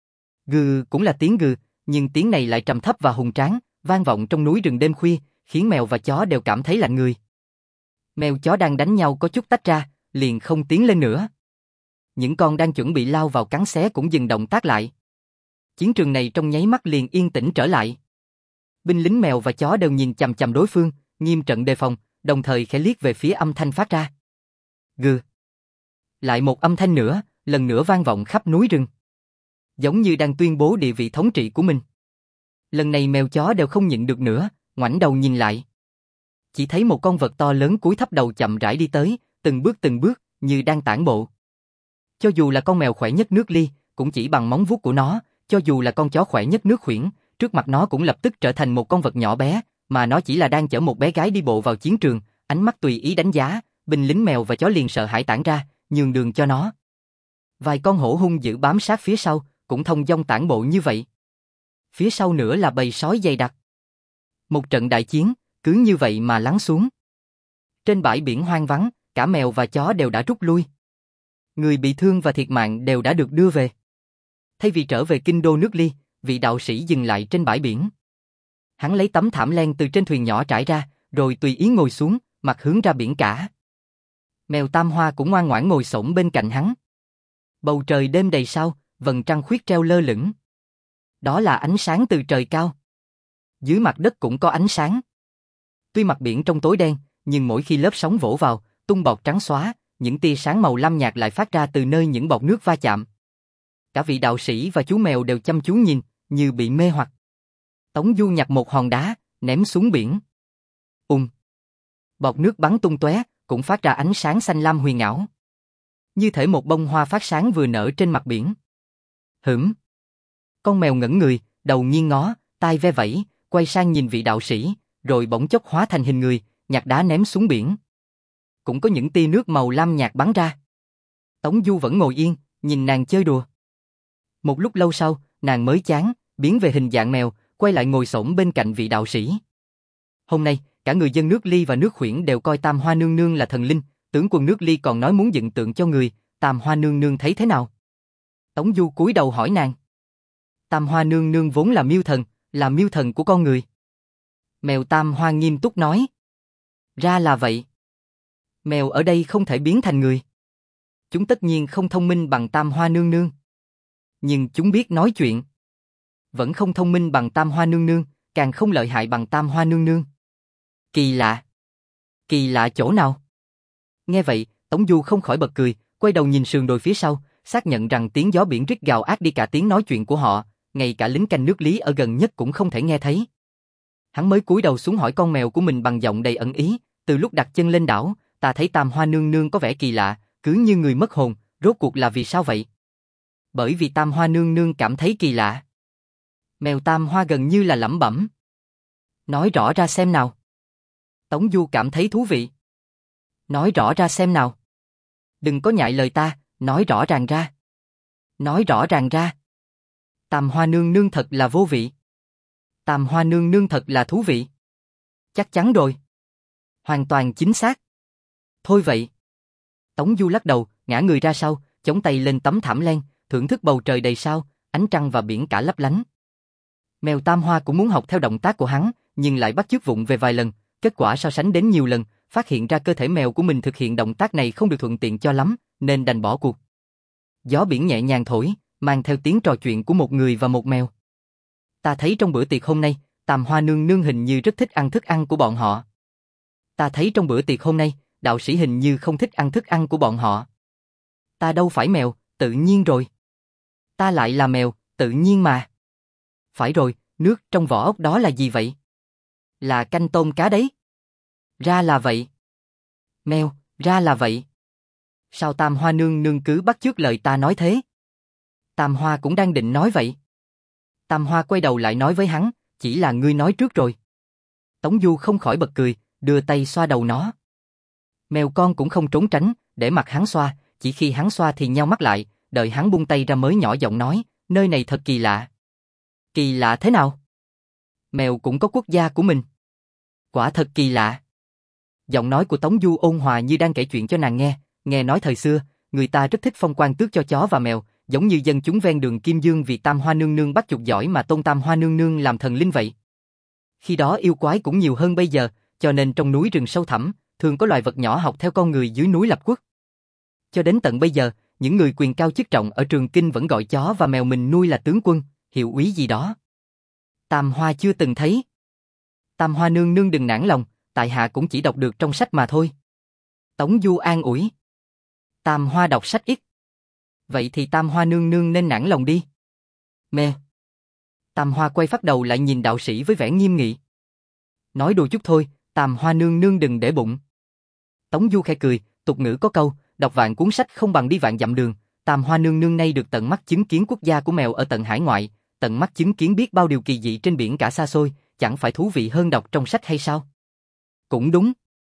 [SPEAKER 1] Gừ cũng là tiếng gừ, nhưng tiếng này lại trầm thấp và hùng tráng, vang vọng trong núi rừng đêm khuya, khiến mèo và chó đều cảm thấy lạnh người. Mèo chó đang đánh nhau có chút tách ra, liền không tiến lên nữa. Những con đang chuẩn bị lao vào cắn xé cũng dừng động tác lại. Chiến trường này trong nháy mắt liền yên tĩnh trở lại. Binh lính mèo và chó đều nhìn chằm chằm đối phương, nghiêm trận đề phòng, đồng thời khẽ liếc về phía âm thanh phát ra. Gừ. Lại một âm thanh nữa, lần nữa vang vọng khắp núi rừng. Giống như đang tuyên bố địa vị thống trị của mình. Lần này mèo chó đều không nhịn được nữa, ngoảnh đầu nhìn lại. Chỉ thấy một con vật to lớn cúi thấp đầu chậm rãi đi tới, từng bước từng bước, như đang tản bộ. Cho dù là con mèo khỏe nhất nước Ly, cũng chỉ bằng móng vuốt của nó, cho dù là con chó khỏe nhất nước Khuyển, trước mặt nó cũng lập tức trở thành một con vật nhỏ bé, mà nó chỉ là đang chở một bé gái đi bộ vào chiến trường, ánh mắt tùy ý đánh giá, binh lính mèo và chó liền sợ hãi tản ra, nhường đường cho nó. Vài con hổ hung dữ bám sát phía sau, cũng thông dong tản bộ như vậy. Phía sau nữa là bầy sói dày đặc. Một trận đại chiến, cứ như vậy mà lắng xuống. Trên bãi biển hoang vắng, cả mèo và chó đều đã rút lui. Người bị thương và thiệt mạng đều đã được đưa về. Thay vì trở về kinh đô nước Ly, vị đạo sĩ dừng lại trên bãi biển. Hắn lấy tấm thảm len từ trên thuyền nhỏ trải ra, rồi tùy ý ngồi xuống, mặt hướng ra biển cả. Mèo Tam Hoa cũng ngoan ngoãn ngồi xổm bên cạnh hắn. Bầu trời đêm đầy sao, vầng trăng khuyết treo lơ lửng. Đó là ánh sáng từ trời cao. Dưới mặt đất cũng có ánh sáng. Tuy mặt biển trong tối đen, nhưng mỗi khi lớp sóng vỗ vào, tung bọt trắng xóa, những tia sáng màu lam nhạt lại phát ra từ nơi những bọt nước va chạm. Cả vị đạo sĩ và chú mèo đều chăm chú nhìn, như bị mê hoặc. Tống Du nhặt một hòn đá, ném xuống biển. Ùm. Bọt nước bắn tung tóe, cũng phát ra ánh sáng xanh lam huyền ảo. Như thể một bông hoa phát sáng vừa nở trên mặt biển. Hửm. Con mèo ngẩng người, đầu nghiêng ngó, tai ve vẫy, quay sang nhìn vị đạo sĩ, rồi bỗng chốc hóa thành hình người, nhặt đá ném xuống biển. Cũng có những tia nước màu lam nhạt bắn ra. Tống Du vẫn ngồi yên, nhìn nàng chơi đùa. Một lúc lâu sau, nàng mới chán, biến về hình dạng mèo, quay lại ngồi xổm bên cạnh vị đạo sĩ. Hôm nay, cả người dân nước Ly và nước Khuyển đều coi Tam Hoa Nương Nương là thần linh, tướng quân nước Ly còn nói muốn dựng tượng cho người, Tam Hoa Nương Nương thấy thế nào? Tống Du cúi đầu hỏi nàng. Tam Hoa Nương Nương vốn là miêu thần, là miêu thần của con người. Mèo Tam Hoa nghiêm túc nói. Ra là vậy. Mèo ở đây không thể biến thành người. Chúng tất nhiên không thông minh bằng Tam Hoa Nương Nương. Nhưng chúng biết nói chuyện. Vẫn không thông minh bằng Tam Hoa Nương Nương, càng không lợi hại bằng Tam Hoa Nương Nương. Kỳ lạ. Kỳ lạ chỗ nào? Nghe vậy, Tống Du không khỏi bật cười, quay đầu nhìn sườn đồi phía sau, xác nhận rằng tiếng gió biển rít gào át đi cả tiếng nói chuyện của họ, ngay cả lính canh nước Lý ở gần nhất cũng không thể nghe thấy. Hắn mới cúi đầu xuống hỏi con mèo của mình bằng giọng đầy ẩn ý, từ lúc đặt chân lên đảo, ta thấy Tam Hoa Nương Nương có vẻ kỳ lạ, cứ như người mất hồn, rốt cuộc là vì sao vậy? Bởi vì Tam Hoa Nương Nương cảm thấy kỳ lạ. Mèo Tam Hoa gần như là lẩm bẩm. Nói rõ ra xem nào. Tống Du cảm thấy thú vị. Nói rõ ra xem nào. Đừng có nhại lời ta, Nói rõ ràng ra. Nói rõ ràng ra. Tam Hoa nương nương thật là vô vị. Tam Hoa nương nương thật là thú vị. Chắc chắn rồi. Hoàn toàn chính xác. Thôi vậy. Tống Du lắc đầu, ngã người ra sau, chống tay lên tấm thảm len, thưởng thức bầu trời đầy sao, ánh trăng và biển cả lấp lánh. Mèo Tam Hoa cũng muốn học theo động tác của hắn, nhưng lại bắt chước vụng về vài lần, kết quả so sánh đến nhiều lần, phát hiện ra cơ thể mèo của mình thực hiện động tác này không được thuận tiện cho lắm, nên đành bỏ cuộc. Gió biển nhẹ nhàng thổi, mang theo tiếng trò chuyện của một người và một mèo. Ta thấy trong bữa tiệc hôm nay, Tam Hoa nương nương hình như rất thích ăn thức ăn của bọn họ. Ta thấy trong bữa tiệc hôm nay, đạo sĩ hình như không thích ăn thức ăn của bọn họ. Ta đâu phải mèo, tự nhiên rồi. Ta lại là mèo, tự nhiên mà. Phải rồi, nước trong vỏ ốc đó là gì vậy? Là canh tôm cá đấy. Ra là vậy. Mèo, ra là vậy. Sao Tam Hoa nương nương cứ bắt chước lời ta nói thế? Tam Hoa cũng đang định nói vậy. Tam Hoa quay đầu lại nói với hắn, chỉ là ngươi nói trước rồi. Tống Du không khỏi bật cười, đưa tay xoa đầu nó. Mèo con cũng không trốn tránh, để mặt hắn xoa, chỉ khi hắn xoa thì nheo mắt lại, đợi hắn buông tay ra mới nhỏ giọng nói, nơi này thật kỳ lạ. Kỳ lạ thế nào? Mèo cũng có quốc gia của mình. Quả thật kỳ lạ. Giọng nói của Tống Du ôn hòa như đang kể chuyện cho nàng nghe, nghe nói thời xưa, người ta rất thích phong quan tước cho chó và mèo, giống như dân chúng ven đường Kim Dương vì Tam Hoa nương nương bắt chục giỏi mà tôn Tam Hoa nương nương làm thần linh vậy. Khi đó yêu quái cũng nhiều hơn bây giờ, cho nên trong núi rừng sâu thẳm, thường có loài vật nhỏ học theo con người dưới núi lập quốc. Cho đến tận bây giờ, những người quyền cao chức trọng ở Trường Kinh vẫn gọi chó và mèo mình nuôi là tướng quân, hiệu úy gì đó. Tam Hoa chưa từng thấy. Tam Hoa nương nương đừng nản lòng, tại hạ cũng chỉ đọc được trong sách mà thôi. Tống Du an ủi. Tam Hoa đọc sách ít. Vậy thì Tam Hoa nương nương nên nản lòng đi. Mẹ. Tam Hoa quay phát đầu lại nhìn đạo sĩ với vẻ nghiêm nghị. Nói đùa chút thôi, Tam Hoa nương nương đừng để bụng. Tống Du khẽ cười, tục ngữ có câu, đọc vạn cuốn sách không bằng đi vạn dặm đường. Tam Hoa nương nương nay được tận mắt chứng kiến quốc gia của mèo ở tận hải ngoại, tận mắt chứng kiến biết bao điều kỳ dị trên biển cả xa xôi, chẳng phải thú vị hơn đọc trong sách hay sao? Cũng đúng.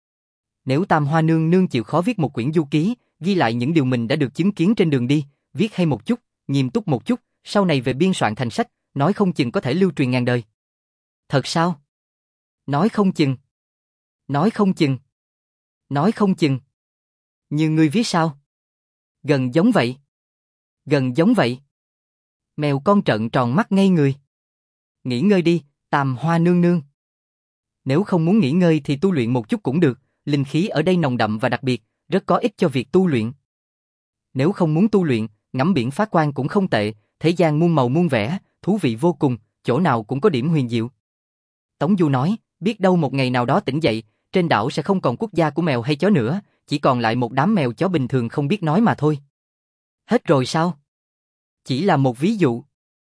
[SPEAKER 1] Nếu Tam Hoa nương nương chịu khó viết một quyển du ký, ghi lại những điều mình đã được chứng kiến trên đường đi, viết hay một chút, nghiêm túc một chút, sau này về biên soạn thành sách, nói không chừng có thể lưu truyền ngàn đời. Thật sao? Nói không chừng. Nói không chừng. Nói không chừng. Như ngươi viết sao? Gần giống vậy. Gần giống vậy. Mèo con trợn tròn mắt ngây người. Nghỉ ngơi đi, Tam Hoa nương nương. Nếu không muốn nghỉ ngơi thì tu luyện một chút cũng được, linh khí ở đây nồng đậm và đặc biệt, rất có ích cho việc tu luyện. Nếu không muốn tu luyện, ngắm biển phá quang cũng không tệ, thế gian muôn màu muôn vẻ, thú vị vô cùng, chỗ nào cũng có điểm huyền diệu. Tống Du nói, biết đâu một ngày nào đó tỉnh dậy, trên đảo sẽ không còn quốc gia của mèo hay chó nữa, chỉ còn lại một đám mèo chó bình thường không biết nói mà thôi. Hết rồi sao? Chỉ là một ví dụ.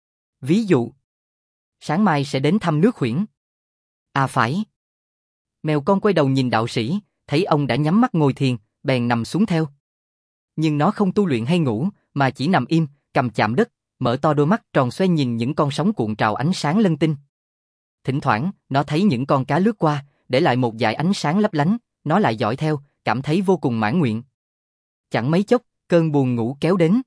[SPEAKER 1] Ví dụ. Sáng mai sẽ đến thăm nước Khuyển. À phải. Mèo con quay đầu nhìn đạo sĩ, thấy ông đã nhắm mắt ngồi thiền, bèn nằm xuống theo. Nhưng nó không tu luyện hay ngủ, mà chỉ nằm im, cầm chạm đất, mở to đôi mắt tròn xoe nhìn những con sóng cuộn trào ánh sáng lân tinh. Thỉnh thoảng, nó thấy những con cá lướt qua, để lại một dải ánh sáng lấp lánh, nó lại dõi theo, cảm thấy vô cùng mãn nguyện. Chẳng mấy chốc, cơn buồn ngủ kéo đến.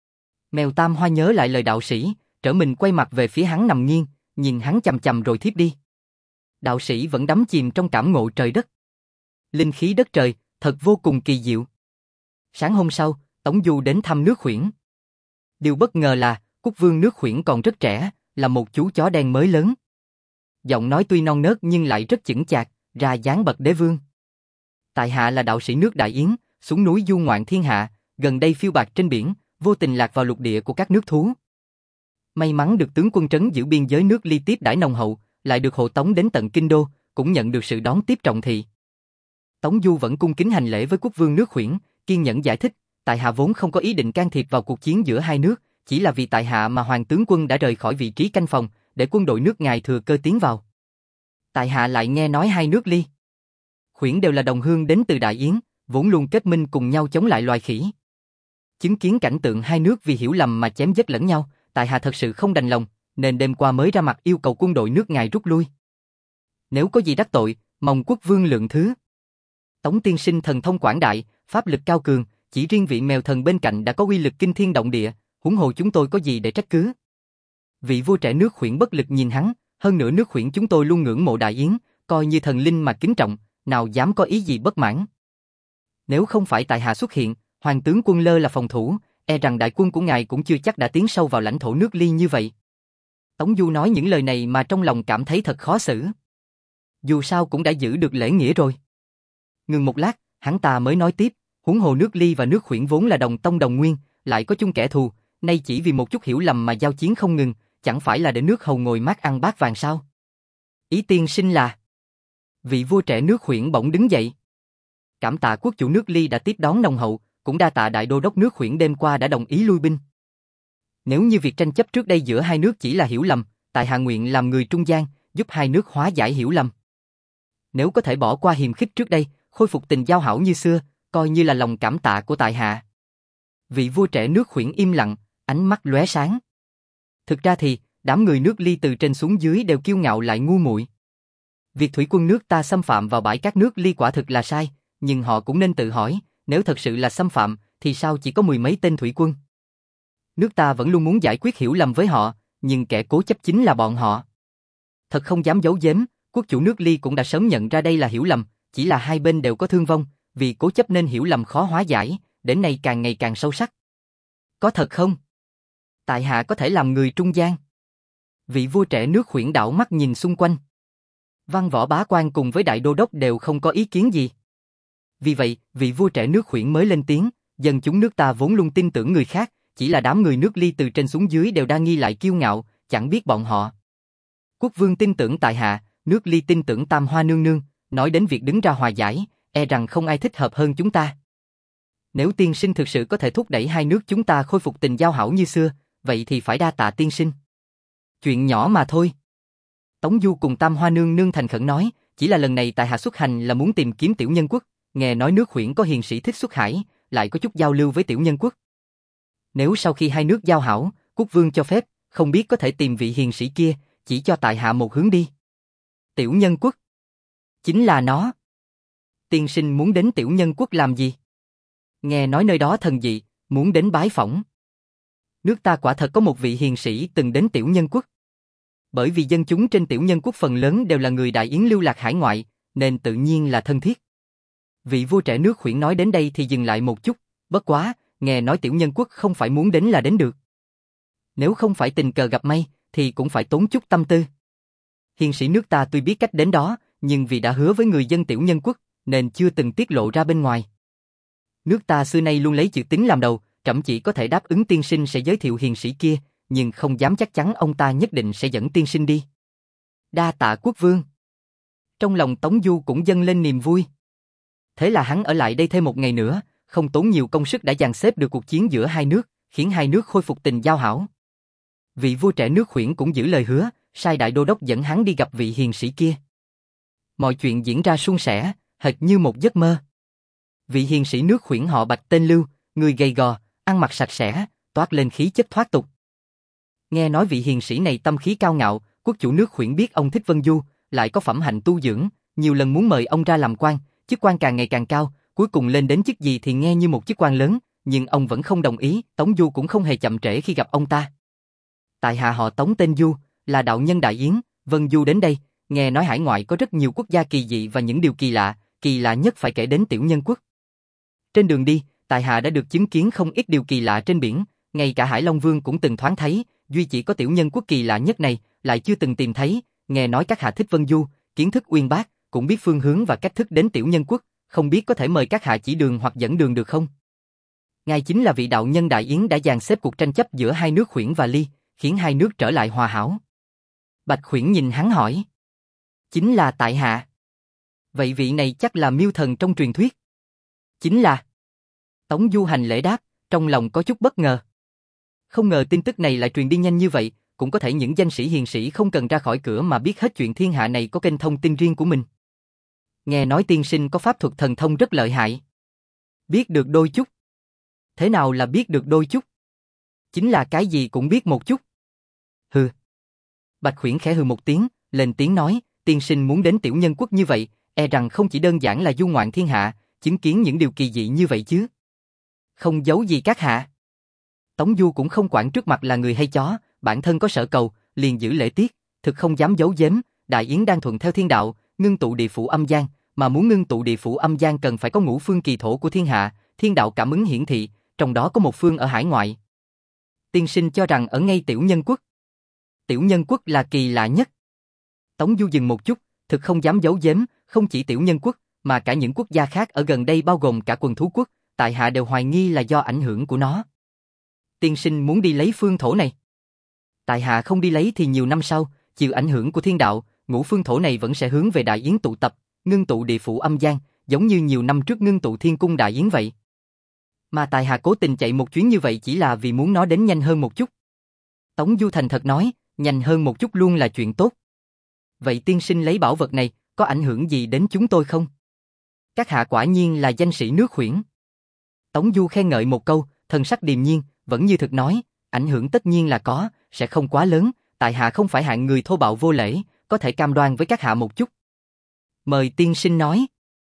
[SPEAKER 1] Mèo Tam Hoa nhớ lại lời đạo sĩ, trở mình quay mặt về phía hắn nằm nghiêng, nhìn hắn chằm chằm rồi thiếp đi. Đạo sĩ vẫn đắm chìm trong cảm ngộ trời đất. Linh khí đất trời, thật vô cùng kỳ diệu. Sáng hôm sau, Tống Du đến thăm nước Khuyển. Điều bất ngờ là, quốc vương nước Khuyển còn rất trẻ, là một chú chó đen mới lớn. Giọng nói tuy non nớt nhưng lại rất chững chạc, ra dáng bậc đế vương. Tại hạ là đạo sĩ nước Đại Yến, xuống núi du ngoạn thiên hạ, gần đây phiêu bạt trên biển, vô tình lạc vào lục địa của các nước thú. May mắn được tướng quân trấn giữ biên giới nước Ly tiếp đãi nồng hậu, lại được hộ tống đến tận kinh đô, cũng nhận được sự đón tiếp trọng thị. Tống Du vẫn cung kính hành lễ với quốc vương nước Khuyển, kiên nhẫn giải thích, tại hạ vốn không có ý định can thiệp vào cuộc chiến giữa hai nước, chỉ là vì tại hạ mà hoàng tướng quân đã rời khỏi vị trí canh phòng, để quân đội nước ngài thừa cơ tiến vào. Tại hạ lại nghe nói hai nước Ly Khuyển đều là đồng hương đến từ Đại Yến, vốn luôn kết minh cùng nhau chống lại loài khỉ. Chứng kiến cảnh tượng hai nước vì hiểu lầm mà chém giết lẫn nhau, tại hạ thật sự không đành lòng, nên đêm qua mới ra mặt yêu cầu quân đội nước ngài rút lui. Nếu có gì đắc tội, mong quốc vương lượng thứ. Tống tiên sinh thần thông quảng đại, pháp lực cao cường, Chỉ riêng vị mèo thần bên cạnh đã có uy lực kinh thiên động địa, huống hồ chúng tôi có gì để trách cứ. Vị vua trẻ nước Khuyển bất lực nhìn hắn, hơn nữa nước Khuyển chúng tôi luôn ngưỡng mộ Đại Yến, coi như thần linh mà kính trọng, nào dám có ý gì bất mãn. Nếu không phải tại hạ xuất hiện, hoàng tướng quân lơ là phòng thủ, e rằng đại quân của ngài cũng chưa chắc đã tiến sâu vào lãnh thổ nước Ly như vậy. Tống Du nói những lời này mà trong lòng cảm thấy thật khó xử. Dù sao cũng đã giữ được lễ nghĩa rồi. Ngừng một lát, hắn ta mới nói tiếp, huống hồ nước Ly và nước Khuyển vốn là đồng tông đồng nguyên, lại có chung kẻ thù, nay chỉ vì một chút hiểu lầm mà giao chiến không ngừng, chẳng phải là để nước Hầu ngồi mát ăn bát vàng sao? Ý tiên sinh là... Vị vua trẻ nước Khuyển bỗng đứng dậy. Cảm tạ quốc chủ nước Ly đã tiếp đón nồng hậu, cũng đa tạ đại đô đốc nước Khuyển đêm qua đã đồng ý lui binh. Nếu như việc tranh chấp trước đây giữa hai nước chỉ là hiểu lầm, tại hạ nguyện làm người trung gian, giúp hai nước hóa giải hiểu lầm. Nếu có thể bỏ qua hiềm khích trước đây, khôi phục tình giao hảo như xưa, coi như là lòng cảm tạ của tại hạ. Vị vua trẻ nước Khuyển im lặng, ánh mắt lóe sáng. Thực ra thì, đám người nước Ly từ trên xuống dưới đều kiêu ngạo lại ngu muội. Việc thủy quân nước ta xâm phạm vào bãi cát nước Ly quả thực là sai, nhưng họ cũng nên tự hỏi, nếu thật sự là xâm phạm, thì sao chỉ có mười mấy tên thủy quân? Nước ta vẫn luôn muốn giải quyết hiểu lầm với họ, nhưng kẻ cố chấp chính là bọn họ. Thật không dám giấu giếm, quốc chủ nước Ly cũng đã sớm nhận ra đây là hiểu lầm, chỉ là hai bên đều có thương vong, vì cố chấp nên hiểu lầm khó hóa giải, đến nay càng ngày càng sâu sắc. Có thật không? Tại hạ có thể làm người trung gian. Vị vua trẻ nước Khuyển đảo mắt nhìn xung quanh. Văn võ bá quan cùng với đại đô đốc đều không có ý kiến gì. Vì vậy, vị vua trẻ nước Khuyển mới lên tiếng, dân chúng nước ta vốn luôn tin tưởng người khác, chỉ là đám người nước Ly từ trên xuống dưới đều đa nghi lại kiêu ngạo, chẳng biết bọn họ. Quốc vương tin tưởng tại hạ, nước Ly tin tưởng Tam Hoa nương nương, nói đến việc đứng ra hòa giải, e rằng không ai thích hợp hơn chúng ta. Nếu tiên sinh thực sự có thể thúc đẩy hai nước chúng ta khôi phục tình giao hảo như xưa, vậy thì phải đa tạ tiên sinh. Chuyện nhỏ mà thôi. Tống Du cùng Tam Hoa nương nương thành khẩn nói, chỉ là lần này tại hạ xuất hành là muốn tìm kiếm tiểu nhân quốc, nghe nói nước Khuyển có hiền sĩ thích xuất hải, lại có chút giao lưu với tiểu nhân quốc. Nếu sau khi hai nước giao hảo, quốc vương cho phép, không biết có thể tìm vị hiền sĩ kia, chỉ cho tại hạ một hướng đi. Tiểu nhân quốc. Chính là nó. Tiên sinh muốn đến tiểu nhân quốc làm gì? Nghe nói nơi đó thần dị, muốn đến bái phỏng. Nước ta quả thật có một vị hiền sĩ từng đến tiểu nhân quốc. Bởi vì dân chúng trên tiểu nhân quốc phần lớn đều là người Đại Yến lưu lạc hải ngoại, nên tự nhiên là thân thiết. Vị vua trẻ nước Khuyển nói đến đây thì dừng lại một chút, bất quá, nghe nói tiểu nhân quốc không phải muốn đến là đến được. Nếu không phải tình cờ gặp may, thì cũng phải tốn chút tâm tư. Hiền sĩ nước ta tuy biết cách đến đó, nhưng vì đã hứa với người dân tiểu nhân quốc, nên chưa từng tiết lộ ra bên ngoài. Nước ta xưa nay luôn lấy chữ tín làm đầu, trẫm chỉ có thể đáp ứng tiên sinh sẽ giới thiệu hiền sĩ kia, nhưng không dám chắc chắn ông ta nhất định sẽ dẫn tiên sinh đi. Đa tạ quốc vương. Trong lòng Tống Du cũng dâng lên niềm vui. Thế là hắn ở lại đây thêm một ngày nữa, không tốn nhiều công sức đã dàn xếp được cuộc chiến giữa hai nước, khiến hai nước khôi phục tình giao hảo. Vị vua trẻ nước Khuyển cũng giữ lời hứa, sai đại đô đốc dẫn hắn đi gặp vị hiền sĩ kia. Mọi chuyện diễn ra suôn sẻ, hệt như một giấc mơ. Vị hiền sĩ nước Khuyển họ Bạch tên Lưu, người gầy gò, ăn mặc sạch sẽ, toát lên khí chất thoát tục. Nghe nói vị hiền sĩ này tâm khí cao ngạo, quốc chủ nước Khuyển biết ông thích Vân Du, lại có phẩm hạnh tu dưỡng, nhiều lần muốn mời ông ra làm quan, chức quan càng ngày càng cao, cuối cùng lên đến chức gì thì nghe như một chức quan lớn, nhưng ông vẫn không đồng ý, Tống Du cũng không hề chậm trễ khi gặp ông ta. Tại hạ họ Tống tên Du, là đạo nhân Đại Yến, Vân Du đến đây, nghe nói hải ngoại có rất nhiều quốc gia kỳ dị và những điều kỳ lạ, kỳ lạ nhất phải kể đến tiểu nhân quốc. Trên đường đi, tại hạ đã được chứng kiến không ít điều kỳ lạ trên biển, ngay cả Hải Long Vương cũng từng thoáng thấy, duy chỉ có tiểu nhân quốc kỳ lạ nhất này, lại chưa từng tìm thấy, nghe nói các hạ thích Vân Du, kiến thức uyên bác, cũng biết phương hướng và cách thức đến tiểu nhân quốc, không biết có thể mời các hạ chỉ đường hoặc dẫn đường được không? Ngài chính là vị đạo nhân Đại Yến đã dàn xếp cuộc tranh chấp giữa hai nước Khuyển và Ly, khiến hai nước trở lại hòa hảo. Bạch Khuyển nhìn hắn hỏi. Chính là tại hạ. Vậy vị này chắc là miêu thần trong truyền thuyết. Chính là. Tống Du hành lễ đáp, trong lòng có chút bất ngờ. Không ngờ tin tức này lại truyền đi nhanh như vậy, cũng có thể những danh sĩ hiền sĩ không cần ra khỏi cửa mà biết hết chuyện thiên hạ này có kênh thông tin riêng của mình. Nghe nói tiên sinh có pháp thuật thần thông rất lợi hại. Biết được đôi chút. Thế nào là biết được đôi chút? Chính là cái gì cũng biết một chút. Hừ. Bạch Khuyển khẽ hừ một tiếng, lên tiếng nói, tiên sinh muốn đến tiểu nhân quốc như vậy, e rằng không chỉ đơn giản là du ngoạn thiên hạ, chứng kiến những điều kỳ dị như vậy chứ. Không giấu gì các hạ. Tống Du cũng không quản trước mặt là người hay chó, bản thân có sở cầu, liền giữ lễ tiết, thực không dám giấu giếm, Đại Yến đang thuận theo thiên đạo, ngưng tụ địa phủ âm gian, mà muốn ngưng tụ địa phủ âm gian cần phải có ngũ phương kỳ thổ của thiên hạ, thiên đạo cảm ứng hiển thị, trong đó có một phương ở hải ngoại. Tiên sinh cho rằng ở ngay Tiểu Nhân Quốc. Tiểu Nhân Quốc là kỳ lạ nhất. Tống Du dừng một chút, thực không dám giấu giếm, không chỉ Tiểu Nhân Quốc, mà cả những quốc gia khác ở gần đây bao gồm cả Quần Thú Quốc, tại hạ đều hoài nghi là do ảnh hưởng của nó. Tiên sinh muốn đi lấy phương thổ này. Tại hạ không đi lấy thì nhiều năm sau, chịu ảnh hưởng của thiên đạo, ngũ phương thổ này vẫn sẽ hướng về Đại Yến tụ tập, ngưng tụ địa phủ âm gian, giống như nhiều năm trước ngưng tụ thiên cung Đại Yến vậy. Mà tại hạ cố tình chạy một chuyến như vậy chỉ là vì muốn nó đến nhanh hơn một chút. Tống Du thành thật nói, nhanh hơn một chút luôn là chuyện tốt. Vậy tiên sinh lấy bảo vật này, có ảnh hưởng gì đến chúng tôi không? Các hạ quả nhiên là danh sĩ nước Huyễn. Tống Du khen ngợi một câu, thần sắc điềm nhiên, vẫn như thực nói, ảnh hưởng tất nhiên là có, sẽ không quá lớn, tại hạ không phải hạng người thô bạo vô lễ, có thể cam đoan với các hạ một chút. Mời tiên sinh nói.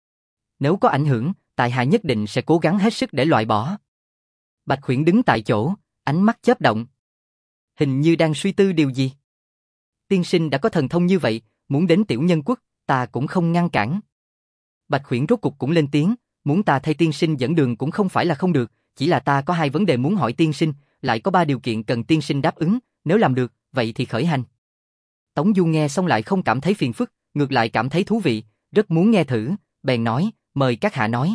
[SPEAKER 1] Nếu có ảnh hưởng, tại hạ nhất định sẽ cố gắng hết sức để loại bỏ. Bạch Khuyển đứng tại chỗ, ánh mắt chớp động. Hình như đang suy tư điều gì. Tiên sinh đã có thần thông như vậy, muốn đến Tiểu Nhân Quốc, ta cũng không ngăn cản. Bạch Khuyển rốt cục cũng lên tiếng, muốn ta thay tiên sinh dẫn đường cũng không phải là không được, chỉ là ta có hai vấn đề muốn hỏi tiên sinh, lại có ba điều kiện cần tiên sinh đáp ứng, nếu làm được, vậy thì khởi hành. Tống Du nghe xong lại không cảm thấy phiền phức, ngược lại cảm thấy thú vị, rất muốn nghe thử, bèn nói, mời các hạ nói.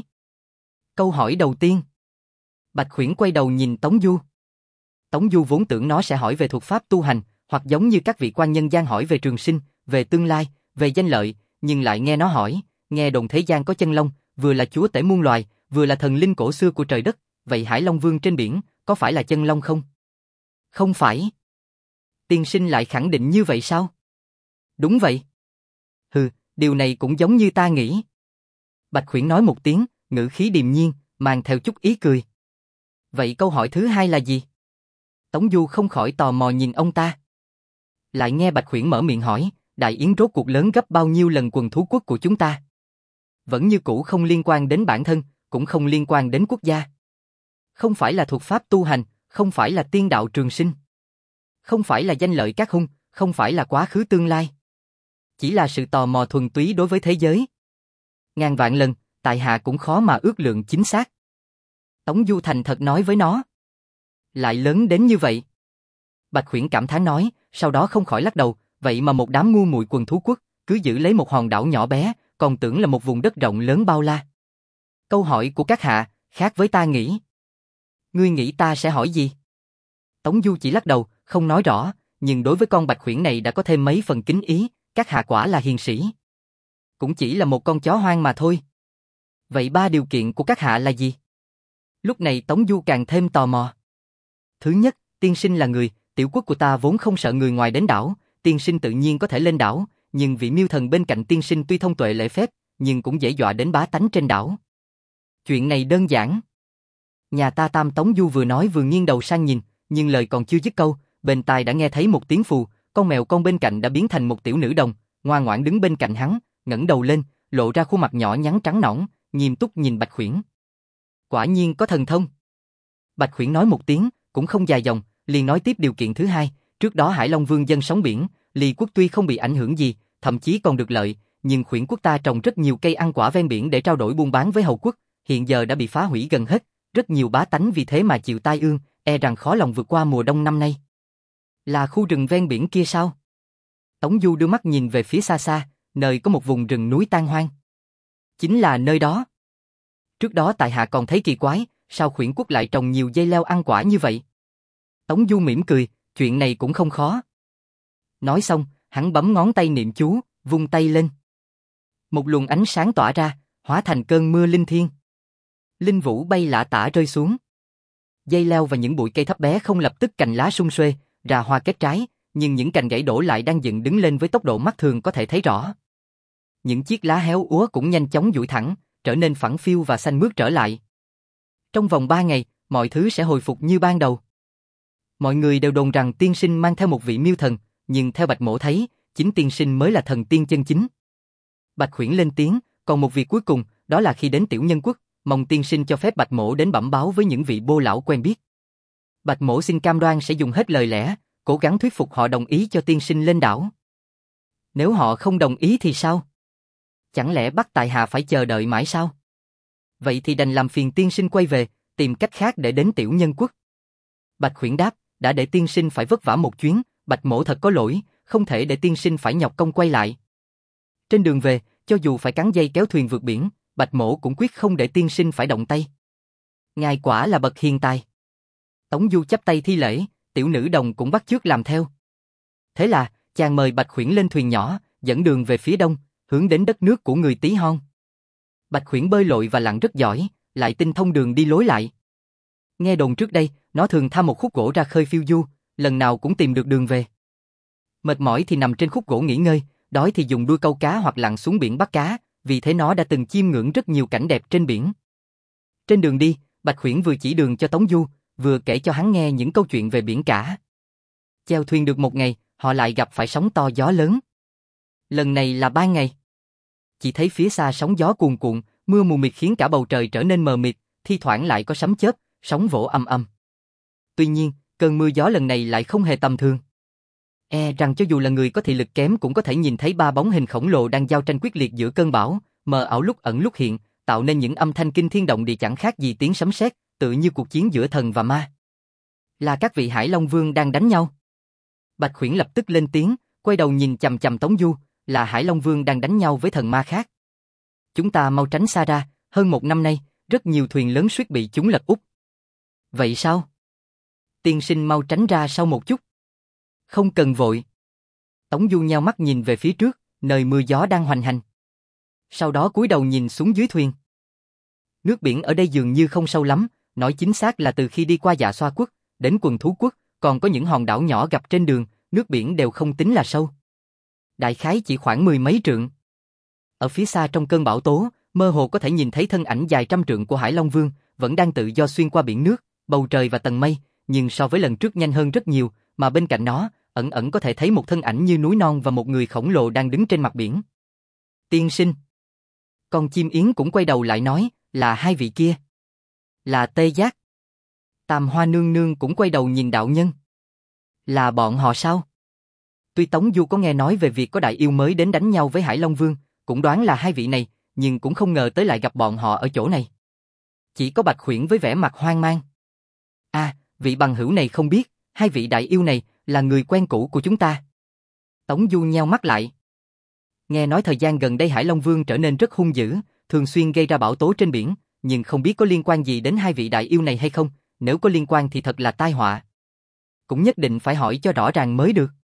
[SPEAKER 1] Câu hỏi đầu tiên. Bạch Khuyển quay đầu nhìn Tống Du. Tống Du vốn tưởng nó sẽ hỏi về thuật pháp tu hành, hoặc giống như các vị quan nhân gian hỏi về trường sinh, về tương lai, về danh lợi, nhưng lại nghe nó hỏi, nghe đồn thế gian có chân long, vừa là chúa tể muôn loài, vừa là thần linh cổ xưa của trời đất, vậy Hải Long Vương trên biển, có phải là chân long không? Không phải. Tiên sinh lại khẳng định như vậy sao? Đúng vậy. Hừ, điều này cũng giống như ta nghĩ. Bạch Khuyển nói một tiếng, ngữ khí điềm nhiên, mang theo chút ý cười. Vậy câu hỏi thứ hai là gì? Tống Du không khỏi tò mò nhìn ông ta. Lại nghe Bạch Khuyển mở miệng hỏi, Đại Yến rốt cuộc lớn gấp bao nhiêu lần Quần Thú Quốc của chúng ta? Vẫn như cũ không liên quan đến bản thân, cũng không liên quan đến quốc gia. Không phải là thuật pháp tu hành, không phải là tiên đạo trường sinh. Không phải là danh lợi các hung, không phải là quá khứ tương lai. Chỉ là sự tò mò thuần túy đối với thế giới. Ngàn vạn lần, tại hạ cũng khó mà ước lượng chính xác. Tống Du thành thật nói với nó. Lại lớn đến như vậy. Bạch Khuyển cảm thán nói, sau đó không khỏi lắc đầu, vậy mà một đám ngu muội Quần Thú Quốc, cứ giữ lấy một hòn đảo nhỏ bé, còn tưởng là một vùng đất rộng lớn bao la. Câu hỏi của các hạ, khác với ta nghĩ. Ngươi nghĩ ta sẽ hỏi gì? Tống Du chỉ lắc đầu, không nói rõ, nhưng đối với con Bạch Khuyển này đã có thêm mấy phần kính ý, các hạ quả là hiền sĩ. Cũng chỉ là một con chó hoang mà thôi. Vậy ba điều kiện của các hạ là gì? Lúc này Tống Du càng thêm tò mò. Thứ nhất, tiên sinh là người, tiểu quốc của ta vốn không sợ người ngoài đến đảo, tiên sinh tự nhiên có thể lên đảo, nhưng vị miêu thần bên cạnh tiên sinh tuy thông tuệ lễ phép, nhưng cũng dễ dọa đến bá tánh trên đảo. Chuyện này đơn giản. Nhà ta Tam Tống Du vừa nói vừa nghiêng đầu sang nhìn, nhưng lời còn chưa dứt câu, bên tai đã nghe thấy một tiếng phù, con mèo con bên cạnh đã biến thành một tiểu nữ đồng, ngoan ngoãn đứng bên cạnh hắn, ngẩng đầu lên, lộ ra khuôn mặt nhỏ nhắn trắng nõn, nghiêm túc nhìn Bạch Khuyển. Quả nhiên có thần thông. Bạch Khuyển nói một tiếng, cũng không dài dòng, liền nói tiếp điều kiện thứ hai, trước đó Hải Long Vương dân sống biển, Ly quốc tuy không bị ảnh hưởng gì, thậm chí còn được lợi, nhưng Khuyển quốc ta trồng rất nhiều cây ăn quả ven biển để trao đổi buôn bán với Hầu quốc, hiện giờ đã bị phá hủy gần hết, rất nhiều bá tánh vì thế mà chịu tai ương, e rằng khó lòng vượt qua mùa đông năm nay. Là khu rừng ven biển kia sao? Tống Du đưa mắt nhìn về phía xa xa, nơi có một vùng rừng núi tan hoang. Chính là nơi đó. Trước đó tại hạ còn thấy kỳ quái, sao Khuyển quốc lại trồng nhiều dây leo ăn quả như vậy? Tống Du mỉm cười, chuyện này cũng không khó. Nói xong, hắn bấm ngón tay niệm chú, vung tay lên. Một luồng ánh sáng tỏa ra, hóa thành cơn mưa linh thiên. Linh vũ bay lả tả rơi xuống. Dây leo và những bụi cây thấp bé không lập tức cành lá sum xuê, ra hoa kết trái, nhưng những cành gãy đổ lại đang dựng đứng lên với tốc độ mắt thường có thể thấy rõ. Những chiếc lá héo úa cũng nhanh chóng duỗi thẳng, trở nên phẳng phiu và xanh mướt trở lại. Trong vòng ba ngày, mọi thứ sẽ hồi phục như ban đầu. Mọi người đều đồn rằng tiên sinh mang theo một vị miêu thần, nhưng theo Bạch Mỗ thấy, chính tiên sinh mới là thần tiên chân chính. Bạch Khuyển lên tiếng, còn một việc cuối cùng, đó là khi đến Tiểu Nhân Quốc, mong tiên sinh cho phép Bạch Mỗ đến bẩm báo với những vị bô lão quen biết. Bạch Mỗ xin cam đoan sẽ dùng hết lời lẽ, cố gắng thuyết phục họ đồng ý cho tiên sinh lên đảo. Nếu họ không đồng ý thì sao? Chẳng lẽ bắt tại hạ phải chờ đợi mãi sao? Vậy thì đành làm phiền tiên sinh quay về, tìm cách khác để đến Tiểu Nhân Quốc. Bạch Khuyển đáp, đã để tiên sinh phải vất vả một chuyến, Bạch Mỗ thật có lỗi, không thể để tiên sinh phải nhọc công quay lại. Trên đường về, cho dù phải cắn dây kéo thuyền vượt biển, Bạch Mỗ cũng quyết không để tiên sinh phải động tay. Ngài quả là bậc hiền tài. Tống Du chắp tay thi lễ, tiểu nữ đồng cũng bắt chước làm theo. Thế là, chàng mời Bạch Khuyển lên thuyền nhỏ, dẫn đường về phía đông, hướng đến đất nước của người Tí Hon. Bạch Khuyển bơi lội và lặn rất giỏi, lại tinh thông đường đi lối lại. Nghe đồn trước đây, nó thường tham một khúc gỗ ra khơi phiêu du, lần nào cũng tìm được đường về. Mệt mỏi thì nằm trên khúc gỗ nghỉ ngơi, đói thì dùng đuôi câu cá hoặc lặn xuống biển bắt cá, vì thế nó đã từng chiêm ngưỡng rất nhiều cảnh đẹp trên biển. Trên đường đi, Bạch Khuyển vừa chỉ đường cho Tống Du, vừa kể cho hắn nghe những câu chuyện về biển cả. Chèo thuyền được một ngày, họ lại gặp phải sóng to gió lớn. Lần này là ba ngày. Chỉ thấy phía xa sóng gió cuồn cuộn, mưa mù mịt khiến cả bầu trời trở nên mờ mịt, thi thoảng lại có sấm chớp, sóng vỗ âm âm. Tuy nhiên, cơn mưa gió lần này lại không hề tầm thường. E rằng cho dù là người có thị lực kém cũng có thể nhìn thấy ba bóng hình khổng lồ đang giao tranh quyết liệt giữa cơn bão, mờ ảo lúc ẩn lúc hiện, tạo nên những âm thanh kinh thiên động địa chẳng khác gì tiếng sấm sét, tự như cuộc chiến giữa thần và ma. Là các vị Hải Long Vương đang đánh nhau. Bạch Khuyển lập tức lên tiếng, quay đầu nhìn chằm chằm Tống Du, là Hải Long Vương đang đánh nhau với thần ma khác. Chúng ta mau tránh xa ra, hơn một năm nay, rất nhiều thuyền lớn suýt bị chúng lật úp. Vậy sao? Tiên sinh mau tránh ra sau một chút. Không cần vội. Tống Du nheo mắt nhìn về phía trước, nơi mưa gió đang hoành hành. Sau đó cúi đầu nhìn xuống dưới thuyền. Nước biển ở đây dường như không sâu lắm, nói chính xác là từ khi đi qua Dạ Xoa Quốc, đến Quần Thú Quốc, còn có những hòn đảo nhỏ gặp trên đường, nước biển đều không tính là sâu. Đại khái chỉ khoảng mười mấy trượng. Ở phía xa trong cơn bão tố, mơ hồ có thể nhìn thấy thân ảnh dài trăm trượng của Hải Long Vương, vẫn đang tự do xuyên qua biển nước, bầu trời và tầng mây, nhưng so với lần trước nhanh hơn rất nhiều, mà bên cạnh nó, ẩn ẩn có thể thấy một thân ảnh như núi non và một người khổng lồ đang đứng trên mặt biển. Tiên sinh. Con chim yến cũng quay đầu lại nói, là hai vị kia. Là Tê Giác. Tam Hoa nương nương cũng quay đầu nhìn đạo nhân. Là bọn họ sao? Tuy Tống Du có nghe nói về việc có đại yêu mới đến đánh nhau với Hải Long Vương, cũng đoán là hai vị này, nhưng cũng không ngờ tới lại gặp bọn họ ở chỗ này. Chỉ có Bạch Khuyển với vẻ mặt hoang mang. À, vị bằng hữu này không biết, hai vị đại yêu này là người quen cũ của chúng ta. Tống Du nheo mắt lại. Nghe nói thời gian gần đây Hải Long Vương trở nên rất hung dữ, thường xuyên gây ra bão tố trên biển, nhưng không biết có liên quan gì đến hai vị đại yêu này hay không, nếu có liên quan thì thật là tai họa. Cũng nhất định phải hỏi cho rõ ràng mới được.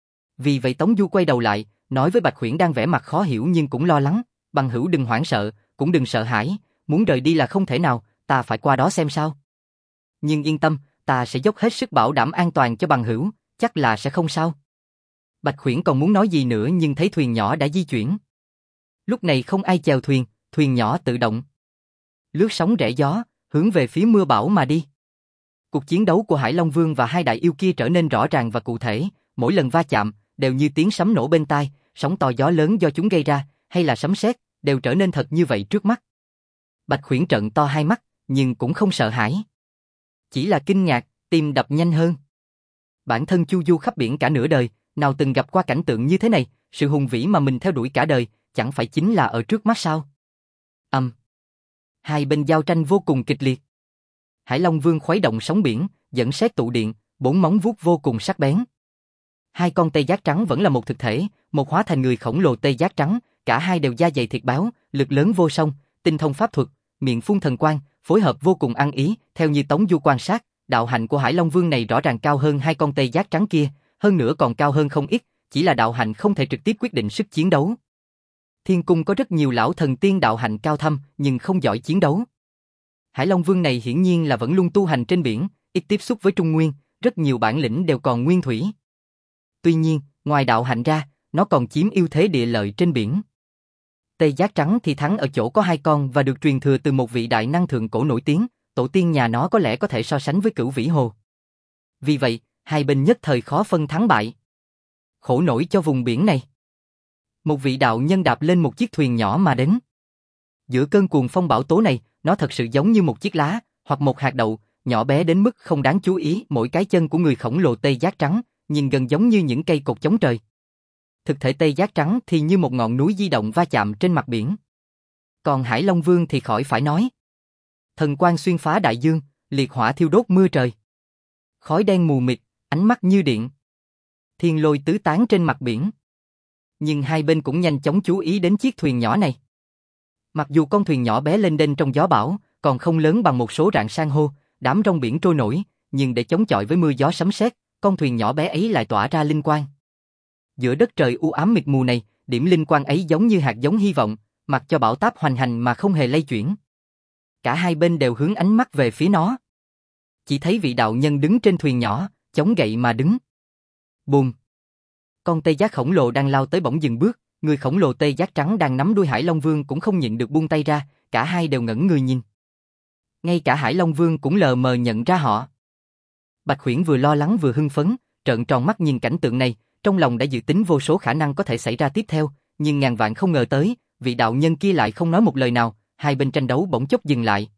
[SPEAKER 1] Vì vậy Tống Du quay đầu lại, nói với Bạch Khuyển đang vẻ mặt khó hiểu nhưng cũng lo lắng, bằng hữu đừng hoảng sợ, cũng đừng sợ hãi, muốn rời đi là không thể nào, ta phải qua đó xem sao. Nhưng yên tâm, ta sẽ dốc hết sức bảo đảm an toàn cho bằng hữu, chắc là sẽ không sao. Bạch Khuyển còn muốn nói gì nữa nhưng thấy thuyền nhỏ đã di chuyển. Lúc này không ai chèo thuyền, thuyền nhỏ tự động lướt sóng rẽ gió, hướng về phía mưa bão mà đi. Cuộc chiến đấu của Hải Long Vương và hai đại yêu kia trở nên rõ ràng và cụ thể, mỗi lần va chạm đều như tiếng sấm nổ bên tai, sóng to gió lớn do chúng gây ra, hay là sấm sét, đều trở nên thật như vậy trước mắt. Bạch Khuyển trợn to hai mắt, nhưng cũng không sợ hãi. Chỉ là kinh ngạc, tim đập nhanh hơn. Bản thân chu du khắp biển cả nửa đời, nào từng gặp qua cảnh tượng như thế này, sự hùng vĩ mà mình theo đuổi cả đời, chẳng phải chính là ở trước mắt sao? Ầm. Um. Hai bên giao tranh vô cùng kịch liệt. Hải Long Vương khuấy động sóng biển, dẫn sét tụ điện, bốn móng vuốt vô cùng sắc bén. Hai con tê giác trắng vẫn là một thực thể, một hóa thành người khổng lồ tê giác trắng, cả hai đều da dày thịt báo, lực lớn vô song, tinh thông pháp thuật, miệng phun thần quang, phối hợp vô cùng ăn ý. Theo như Tống Du quan sát, đạo hạnh của Hải Long Vương này rõ ràng cao hơn hai con tê giác trắng kia, hơn nữa còn cao hơn không ít, chỉ là đạo hạnh không thể trực tiếp quyết định sức chiến đấu. Thiên cung có rất nhiều lão thần tiên đạo hạnh cao thâm, nhưng không giỏi chiến đấu. Hải Long Vương này hiển nhiên là vẫn luôn tu hành trên biển, ít tiếp xúc với Trung Nguyên, rất nhiều bản lĩnh đều còn nguyên thủy. Tuy nhiên, ngoài đạo hạnh ra, nó còn chiếm ưu thế địa lợi trên biển. Tê giác trắng thì thắng ở chỗ có hai con và được truyền thừa từ một vị đại năng thượng cổ nổi tiếng, tổ tiên nhà nó có lẽ có thể so sánh với Cửu Vĩ Hồ. Vì vậy, hai bên nhất thời khó phân thắng bại. Khổ nổi cho vùng biển này. Một vị đạo nhân đạp lên một chiếc thuyền nhỏ mà đến. Giữa cơn cuồng phong bão tố này, nó thật sự giống như một chiếc lá, hoặc một hạt đậu, nhỏ bé đến mức không đáng chú ý. Mỗi cái chân của người khổng lồ tê giác trắng, nhìn gần giống như những cây cột chống trời. Thực thể tê giác trắng thì như một ngọn núi di động va chạm trên mặt biển. Còn Hải Long Vương thì khỏi phải nói. Thần quang xuyên phá đại dương, liệt hỏa thiêu đốt mưa trời. Khói đen mù mịt, ánh mắt như điện. Thiên lôi tứ tán trên mặt biển. Nhưng hai bên cũng nhanh chóng chú ý đến chiếc thuyền nhỏ này. Mặc dù con thuyền nhỏ bé lênh đênh trong gió bão, còn không lớn bằng một số rạn san hô, đám rong biển trôi nổi, nhưng để chống chọi với mưa gió sấm sét, con thuyền nhỏ bé ấy lại tỏa ra linh quang. Giữa đất trời u ám mịt mù này, điểm linh quang ấy giống như hạt giống hy vọng, mặc cho bão táp hoành hành mà không hề lay chuyển. Cả hai bên đều hướng ánh mắt về phía nó. Chỉ thấy vị đạo nhân đứng trên thuyền nhỏ, chống gậy mà đứng. Bùm! Con tê giác khổng lồ đang lao tới bỗng dừng bước, người khổng lồ tê giác trắng đang nắm đuôi Hải Long Vương cũng không nhịn được buông tay ra, cả hai đều ngẩn người nhìn. Ngay cả Hải Long Vương cũng lờ mờ nhận ra họ. Bạch Huyễn vừa lo lắng vừa hưng phấn, trợn tròn mắt nhìn cảnh tượng này, trong lòng đã dự tính vô số khả năng có thể xảy ra tiếp theo, nhưng ngàn vạn không ngờ tới, vị đạo nhân kia lại không nói một lời nào, hai bên tranh đấu bỗng chốc dừng lại.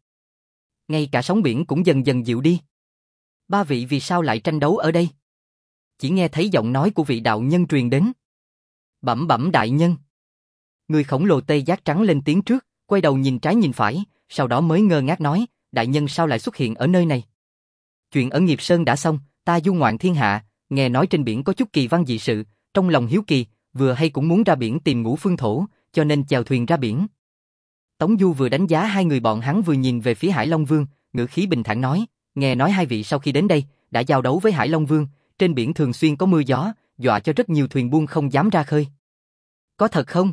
[SPEAKER 1] Ngay cả sóng biển cũng dần dần dịu đi. Ba vị vì sao lại tranh đấu ở đây? Chỉ nghe thấy giọng nói của vị đạo nhân truyền đến. Bẩm bẩm đại nhân. Người khổng lồ tê giác trắng lên tiếng trước, quay đầu nhìn trái nhìn phải, sau đó mới ngơ ngác nói, đại nhân sao lại xuất hiện ở nơi này? Chuyện ở Nghiệp Sơn đã xong, ta du ngoạn thiên hạ, nghe nói trên biển có chút kỳ văn dị sự, trong lòng hiếu kỳ, vừa hay cũng muốn ra biển tìm Ngũ Phương Thổ, cho nên chèo thuyền ra biển. Tống Du vừa đánh giá hai người bọn hắn vừa nhìn về phía Hải Long Vương, ngữ khí bình thản nói, nghe nói hai vị sau khi đến đây, đã giao đấu với Hải Long Vương, trên biển thường xuyên có mưa gió, dọa cho rất nhiều thuyền buôn không dám ra khơi. Có thật không?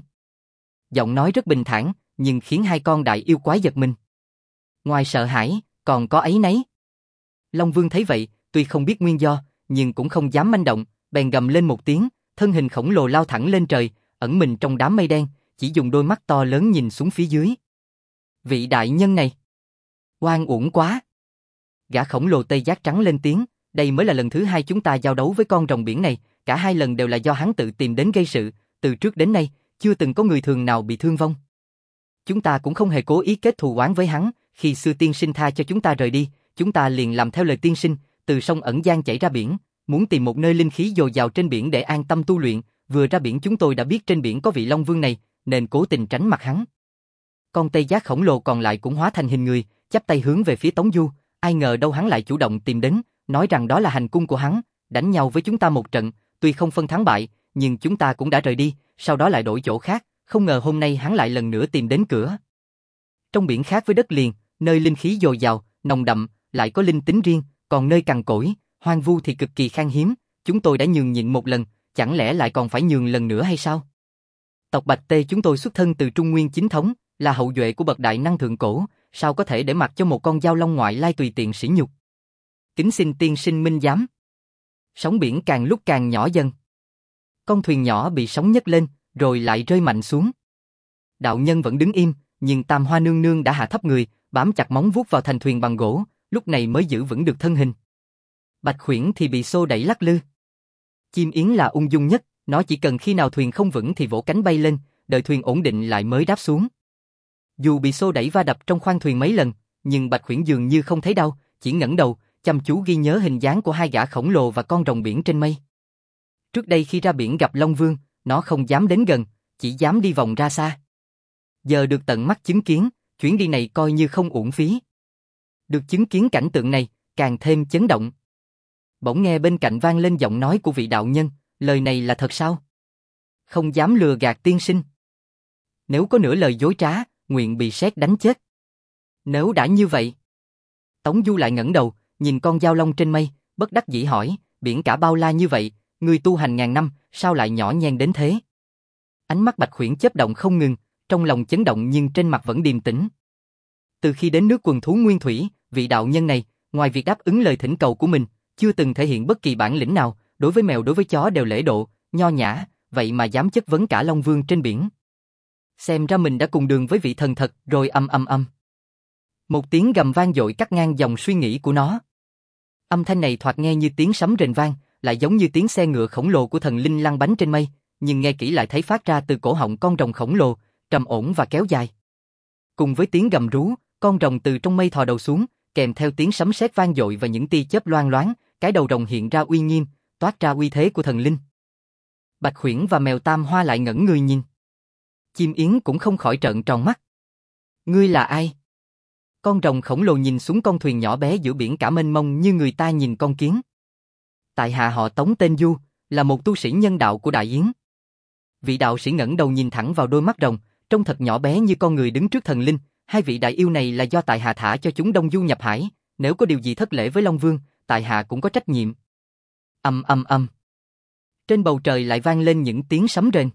[SPEAKER 1] Giọng nói rất bình thản, nhưng khiến hai con đại yêu quái giật mình. Ngoài sợ hãi, còn có áy náy. Long Vương thấy vậy, tuy không biết nguyên do, nhưng cũng không dám manh động, bèn gầm lên một tiếng, thân hình khổng lồ lao thẳng lên trời, ẩn mình trong đám mây đen, chỉ dùng đôi mắt to lớn nhìn xuống phía dưới. Vị đại nhân này, oan uổng quá. Gã khổng lồ tê giác trắng lên tiếng, đây mới là lần thứ hai chúng ta giao đấu với con rồng biển này, cả hai lần đều là do hắn tự tìm đến gây sự, từ trước đến nay, chưa từng có người thường nào bị thương vong. Chúng ta cũng không hề cố ý kết thù oán với hắn, khi xưa tiên sinh tha cho chúng ta rời đi, chúng ta liền làm theo lời tiên sinh, từ sông ẩn giang chảy ra biển, muốn tìm một nơi linh khí dồi dào trên biển để an tâm tu luyện, vừa ra biển chúng tôi đã biết trên biển có vị Long Vương này, nên cố tình tránh mặt hắn. Con tê giác khổng lồ còn lại cũng hóa thành hình người, chắp tay hướng về phía Tống Du, ai ngờ đâu hắn lại chủ động tìm đến, nói rằng đó là hành cung của hắn, đánh nhau với chúng ta một trận, tuy không phân thắng bại, nhưng chúng ta cũng đã rời đi, sau đó lại đổi chỗ khác, không ngờ hôm nay hắn lại lần nữa tìm đến cửa. Trong biển khác với đất liền, nơi linh khí dồi dào, nồng đậm, lại có linh tính riêng, còn nơi cằn cỗi, hoang vu thì cực kỳ khan hiếm, chúng tôi đã nhường nhịn một lần, chẳng lẽ lại còn phải nhường lần nữa hay sao? Tộc Bạch Tê chúng tôi xuất thân từ Trung Nguyên chính thống, là hậu duệ của bậc đại năng thượng cổ, sao có thể để mặc cho một con dao long ngoại lai tùy tiện sỉ nhục? Kính xin tiên sinh minh giám. Sóng biển càng lúc càng nhỏ dần. Con thuyền nhỏ bị sóng nhấc lên, rồi lại rơi mạnh xuống. Đạo nhân vẫn đứng im, nhưng Tam Hoa nương nương đã hạ thấp người, bám chặt móng vuốt vào thành thuyền bằng gỗ, lúc này mới giữ vững được thân hình. Bạch Huyễn thì bị xô đẩy lắc lư. Chim yến là ung dung nhất, nó chỉ cần khi nào thuyền không vững thì vỗ cánh bay lên, đợi thuyền ổn định lại mới đáp xuống. Dù bị xô đẩy va đập trong khoang thuyền mấy lần, nhưng Bạch Huyễn dường như không thấy đau, chỉ ngẩng đầu, chăm chú ghi nhớ hình dáng của hai gã khổng lồ và con rồng biển trên mây. Trước đây khi ra biển gặp Long Vương, nó không dám đến gần, chỉ dám đi vòng ra xa. Giờ được tận mắt chứng kiến, chuyến đi này coi như không uổng phí. Được chứng kiến cảnh tượng này, càng thêm chấn động. Bỗng nghe bên cạnh vang lên giọng nói của vị đạo nhân, lời này là thật sao? Không dám lừa gạt tiên sinh. Nếu có nửa lời dối trá, nguyện bị sét đánh chết. Nếu đã như vậy. Tống Du lại ngẩng đầu, nhìn con dao long trên mây, bất đắc dĩ hỏi, biển cả bao la như vậy, người tu hành ngàn năm, sao lại nhỏ nhen đến thế? Ánh mắt Bạch Huyễn chớp động không ngừng, trong lòng chấn động nhưng trên mặt vẫn điềm tĩnh. Từ khi đến nước quần thú Nguyên Thủy, vị đạo nhân này, ngoài việc đáp ứng lời thỉnh cầu của mình, chưa từng thể hiện bất kỳ bản lĩnh nào, đối với mèo đối với chó đều lễ độ, nho nhã, vậy mà dám chất vấn cả Long Vương trên biển. Xem ra mình đã cùng đường với vị thần thật, rồi âm âm âm. Một tiếng gầm vang dội cắt ngang dòng suy nghĩ của nó. Âm thanh này thoạt nghe như tiếng sấm rền vang, lại giống như tiếng xe ngựa khổng lồ của thần linh lăn bánh trên mây, nhưng nghe kỹ lại thấy phát ra từ cổ họng con rồng khổng lồ, trầm ổn và kéo dài. Cùng với tiếng gầm rú, Con rồng từ trong mây thò đầu xuống, kèm theo tiếng sấm sét vang dội và những tia chớp loang loáng, cái đầu rồng hiện ra uy nghiêm, toát ra uy thế của thần linh. Bạch Khuyển và mèo Tam Hoa lại ngẩn người nhìn. Chim yến cũng không khỏi trợn tròn mắt. Ngươi là ai? Con rồng khổng lồ nhìn xuống con thuyền nhỏ bé giữa biển cả mênh mông như người ta nhìn con kiến. Tại hạ họ Tống tên Du, là một tu sĩ nhân đạo của Đại Yến. Vị đạo sĩ ngẩng đầu nhìn thẳng vào đôi mắt rồng, trông thật nhỏ bé như con người đứng trước thần linh. Hai vị đại yêu này là do tại hạ thả cho chúng đông du nhập hải, nếu có điều gì thất lễ với Long Vương, tại hạ cũng có trách nhiệm. Ầm ầm ầm. Trên bầu trời lại vang lên những tiếng sấm rền.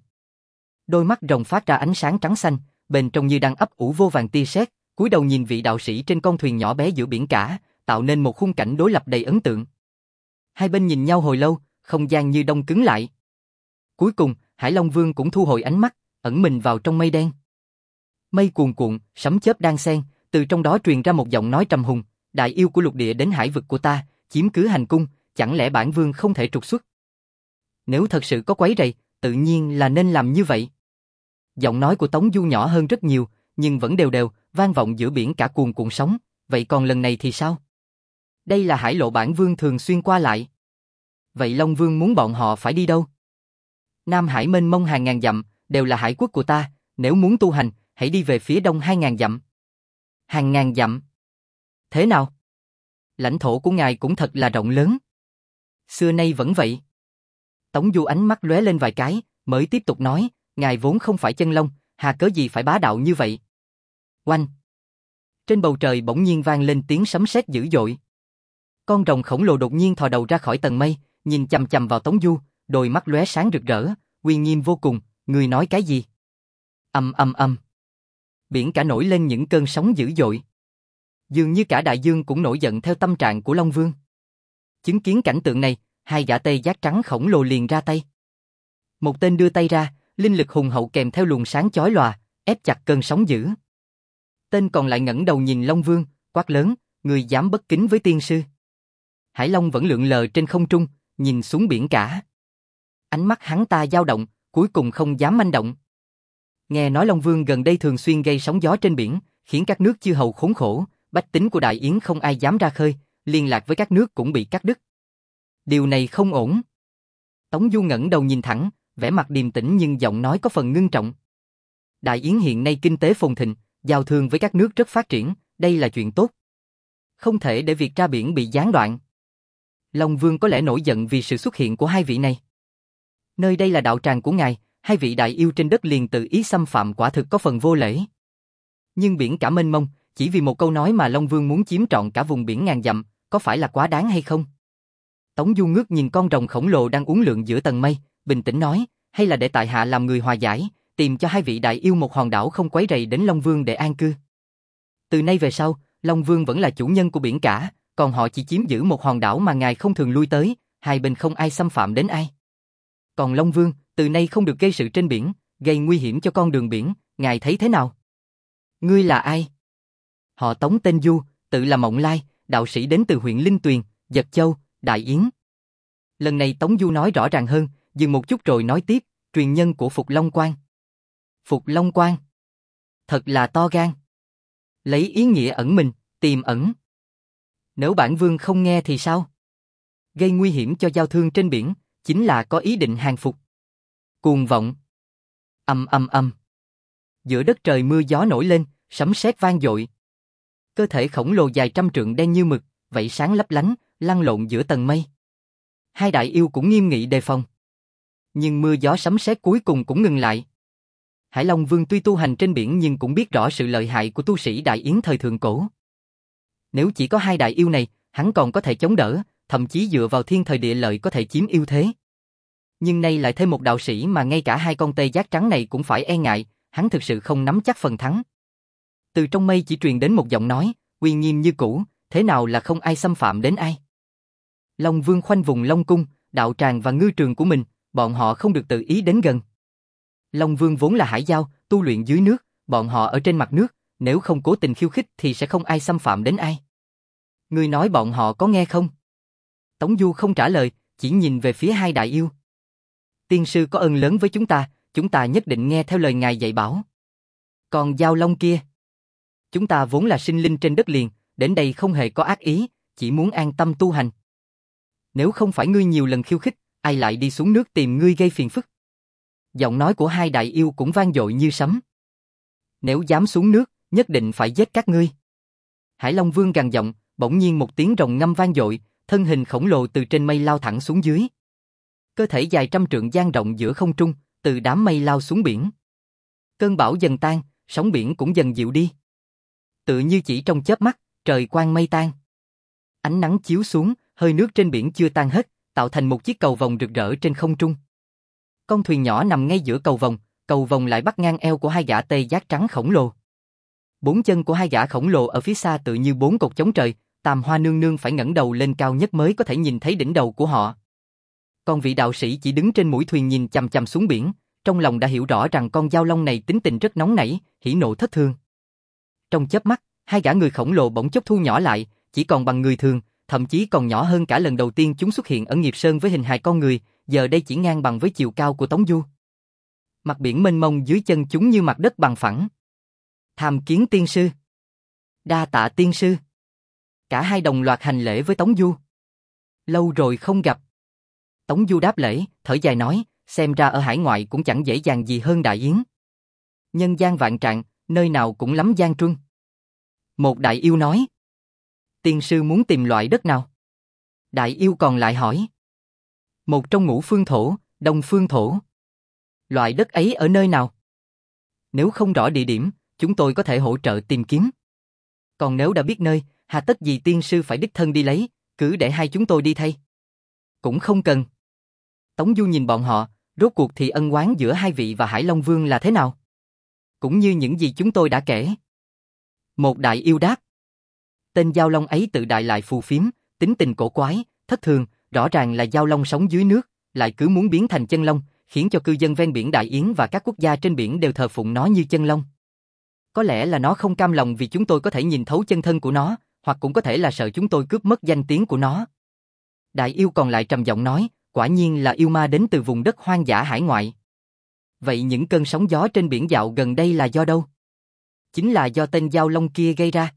[SPEAKER 1] Đôi mắt rồng phát ra ánh sáng trắng xanh, bên trong như đang ấp ủ vô vàng tia sét, cúi đầu nhìn vị đạo sĩ trên con thuyền nhỏ bé giữa biển cả, tạo nên một khung cảnh đối lập đầy ấn tượng. Hai bên nhìn nhau hồi lâu, không gian như đông cứng lại. Cuối cùng, Hải Long Vương cũng thu hồi ánh mắt, ẩn mình vào trong mây đen. Mây cuồn cuộn, sấm chớp đan xen, từ trong đó truyền ra một giọng nói trầm hùng, đại yêu của lục địa đến hải vực của ta, chiếm cứ hành cung, chẳng lẽ bản vương không thể trục xuất? Nếu thật sự có quấy rầy, tự nhiên là nên làm như vậy. Giọng nói của Tống Du nhỏ hơn rất nhiều, nhưng vẫn đều đều, vang vọng giữa biển cả cuồn cuộn sóng, vậy còn lần này thì sao? Đây là hải lộ bản vương thường xuyên qua lại. Vậy Long Vương muốn bọn họ phải đi đâu? Nam Hải mênh mông hàng ngàn dặm, đều là hải quốc của ta, nếu muốn tu hành, hãy đi về phía đông hai ngàn dặm. Hàng ngàn dặm? Thế nào? Lãnh thổ của ngài cũng thật là rộng lớn. Xưa nay vẫn vậy. Tống Du ánh mắt lóe lên vài cái, mới tiếp tục nói, ngài vốn không phải chân long, hà cớ gì phải bá đạo như vậy? Oanh! Trên bầu trời bỗng nhiên vang lên tiếng sấm sét dữ dội. Con rồng khổng lồ đột nhiên thò đầu ra khỏi tầng mây, nhìn chằm chằm vào Tống Du, đôi mắt lóe sáng rực rỡ, uy nghiêm vô cùng, ngươi nói cái gì? Ầm ầm ầm. Biển cả nổi lên những cơn sóng dữ dội. Dường như cả đại dương cũng nổi giận theo tâm trạng của Long Vương. Chứng kiến cảnh tượng này, hai gã tê giác trắng khổng lồ liền ra tay. Một tên đưa tay ra, linh lực hùng hậu kèm theo luồng sáng chói lòa, ép chặt cơn sóng dữ. Tên còn lại ngẩng đầu nhìn Long Vương, quát lớn, người dám bất kính với tiên sư. Hải Long vẫn lượn lờ trên không trung, nhìn xuống biển cả. Ánh mắt hắn ta dao động, cuối cùng không dám manh động. Nghe nói Long Vương gần đây thường xuyên gây sóng gió trên biển, khiến các nước chư hầu khốn khổ, bách tính của Đại Yến không ai dám ra khơi, liên lạc với các nước cũng bị cắt đứt. Điều này không ổn. Tống Du ngẩng đầu nhìn thẳng, vẻ mặt điềm tĩnh nhưng giọng nói có phần ngưng trọng. Đại Yến hiện nay kinh tế phồn thịnh, giao thương với các nước rất phát triển, đây là chuyện tốt. Không thể để việc ra biển bị gián đoạn. Long Vương có lẽ nổi giận vì sự xuất hiện của hai vị này. Nơi đây là đạo tràng của ngài, hai vị đại yêu trên đất liền tự ý xâm phạm quả thực có phần vô lễ. Nhưng biển cả mênh mông, chỉ vì một câu nói mà Long Vương muốn chiếm trọn cả vùng biển ngàn dặm, có phải là quá đáng hay không? Tống Du ngước nhìn con rồng khổng lồ đang uốn lượn giữa tầng mây, bình tĩnh nói, hay là để tại hạ làm người hòa giải, tìm cho hai vị đại yêu một hòn đảo không quấy rầy đến Long Vương để an cư. Từ nay về sau, Long Vương vẫn là chủ nhân của biển cả, còn họ chỉ chiếm giữ một hòn đảo mà ngài không thường lui tới, hai bên không ai xâm phạm đến ai. Còn Long Vương, từ nay không được gây sự trên biển, gây nguy hiểm cho con đường biển, ngài thấy thế nào? Ngươi là ai? Họ Tống tên Du, tự là Mộng Lai, đạo sĩ đến từ huyện Linh Tuyền, Dật Châu, Đại Yến. Lần này Tống Du nói rõ ràng hơn, dừng một chút rồi nói tiếp, truyền nhân của Phục Long Quan. Phục Long Quan? Thật là to gan. Lấy ý nghĩa ẩn mình, tiềm ẩn. Nếu bản vương không nghe thì sao? Gây nguy hiểm cho giao thương trên biển, chính là có ý định hàng phục. Cuồng vọng. Ầm ầm ầm. Giữa đất trời mưa gió nổi lên, sấm sét vang dội. Cơ thể khổng lồ dài trăm trượng đen như mực, vảy sáng lấp lánh, lăn lộn giữa tầng mây. Hai đại yêu cũng nghiêm nghị đề phòng. Nhưng mưa gió sấm sét cuối cùng cũng ngừng lại. Hải Long Vương tuy tu hành trên biển nhưng cũng biết rõ sự lợi hại của tu sĩ Đại Yến thời thượng cổ. Nếu chỉ có hai đại yêu này, hắn còn có thể chống đỡ, thậm chí dựa vào thiên thời địa lợi có thể chiếm ưu thế. Nhưng nay lại thêm một đạo sĩ mà ngay cả hai con tê giác trắng này cũng phải e ngại, hắn thực sự không nắm chắc phần thắng. Từ trong mây chỉ truyền đến một giọng nói, uy nghiêm như cũ, thế nào là không ai xâm phạm đến ai. Long Vương khoanh vùng Long Cung, đạo tràng và ngư trường của mình, bọn họ không được tự ý đến gần. Long Vương vốn là hải giao, tu luyện dưới nước, bọn họ ở trên mặt nước, nếu không cố tình khiêu khích thì sẽ không ai xâm phạm đến ai. Ngươi nói bọn họ có nghe không? Tống Du không trả lời, chỉ nhìn về phía hai đại yêu. Tiên sư có ơn lớn với chúng ta, chúng ta nhất định nghe theo lời ngài dạy bảo. Còn Giao Long kia? Chúng ta vốn là sinh linh trên đất liền, đến đây không hề có ác ý, chỉ muốn an tâm tu hành. Nếu không phải ngươi nhiều lần khiêu khích, ai lại đi xuống nước tìm ngươi gây phiền phức? Giọng nói của hai đại yêu cũng vang dội như sấm. Nếu dám xuống nước, nhất định phải giết các ngươi. Hải Long Vương gằn giọng, bỗng nhiên một tiếng rồng ngâm vang dội, thân hình khổng lồ từ trên mây lao thẳng xuống dưới. Cơ thể dài trăm trượng dang rộng giữa không trung, từ đám mây lao xuống biển. Cơn bão dần tan, sóng biển cũng dần dịu đi. Tự như chỉ trong chớp mắt, trời quang mây tan. Ánh nắng chiếu xuống, hơi nước trên biển chưa tan hết, tạo thành một chiếc cầu vồng rực rỡ trên không trung. Con thuyền nhỏ nằm ngay giữa cầu vồng, cầu vồng lại bắt ngang eo của hai gã tê giác trắng khổng lồ. Bốn chân của hai gã khổng lồ ở phía xa tự như bốn cột chống trời, Tam Hoa nương nương phải ngẩng đầu lên cao nhất mới có thể nhìn thấy đỉnh đầu của họ. Còn vị đạo sĩ chỉ đứng trên mũi thuyền nhìn chằm chằm xuống biển, trong lòng đã hiểu rõ rằng con dao long này tính tình rất nóng nảy, hỉ nộ thất thường. Trong chớp mắt, hai gã người khổng lồ bỗng chốc thu nhỏ lại, chỉ còn bằng người thường, thậm chí còn nhỏ hơn cả lần đầu tiên chúng xuất hiện ở Nghiệp Sơn với hình hài con người, giờ đây chỉ ngang bằng với chiều cao của Tống Du. Mặt biển mênh mông dưới chân chúng như mặt đất bằng phẳng. Tham kiến tiên sư. Đa tạ tiên sư. Cả hai đồng loạt hành lễ với Tống Du. Lâu rồi không gặp. Tống Du đáp lễ, thở dài nói, xem ra ở hải ngoại cũng chẳng dễ dàng gì hơn Đại Yến. Nhân gian vạn trạng, nơi nào cũng lắm gian truân. Một đại yêu nói. Tiên sư muốn tìm loại đất nào? Đại yêu còn lại hỏi. Một trong ngũ phương thổ, đông phương thổ. Loại đất ấy ở nơi nào? Nếu không rõ địa điểm, chúng tôi có thể hỗ trợ tìm kiếm. Còn nếu đã biết nơi, hà tất gì tiên sư phải đích thân đi lấy, cứ để hai chúng tôi đi thay. Cũng không cần. Tống Du nhìn bọn họ, rốt cuộc thì ân oán giữa hai vị và Hải Long Vương là thế nào? Cũng như những gì chúng tôi đã kể. Một đại yêu đáp. Tên Giao Long ấy tự đại lại phù phiếm, tính tình cổ quái, thất thường, rõ ràng là Giao Long sống dưới nước, lại cứ muốn biến thành chân long, khiến cho cư dân ven biển Đại Yến và các quốc gia trên biển đều thờ phụng nó như chân long. Có lẽ là nó không cam lòng vì chúng tôi có thể nhìn thấu chân thân của nó, hoặc cũng có thể là sợ chúng tôi cướp mất danh tiếng của nó. Đại yêu còn lại trầm giọng nói, quả nhiên là yêu ma đến từ vùng đất hoang dã hải ngoại. Vậy những cơn sóng gió trên biển dạo gần đây là do đâu? Chính là do tên Giao Long kia gây ra.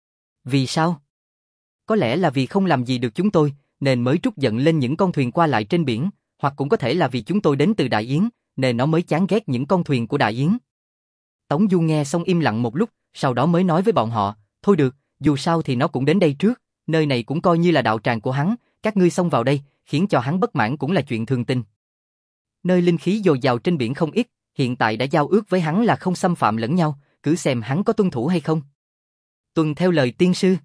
[SPEAKER 1] Vì sao? Có lẽ là vì không làm gì được chúng tôi, nên mới trút giận lên những con thuyền qua lại trên biển, hoặc cũng có thể là vì chúng tôi đến từ Đại Yến, nên nó mới chán ghét những con thuyền của Đại Yến. Tống Du nghe xong im lặng một lúc, sau đó mới nói với bọn họ, thôi được, dù sao thì nó cũng đến đây trước, nơi này cũng coi như là đạo tràng của hắn, các ngươi xông vào đây, khiến cho hắn bất mãn cũng là chuyện thường tình. Nơi linh khí dồi dào trên biển không ít, hiện tại đã giao ước với hắn là không xâm phạm lẫn nhau, cứ xem hắn có tuân thủ hay không. Tuân theo lời tiên sư.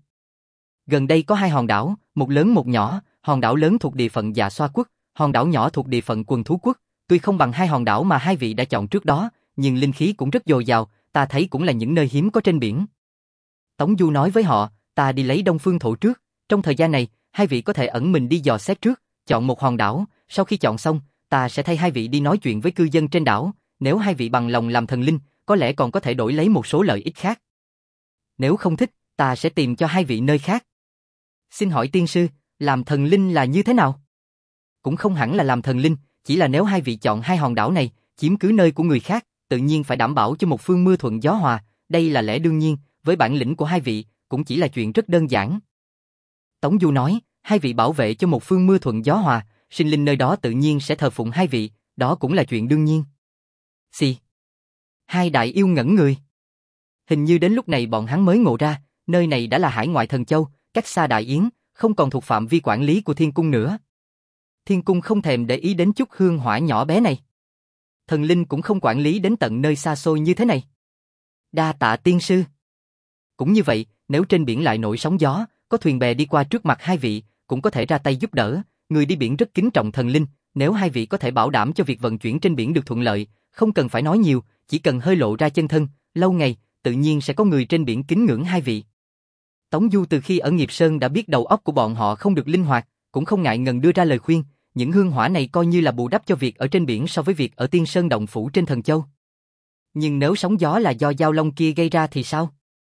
[SPEAKER 1] Gần đây có hai hòn đảo, một lớn một nhỏ, hòn đảo lớn thuộc địa phận Dạ Xoa quốc, hòn đảo nhỏ thuộc địa phận Quần Thú quốc, tuy không bằng hai hòn đảo mà hai vị đã chọn trước đó, nhưng linh khí cũng rất dồi dào, ta thấy cũng là những nơi hiếm có trên biển. Tống Du nói với họ, ta đi lấy Đông Phương thổ trước, trong thời gian này, hai vị có thể ẩn mình đi dò xét trước, chọn một hòn đảo, sau khi chọn xong, ta sẽ thay hai vị đi nói chuyện với cư dân trên đảo, nếu hai vị bằng lòng làm thần linh, có lẽ còn có thể đổi lấy một số lợi ích khác. Nếu không thích, ta sẽ tìm cho hai vị nơi khác. Xin hỏi tiên sư, làm thần linh là như thế nào? Cũng không hẳn là làm thần linh, chỉ là nếu hai vị chọn hai hòn đảo này, chiếm cứ nơi của người khác, tự nhiên phải đảm bảo cho một phương mưa thuận gió hòa, đây là lẽ đương nhiên, với bản lĩnh của hai vị, cũng chỉ là chuyện rất đơn giản. Tống Du nói, hai vị bảo vệ cho một phương mưa thuận gió hòa, sinh linh nơi đó tự nhiên sẽ thờ phụng hai vị, đó cũng là chuyện đương nhiên. Xì. Hai đại yêu ngẩn người. Hình như đến lúc này bọn hắn mới ngộ ra, nơi này đã là hải ngoại thần châu, cách xa Đại Yến, không còn thuộc phạm vi quản lý của Thiên Cung nữa. Thiên Cung không thèm để ý đến chút hương hỏa nhỏ bé này. Thần linh cũng không quản lý đến tận nơi xa xôi như thế này. Đa tạ tiên sư. Cũng như vậy, nếu trên biển lại nổi sóng gió, có thuyền bè đi qua trước mặt hai vị, cũng có thể ra tay giúp đỡ. Người đi biển rất kính trọng thần linh, nếu hai vị có thể bảo đảm cho việc vận chuyển trên biển được thuận lợi, không cần phải nói nhiều, chỉ cần hơi lộ ra chân thân, lâu ngày, tự nhiên sẽ có người trên biển kính ngưỡng hai vị. Tống Du từ khi ở Nghiệp Sơn đã biết đầu óc của bọn họ không được linh hoạt, cũng không ngại ngần đưa ra lời khuyên, những hương hỏa này coi như là bù đắp cho việc ở trên biển so với việc ở Tiên Sơn động phủ trên Thần Châu. Nhưng nếu sóng gió là do Giao Long kia gây ra thì sao?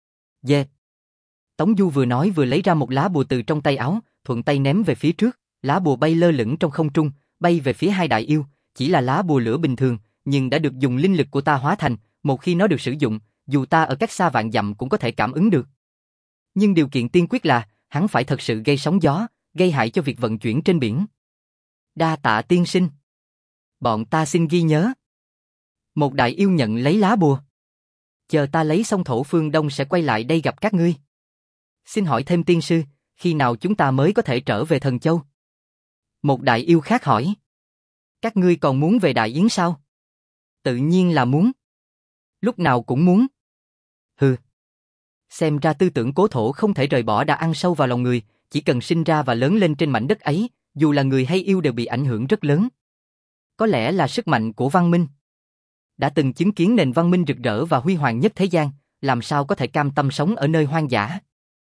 [SPEAKER 1] Dê. Tống Du vừa nói vừa lấy ra một lá bùa từ trong tay áo, thuận tay ném về phía trước, lá bùa bay lơ lửng trong không trung, bay về phía hai đại yêu, chỉ là lá bùa lửa bình thường, nhưng đã được dùng linh lực của ta hóa thành, một khi nó được sử dụng, dù ta ở cách xa vạn dặm cũng có thể cảm ứng được. Nhưng điều kiện tiên quyết là, hắn phải thật sự gây sóng gió, gây hại cho việc vận chuyển trên biển. Đa tạ tiên sinh. Bọn ta xin ghi nhớ. Một đại yêu nhận lấy lá bùa. Chờ ta lấy xong thổ phương đông sẽ quay lại đây gặp các ngươi. Xin hỏi thêm tiên sư, khi nào chúng ta mới có thể trở về Thần Châu? Một đại yêu khác hỏi. Các ngươi còn muốn về Đại Yến sao? Tự nhiên là muốn. Lúc nào cũng muốn. Hừ. Xem ra tư tưởng cố thổ không thể rời bỏ đã ăn sâu vào lòng người, chỉ cần sinh ra và lớn lên trên mảnh đất ấy, dù là người hay yêu đều bị ảnh hưởng rất lớn. Có lẽ là sức mạnh của văn minh. Đã từng chứng kiến nền văn minh rực rỡ và huy hoàng nhất thế gian, làm sao có thể cam tâm sống ở nơi hoang dã.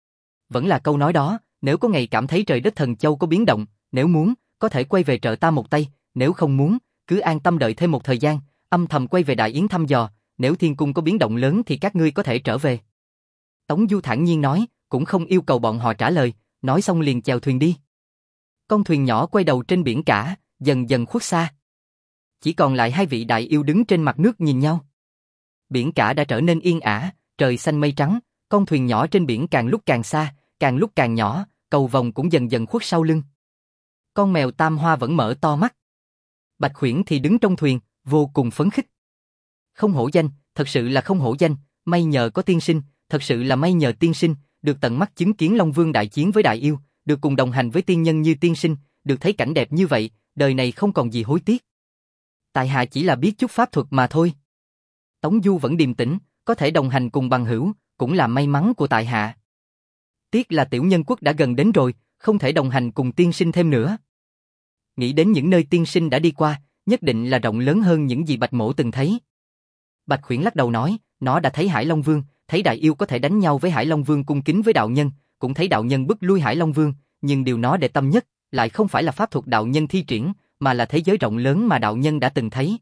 [SPEAKER 1] Vẫn là câu nói đó, nếu có ngày cảm thấy trời đất Thần Châu có biến động, nếu muốn, có thể quay về trợ ta một tay, nếu không muốn, cứ an tâm đợi thêm một thời gian, âm thầm quay về Đại Yến thăm dò, nếu thiên cung có biến động lớn thì các ngươi có thể trở về. Tống Du thản nhiên nói, cũng không yêu cầu bọn họ trả lời, nói xong liền chèo thuyền đi. Con thuyền nhỏ quay đầu trên biển cả, dần dần khuất xa. Chỉ còn lại hai vị đại yêu đứng trên mặt nước nhìn nhau. Biển cả đã trở nên yên ả, trời xanh mây trắng, con thuyền nhỏ trên biển càng lúc càng xa, càng lúc càng nhỏ, cầu vồng cũng dần dần khuất sau lưng. Con mèo Tam Hoa vẫn mở to mắt. Bạch Khuyển thì đứng trong thuyền, vô cùng phấn khích. Không hổ danh, thật sự là không hổ danh, may nhờ có tiên sinh, thật sự là may nhờ tiên sinh, được tận mắt chứng kiến Long Vương đại chiến với đại yêu, được cùng đồng hành với tiên nhân như tiên sinh, được thấy cảnh đẹp như vậy, đời này không còn gì hối tiếc. Tại hạ chỉ là biết chút pháp thuật mà thôi. Tống Du vẫn điềm tĩnh, có thể đồng hành cùng bằng hữu, cũng là may mắn của tại hạ. Tiếc là tiểu nhân quốc đã gần đến rồi, không thể đồng hành cùng tiên sinh thêm nữa. Nghĩ đến những nơi tiên sinh đã đi qua, nhất định là rộng lớn hơn những gì Bạch Mỗ từng thấy. Bạch Khuyển lắc đầu nói, nó đã thấy Hải Long Vương, thấy đại yêu có thể đánh nhau với Hải Long Vương cung kính với đạo nhân, cũng thấy đạo nhân bức lui Hải Long Vương, nhưng điều nó để tâm nhất lại không phải là pháp thuật đạo nhân thi triển, mà là thế giới rộng lớn mà đạo nhân đã từng thấy.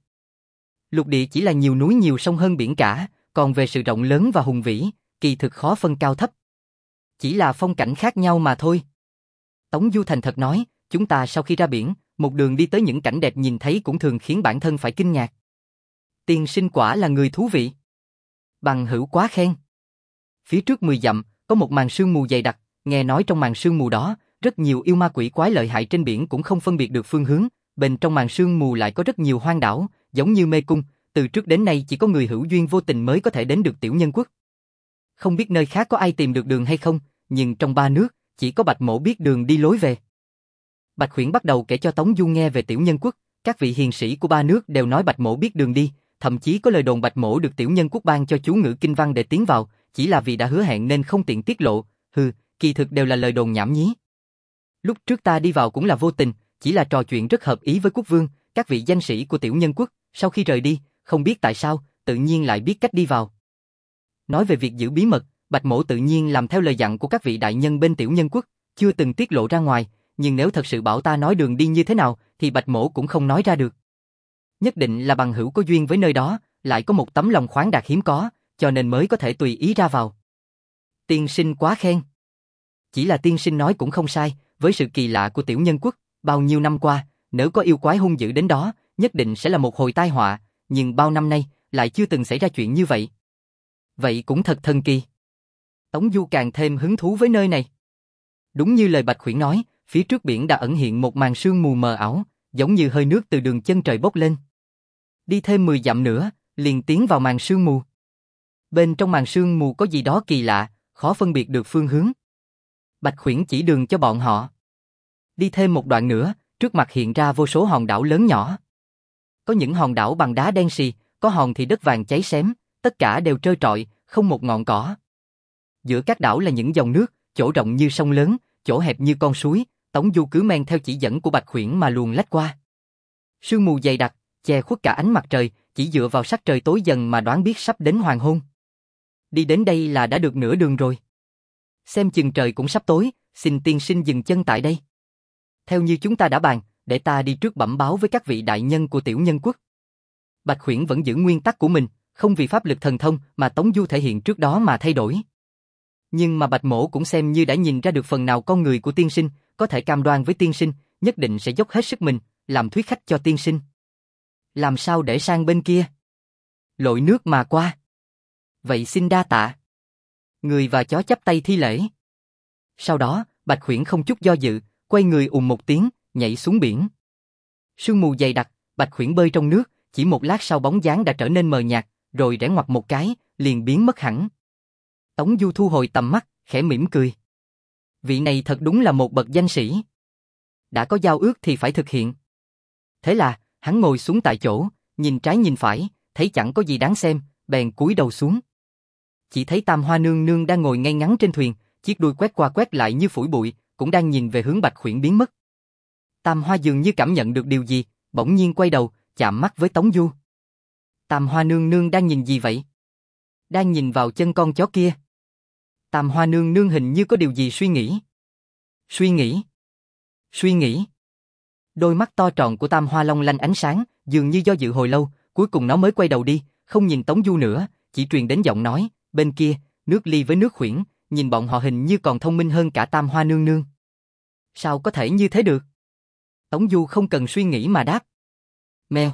[SPEAKER 1] Lục địa chỉ là nhiều núi nhiều sông hơn biển cả, còn về sự rộng lớn và hùng vĩ, kỳ thực khó phân cao thấp. Chỉ là phong cảnh khác nhau mà thôi. Tống Du thành thật nói, chúng ta sau khi ra biển, một đường đi tới những cảnh đẹp nhìn thấy cũng thường khiến bản thân phải kinh ngạc. Tiên sinh quả là người thú vị. Bằng hữu quá khen. Phía trước mười dặm, có một màn sương mù dày đặc, nghe nói trong màn sương mù đó, rất nhiều yêu ma quỷ quái lợi hại trên biển cũng không phân biệt được phương hướng, bên trong màn sương mù lại có rất nhiều hoang đảo, giống như mê cung, từ trước đến nay chỉ có người hữu duyên vô tình mới có thể đến được tiểu nhân quốc. Không biết nơi khác có ai tìm được đường hay không, nhưng trong ba nước, chỉ có Bạch Mỗ biết đường đi lối về. Bạch Khuyển bắt đầu kể cho Tống Du nghe về tiểu nhân quốc, các vị hiền sĩ của ba nước đều nói Bạch Mỗ biết đường đi, thậm chí có lời đồn Bạch Mỗ được tiểu nhân quốc ban cho chú ngữ kinh văn để tiến vào, chỉ là vì đã hứa hẹn nên không tiện tiết lộ, hừ, kỳ thực đều là lời đồn nhảm nhí. Lúc trước ta đi vào cũng là vô tình, chỉ là trò chuyện rất hợp ý với quốc vương, các vị danh sĩ của tiểu nhân quốc, sau khi rời đi, không biết tại sao, tự nhiên lại biết cách đi vào. Nói về việc giữ bí mật, Bạch Mỗ tự nhiên làm theo lời dặn của các vị đại nhân bên tiểu nhân quốc, chưa từng tiết lộ ra ngoài, nhưng nếu thật sự bảo ta nói đường đi như thế nào, thì Bạch Mỗ cũng không nói ra được. Nhất định là bằng hữu có duyên với nơi đó, lại có một tấm lòng khoáng đạt hiếm có, cho nên mới có thể tùy ý ra vào. Tiên sinh quá khen. Chỉ là tiên sinh nói cũng không sai, với sự kỳ lạ của tiểu nhân quốc, bao nhiêu năm qua, nếu có yêu quái hung dữ đến đó, nhất định sẽ là một hồi tai họa, nhưng bao năm nay, lại chưa từng xảy ra chuyện như vậy. Vậy cũng thật thần kỳ. Tống Du càng thêm hứng thú với nơi này. Đúng như lời Bạch Khuyển nói, phía trước biển đã ẩn hiện một màn sương mù mờ ảo, giống như hơi nước từ đường chân trời bốc lên. Đi thêm mười dặm nữa, liền tiến vào màn sương mù. Bên trong màn sương mù có gì đó kỳ lạ, khó phân biệt được phương hướng. Bạch Khuyển chỉ đường cho bọn họ. Đi thêm một đoạn nữa, trước mặt hiện ra vô số hòn đảo lớn nhỏ. Có những hòn đảo bằng đá đen xì, có hòn thì đất vàng cháy xém, tất cả đều trơ trọi, không một ngọn cỏ. Giữa các đảo là những dòng nước, chỗ rộng như sông lớn, chỗ hẹp như con suối, Tống Du cứ men theo chỉ dẫn của Bạch Khuyển mà luồn lách qua. Sương mù dày đặc, che khuất cả ánh mặt trời, chỉ dựa vào sắc trời tối dần mà đoán biết sắp đến hoàng hôn. Đi đến đây là đã được nửa đường rồi. Xem chừng trời cũng sắp tối, xin tiên sinh dừng chân tại đây. Theo như chúng ta đã bàn, để ta đi trước bẩm báo với các vị đại nhân của tiểu nhân quốc. Bạch Khuyển vẫn giữ nguyên tắc của mình, không vì pháp lực thần thông mà Tống Du thể hiện trước đó mà thay đổi. Nhưng mà Bạch Mỗ cũng xem như đã nhìn ra được phần nào con người của tiên sinh, có thể cam đoan với tiên sinh, nhất định sẽ dốc hết sức mình, làm thuyết khách cho tiên sinh. Làm sao để sang bên kia? Lội nước mà qua. Vậy xin đa tạ. Người và chó chắp tay thi lễ. Sau đó, Bạch Khuyển không chút do dự, quay người ùm một tiếng, nhảy xuống biển. Sương mù dày đặc, Bạch Khuyển bơi trong nước, chỉ một lát sau bóng dáng đã trở nên mờ nhạt, rồi rẽ ngoặt một cái, liền biến mất hẳn. Tống Du thu hồi tầm mắt, khẽ mỉm cười. Vị này thật đúng là một bậc danh sĩ. Đã có giao ước thì phải thực hiện. Thế là, hắn ngồi xuống tại chỗ, nhìn trái nhìn phải, thấy chẳng có gì đáng xem, bèn cúi đầu xuống. Chỉ thấy Tam Hoa nương nương đang ngồi ngay ngắn trên thuyền, chiếc đuôi quét qua quét lại như phủi bụi, cũng đang nhìn về hướng Bạch Khuyển biến mất. Tam Hoa dường như cảm nhận được điều gì, bỗng nhiên quay đầu, chạm mắt với Tống Du. Tam Hoa nương nương đang nhìn gì vậy? Đang nhìn vào chân con chó kia. Tam Hoa nương nương hình như có điều gì suy nghĩ. Suy nghĩ? Suy nghĩ? Đôi mắt to tròn của Tam Hoa long lanh ánh sáng, dường như do dự hồi lâu, cuối cùng nó mới quay đầu đi, không nhìn Tống Du nữa, chỉ truyền đến giọng nói, bên kia, nước Ly với nước Khuyển, nhìn bọn họ hình như còn thông minh hơn cả Tam Hoa nương nương. Sao có thể như thế được? Tống Du không cần suy nghĩ mà đáp. Mèo.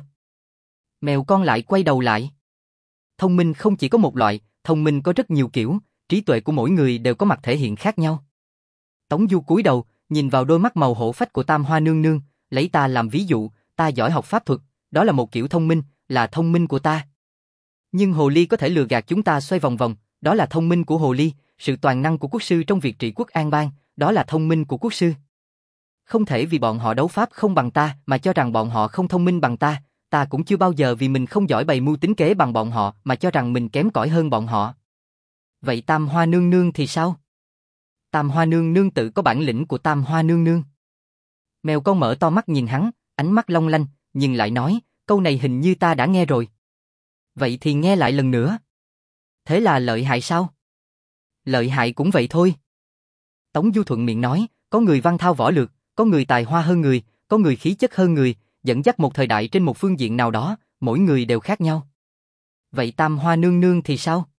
[SPEAKER 1] Mèo con lại quay đầu lại. Thông minh không chỉ có một loại, thông minh có rất nhiều kiểu, trí tuệ của mỗi người đều có mặt thể hiện khác nhau. Tống Du cúi đầu, nhìn vào đôi mắt màu hổ phách của Tam Hoa nương nương, lấy ta làm ví dụ, ta giỏi học pháp thuật, đó là một kiểu thông minh, là thông minh của ta. Nhưng hồ ly có thể lừa gạt chúng ta xoay vòng vòng, đó là thông minh của hồ ly, sự toàn năng của quốc sư trong việc trị quốc an bang, đó là thông minh của quốc sư. Không thể vì bọn họ đấu pháp không bằng ta mà cho rằng bọn họ không thông minh bằng ta, ta cũng chưa bao giờ vì mình không giỏi bày mưu tính kế bằng bọn họ mà cho rằng mình kém cỏi hơn bọn họ. Vậy Tam Hoa nương nương thì sao? Tam Hoa nương nương tự có bản lĩnh của Tam Hoa nương nương. Mèo con mở to mắt nhìn hắn, ánh mắt long lanh, nhưng lại nói, câu này hình như ta đã nghe rồi. Vậy thì nghe lại lần nữa. Thế là lợi hại sao? Lợi hại cũng vậy thôi. Tống Du thuận miệng nói, có người văn thao võ lược, có người tài hoa hơn người, có người khí chất hơn người, dẫn dắt một thời đại trên một phương diện nào đó, mỗi người đều khác nhau. Vậy Tam Hoa nương nương thì sao?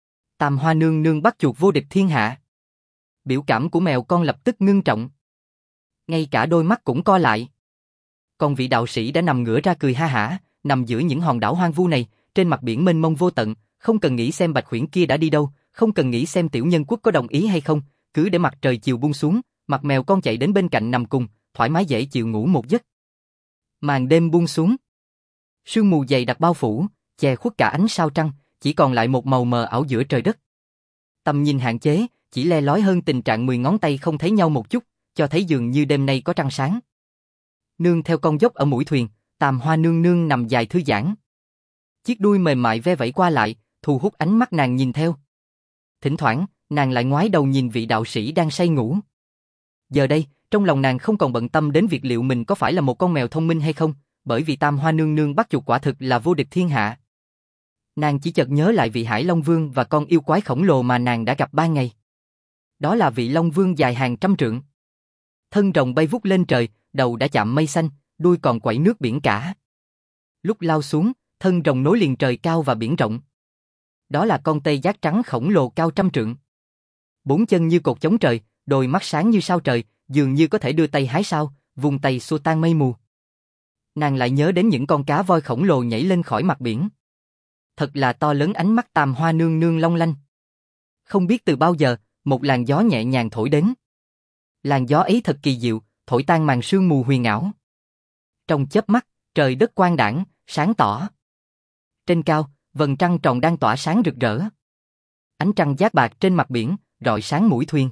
[SPEAKER 1] Tam Hoa nương nương bắt chuột vô địch thiên hạ. Biểu cảm của mèo con lập tức ngưng trọng. Ngay cả đôi mắt cũng co lại. Còn vị đạo sĩ đã nằm ngửa ra cười ha hả, nằm giữa những hòn đảo hoang vu này, trên mặt biển mênh mông vô tận, không cần nghĩ xem Bạch Khuyển kia đã đi đâu, không cần nghĩ xem tiểu nhân quốc có đồng ý hay không, cứ để mặt trời chiều buông xuống, mặt mèo con chạy đến bên cạnh nằm cùng, thoải mái dễ chịu ngủ một giấc. Màn đêm buông xuống. Sương mù dày đặc bao phủ, che khuất cả ánh sao trăng, chỉ còn lại một màu mờ ảo giữa trời đất. Tầm nhìn hạn chế, chỉ le lói hơn tình trạng mười ngón tay không thấy nhau một chút, cho thấy dường như đêm nay có trăng sáng. Nương theo con dốc ở mũi thuyền, Tam Hoa nương nương nằm dài thư giãn. Chiếc đuôi mềm mại ve vẫy qua lại, thu hút ánh mắt nàng nhìn theo. Thỉnh thoảng, nàng lại ngoái đầu nhìn vị đạo sĩ đang say ngủ. Giờ đây, trong lòng nàng không còn bận tâm đến việc liệu mình có phải là một con mèo thông minh hay không, bởi vì Tam Hoa nương nương bắt chuột quả thực là vô địch thiên hạ. Nàng chỉ chợt nhớ lại vị Hải Long Vương và con yêu quái khổng lồ mà nàng đã gặp ban ngày. Đó là vị Long Vương dài hàng trăm trượng. Thân rồng bay vút lên trời, đầu đã chạm mây xanh, đuôi còn quẩy nước biển cả. Lúc lao xuống, thân rồng nối liền trời cao và biển rộng. Đó là con tê giác trắng khổng lồ cao trăm trượng. Bốn chân như cột chống trời, đôi mắt sáng như sao trời, dường như có thể đưa tay hái sao, vùng tay xua tan mây mù. Nàng lại nhớ đến những con cá voi khổng lồ nhảy lên khỏi mặt biển. Thật là to lớn, ánh mắt Tam Hoa nương nương long lanh. Không biết từ bao giờ, một làn gió nhẹ nhàng thổi đến. Làn gió ấy thật kỳ diệu, thổi tan màn sương mù huyền ảo. Trong chớp mắt, trời đất quang đãng, sáng tỏ. Trên cao, vầng trăng tròn đang tỏa sáng rực rỡ. Ánh trăng dát bạc trên mặt biển, rọi sáng mũi thuyền.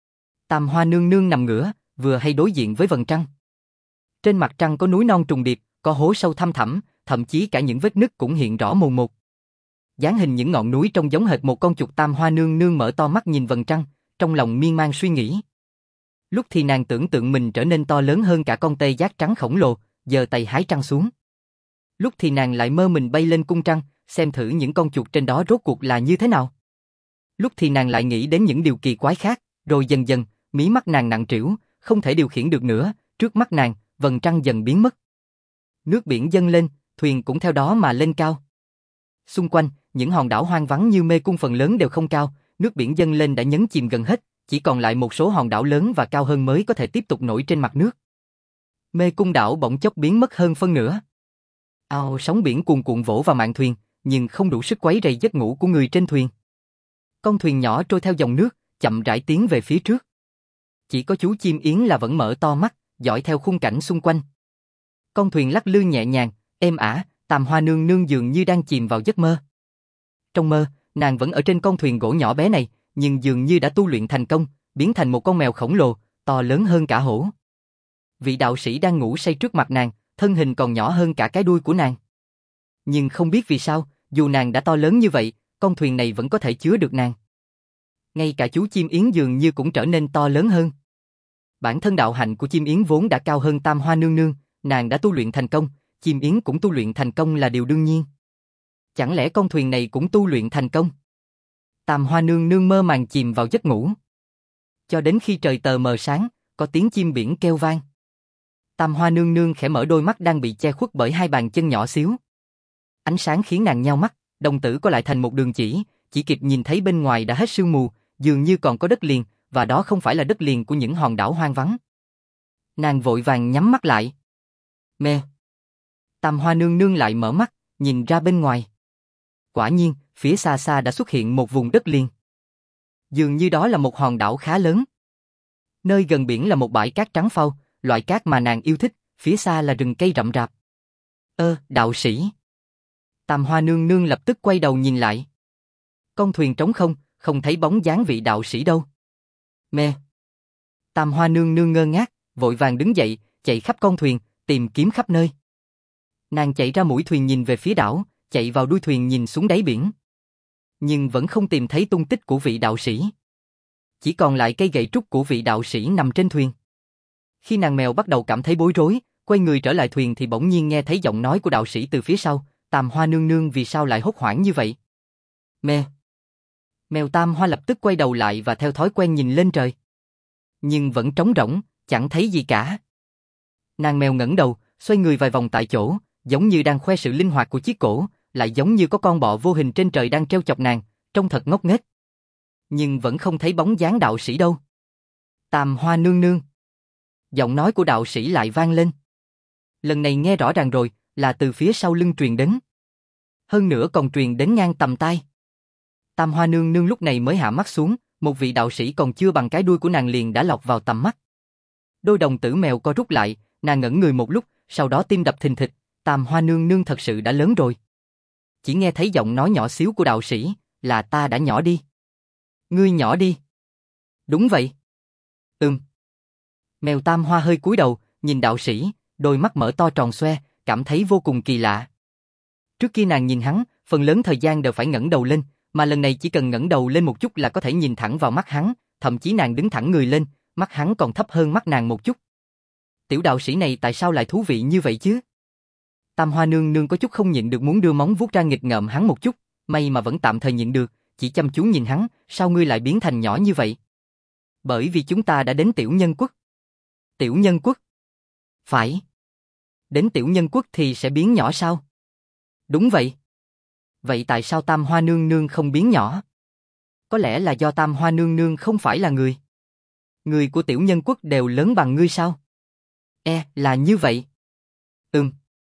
[SPEAKER 1] Tam Hoa nương nương nằm ngửa, vừa hay đối diện với vầng trăng. Trên mặt trăng có núi non trùng điệp, có hố sâu thăm thẳm, thậm chí cả những vết nứt cũng hiện rõ mồn một. Dáng hình những ngọn núi trông giống hệt một con chuột. Tam Hoa nương nương mở to mắt nhìn vầng trăng, trong lòng miên man suy nghĩ. Lúc thì nàng tưởng tượng mình trở nên to lớn hơn cả con tê giác trắng khổng lồ, giơ tay hái trăng xuống. Lúc thì nàng lại mơ mình bay lên cung trăng, xem thử những con chuột trên đó rốt cuộc là như thế nào. Lúc thì nàng lại nghĩ đến những điều kỳ quái khác, rồi dần dần, mí mắt nàng nặng trĩu, không thể điều khiển được nữa, trước mắt nàng, vầng trăng dần biến mất. Nước biển dâng lên, thuyền cũng theo đó mà lên cao. Xung quanh, những hòn đảo hoang vắng như mê cung phần lớn đều không cao, nước biển dâng lên đã nhấn chìm gần hết, chỉ còn lại một số hòn đảo lớn và cao hơn mới có thể tiếp tục nổi trên mặt nước. Mê cung đảo bỗng chốc biến mất hơn phân nửa. Ao sóng biển cuồn cuộn vỗ vào mạn thuyền, nhưng không đủ sức quấy rầy giấc ngủ của người trên thuyền. Con thuyền nhỏ trôi theo dòng nước, chậm rãi tiến về phía trước. Chỉ có chú chim yến là vẫn mở to mắt, dõi theo khung cảnh xung quanh. Con thuyền lắc lư nhẹ nhàng, êm ả, Tam Hoa nương nương dường như đang chìm vào giấc mơ. Trong mơ, nàng vẫn ở trên con thuyền gỗ nhỏ bé này, nhưng dường như đã tu luyện thành công, biến thành một con mèo khổng lồ, to lớn hơn cả hổ. Vị đạo sĩ đang ngủ say trước mặt nàng, thân hình còn nhỏ hơn cả cái đuôi của nàng. Nhưng không biết vì sao, dù nàng đã to lớn như vậy, con thuyền này vẫn có thể chứa được nàng. Ngay cả chú chim yến dường như cũng trở nên to lớn hơn. Bản thân đạo hạnh của chim yến vốn đã cao hơn Tam Hoa nương nương, nàng đã tu luyện thành công, chim yến cũng tu luyện thành công là điều đương nhiên. Chẳng lẽ con thuyền này cũng tu luyện thành công? Tam Hoa nương nương mơ màng chìm vào giấc ngủ. Cho đến khi trời tờ mờ sáng, có tiếng chim biển kêu vang. Tam Hoa nương nương khẽ mở đôi mắt đang bị che khuất bởi hai bàn chân nhỏ xíu. Ánh sáng khiến nàng nhao mắt, đồng tử co lại thành một đường chỉ, chỉ kịp nhìn thấy bên ngoài đã hết sương mù, dường như còn có đất liền, và đó không phải là đất liền của những hòn đảo hoang vắng. Nàng vội vàng nhắm mắt lại. Mẹ! Tam Hoa nương nương lại mở mắt, nhìn ra bên ngoài. Quả nhiên, phía xa xa đã xuất hiện một vùng đất liền. Dường như đó là một hòn đảo khá lớn. Nơi gần biển là một bãi cát trắng phau, loại cát mà nàng yêu thích, phía xa là rừng cây rậm rạp. Ơ, đạo sĩ! Tam Hoa nương nương lập tức quay đầu nhìn lại. Con thuyền trống không, không thấy bóng dáng vị đạo sĩ đâu. Mẹ! Tam Hoa nương nương ngơ ngác, vội vàng đứng dậy, chạy khắp con thuyền, tìm kiếm khắp nơi. Nàng chạy ra mũi thuyền nhìn về phía đảo, chạy vào đuôi thuyền nhìn xuống đáy biển. Nhưng vẫn không tìm thấy tung tích của vị đạo sĩ. Chỉ còn lại cây gậy trúc của vị đạo sĩ nằm trên thuyền. Khi nàng mèo bắt đầu cảm thấy bối rối, quay người trở lại thuyền thì bỗng nhiên nghe thấy giọng nói của đạo sĩ từ phía sau. Tam Hoa nương nương vì sao lại hốt hoảng như vậy? Mẹ! Mèo Tam Hoa lập tức quay đầu lại và theo thói quen nhìn lên trời. Nhưng vẫn trống rỗng, chẳng thấy gì cả. Nàng mèo ngẩng đầu, xoay người vài vòng tại chỗ, giống như đang khoe sự linh hoạt của chiếc cổ, lại giống như có con bọ vô hình trên trời đang trêu chọc nàng, trông thật ngốc nghếch. Nhưng vẫn không thấy bóng dáng đạo sĩ đâu. Tam Hoa nương nương! Giọng nói của đạo sĩ lại vang lên. Lần này nghe rõ ràng rồi, là từ phía sau lưng truyền đến. Hơn nữa còn truyền đến ngang tầm tai. Tam Hoa nương nương lúc này mới hạ mắt xuống, một vị đạo sĩ còn chưa bằng cái đuôi của nàng liền đã lọt vào tầm mắt. Đôi đồng tử mèo co rút lại, nàng ngẩn người một lúc, sau đó tim đập thình thịch, Tam Hoa nương nương thật sự đã lớn rồi. Chỉ nghe thấy giọng nói nhỏ xíu của đạo sĩ, là ta đã nhỏ đi. Ngươi nhỏ đi. Đúng vậy. Ừm. Mèo Tam Hoa hơi cúi đầu, nhìn đạo sĩ, đôi mắt mở to tròn xoe, cảm thấy vô cùng kỳ lạ. Trước kia nàng nhìn hắn, phần lớn thời gian đều phải ngẩng đầu lên, mà lần này chỉ cần ngẩng đầu lên một chút là có thể nhìn thẳng vào mắt hắn, thậm chí nàng đứng thẳng người lên, mắt hắn còn thấp hơn mắt nàng một chút. Tiểu đạo sĩ này tại sao lại thú vị như vậy chứ? Tam Hoa nương nương có chút không nhịn được muốn đưa móng vuốt ra nghịch ngợm hắn một chút, may mà vẫn tạm thời nhịn được, chỉ chăm chú nhìn hắn, sao ngươi lại biến thành nhỏ như vậy? Bởi vì chúng ta đã đến Tiểu Nhân Quốc. Tiểu Nhân Quốc? Phải. Đến Tiểu Nhân Quốc thì sẽ biến nhỏ sao? Đúng vậy. Vậy tại sao Tam Hoa nương nương không biến nhỏ? Có lẽ là do Tam Hoa nương nương không phải là người. Người của Tiểu Nhân Quốc đều lớn bằng ngươi sao? E, là như vậy. Ừm.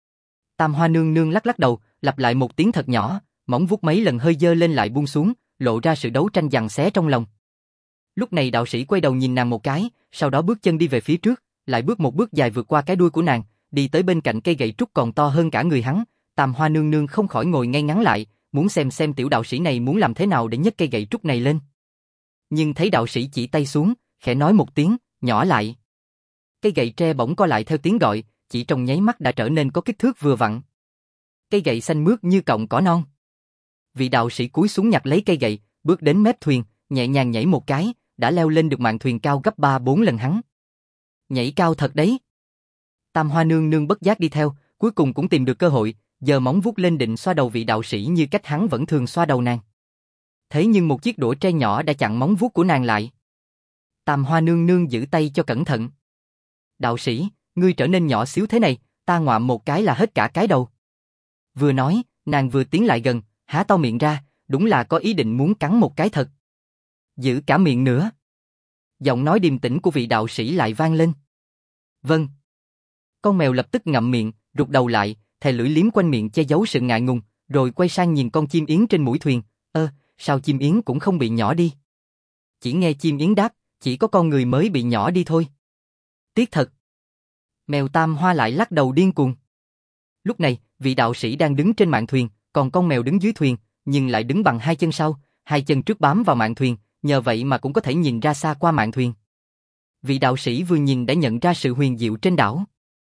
[SPEAKER 1] Tam Hoa nương nương lắc lắc đầu, lặp lại một tiếng thật nhỏ, móng vuốt mấy lần hơi dơ lên lại buông xuống, lộ ra sự đấu tranh giằng xé trong lòng. Lúc này đạo sĩ quay đầu nhìn nàng một cái, sau đó bước chân đi về phía trước, lại bước một bước dài vượt qua cái đuôi của nàng, đi tới bên cạnh cây gậy trúc còn to hơn cả người hắn. Tam Hoa nương nương không khỏi ngồi ngay ngắn lại, muốn xem xem tiểu đạo sĩ này muốn làm thế nào để nhấc cây gậy trúc này lên. Nhưng thấy đạo sĩ chỉ tay xuống, khẽ nói một tiếng, nhỏ lại. Cây gậy tre bỗng co lại theo tiếng gọi, chỉ trong nháy mắt đã trở nên có kích thước vừa vặn. Cây gậy xanh mướt như cọng cỏ non. Vị đạo sĩ cúi xuống nhặt lấy cây gậy, bước đến mép thuyền, nhẹ nhàng nhảy một cái, đã leo lên được mạn thuyền cao gấp ba bốn lần hắn. Nhảy cao thật đấy. Tam Hoa nương nương bất giác đi theo, cuối cùng cũng tìm được cơ hội, giơ móng vuốt lên định xoa đầu vị đạo sĩ như cách hắn vẫn thường xoa đầu nàng. Thế nhưng một chiếc đũa tre nhỏ đã chặn móng vuốt của nàng lại. Tam Hoa nương nương giữ tay cho cẩn thận. Đạo sĩ, ngươi trở nên nhỏ xíu thế này, ta ngoạm một cái là hết cả cái đầu. Vừa nói, nàng vừa tiến lại gần, há to miệng ra, đúng là có ý định muốn cắn một cái thật. Giữ cả miệng nữa. Giọng nói điềm tĩnh của vị đạo sĩ lại vang lên. Vâng. Con mèo lập tức ngậm miệng, rụt đầu lại, thè lưỡi liếm quanh miệng che giấu sự ngại ngùng, Rồi quay sang nhìn con chim yến trên mũi thuyền, ơ, sao chim yến cũng không bị nhỏ đi? Chỉ nghe chim yến đáp, chỉ có con người mới bị nhỏ đi thôi. Tiếc thật. Mèo Tam Hoa lại lắc đầu điên cuồng. Lúc này, vị đạo sĩ đang đứng trên mạn thuyền, còn con mèo đứng dưới thuyền, nhưng lại đứng bằng hai chân sau, hai chân trước bám vào mạn thuyền, nhờ vậy mà cũng có thể nhìn ra xa qua mạn thuyền. Vị đạo sĩ vừa nhìn đã nhận ra sự huyền diệu trên đảo.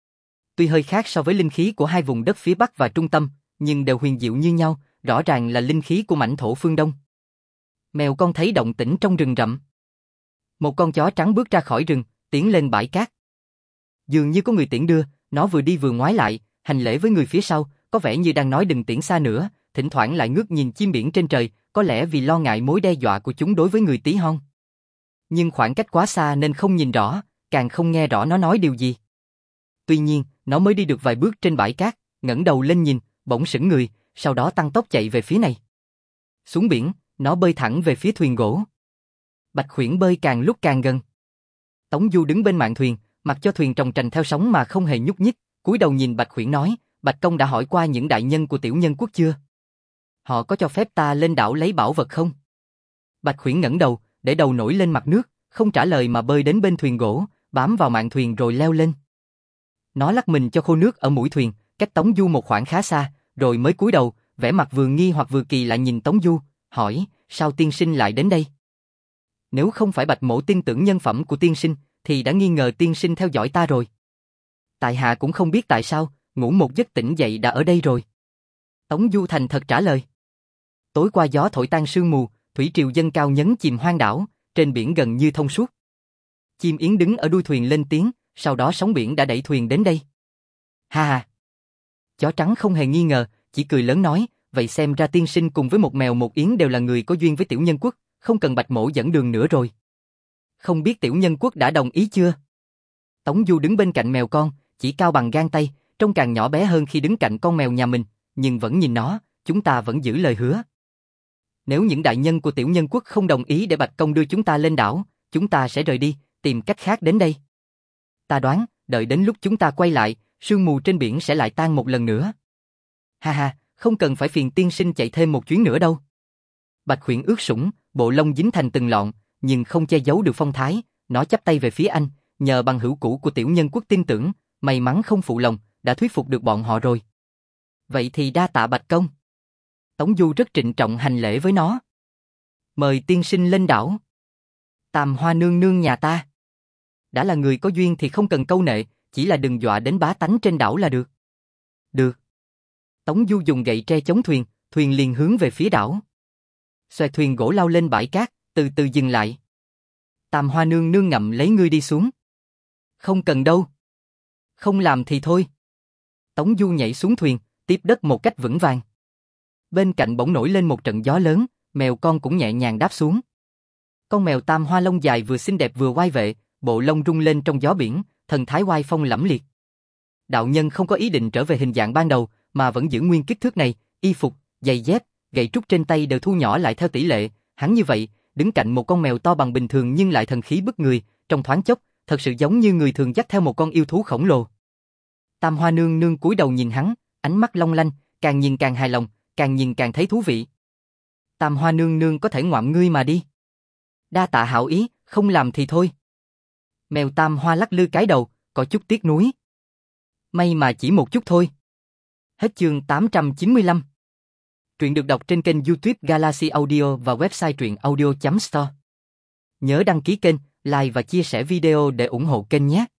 [SPEAKER 1] Tuy hơi khác so với linh khí của hai vùng đất phía Bắc và Trung Tâm, nhưng đều huyền diệu như nhau, rõ ràng là linh khí của mảnh thổ phương Đông. Mèo con thấy động tĩnh trong rừng rậm. Một con chó trắng bước ra khỏi rừng, tiến lên bãi cát. Dường như có người tiễn đưa, nó vừa đi vừa ngoái lại, hành lễ với người phía sau, có vẻ như đang nói đừng tiễn xa nữa, thỉnh thoảng lại ngước nhìn chim biển trên trời, có lẽ vì lo ngại mối đe dọa của chúng đối với người tí hon. Nhưng khoảng cách quá xa nên không nhìn rõ, càng không nghe rõ nó nói điều gì. Tuy nhiên, nó mới đi được vài bước trên bãi cát, ngẩng đầu lên nhìn, bỗng sững người, sau đó tăng tốc chạy về phía này. Xuống biển, nó bơi thẳng về phía thuyền gỗ. Bạch Khuyển bơi càng lúc càng gần. Tống Du đứng bên mạn thuyền, mặc cho thuyền trồng trành theo sóng mà không hề nhúc nhích, cúi đầu nhìn Bạch Khuyển nói, Bạch Công đã hỏi qua những đại nhân của Tiểu Nhân Quốc chưa? Họ có cho phép ta lên đảo lấy bảo vật không? Bạch Khuyển ngẩng đầu, để đầu nổi lên mặt nước, không trả lời mà bơi đến bên thuyền gỗ, bám vào mạn thuyền rồi leo lên. Nó lắc mình cho khô nước ở mũi thuyền, cách Tống Du một khoảng khá xa, rồi mới cúi đầu, vẻ mặt vừa nghi hoặc vừa kỳ lại nhìn Tống Du, hỏi, sao tiên sinh lại đến đây? Nếu không phải Bạch Mỗ tin tưởng nhân phẩm của tiên sinh, thì đã nghi ngờ tiên sinh theo dõi ta rồi. Tại hạ cũng không biết tại sao, ngủ một giấc tỉnh dậy đã ở đây rồi. Tống Du thành thật trả lời. Tối qua gió thổi tan sương mù, thủy triều dâng cao nhấn chìm hoang đảo, trên biển gần như thông suốt. Chim yến đứng ở đuôi thuyền lên tiếng, sau đó sóng biển đã đẩy thuyền đến đây. Ha ha. Chó trắng không hề nghi ngờ, chỉ cười lớn nói, vậy xem ra tiên sinh cùng với một mèo một yến đều là người có duyên với Tiểu Nhân Quốc, không cần Bạch Mỗ dẫn đường nữa rồi. Không biết Tiểu Nhân Quốc đã đồng ý chưa? Tống Du đứng bên cạnh mèo con, chỉ cao bằng gang tay, trông càng nhỏ bé hơn khi đứng cạnh con mèo nhà mình, nhưng vẫn nhìn nó, chúng ta vẫn giữ lời hứa. Nếu những đại nhân của Tiểu Nhân Quốc không đồng ý để Bạch Công đưa chúng ta lên đảo, chúng ta sẽ rời đi, tìm cách khác đến đây. Ta đoán, đợi đến lúc chúng ta quay lại, sương mù trên biển sẽ lại tan một lần nữa. Ha ha, không cần phải phiền tiên sinh chạy thêm một chuyến nữa đâu. Bạch Khuyển ướt sũng, bộ lông dính thành từng lọn, nhưng không che giấu được phong thái, nó chắp tay về phía anh, nhờ bằng hữu cũ của Tiểu Nhân Quốc tin tưởng, may mắn không phụ lòng, đã thuyết phục được bọn họ rồi. Vậy thì đa tạ Bạch Công. Tống Du rất trịnh trọng hành lễ với nó. Mời tiên sinh lên đảo. Tam Hoa nương nương nhà ta. Đã là người có duyên thì không cần câu nệ, chỉ là đừng dọa đến bá tánh trên đảo là được. Được. Tống Du dùng gậy tre chống thuyền, thuyền liền hướng về phía đảo. Xoẹt thuyền gỗ lao lên bãi cát, từ từ dừng lại. Tam Hoa nương nương ngậm lấy ngươi đi xuống. Không cần đâu. Không làm thì thôi. Tống Du nhảy xuống thuyền, tiếp đất một cách vững vàng. Bên cạnh bỗng nổi lên một trận gió lớn, mèo con cũng nhẹ nhàng đáp xuống. Con mèo Tam Hoa lông dài vừa xinh đẹp vừa oai vệ, bộ lông rung lên trong gió biển, thần thái oai phong lẫm liệt. Đạo nhân không có ý định trở về hình dạng ban đầu, mà vẫn giữ nguyên kích thước này, y phục, giày dép, gậy trúc trên tay đều thu nhỏ lại theo tỷ lệ, hắn như vậy, đứng cạnh một con mèo to bằng bình thường nhưng lại thần khí bức người, trong thoáng chốc, thật sự giống như người thường dắt theo một con yêu thú khổng lồ. Tam Hoa nương nương cúi đầu nhìn hắn, ánh mắt long lanh, càng nhìn càng hài lòng, càng nhìn càng thấy thú vị. Tam Hoa nương nương có thể ngoạm ngươi mà đi. Đa tạ hảo ý, không làm thì thôi. Mèo Tam Hoa lắc lư cái đầu, có chút tiếc nuối. May mà chỉ một chút thôi. Hết chương tám trăm chín mươi lăm. Truyện được đọc trên kênh YouTube Galaxy Audio và website truyện audio chấm store. Nhớ đăng ký kênh, like và chia sẻ video để ủng hộ kênh nhé.